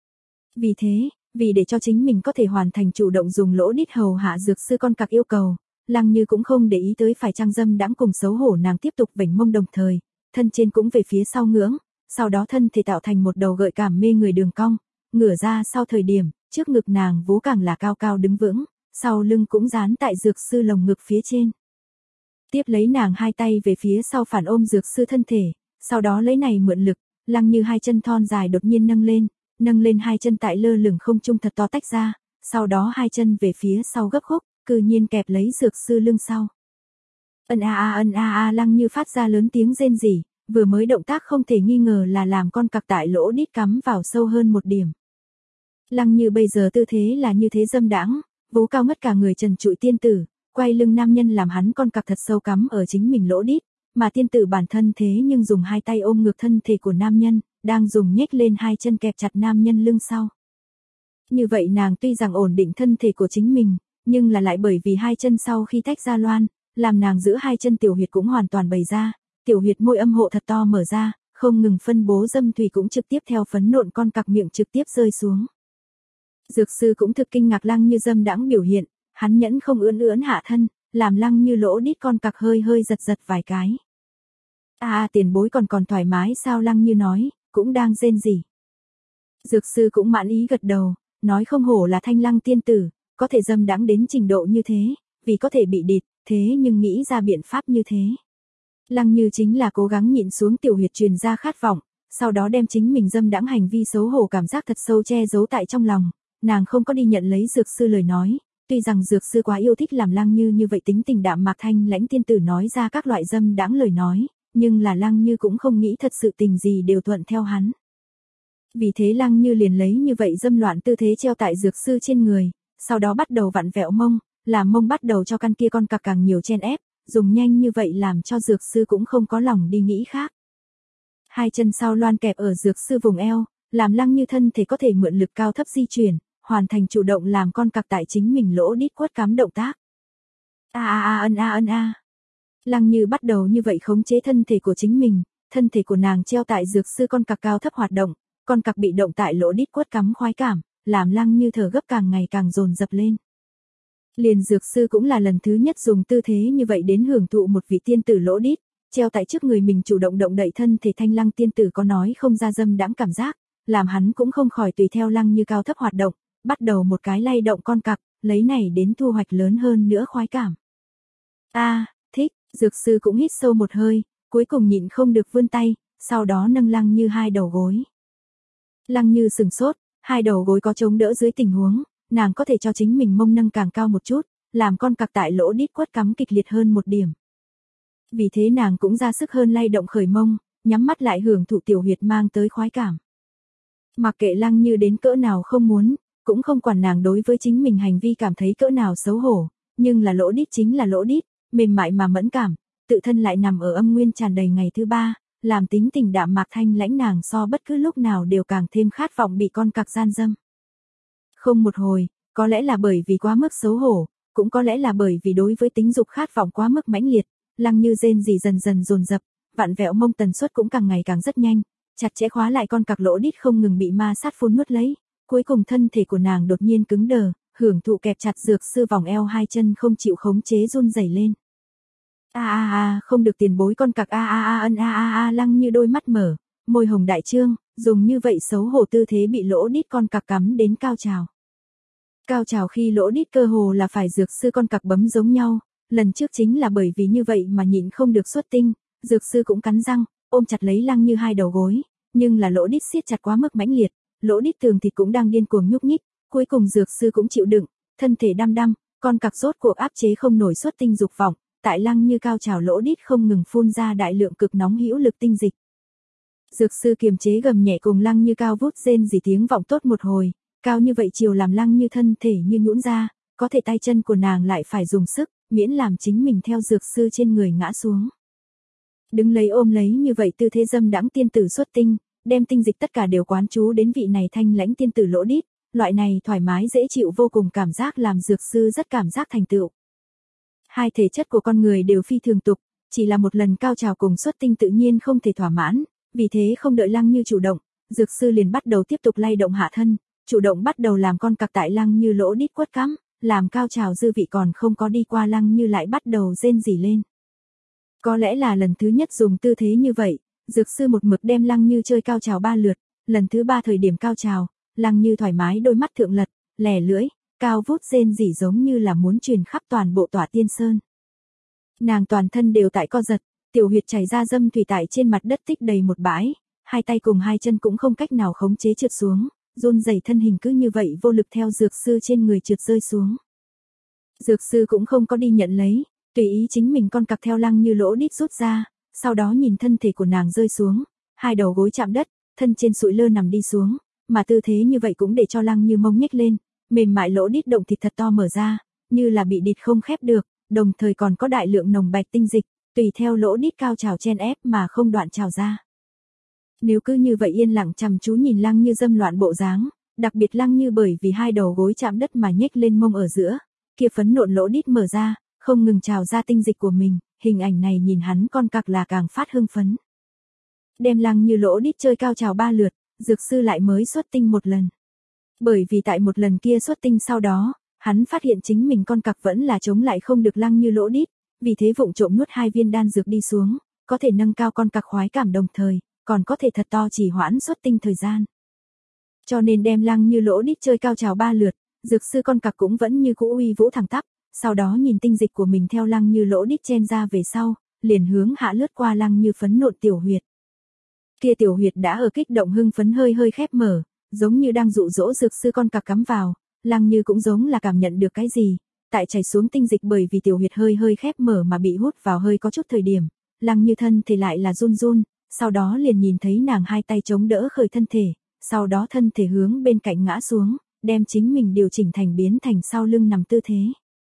Vì thế, vì để cho chính mình có thể hoàn thành chủ động dùng lỗ đít hầu hạ dược sư con cặc yêu cầu, Lăng Như cũng không để ý tới phải chăng dâm đãng cùng xấu hổ, nàng tiếp tục vểnh mông đồng thời, thân trên cũng về phía sau ngưỡng, sau đó thân thể tạo thành một đầu gợi cảm mê người đường cong, ngửa ra sau thời điểm, trước ngực nàng vú càng là cao cao đứng vững, sau lưng cũng dán tại dược sư lồng ngực phía trên. Tiếp lấy nàng hai tay về phía sau phản ôm dược sư thân thể, sau đó lấy này mượn lực, Lăng Như hai chân thon dài đột nhiên nâng lên, nâng lên hai chân tại lơ lửng không trung thật to tách ra, sau đó hai chân về phía sau gấp khúc, cư nhiên kẹp lấy dược sư lưng sau. Ân a a ân a a Lăng Như phát ra lớn tiếng rên rỉ, vừa mới động tác không thể nghi ngờ là làm con cặc tại lỗ đít cắm vào sâu hơn một điểm. Lăng Như bây giờ tư thế là như thế dâm đãng, vú cao mất cả người trần trụi tiên tử, quay lưng nam nhân làm hắn con cặc thật sâu cắm ở chính mình lỗ đít, mà tiên tử bản thân thế nhưng dùng hai tay ôm ngược thân thể của nam nhân, đang dùng nhếch lên hai chân kẹp chặt nam nhân lưng sau. Như vậy nàng tuy rằng ổn định thân thể của chính mình, nhưng là lại bởi vì hai chân sau khi tách ra loan, làm nàng giữ hai chân tiểu huyệt cũng hoàn toàn bày ra, tiểu huyệt môi âm hộ thật to mở ra, không ngừng phân bố dâm thủy cũng trực tiếp theo phấn nộn con cặc miệng trực tiếp rơi xuống. Dược sư cũng thực kinh ngạc Lăng Như dâm đãng biểu hiện, hắn nhẫn không ưỡn ưỡn hạ thân, làm Lăng Như lỗ đít con cặc hơi hơi giật giật vài cái. A à, tiền bối còn còn thoải mái sao? Lăng Như nói, cũng đang rên rỉ. Dược sư cũng mãn ý gật đầu, nói không hổ là Thanh Lăng tiên tử, có thể dâm đãng đến trình độ như thế, vì có thể bị địt, thế nhưng nghĩ ra biện pháp như thế. Lăng Như chính là cố gắng nhịn xuống tiểu huyệt truyền ra khát vọng, sau đó đem chính mình dâm đãng hành vi xấu hổ cảm giác thật sâu che giấu tại trong lòng, nàng không có đi nhận lấy dược sư lời nói, tuy rằng dược sư quá yêu thích làm Lăng Như như vậy tính tình đạm mạc thanh lãnh tiên tử nói ra các loại dâm đãng lời nói, nhưng là Lăng Như cũng không nghĩ thật sự tình gì đều thuận theo hắn. Vì thế Lăng Như liền lấy như vậy dâm loạn tư thế treo tại dược sư trên người, sau đó bắt đầu vặn vẹo mông, làm mông bắt đầu cho căn kia con cặc càng nhiều chen ép, dùng nhanh như vậy làm cho dược sư cũng không có lòng đi nghĩ khác. Hai chân sau loan kẹp ở dược sư vùng eo, làm Lăng Như thân thể có thể mượn lực cao thấp di chuyển, hoàn thành chủ động làm con cặc tại chính mình lỗ đít quất cắm động tác. A a a ân a ân a. Lăng Như bắt đầu như vậy khống chế thân thể của chính mình, thân thể của nàng treo tại dược sư con cặc cao thấp hoạt động, con cặc bị động tại lỗ đít quất cắm khoái cảm, làm Lăng Như thở gấp càng ngày càng dồn dập lên. Liền dược sư cũng là lần thứ nhất dùng tư thế như vậy đến hưởng thụ một vị tiên tử lỗ đít, treo tại trước người mình chủ động động đậy thân thể Thanh Lăng tiên tử có nói không ra dâm đãng cảm giác, làm hắn cũng không khỏi tùy theo Lăng Như cao thấp hoạt động, bắt đầu một cái lay động con cặc, lấy này đến thu hoạch lớn hơn nữa khoái cảm. A, à, thích, dược sư cũng hít sâu một hơi, cuối cùng nhịn không được vươn tay, sau đó nâng Lăng Như hai đầu gối. Lăng Như sừng sốt, hai đầu gối có chống đỡ dưới tình huống, nàng có thể cho chính mình mông nâng càng cao một chút, làm con cặc tại lỗ đít quất cắm kịch liệt hơn một điểm. Vì thế nàng cũng ra sức hơn lay động khởi mông, nhắm mắt lại hưởng thụ tiểu huyệt mang tới khoái cảm. Mặc kệ Lăng Như đến cỡ nào không muốn, cũng không quản nàng đối với chính mình hành vi cảm thấy cỡ nào xấu hổ, nhưng là lỗ đít chính là lỗ đít, mềm mại mà mẫn cảm, tự thân lại nằm ở âm nguyên tràn đầy ngày thứ ba, làm tính tình đạm mạc thanh lãnh nàng so bất cứ lúc nào đều càng thêm khát vọng bị con cặc gian dâm. Không một hồi, có lẽ là bởi vì quá mức xấu hổ, cũng có lẽ là bởi vì đối với tính dục khát vọng quá mức mãnh liệt, Lăng Như rên rỉ dần dần dồn dập, vặn vẹo mông tần suất cũng càng ngày càng rất nhanh, chặt chẽ khóa lại con cặc lỗ đít không ngừng bị ma sát phun nuốt lấy, cuối cùng thân thể của nàng đột nhiên cứng đờ, hưởng thụ kẹp chặt dược sư vòng eo hai chân không chịu khống chế run rẩy lên. A a a, không được tiền bối con cặc a a a ân a a a Lăng Như đôi mắt mở, môi hồng đại trương, dùng như vậy xấu hổ tư thế bị lỗ đít con cặc cắm đến cao trào. Cao trào khi lỗ đít cơ hồ là phải dược sư con cặc bấm giống nhau, lần trước chính là bởi vì như vậy mà nhịn không được xuất tinh, dược sư cũng cắn răng, ôm chặt lấy Lăng Như hai đầu gối, nhưng là lỗ đít siết chặt quá mức mãnh liệt, lỗ đít tường thịt cũng đang điên cuồng nhúc nhích, cuối cùng dược sư cũng chịu đựng, thân thể đăm đăm, con cặc rốt cuộc áp chế không nổi xuất tinh dục vọng, tại Lăng Như cao trào lỗ đít không ngừng phun ra đại lượng cực nóng hữu lực tinh dịch. Dược sư kiềm chế gầm nhẹ cùng Lăng Như cao vút rên rỉ tiếng vọng tốt một hồi, cao như vậy chiều làm Lăng Như thân thể như nhũn ra, có thể tay chân của nàng lại phải dùng sức, miễn làm chính mình theo dược sư trên người ngã xuống. Đứng lấy ôm lấy như vậy tư thế dâm đãng tiên tử xuất tinh, đem tinh dịch tất cả đều quán chú đến vị này thanh lãnh tiên tử lỗ đít, loại này thoải mái dễ chịu vô cùng cảm giác làm dược sư rất cảm giác thành tựu. Hai thể chất của con người đều phi thường tục, chỉ là một lần cao trào cùng xuất tinh tự nhiên không thể thỏa mãn, vì thế không đợi Lăng Như chủ động, dược sư liền bắt đầu tiếp tục lay động hạ thân, chủ động bắt đầu làm con cặc tại Lăng Như lỗ đít quất cắm, làm cao trào dư vị còn không có đi qua Lăng Như lại bắt đầu rên rỉ lên. Có lẽ là lần thứ nhất dùng tư thế như vậy, dược sư một mực đem Lăng Như chơi cao trào ba lượt, lần thứ ba thời điểm cao trào, Lăng Như thoải mái đôi mắt thượng lật, lẻ lưỡi, cao vút rên rỉ giống như là muốn truyền khắp toàn bộ Tỏa Tiên Sơn. Nàng toàn thân đều tại co giật, tiểu huyệt chảy ra dâm thủy tại trên mặt đất tích đầy một bãi, hai tay cùng hai chân cũng không cách nào khống chế trượt xuống, run rẩy thân hình cứ như vậy vô lực theo dược sư trên người trượt rơi xuống. Dược sư cũng không có đi nhận lấy, tùy ý chính mình con cặc theo Lăng Như lỗ đít rút ra, sau đó nhìn thân thể của nàng rơi xuống, hai đầu gối chạm đất, thân trên sụi lơ nằm đi xuống, mà tư thế như vậy cũng để cho Lăng Như mông nhếch lên, mềm mại lỗ đít động thịt thật to mở ra, như là bị địt không khép được, đồng thời còn có đại lượng nồng bạch tinh dịch, tùy theo lỗ đít cao trào chen ép mà không đoạn trào ra. Nếu cứ như vậy yên lặng chăm chú nhìn Lăng Như dâm loạn bộ dáng, đặc biệt Lăng Như bởi vì hai đầu gối chạm đất mà nhếch lên mông ở giữa, kia phấn nộn lỗ đít mở ra, không ngừng trào ra tinh dịch của mình, hình ảnh này nhìn hắn con cặc là càng phát hưng phấn. Đem Lăng Như lỗ đít chơi cao trào ba lượt, dược sư lại mới xuất tinh một lần. Bởi vì tại một lần kia xuất tinh sau đó, hắn phát hiện chính mình con cặc vẫn là chống lại không được Lăng Như lỗ đít, vì thế vụng trộm nuốt hai viên đan dược đi xuống, có thể nâng cao con cặc khoái cảm đồng thời, còn có thể thật to chỉ hoãn xuất tinh thời gian. Cho nên đem Lăng Như lỗ đít chơi cao trào ba lượt, dược sư con cặc cũng vẫn như cũ uy vũ thẳng tắp, sau đó nhìn tinh dịch của mình theo Lăng Như lỗ đít chen ra về sau, liền hướng hạ lướt qua Lăng Như phấn nộn tiểu huyệt. Kia tiểu huyệt đã ở kích động hưng phấn hơi hơi khép mở, giống như đang dụ dỗ dược sư con cặc cắm vào, Lăng Như cũng giống là cảm nhận được cái gì, tại chảy xuống tinh dịch bởi vì tiểu huyệt hơi hơi khép mở mà bị hút vào hơi có chút thời điểm, Lăng Như thân thì lại là run run, sau đó liền nhìn thấy nàng hai tay chống đỡ khởi thân thể, sau đó thân thể hướng bên cạnh ngã xuống, đem chính mình điều chỉnh thành biến thành sau lưng nằm tư thế.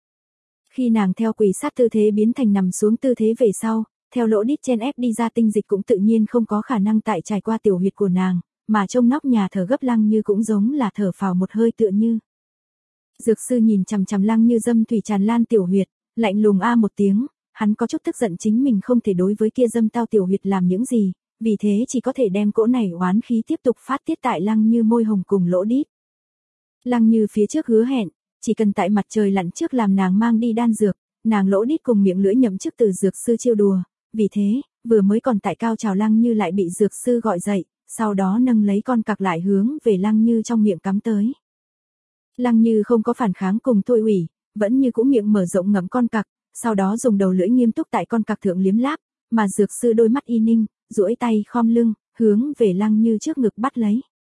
Khi nàng theo quỳ sát tư thế biến thành nằm xuống tư thế về sau, theo lỗ đít chen ép đi ra tinh dịch cũng tự nhiên không có khả năng tại trải qua tiểu huyệt của nàng, mà trong nóc nhà thở gấp Lăng Như cũng giống là thở phào một hơi tựa như. Dược sư nhìn chằm chằm Lăng Như dâm thủy tràn lan tiểu huyệt, lạnh lùng a một tiếng, hắn có chút tức giận chính mình không thể đối với kia dâm tao tiểu huyệt làm những gì, vì thế chỉ có thể đem cỗ này oán khí tiếp tục phát tiết tại Lăng Như môi hồng cùng lỗ đít. Lăng Như phía trước hứa hẹn, chỉ cần tại mặt trời lặn trước làm nàng mang đi đan dược, nàng lỗ đít cùng miệng lưỡi nhậm chức từ dược sư trêu đùa, vì thế, vừa mới còn tại cao trào Lăng Như lại bị dược sư gọi dậy, sau đó nâng lấy con cặc lại hướng về Lăng Như trong miệng cắm tới. Lăng Như không có phản kháng cùng thôi ủy, vẫn như cũ miệng mở rộng ngậm con cặc, sau đó dùng đầu lưỡi nghiêm túc tại con cặc thượng liếm láp, mà dược sư đôi mắt y ninh, duỗi tay khom lưng, hướng về Lăng Như trước ngực bắt lấy.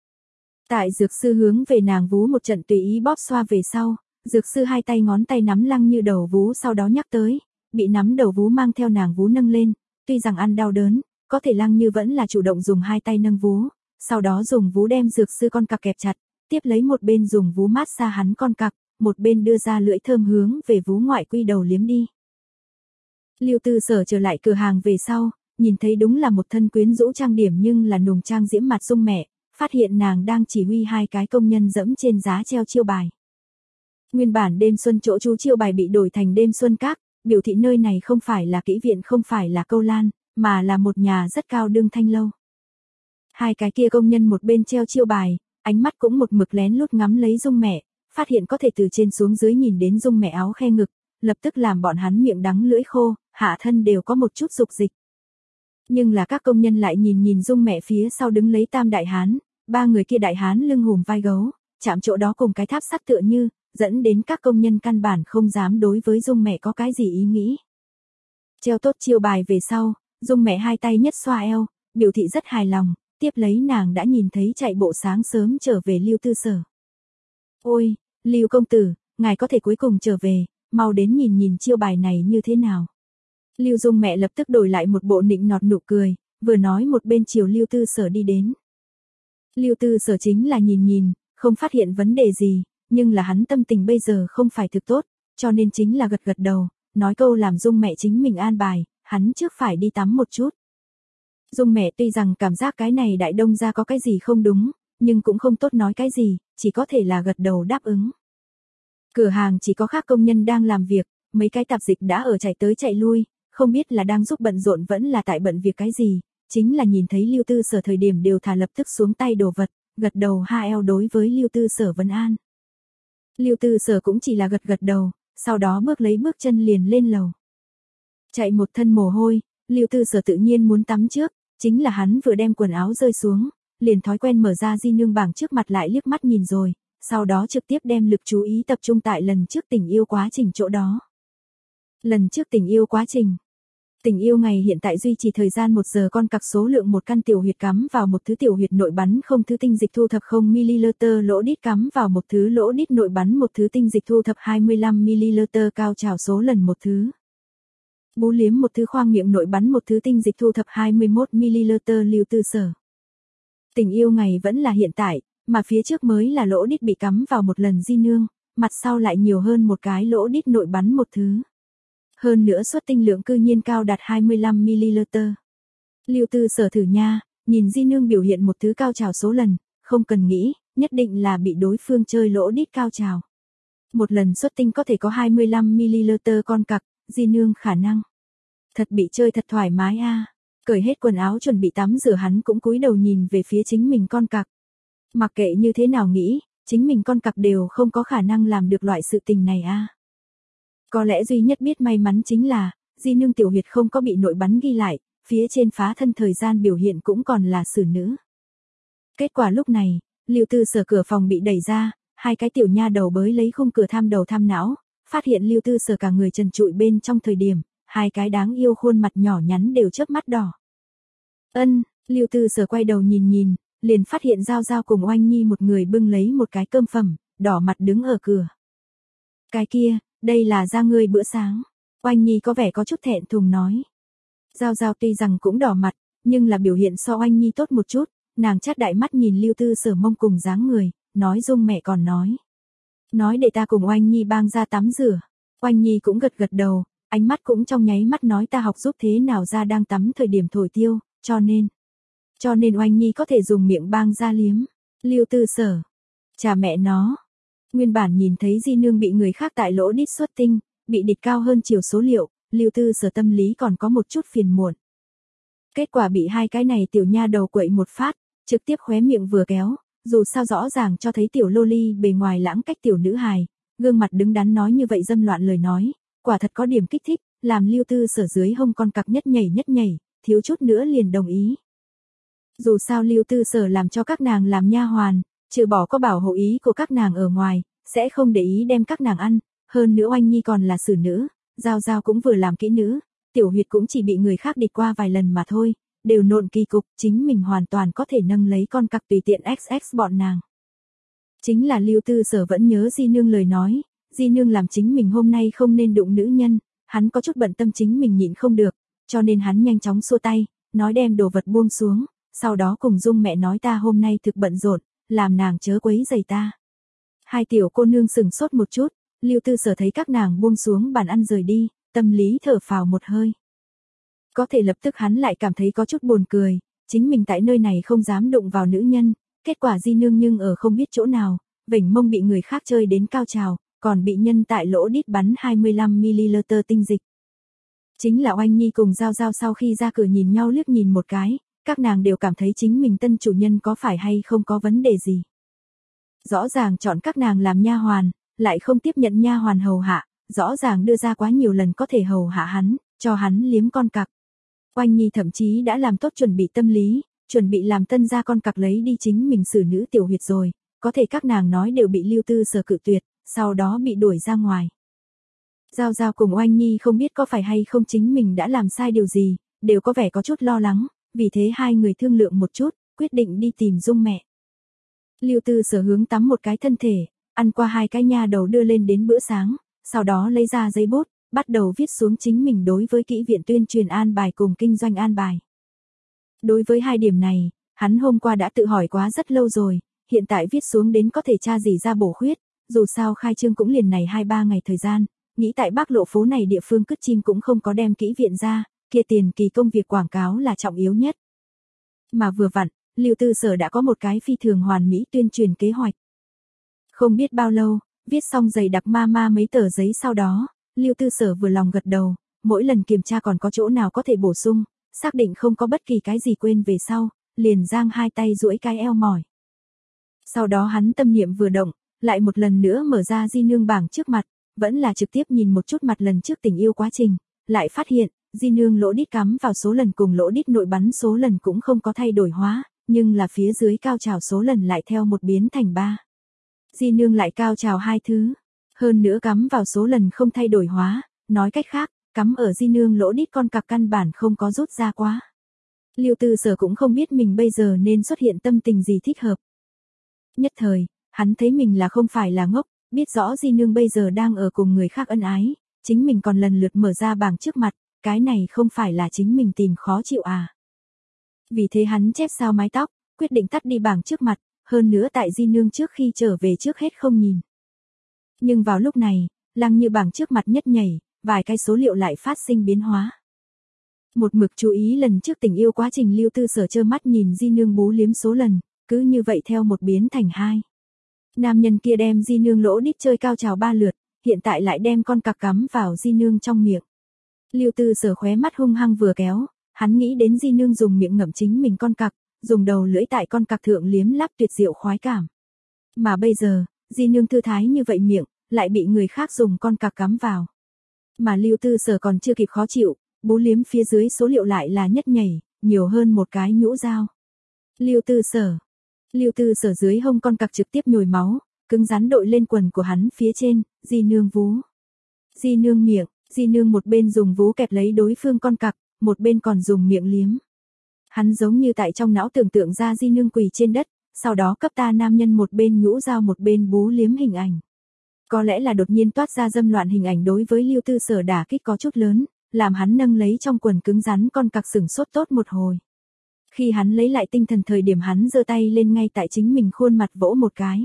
Tại dược sư hướng về nàng vú một trận tùy ý bóp xoa về sau, dược sư hai tay ngón tay nắm Lăng Như đầu vú sau đó nhắc tới, bị nắm đầu vú mang theo nàng vú nâng lên, tuy rằng ăn đau đớn, có thể Lăng Như vẫn là chủ động dùng hai tay nâng vú, sau đó dùng vú đem dược sư con cặc kẹp chặt, tiếp lấy một bên dùng vú mát xa hắn con cặc, một bên đưa ra lưỡi thơm hướng về vú ngoại quy đầu liếm đi. Lưu Tư Sở trở lại cửa hàng về sau, nhìn thấy đúng là một thân quyến rũ trang điểm nhưng là nùng trang diễm mặt Dung mẹ, phát hiện nàng đang chỉ huy hai cái công nhân dẫm trên giá treo chiêu bài. Nguyên bản đêm xuân chỗ chú chiêu bài bị đổi thành đêm xuân các, biểu thị nơi này không phải là kỹ viện không phải là câu lan, mà là một nhà rất cao đương thanh lâu. Hai cái kia công nhân một bên treo chiêu bài, ánh mắt cũng một mực lén lút ngắm lấy Dung mẹ, phát hiện có thể từ trên xuống dưới nhìn đến Dung mẹ áo khe ngực, lập tức làm bọn hắn miệng đắng lưỡi khô, hạ thân đều có một chút dục dịch. Nhưng là các công nhân lại nhìn nhìn Dung mẹ phía sau đứng lấy tam đại hán, ba người kia đại hán lưng hùm vai gấu, chạm chỗ đó cùng cái tháp sắt tựa như, dẫn đến các công nhân căn bản không dám đối với Dung mẹ có cái gì ý nghĩ. Treo tốt chiêu bài về sau, Dung mẹ hai tay nhất xoa eo, biểu thị rất hài lòng, tiếp lấy nàng đã nhìn thấy chạy bộ sáng sớm trở về Lưu Tư Sở. Ôi, Lưu công tử, ngài có thể cuối cùng trở về, mau đến nhìn nhìn chiêu bài này như thế nào. Lưu Dung mẹ lập tức đổi lại một bộ nịnh nọt nụ cười, vừa nói một bên chiều Lưu Tư Sở đi đến. Lưu Tư Sở chính là nhìn nhìn, không phát hiện vấn đề gì, nhưng là hắn tâm tình bây giờ không phải thực tốt, cho nên chính là gật gật đầu, nói câu làm Dung mẹ chính mình an bài, hắn trước phải đi tắm một chút. Dung mẹ tuy rằng cảm giác cái này đại đông ra có cái gì không đúng, nhưng cũng không tốt nói cái gì, chỉ có thể là gật đầu đáp ứng. Cửa hàng chỉ có khác công nhân đang làm việc, mấy cái tạp dịch đã ở chạy tới chạy lui, không biết là đang giúp bận rộn vẫn là tại bận việc cái gì, chính là nhìn thấy Lưu Tư Sở thời điểm đều thả lập tức xuống tay đồ vật, gật đầu ha eo đối với Lưu Tư Sở vấn an. Lưu Tư Sở cũng chỉ là gật gật đầu, sau đó bước lấy bước chân liền lên lầu. Chạy một thân mồ hôi, Lưu Tư Sở tự nhiên muốn tắm trước, chính là hắn vừa đem quần áo rơi xuống, liền thói quen mở ra di nương bảng trước mặt lại liếc mắt nhìn rồi, sau đó trực tiếp đem lực chú ý tập trung tại lần trước tình yêu quá trình chỗ đó. Lần trước tình yêu quá trình. Tình yêu ngày hiện tại duy trì thời gian một giờ, con cặc số lượng một căn tiểu huyệt cắm vào một thứ tiểu huyệt nội bắn không thứ tinh dịch thu thập không mi-li-lít lỗ đít cắm vào một thứ lỗ đít nội bắn một thứ tinh dịch thu thập hai mươi lăm mi-li-lít cao trào số lần một thứ. Bú liếm một thứ khoang miệng nội bắn một thứ tinh dịch thu thập hai mươi mốt mi-li-lít. Lưu Tư Sở. Tình yêu ngày vẫn là hiện tại, mà phía trước mới là lỗ đít bị cắm vào một lần di nương, mặt sau lại nhiều hơn một cái lỗ đít nội bắn một thứ. Hơn nữa xuất tinh lượng cư nhiên cao đạt hai mươi lăm mi-li-lít. Lưu Tư Sở thử nha, nhìn di nương biểu hiện một thứ cao trào số lần, không cần nghĩ, nhất định là bị đối phương chơi lỗ đít cao trào. Một lần xuất tinh có thể có hai mươi lăm mi-li-lít con cặc, di nương khả năng. Thật bị chơi thật thoải mái a. À. Cởi hết quần áo chuẩn bị tắm rửa hắn cũng cúi đầu nhìn về phía chính mình con cặc. Mặc kệ như thế nào nghĩ, chính mình con cặc đều không có khả năng làm được loại sự tình này a. À. Có lẽ duy nhất biết may mắn chính là, di nương tiểu huyệt không có bị nội bắn ghi lại, phía trên phá thân thời gian biểu hiện cũng còn là xử nữ. Kết quả lúc này, Lưu Tư Sở cửa phòng bị đẩy ra, hai cái tiểu nha đầu bới lấy khung cửa tham đầu tham não, phát hiện Lưu Tư Sở cả người trần trụi bên trong thời điểm, hai cái đáng yêu khuôn mặt nhỏ nhắn đều chớp mắt đỏ. Ân, Lưu Tư Sở quay đầu nhìn nhìn, liền phát hiện Giao Giao cùng Oanh Nhi một người bưng lấy một cái cơm phẩm, đỏ mặt đứng ở cửa. Cái kia, đây là ra ngươi bữa sáng. Oanh Nhi có vẻ có chút thẹn thùng nói. Giao Giao tuy rằng cũng đỏ mặt, nhưng là biểu hiện so Oanh Nhi tốt một chút, nàng chát đại mắt nhìn Lưu Tư Sở mông cùng dáng người, nói dung mẹ còn nói. Nói để ta cùng Oanh Nhi bang ra tắm rửa. Oanh Nhi cũng gật gật đầu, ánh mắt cũng trong nháy mắt nói ta học giúp thế nào ra đang tắm thời điểm thổi tiêu, cho nên. Cho nên Oanh Nhi có thể dùng miệng bang ra liếm. Lưu Tư Sở. Chà mẹ nó. Nguyên bản nhìn thấy di nương bị người khác tại lỗ đít xuất tinh, bị địch cao hơn chiều số liệu, Lưu Tư Sở tâm lý còn có một chút phiền muộn. Kết quả bị hai cái này tiểu nha đầu quậy một phát, trực tiếp khóe miệng vừa kéo, dù sao rõ ràng cho thấy tiểu loli bề ngoài lãng cách tiểu nữ hài, gương mặt đứng đắn nói như vậy dâm loạn lời nói, quả thật có điểm kích thích, làm Lưu Tư Sở dưới hông con cặc nhất nhảy nhất nhảy, thiếu chút nữa liền đồng ý. Dù sao Lưu Tư Sở làm cho các nàng làm nha hoàn, trừ bỏ có bảo hộ ý của các nàng ở ngoài, sẽ không để ý đem các nàng ăn, hơn nữa Oanh Nhi còn là xử nữ, Giao Giao cũng vừa làm kỹ nữ, tiểu huyệt cũng chỉ bị người khác địch qua vài lần mà thôi, đều nộn kỳ cục, chính mình hoàn toàn có thể nâng lấy con cặc tùy tiện xx bọn nàng. Chính là Lưu Tư Sở vẫn nhớ di nương lời nói, di nương làm chính mình hôm nay không nên đụng nữ nhân, hắn có chút bận tâm chính mình nhịn không được, cho nên hắn nhanh chóng xua tay, nói đem đồ vật buông xuống, sau đó cùng Dung mẹ nói ta hôm nay thực bận rộn, làm nàng chớ quấy rầy ta. Hai tiểu cô nương sừng sốt một chút, Lưu Tư Sở thấy các nàng buông xuống bàn ăn rời đi, tâm lý thở phào một hơi. Có thể lập tức hắn lại cảm thấy có chút buồn cười, chính mình tại nơi này không dám đụng vào nữ nhân, kết quả di nương nhưng ở không biết chỗ nào, vểnh mông bị người khác chơi đến cao trào, còn bị nhân tại lỗ đít bắn hai mươi lăm mi-li-lít tinh dịch. Chính là Oanh Nhi cùng Giao Giao sau khi ra cửa nhìn nhau liếc nhìn một cái, các nàng đều cảm thấy chính mình tân chủ nhân có phải hay không có vấn đề gì. Rõ ràng chọn các nàng làm nha hoàn, lại không tiếp nhận nha hoàn hầu hạ, rõ ràng đưa ra quá nhiều lần có thể hầu hạ hắn, cho hắn liếm con cặc. Oanh Nhi thậm chí đã làm tốt chuẩn bị tâm lý, chuẩn bị làm tân gia con cặc lấy đi chính mình xử nữ tiểu huyệt rồi, có thể các nàng nói đều bị Lưu Tư Sở cự tuyệt, sau đó bị đuổi ra ngoài. Giao Giao cùng Oanh Nhi không biết có phải hay không chính mình đã làm sai điều gì, đều có vẻ có chút lo lắng, vì thế hai người thương lượng một chút, quyết định đi tìm Dung mẹ. Lưu Tư Sở hướng tắm một cái thân thể, ăn qua hai cái nha đầu đưa lên đến bữa sáng, sau đó lấy ra giấy bút, bắt đầu viết xuống chính mình đối với kỹ viện tuyên truyền an bài cùng kinh doanh an bài. Đối với hai điểm này, hắn hôm qua đã tự hỏi quá rất lâu rồi, hiện tại viết xuống đến có thể tra gì ra bổ khuyết, dù sao khai trương cũng liền này hai ba ngày thời gian, nghĩ tại Bắc Lộ phố này địa phương cứt chim cũng không có đem kỹ viện ra, kia tiền kỳ công việc quảng cáo là trọng yếu nhất. Mà vừa vặn, Lưu Tư Sở đã có một cái phi thường hoàn mỹ tuyên truyền kế hoạch. Không biết bao lâu, viết xong dày đặc ma ma mấy tờ giấy sau đó, Lưu Tư Sở vừa lòng gật đầu, mỗi lần kiểm tra còn có chỗ nào có thể bổ sung, xác định không có bất kỳ cái gì quên về sau, liền giang hai tay duỗi cái eo mỏi. Sau đó hắn tâm niệm vừa động, lại một lần nữa mở ra Di Nương bảng trước mặt, vẫn là trực tiếp nhìn một chút mặt lần trước tình yêu quá trình, lại phát hiện, Di Nương lỗ đít cắm vào số lần cùng lỗ đít nội bắn số lần cũng không có thay đổi hóa, nhưng là phía dưới cao trào số lần lại theo một biến thành ba. Di Nương lại cao trào hai thứ, hơn nữa cắm vào số lần không thay đổi hóa, nói cách khác, cắm ở Di Nương lỗ đít con cặc căn bản không có rút ra quá. Lưu Tư Sở cũng không biết mình bây giờ nên xuất hiện tâm tình gì thích hợp. Nhất thời, hắn thấy mình là không phải là ngốc, biết rõ Di Nương bây giờ đang ở cùng người khác ân ái, chính mình còn lần lượt mở ra bảng trước mặt, cái này không phải là chính mình tìm khó chịu à. Vì thế hắn chép sao mái tóc, quyết định tắt đi bảng trước mặt, hơn nữa tại Di Nương trước khi trở về trước hết không nhìn. Nhưng vào lúc này, Lăng Như bảng trước mặt nhất nhảy, vài cái số liệu lại phát sinh biến hóa. Một mực chú ý lần trước tình yêu quá trình Lưu Tư Sở trơ mắt nhìn Di Nương bú liếm số lần, cứ như vậy theo một biến thành hai. Nam nhân kia đem Di Nương lỗ đít chơi cao trào ba lượt, hiện tại lại đem con cặc cắm vào Di Nương trong miệng. Lưu Tư Sở khóe mắt hung hăng vừa kéo, hắn nghĩ đến Di Nương dùng miệng ngậm chính mình con cặc, dùng đầu lưỡi tại con cặc thượng liếm láp tuyệt diệu khoái cảm. Mà bây giờ, Di Nương thư thái như vậy miệng, lại bị người khác dùng con cặc cắm vào. Mà Lưu Tư Sở còn chưa kịp khó chịu, bú liếm phía dưới số liệu lại là nhất nhảy, nhiều hơn một cái nhũ dao. Lưu Tư Sở. Lưu Tư Sở dưới hông con cặc trực tiếp nhồi máu, cứng rắn đội lên quần của hắn phía trên, Di Nương vú. Di Nương miệng, Di Nương một bên dùng vú kẹp lấy đối phương con cặc, một bên còn dùng miệng liếm. Hắn giống như tại trong não tưởng tượng ra Di Nương quỳ trên đất, sau đó cấp ta nam nhân một bên nhũ dao một bên bú liếm hình ảnh. Có lẽ là đột nhiên toát ra dâm loạn hình ảnh đối với Lưu Tư Sở đả kích có chút lớn, làm hắn nâng lấy trong quần cứng rắn con cặc sửng sốt tốt một hồi. Khi hắn lấy lại tinh thần thời điểm hắn giơ tay lên ngay tại chính mình khuôn mặt vỗ một cái.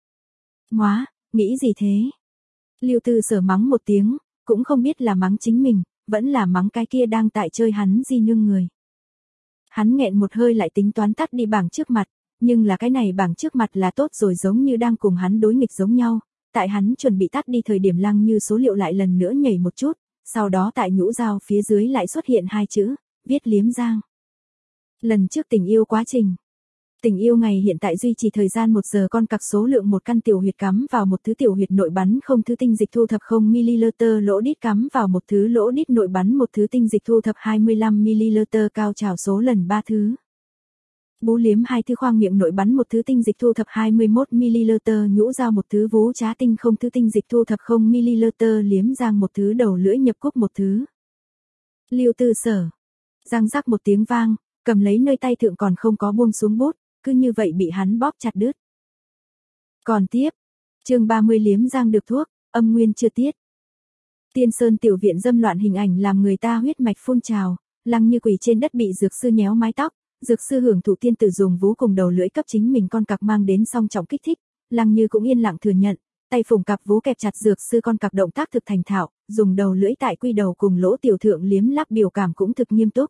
Ngoá, nghĩ gì thế? Lưu Tư Sở mắng một tiếng, cũng không biết là mắng chính mình, vẫn là mắng cái kia đang tại chơi hắn Di Nương người. Hắn nghẹn một hơi lại tính toán tắt đi bảng trước mặt, nhưng là cái này bảng trước mặt là tốt rồi giống như đang cùng hắn đối nghịch giống nhau, tại hắn chuẩn bị tắt đi thời điểm Lăng Như số liệu lại lần nữa nhảy một chút, sau đó tại nhũ dao phía dưới lại xuất hiện hai chữ, viết liếm giang. Lần trước tình yêu quá trình. Tình yêu ngày hiện tại duy trì thời gian một giờ con cặc số lượng một căn tiểu huyệt cắm vào một thứ tiểu huyệt nội bắn không thứ tinh dịch thu thập không mi-li-lít lỗ đít cắm vào một thứ lỗ đít nội bắn một thứ tinh dịch thu thập hai mươi lăm mi-li-lít cao trào số lần ba thứ. Bú liếm hai thứ khoang miệng nội bắn một thứ tinh dịch thu thập hai mươi mốt mi-li-lít nhũ dao một thứ vú trá tinh không thứ tinh dịch thu thập không mi-li-lít liếm giang một thứ đầu lưỡi nhập cúc một thứ. Lưu Tư Sở. Răng rắc một tiếng vang, cầm lấy nơi tay thượng còn không có buông xuống bút, cứ như vậy bị hắn bóp chặt đứt. Còn tiếp, chương ba mươi liếm giang được thuốc, âm nguyên chưa tiết. Tiên Sơn tiểu viện dâm loạn hình ảnh làm người ta huyết mạch phun trào, Lăng Như quỳ trên đất bị dược sư nhéo mái tóc, dược sư hưởng thụ tiên tử dùng vú cùng đầu lưỡi cấp chính mình con cặc mang đến song trọng kích thích, Lăng Như cũng yên lặng thừa nhận, tay phủng cặp vú kẹp chặt dược sư con cặc động tác thực thành thạo, dùng đầu lưỡi tại quy đầu cùng lỗ tiểu thượng liếm láp biểu cảm cũng thực nghiêm túc.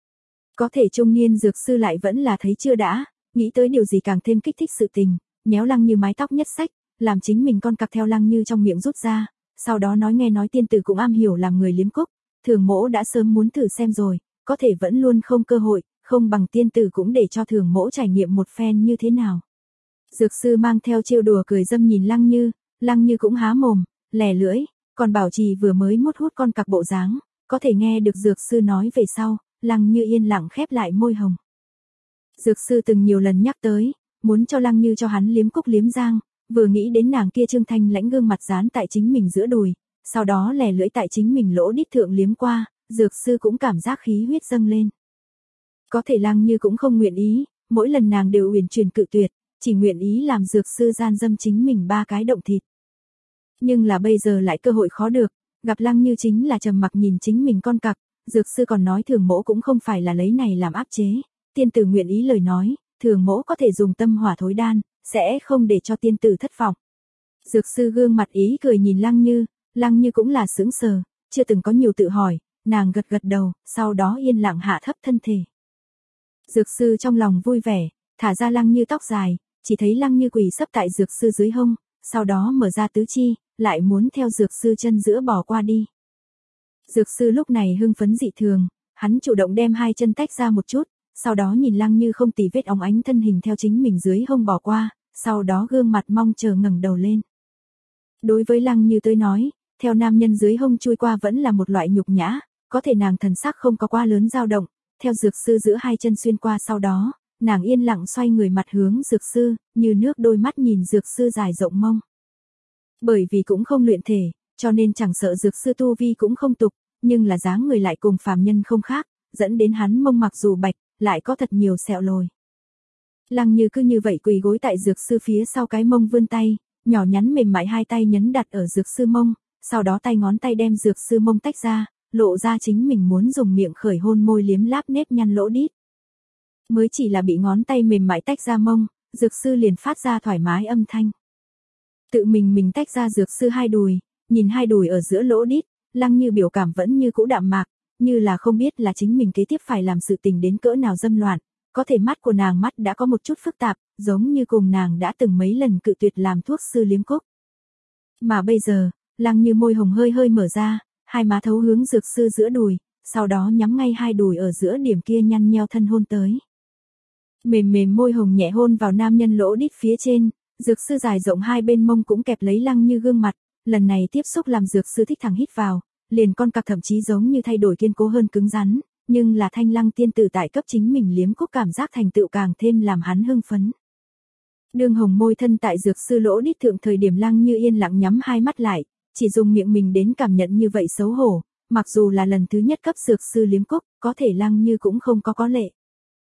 Có thể trung niên dược sư lại vẫn là thấy chưa đã, nghĩ tới điều gì càng thêm kích thích sự tình, nhéo Lăng Như mái tóc nhất sách, làm chính mình con cặc theo Lăng Như trong miệng rút ra, sau đó nói nghe nói tiên tử cũng am hiểu làm người liếm cúc, Thường Mỗ đã sớm muốn thử xem rồi, có thể vẫn luôn không cơ hội, không bằng tiên tử cũng để cho Thường Mỗ trải nghiệm một phen như thế nào. Dược sư mang theo trêu đùa cười dâm nhìn Lăng Như, Lăng Như cũng há mồm, lè lưỡi, còn bảo trì vừa mới mút hút con cặc bộ dáng, có thể nghe được dược sư nói về sau, Lăng Như yên lặng khép lại môi hồng. Dược sư từng nhiều lần nhắc tới, muốn cho Lăng Như cho hắn liếm cúc liếm giang, vừa nghĩ đến nàng kia trương thanh lãnh gương mặt dán tại chính mình giữa đùi, sau đó lè lưỡi tại chính mình lỗ đít thượng liếm qua, dược sư cũng cảm giác khí huyết dâng lên. Có thể Lăng Như cũng không nguyện ý, mỗi lần nàng đều uyển chuyển cự tuyệt, chỉ nguyện ý làm dược sư gian dâm chính mình ba cái động thịt. Nhưng là bây giờ lại cơ hội khó được, gặp Lăng Như chính là trầm mặc nhìn chính mình con cặc, dược sư còn nói Thường Mỗ cũng không phải là lấy này làm áp chế, tiên tử nguyện ý lời nói, Thường Mỗ có thể dùng tâm hỏa thối đan, sẽ không để cho tiên tử thất vọng. Dược sư gương mặt ý cười nhìn Lăng Như, Lăng Như cũng là sững sờ, chưa từng có nhiều tự hỏi, nàng gật gật đầu, sau đó yên lặng hạ thấp thân thể. Dược sư trong lòng vui vẻ, thả ra Lăng Như tóc dài, chỉ thấy Lăng Như quỳ sấp tại dược sư dưới hông, sau đó mở ra tứ chi, lại muốn theo dược sư chân giữa bỏ qua đi. Dược sư lúc này hưng phấn dị thường, hắn chủ động đem hai chân tách ra một chút, sau đó nhìn Lăng Như không tì vết óng ánh thân hình theo chính mình dưới hông bỏ qua, sau đó gương mặt mong chờ ngẩng đầu lên. Đối với Lăng Như tới nói, theo nam nhân dưới hông chui qua vẫn là một loại nhục nhã, có thể nàng thần sắc không có quá lớn dao động, theo dược sư giữa hai chân xuyên qua sau đó, nàng yên lặng xoay người mặt hướng dược sư, như nước đôi mắt nhìn dược sư dài rộng mông. Bởi vì cũng không luyện thể, cho nên chẳng sợ dược sư tu vi cũng không tục, nhưng là dáng người lại cùng phàm nhân không khác, dẫn đến hắn mông mặc dù bạch, lại có thật nhiều sẹo lồi. Lăng Như cứ như vậy quỳ gối tại dược sư phía sau cái mông vươn tay, nhỏ nhắn mềm mại hai tay nhấn đặt ở dược sư mông, sau đó tay ngón tay đem dược sư mông tách ra, lộ ra chính mình muốn dùng miệng khởi hôn môi liếm láp nếp nhăn lỗ đít. Mới chỉ là bị ngón tay mềm mại tách ra mông, dược sư liền phát ra thoải mái âm thanh. Tự mình mình tách ra dược sư hai đùi, nhìn hai đùi ở giữa lỗ đít, Lăng Như biểu cảm vẫn như cũ đạm mạc, như là không biết là chính mình kế tiếp phải làm sự tình đến cỡ nào dâm loạn, có thể mắt của nàng mắt đã có một chút phức tạp, giống như cùng nàng đã từng mấy lần cự tuyệt làm thuốc sư liếm cúc. Mà bây giờ, Lăng Như môi hồng hơi hơi mở ra, hai má thấu hướng dược sư giữa đùi, sau đó nhắm ngay hai đùi ở giữa điểm kia nhăn nheo thân hôn tới. Mềm mềm môi hồng nhẹ hôn vào nam nhân lỗ đít phía trên, dược sư dài rộng hai bên mông cũng kẹp lấy Lăng Như gương mặt, lần này tiếp xúc làm dược sư thích thẳng hít vào, liền con cặc thậm chí giống như thay đổi kiên cố hơn cứng rắn, nhưng là Thanh Lăng tiên tử tại cấp chính mình liếm cúc cảm giác thành tựu càng thêm làm hắn hưng phấn. Đường hồng môi thân tại dược sư lỗ đít thượng thời điểm Lăng Như yên lặng nhắm hai mắt lại, chỉ dùng miệng mình đến cảm nhận như vậy xấu hổ, mặc dù là lần thứ nhất cấp dược sư liếm cúc, có thể Lăng Như cũng không có có lệ.